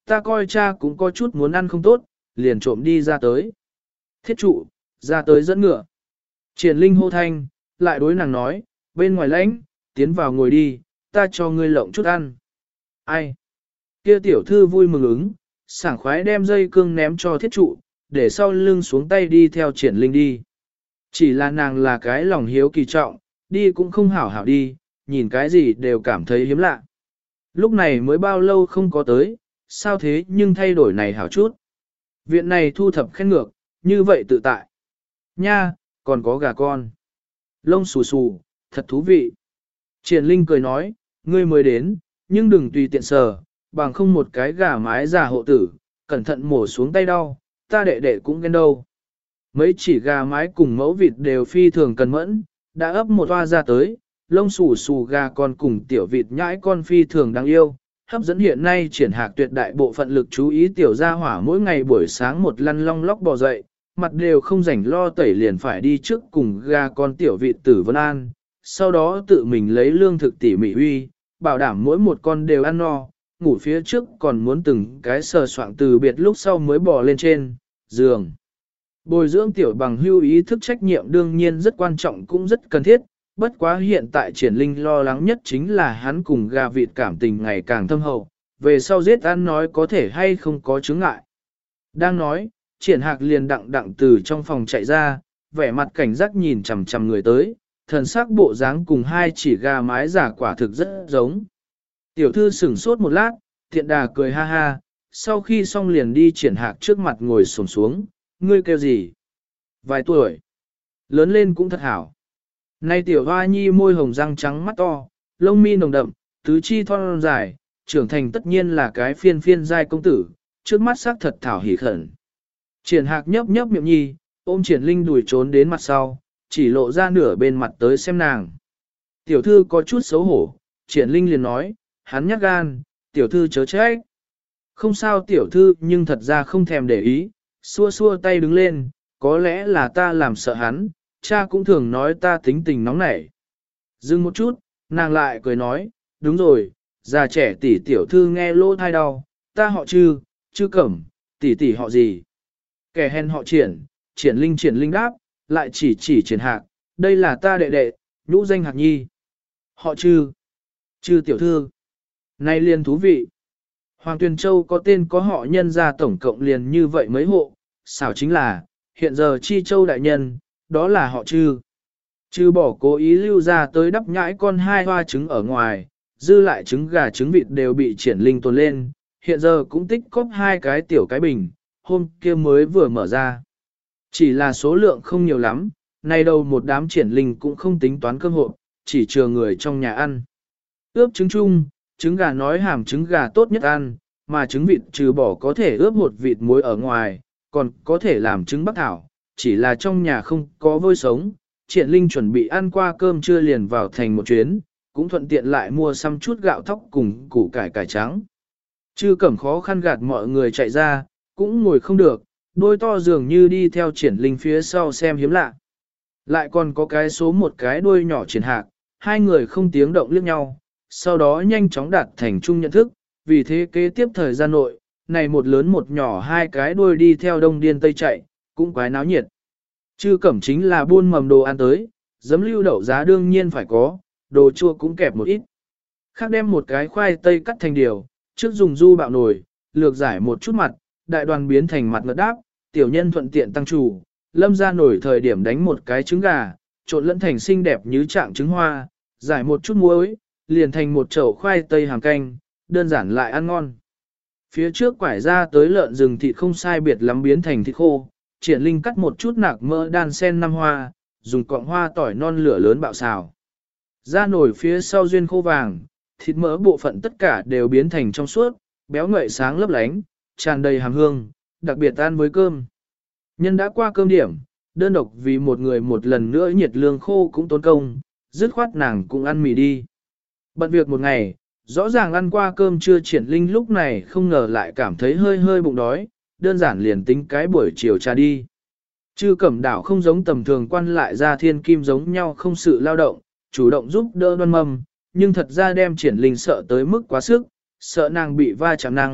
ta coi cha cũng có chút muốn ăn không tốt, liền trộm đi ra tới. Thiết trụ, ra tới dẫn ngựa. Triển Linh hô thanh, lại đối nàng nói, bên ngoài lãnh, tiến vào ngồi đi, ta cho ngươi lộng chút ăn. Ai? Kia tiểu thư vui mừng ứng, sảng khoái đem dây cương ném cho thiết trụ, để sau lưng xuống tay đi theo Triển Linh đi. Chỉ là nàng là cái lòng hiếu kỳ trọng, đi cũng không hảo hảo đi, nhìn cái gì đều cảm thấy hiếm lạ. Lúc này mới bao lâu không có tới, sao thế nhưng thay đổi này hảo chút. Viện này thu thập khen ngược, như vậy tự tại. Nha, còn có gà con. Lông xù xù, thật thú vị. Triển Linh cười nói, ngươi mới đến, nhưng đừng tùy tiện sờ, bằng không một cái gà mái già hộ tử, cẩn thận mổ xuống tay đau, ta đệ đệ cũng ghen đâu. Mấy chỉ gà mái cùng mẫu vịt đều phi thường cần mẫn, đã ấp một toa ra tới, lông xù xù gà con cùng tiểu vịt nhãi con phi thường đáng yêu, hấp dẫn hiện nay Triển Hạc tuyệt đại bộ phận lực chú ý tiểu gia hỏa mỗi ngày buổi sáng một lăn long lóc bò dậy, mặt đều không rảnh lo tẩy liền phải đi trước cùng gà con tiểu vịt tử Vân An, sau đó tự mình lấy lương thực tỉ mỉ uy, bảo đảm mỗi một con đều ăn no, ngủ phía trước còn muốn từng cái sờ soạng từ biệt lúc sau mới bò lên trên giường. Bồi dưỡng tiểu bằng hưu ý thức trách nhiệm đương nhiên rất quan trọng cũng rất cần thiết, bất quá hiện tại Triển Linh lo lắng nhất chính là hắn cùng gà vịt cảm tình ngày càng thâm hậu, về sau giết ăn nói có thể hay không có chướng ngại. Đang nói, Triển Hạc liền đặng đặng từ trong phòng chạy ra, vẻ mặt cảnh giác nhìn chằm chằm người tới, thần sắc bộ dáng cùng hai chỉ gà mái giả quả thực rất giống. Tiểu thư sửng sốt một lát, thiện đà cười ha ha, sau khi xong liền đi Triển Hạc trước mặt ngồi xổm xuống, ngươi kêu gì? Vài tuổi. Lớn lên cũng thật hảo. Nay tiểu hoa nhi môi hồng răng trắng mắt to, lông mi nồng đậm, tứ chi thon dài, trưởng thành tất nhiên là cái phiên phiên giai công tử, trước mắt sắc thật thảo hỉ khẩn. Triển Hạc nhấp nhấp miệng nhi, ôm Triển Linh đùi trốn đến mặt sau, chỉ lộ ra nửa bên mặt tới xem nàng. Tiểu thư có chút xấu hổ, Triển Linh liền nói, hắn nhát gan, tiểu thư chớ trách. Không sao tiểu thư nhưng thật ra không thèm để ý, xua xua tay đứng lên, có lẽ là ta làm sợ hắn, cha cũng thường nói ta tính tình nóng nảy. Dừng một chút, nàng lại cười nói, đúng rồi, già trẻ tỷ tiểu thư nghe lỗ thai đau, ta họ Trư, Trư Cẩm, tỷ tỷ họ gì? Kẻ hèn họ Triển, Triển Linh Triển Linh đáp, lại chỉ chỉ Triển Hạc, đây là ta đệ đệ, nhũ danh Hạc Nhi. Họ Trư, Trư tiểu thư. Này liền thú vị. Hoàng Tuyền Châu có tên có họ nhân ra tổng cộng liền như vậy mấy hộ, xảo chính là, hiện giờ Chi Châu đại nhân, đó là họ Trư. Trư bỏ cố ý lưu ra tới đắp nhãi con hai hoa trứng ở ngoài, dư lại trứng gà trứng vịt đều bị Triển Linh tồn lên, hiện giờ cũng tích cóp hai cái tiểu cái bình, hôm kia mới vừa mở ra. Chỉ là số lượng không nhiều lắm, nay đâu một đám Triển Linh cũng không tính toán cơm hộp, chỉ chờ người trong nhà ăn. Ướp trứng chung, trứng gà nói hàm trứng gà tốt nhất ăn, mà trứng vịt trừ bỏ có thể ướp hột vịt muối ở ngoài, còn có thể làm trứng bắc thảo, chỉ là trong nhà không có vôi sống. Triển Linh chuẩn bị ăn qua cơm trưa liền vào thành một chuyến, cũng thuận tiện lại mua xăm chút gạo thóc cùng củ cải cải trắng. Chư Cẩm khó khăn gạt mọi người chạy ra, cũng ngồi không được, đôi to dường như đi theo Triển Linh phía sau xem hiếm lạ. Lại còn có cái số một cái đuôi nhỏ Triển Hạc, hai người không tiếng động liếc nhau, sau đó nhanh chóng đạt thành chung nhận thức, vì thế kế tiếp thời gian nội, này một lớn một nhỏ hai cái đuôi đi theo đông điên tây chạy, cũng quái náo nhiệt. Chư Cẩm chính là buôn mầm đồ ăn tới, giấm lưu đậu giá đương nhiên phải có, đồ chua cũng kẹp một ít. Khác đem một cái khoai tây cắt thành điều, trước dùng du bạo nồi, lược giải một chút mặt, đại đoàn biến thành mặt ngợt đáp, tiểu nhân thuận tiện tăng chủ, lâm ra nổi thời điểm đánh một cái trứng gà, trộn lẫn thành xinh đẹp như trạng trứng hoa, giải một chút muối, liền thành một chậu khoai tây hàm canh, đơn giản lại ăn ngon. Phía trước quải ra tới lợn rừng thịt không sai biệt lắm biến thành thịt khô, Triển Linh cắt một chút nạc mỡ đan sen năm hoa, dùng cọng hoa tỏi non lửa lớn bạo xào. Ra nổi phía sau duyên khô vàng, thịt mỡ bộ phận tất cả đều biến thành trong suốt, béo ngậy sáng lấp lánh, tràn đầy hàm hương, đặc biệt ăn với cơm. Nhân đã qua cơm điểm, đơn độc vì một người một lần nữa nhiệt lương khô cũng tốn công, dứt khoát nàng cũng ăn mì đi. Bận việc một ngày, rõ ràng ăn qua cơm trưa Triển Linh lúc này không ngờ lại cảm thấy hơi hơi bụng đói, đơn giản liền tính cái buổi chiều trà đi. Chư Cẩm đảo không giống tầm thường quan lại ra thiên kim giống nhau không sự lao động, chủ động giúp đỡ đoan mâm, nhưng thật ra đem Triển Linh sợ tới mức quá sức, sợ nàng bị va chạm năng,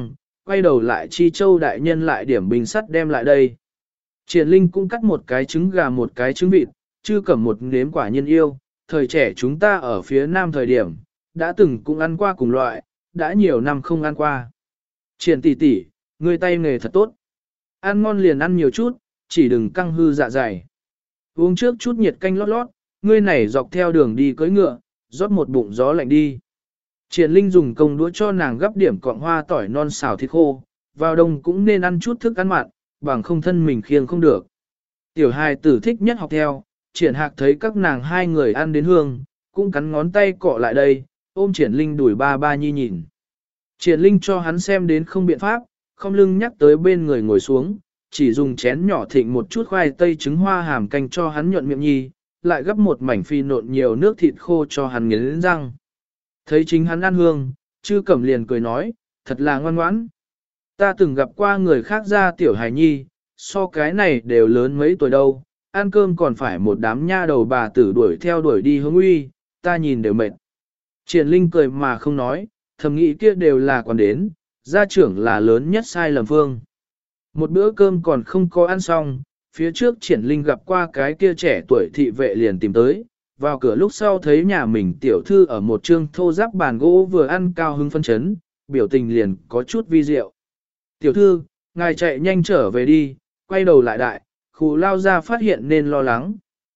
quay đầu lại chi châu đại nhân lại điểm bình sắt đem lại đây. Triển Linh cũng cắt một cái trứng gà một cái trứng vịt, chư cẩm một nếm quả nhiên yêu, thời trẻ chúng ta ở phía nam thời điểm, đã từng cũng ăn qua cùng loại, đã nhiều năm không ăn qua. Triển tỷ tỷ, ngươi tay nghề thật tốt. Ăn ngon liền ăn nhiều chút, chỉ đừng căng hư dạ dày. Uống trước chút nhiệt canh lót lót, ngươi này dọc theo đường đi cưỡi ngựa, rót một bụng gió lạnh đi. Triển Linh dùng công đũa cho nàng gấp điểm cọng hoa tỏi non xào thịt khô, vào đông cũng nên ăn chút thức ăn mặn, bằng không thân mình khiêng không được. Tiểu hài tử thích nhất học theo, Triển Hạc thấy các nàng hai người ăn đến hương, cũng cắn ngón tay cọ lại đây, ôm Triển Linh đuổi ba ba nhi nhìn. Triển Linh cho hắn xem đến không biện pháp, không lưng nhắc tới bên người ngồi xuống, chỉ dùng chén nhỏ thịnh một chút khoai tây trứng hoa hàm canh cho hắn nhuận miệng nhi, lại gấp một mảnh phi nộn nhiều nước thịt khô cho hắn nghiến răng. Thấy chính hắn ăn hương, Chư Cẩm liền cười nói, thật là ngoan ngoãn. Ta từng gặp qua người khác ra tiểu hài nhi, so cái này đều lớn mấy tuổi đâu, ăn cơm còn phải một đám nha đầu bà tử đuổi theo đuổi đi hướng uy, ta nhìn đều mệt. Triển Linh cười mà không nói, thầm nghĩ kia đều là còn đến, gia trưởng là lớn nhất sai lầm phương. Một bữa cơm còn không có ăn xong, phía trước Triển Linh gặp qua cái kia trẻ tuổi thị vệ liền tìm tới, vào cửa lúc sau thấy nhà mình tiểu thư ở một trương thô giáp bàn gỗ vừa ăn cao hứng phân chấn, biểu tình liền có chút vi diệu. Tiểu thư, ngài chạy nhanh trở về đi, quay đầu lại đại, khu lao ra phát hiện nên lo lắng.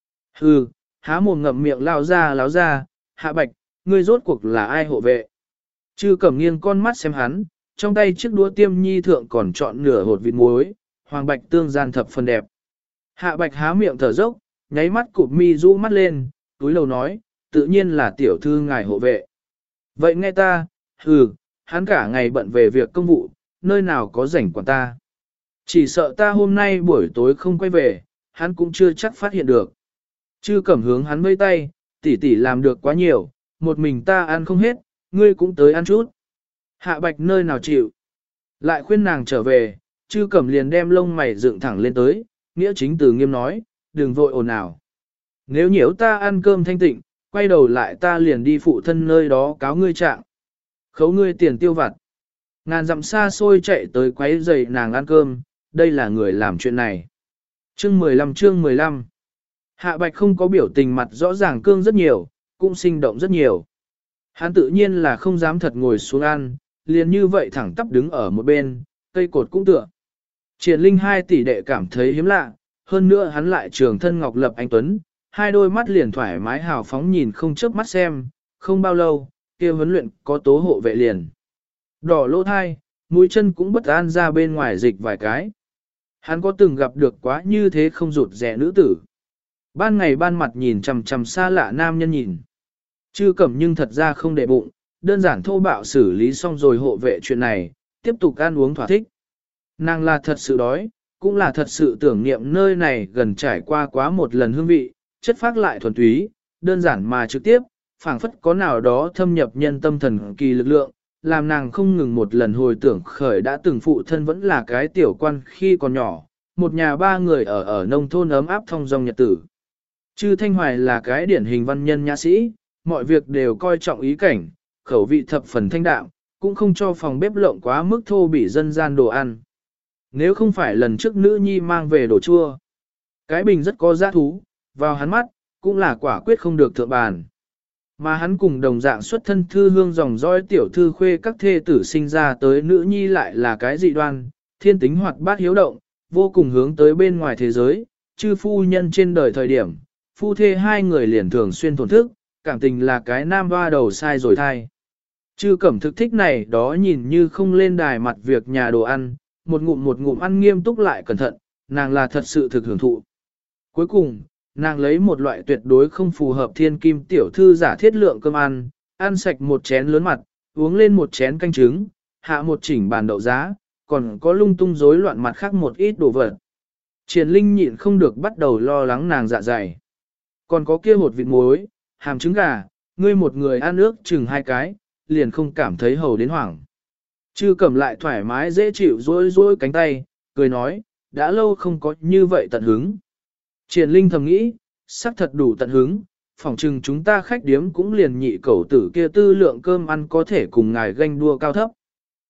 Hừ, há mồm ngậm miệng lao ra láo ra, Hạ Bạch, ngươi rốt cuộc là ai hộ vệ? Chư Cẩm nghiêng con mắt xem hắn, trong tay chiếc đũa tiêm nhi thượng còn chọn nửa hột vịt muối, hoàng bạch tương gian thập phần đẹp. Hạ Bạch há miệng thở dốc, nháy mắt cụp mi rũ mắt lên, túi lầu nói, tự nhiên là tiểu thư ngài hộ vệ. Vậy nghe ta, hừ, hắn cả ngày bận về việc công vụ, nơi nào có rảnh quản ta. Chỉ sợ ta hôm nay buổi tối không quay về, hắn cũng chưa chắc phát hiện được. Chư Cẩm hướng hắn vây tay, tỷ tỷ làm được quá nhiều, một mình ta ăn không hết, ngươi cũng tới ăn chút. Hạ Bạch nơi nào chịu. Lại khuyên nàng trở về, Chư Cẩm liền đem lông mày dựng thẳng lên tới, nghĩa chính từ nghiêm nói, đừng vội ồn ào. Nếu nhiễu ta ăn cơm thanh tịnh, quay đầu lại ta liền đi phụ thân nơi đó cáo ngươi trạng. Khấu ngươi tiền tiêu vặt. Ngàn dặm xa xôi chạy tới quấy rầy nàng ăn cơm, đây là người làm chuyện này. Chương mười lăm chương mười lăm. Hạ Bạch không có biểu tình mặt rõ ràng cương rất nhiều, cũng sinh động rất nhiều. Hắn tự nhiên là không dám thật ngồi xuống ăn, liền như vậy thẳng tắp đứng ở một bên, cây cột cũng tựa. Triển Linh hai tỷ đệ cảm thấy hiếm lạ, hơn nữa hắn lại trường thân ngọc lập anh Tuấn, hai đôi mắt liền thoải mái hào phóng nhìn không chớp mắt xem, không bao lâu, kia huấn luyện có tố hộ vệ liền. Đỏ lỗ thai, mũi chân cũng bất an ra bên ngoài dịch vài cái. Hắn có từng gặp được quá như thế không rụt rẻ nữ tử. Ban ngày ban mặt nhìn chằm chằm xa lạ nam nhân nhìn. Chư Cẩm nhưng thật ra không để bụng, đơn giản thô bạo xử lý xong rồi hộ vệ chuyện này, tiếp tục ăn uống thỏa thích. Nàng là thật sự đói, cũng là thật sự tưởng niệm nơi này gần trải qua quá một lần hương vị, chất phác lại thuần túy, đơn giản mà trực tiếp, phảng phất có nào đó thâm nhập nhân tâm thần kỳ lực lượng, làm nàng không ngừng một lần hồi tưởng khởi đã từng phụ thân vẫn là cái tiểu quan khi còn nhỏ, một nhà ba người ở ở nông thôn ấm áp thông dong nhật tử. Chư Thanh Hoài là cái điển hình văn nhân nhã sĩ, mọi việc đều coi trọng ý cảnh, khẩu vị thập phần thanh đạm, cũng không cho phòng bếp lộng quá mức thô bỉ dân gian đồ ăn. Nếu không phải lần trước nữ nhi mang về đồ chua, cái bình rất có giá thú, vào hắn mắt, cũng là quả quyết không được thượng bàn. Mà hắn cùng đồng dạng xuất thân thư hương dòng dõi tiểu thư khuê các thê tử sinh ra tới nữ nhi lại là cái dị đoan, thiên tính hoạt bát hiếu động, vô cùng hướng tới bên ngoài thế giới, chư phu nhân trên đời thời điểm, phu thê hai người liền thường xuyên thổn thức, cảm tình là cái nam hoa đầu sai rồi thai. Chư Cẩm thực thích này đó nhìn như không lên đài mặt việc nhà đồ ăn, một ngụm một ngụm ăn nghiêm túc lại cẩn thận, nàng là thật sự thực hưởng thụ. Cuối cùng, nàng lấy một loại tuyệt đối không phù hợp thiên kim tiểu thư giả thiết lượng cơm ăn, ăn sạch một chén lớn mặt, uống lên một chén canh trứng, hạ một chỉnh bàn đậu giá, còn có lung tung rối loạn mặt khác một ít đồ vật. Triển Linh nhịn không được bắt đầu lo lắng nàng dạ dày. Còn có kia hột vịt muối, hàm trứng gà, ngươi một người ăn ước chừng hai cái, liền không cảm thấy hầu đến hoảng. Chư Cẩm lại thoải mái dễ chịu rối rối cánh tay, cười nói, đã lâu không có như vậy tận hứng. Triển Linh thầm nghĩ, sắc thật đủ tận hứng, phỏng chừng chúng ta khách điếm cũng liền nhị cẩu tử kia tư lượng cơm ăn có thể cùng ngài ganh đua cao thấp.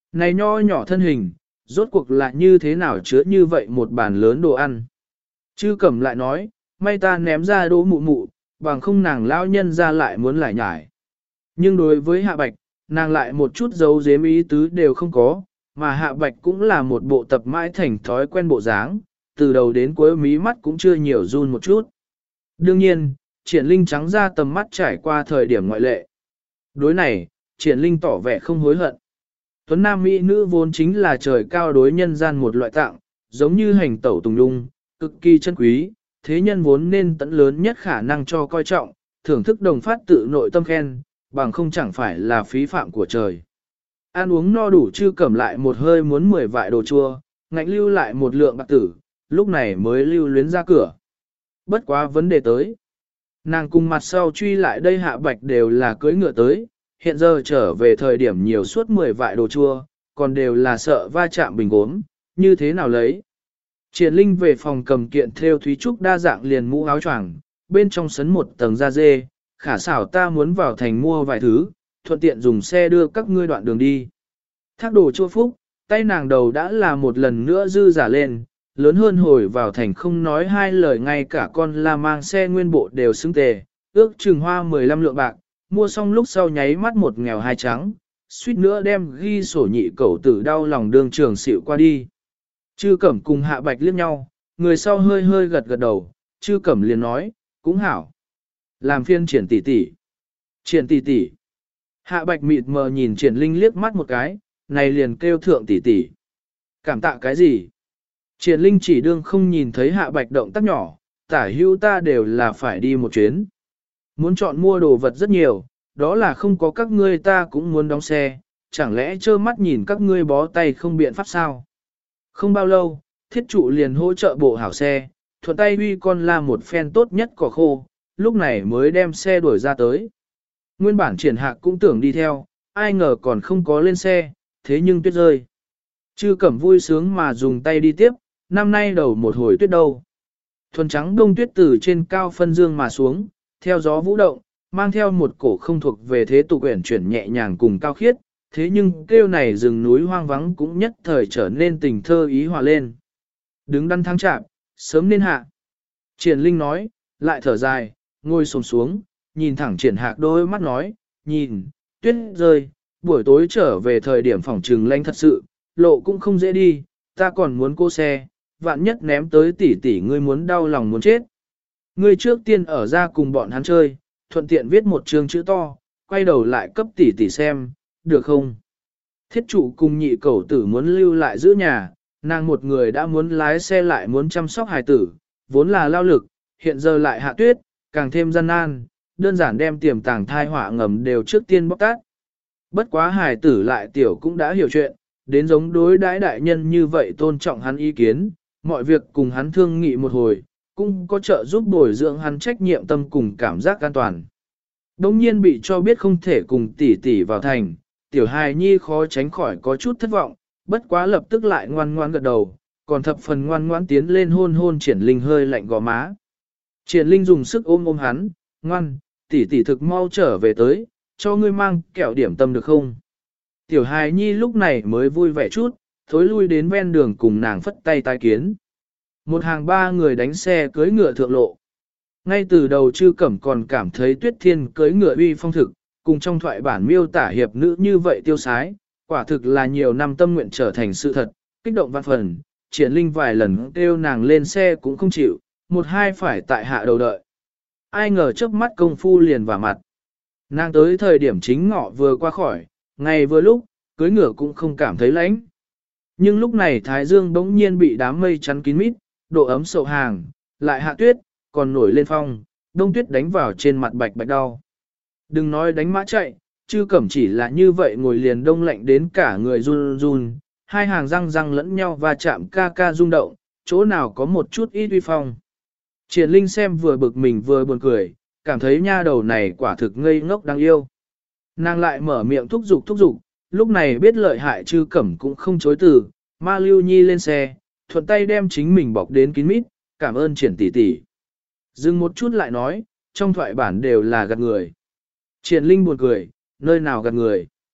Này nho nhỏ thân hình, rốt cuộc là như thế nào chứa như vậy một bàn lớn đồ ăn. Chư Cẩm lại nói, may ta ném ra đỗ mụ mụ, bằng không nàng lão nhân ra lại muốn lại nhải. Nhưng đối với Hạ Bạch, nàng lại một chút dấu dếm ý tứ đều không có, mà Hạ Bạch cũng là một bộ tập mãi thành thói quen bộ dáng, từ đầu đến cuối mí mắt cũng chưa nhiều run một chút. Đương nhiên, Triển Linh trắng ra tầm mắt trải qua thời điểm ngoại lệ. Đối này, Triển Linh tỏ vẻ không hối hận. Tuấn Nam Mỹ nữ vốn chính là trời cao đối nhân gian một loại tặng, giống như hành tẩu tùng đung, cực kỳ chân quý, thế nhân vốn nên tận lớn nhất khả năng cho coi trọng, thưởng thức đồng phát tự nội tâm khen, bằng không chẳng phải là phí phạm của trời. Ăn uống no đủ Chư Cẩm lại một hơi muốn mười vại đồ chua, ngạnh lưu lại một lượng bạc tử, lúc này mới lưu luyến ra cửa. Bất quá vấn đề tới. Nàng cùng mặt sau truy lại đây Hạ Bạch đều là cưỡi ngựa tới, hiện giờ trở về thời điểm nhiều suốt mười vại đồ chua, còn đều là sợ va chạm bình gốm, như thế nào lấy. Triển Linh về phòng cầm kiện theo Thúy Trúc đa dạng liền mũ áo choàng, bên trong sấn một tầng da dê, khả xảo ta muốn vào thành mua vài thứ, thuận tiện dùng xe đưa các ngươi đoạn đường đi. Thác đồ chua phúc, tay nàng đầu đã là một lần nữa dư giả lên, lớn hơn hồi vào thành không nói hai lời ngay cả con la mang xe nguyên bộ đều xứng tề, ước chừng hoa mười lăm lượng bạc, mua xong lúc sau nháy mắt một nghèo hai trắng, suýt nữa đem ghi sổ nhị cẩu tử đau lòng đường trường xịu qua đi. Chư Cẩm cùng Hạ Bạch liếc nhau, người sau hơi hơi gật gật đầu, Chư Cẩm liền nói, cũng hảo. Làm phiên Triển tỷ tỷ. Triển tỷ tỷ. Hạ Bạch mịt mờ nhìn Triển Linh liếc mắt một cái, này liền kêu thượng tỷ tỷ. Cảm tạ cái gì? Triển Linh chỉ đương không nhìn thấy Hạ Bạch động tác nhỏ, tả hữu ta đều là phải đi một chuyến. Muốn chọn mua đồ vật rất nhiều, đó là không có các ngươi ta cũng muốn đóng xe, chẳng lẽ trơ mắt nhìn các ngươi bó tay không biện pháp sao? Không bao lâu, thiết trụ liền hỗ trợ bộ hảo xe, thuận tay huy con la một phen tốt nhất cỏ khô, lúc này mới đem xe đuổi ra tới. Nguyên bản Triển Hạc cũng tưởng đi theo, ai ngờ còn không có lên xe, thế nhưng tuyết rơi. Chư Cẩm vui sướng mà dùng tay đi tiếp, năm nay đầu một hồi tuyết đâu. Thuần trắng đông tuyết từ trên cao phân dương mà xuống, theo gió vũ động, mang theo một cổ không thuộc về thế tục quyển chuyển nhẹ nhàng cùng cao khiết, thế nhưng kêu này rừng núi hoang vắng cũng nhất thời trở nên tình thơ ý hòa lên. Đứng đắn tháng chạp, sớm nên hạ. Triển Linh nói, lại thở dài, ngồi xổm xuống, nhìn thẳng Triển Hạc đôi mắt nói, nhìn, tuyết rơi, buổi tối trở về thời điểm phòng trừng lanh thật sự, lộ cũng không dễ đi, ta còn muốn cô xe, vạn nhất ném tới tỷ tỷ ngươi muốn đau lòng muốn chết. Ngươi trước tiên ở ra cùng bọn hắn chơi, thuận tiện viết một chương chữ to, quay đầu lại cấp tỷ tỷ xem, được không? Thiết trụ cùng nhị cẩu tử muốn lưu lại giữ nhà, nàng một người đã muốn lái xe lại muốn chăm sóc hài tử, vốn là lao lực, hiện giờ lại hạ tuyết, càng thêm gian nan, đơn giản đem tiềm tàng thai họa ngầm đều trước tiên bóc tát. Bất quá hài tử lại tiểu cũng đã hiểu chuyện, đến giống đối đãi đại nhân như vậy tôn trọng hắn ý kiến, mọi việc cùng hắn thương nghị một hồi, cũng có trợ giúp bồi dưỡng hắn trách nhiệm tâm cùng cảm giác an toàn. Đông nhiên bị cho biết không thể cùng tỷ tỷ vào thành, tiểu hài nhi khó tránh khỏi có chút thất vọng, bất quá lập tức lại ngoan ngoan gật đầu, còn thập phần ngoan ngoan tiến lên hôn hôn Triển Linh hơi lạnh gò má. Triển Linh dùng sức ôm ôm hắn, ngoan, tỷ tỷ thực mau trở về tới, cho ngươi mang kẹo điểm tâm được không? Tiểu hài nhi lúc này mới vui vẻ chút, thối lui đến ven đường cùng nàng phất tay tai kiến. Một hàng ba người đánh xe cưới ngựa thượng lộ. Ngay từ đầu Chư Cẩm còn cảm thấy Tuyết Thiên cưới ngựa uy phong thực, cùng trong thoại bản miêu tả hiệp nữ như vậy tiêu sái, quả thực là nhiều năm tâm nguyện trở thành sự thật, kích động văn phần, Triển Linh vài lần kêu nàng lên xe cũng không chịu, một hai phải tại hạ đầu đợi. Ai ngờ chớp mắt công phu liền vào mặt. Nàng tới thời điểm chính ngọ vừa qua khỏi, ngày vừa lúc, cưới ngựa cũng không cảm thấy lạnh. Nhưng lúc này Thái Dương bỗng nhiên bị đám mây chắn kín mít, độ ấm sậu hàng, lại hạ tuyết, còn nổi lên phong, đông tuyết đánh vào trên mặt bạch bạch đau. Đừng nói đánh mã chạy, Chư Cẩm chỉ là như vậy ngồi liền đông lạnh đến cả người run run, hai hàng răng răng lẫn nhau và chạm ca ca rung động, chỗ nào có một chút ít uy phong. Triển Linh xem vừa bực mình vừa buồn cười, cảm thấy nha đầu này quả thực ngây ngốc đáng yêu. Nàng lại mở miệng thúc giục thúc giục, lúc này biết lợi hại Chư Cẩm cũng không chối từ, ma lưu nhi lên xe, thuận tay đem chính mình bọc đến kín mít, cảm ơn Triển tỷ tỷ. Dừng một chút lại nói, trong thoại bản đều là gạt người. Triển Linh buồn cười, nơi nào gạt người.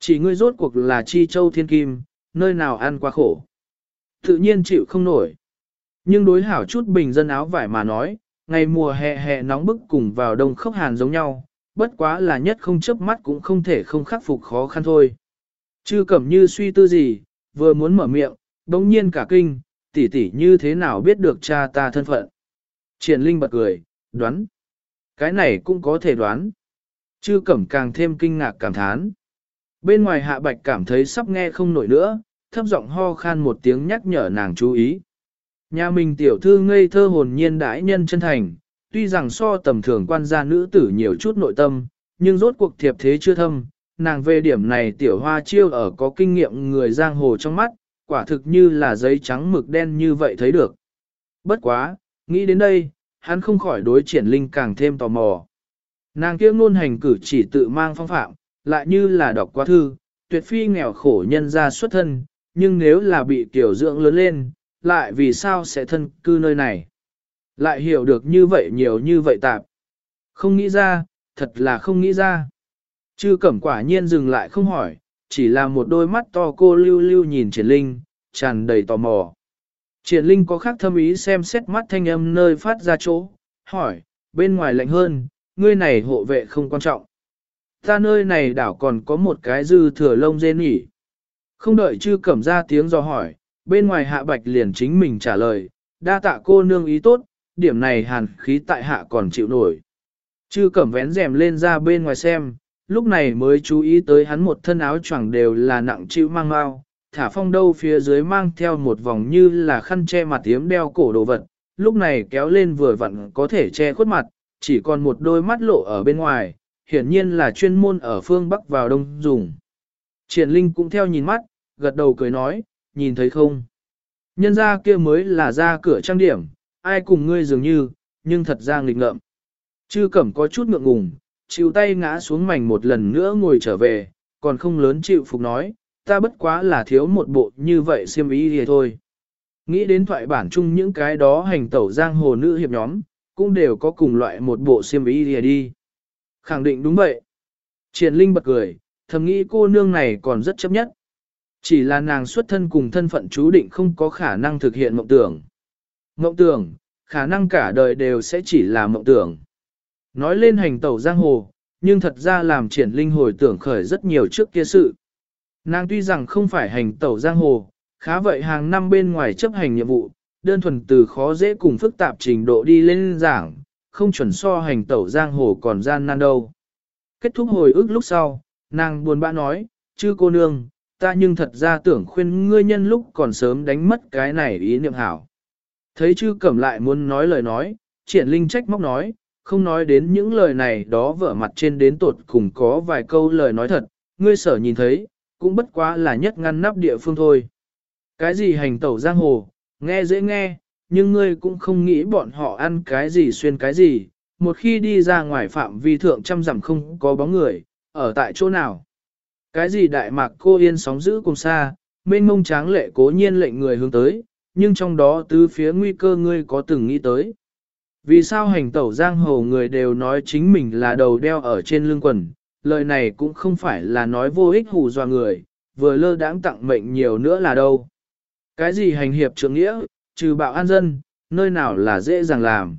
Chỉ ngươi rốt cuộc là chi châu thiên kim, nơi nào ăn quá khổ. Tự nhiên chịu không nổi. Nhưng đối hảo chút bình dân áo vải mà nói, ngày mùa hè hè nóng bức cùng vào đông khốc hàn giống nhau, bất quá là nhất không chớp mắt cũng không thể không khắc phục khó khăn thôi. Chư Cẩm Như suy tư gì, vừa muốn mở miệng, đống nhiên cả kinh, tỷ tỷ như thế nào biết được cha ta thân phận. Triển Linh bật cười, đoán. Cái này cũng có thể đoán. Chư Cẩm càng thêm kinh ngạc cảm thán. Bên ngoài Hạ Bạch cảm thấy sắp nghe không nổi nữa, thấp giọng ho khan một tiếng nhắc nhở nàng chú ý. Nhà mình tiểu thư ngây thơ hồn nhiên đãi nhân chân thành, tuy rằng so tầm thường quan gia nữ tử nhiều chút nội tâm, nhưng rốt cuộc thiệp thế chưa thâm, nàng về điểm này tiểu hoa chiêu ở có kinh nghiệm người giang hồ trong mắt, quả thực như là giấy trắng mực đen như vậy thấy được. Bất quá, nghĩ đến đây, hắn không khỏi đối Triển Linh càng thêm tò mò. Nàng kia ngôn hành cử chỉ tự mang phong phạm, lại như là đọc quá thư, tuyệt phi nghèo khổ nhân ra xuất thân, nhưng nếu là bị tiểu dưỡng lớn lên, lại vì sao sẽ thân cư nơi này? Lại hiểu được như vậy nhiều như vậy tạp. Không nghĩ ra, thật là không nghĩ ra. Chư Cẩm quả nhiên dừng lại không hỏi, chỉ là một đôi mắt to cô lưu lưu nhìn Triển Linh, tràn đầy tò mò. Triển Linh có khác thâm ý xem xét mắt thanh âm nơi phát ra chỗ, hỏi, bên ngoài lạnh hơn, ngươi này hộ vệ không quan trọng. Ta nơi này đảo còn có một cái dư thừa lông dê nhỉ. Không đợi Chư Cẩm ra tiếng do hỏi, bên ngoài Hạ Bạch liền chính mình trả lời, đa tạ cô nương ý tốt, điểm này hàn khí tại hạ còn chịu nổi. Chư Cẩm vén rèm lên ra bên ngoài xem, lúc này mới chú ý tới hắn một thân áo choàng đều là nặng chịu mang mau, thả phong đâu phía dưới mang theo một vòng như là khăn che mặt yếm đeo cổ đồ vật, lúc này kéo lên vừa vặn có thể che khuất mặt, chỉ còn một đôi mắt lộ ở bên ngoài, hiển nhiên là chuyên môn ở phương Bắc vào đông dùng. Triển Linh cũng theo nhìn mắt, gật đầu cười nói, nhìn thấy không? Nhân ra kia mới là ra cửa trang điểm, ai cùng ngươi dường như, nhưng thật ra nghịch ngợm. Chư Cẩm có chút ngượng ngùng, chịu tay ngã xuống mảnh một lần nữa ngồi trở về, còn không lớn chịu phục nói, ta bất quá là thiếu một bộ như vậy xiêm ý thì thôi. Nghĩ đến thoại bản chung những cái đó hành tẩu giang hồ nữ hiệp nhóm, cũng đều có cùng loại một bộ xiêm ý thì đi. Khẳng định đúng vậy. Triển Linh bật cười, thầm nghĩ cô nương này còn rất chấp nhất. Chỉ là nàng xuất thân cùng thân phận chú định không có khả năng thực hiện mộng tưởng. Mộng tưởng, khả năng cả đời đều sẽ chỉ là mộng tưởng. Nói lên hành tẩu giang hồ, nhưng thật ra làm Triển Linh hồi tưởng khởi rất nhiều trước kia sự. Nàng tuy rằng không phải hành tẩu giang hồ, khá vậy hàng năm bên ngoài chấp hành nhiệm vụ, đơn thuần từ khó dễ cùng phức tạp trình độ đi lên giảng, không chuẩn so hành tẩu giang hồ còn gian nan đâu. Kết thúc hồi ức lúc sau, nàng buồn bã nói, chư cô nương, ta nhưng thật ra tưởng khuyên ngươi nhân lúc còn sớm đánh mất cái này ý niệm hảo. Thấy chư Cẩm lại muốn nói lời nói, Triển Linh trách móc nói, không nói đến những lời này đó vở mặt trên đến tột cùng có vài câu lời nói thật, ngươi sở nhìn thấy, cũng bất quá là nhất ngăn nắp địa phương thôi. Cái gì hành tẩu giang hồ, nghe dễ nghe, nhưng ngươi cũng không nghĩ bọn họ ăn cái gì xuyên cái gì, một khi đi ra ngoài phạm vi thượng trăm dặm không có bóng người, ở tại chỗ nào. Cái gì đại mạc cô yên sóng giữ cùng xa, mênh mông tráng lệ cố nhiên lệnh người hướng tới, nhưng trong đó tứ phía nguy cơ ngươi có từng nghĩ tới. Vì sao hành tẩu giang hồ người đều nói chính mình là đầu đeo ở trên lưng quần, lời này cũng không phải là nói vô ích hù dọa người, vừa lơ đãng tặng mệnh nhiều nữa là đâu. Cái gì hành hiệp trượng nghĩa, trừ bạo an dân, nơi nào là dễ dàng làm.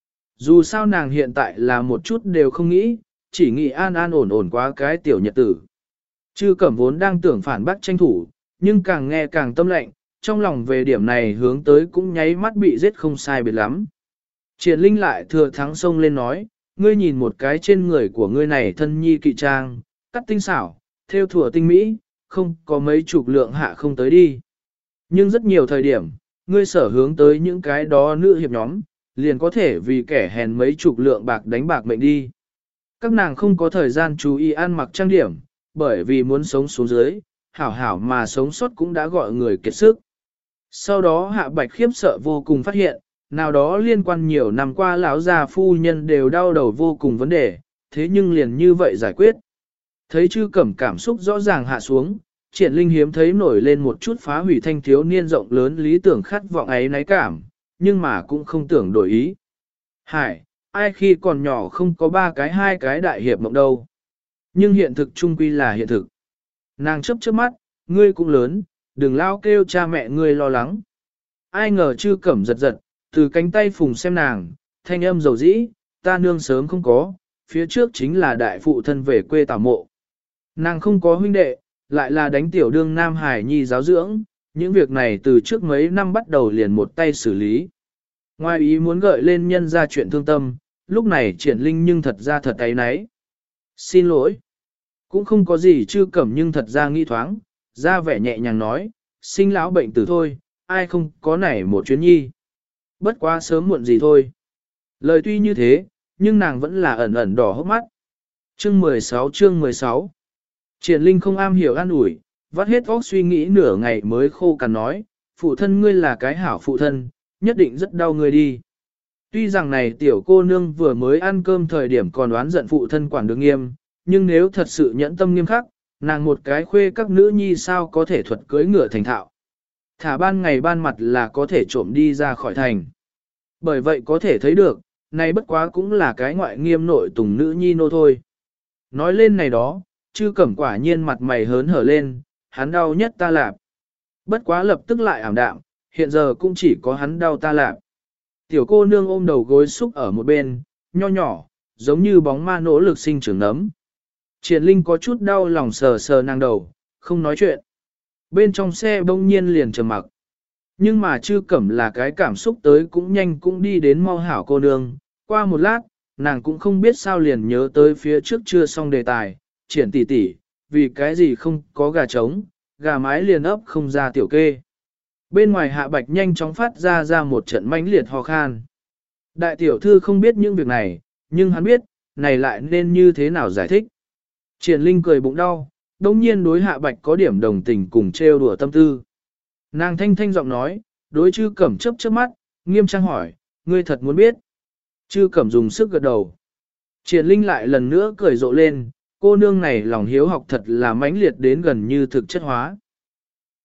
Dù sao nàng hiện tại là một chút đều không nghĩ, chỉ nghĩ an an ổn ổn quá cái tiểu nhật tử. Chư Cẩm vốn đang tưởng phản bác tranh thủ, nhưng càng nghe càng tâm lệnh, trong lòng về điểm này hướng tới cũng nháy mắt bị giết không sai biệt lắm. Triển Linh lại thừa thắng sông lên nói, ngươi nhìn một cái trên người của ngươi này thân nhi kỵ trang, cắt tinh xảo, theo thủa tinh mỹ, không có mấy chục lượng hạ không tới đi. Nhưng rất nhiều thời điểm, ngươi sở hướng tới những cái đó nữ hiệp nhóm, liền có thể vì kẻ hèn mấy chục lượng bạc đánh bạc mệnh đi. Các nàng không có thời gian chú ý ăn mặc trang điểm, bởi vì muốn sống xuống dưới, hảo hảo mà sống sót cũng đã gọi người kiệt sức. Sau đó Hạ Bạch khiếp sợ vô cùng phát hiện, nào đó liên quan nhiều năm qua lão già phu nhân đều đau đầu vô cùng vấn đề, thế nhưng liền như vậy giải quyết. Thấy Chư Cẩm cảm xúc rõ ràng hạ xuống, Triển Linh hiếm thấy nổi lên một chút phá hủy thanh thiếu niên rộng lớn lý tưởng khát vọng ấy náy cảm, nhưng mà cũng không tưởng đổi ý. Hải, ai khi còn nhỏ không có ba cái hai cái đại hiệp mộng đâu. Nhưng hiện thực trung quy là hiện thực. Nàng chớp chớp mắt, ngươi cũng lớn, đừng lao kêu cha mẹ ngươi lo lắng. Ai ngờ Chư Cẩm giật giật, từ cánh tay phùng xem nàng, thanh âm dầu dĩ, ta nương sớm không có, phía trước chính là đại phụ thân về quê tảo mộ. Nàng không có huynh đệ, lại là đánh tiểu đương Nam Hải Nhi giáo dưỡng, những việc này từ trước mấy năm bắt đầu liền một tay xử lý. Ngoài ý muốn gợi lên nhân ra chuyện thương tâm, lúc này triển linh nhưng thật ra thật ấy nấy. Xin lỗi. Cũng không có gì Chư Cẩm nhưng thật ra nghi thoáng, ra vẻ nhẹ nhàng nói, sinh lão bệnh tử thôi, ai không có nảy một chuyến nhi. Bất quá sớm muộn gì thôi. Lời tuy như thế, nhưng nàng vẫn là ẩn ẩn đỏ hốc mắt. Chương mười sáu chương mười sáu Triển Linh không am hiểu an ủi, vắt hết óc suy nghĩ nửa ngày mới khô cằn nói, phụ thân ngươi là cái hảo phụ thân, nhất định rất đau ngươi đi. Tuy rằng này tiểu cô nương vừa mới ăn cơm thời điểm còn đoán giận phụ thân quản được nghiêm, nhưng nếu thật sự nhẫn tâm nghiêm khắc, nàng một cái khuê các nữ nhi sao có thể thuật cưới ngựa thành thạo. Thả ban ngày ban mặt là có thể trộm đi ra khỏi thành. Bởi vậy có thể thấy được, này bất quá cũng là cái ngoại nghiêm nội tùng nữ nhi nô thôi. Nói lên này đó, Chư Cẩm quả nhiên mặt mày hớn hở lên, hắn đau nhất ta lạp. Bất quá lập tức lại ảm đạm, hiện giờ cũng chỉ có hắn đau ta lạp. Tiểu cô nương ôm đầu gối xúc ở một bên, nho nhỏ, giống như bóng ma nỗ lực sinh trưởng nấm. Triển Linh có chút đau lòng sờ sờ nàng đầu, không nói chuyện. Bên trong xe bỗng nhiên liền trầm mặc. Nhưng mà Chư Cẩm là cái cảm xúc tới cũng nhanh cũng đi đến mau hảo cô nương. Qua một lát, nàng cũng không biết sao liền nhớ tới phía trước chưa xong đề tài. Triển tỷ tỷ, vì cái gì không có gà trống, gà mái liền ấp không ra tiểu kê. Bên ngoài Hạ Bạch nhanh chóng phát ra ra một trận mãnh liệt ho khan. Đại tiểu thư không biết những việc này, nhưng hắn biết, này lại nên như thế nào giải thích. Triển Linh cười bụng đau, đồng nhiên đối Hạ Bạch có điểm đồng tình cùng trêu đùa tâm tư. Nàng thanh thanh giọng nói, đối Chư Cẩm chớp chớp mắt, nghiêm trang hỏi, ngươi thật muốn biết. Chư Cẩm dùng sức gật đầu. Triển Linh lại lần nữa cười rộ lên, cô nương này lòng hiếu học thật là mãnh liệt đến gần như thực chất hóa.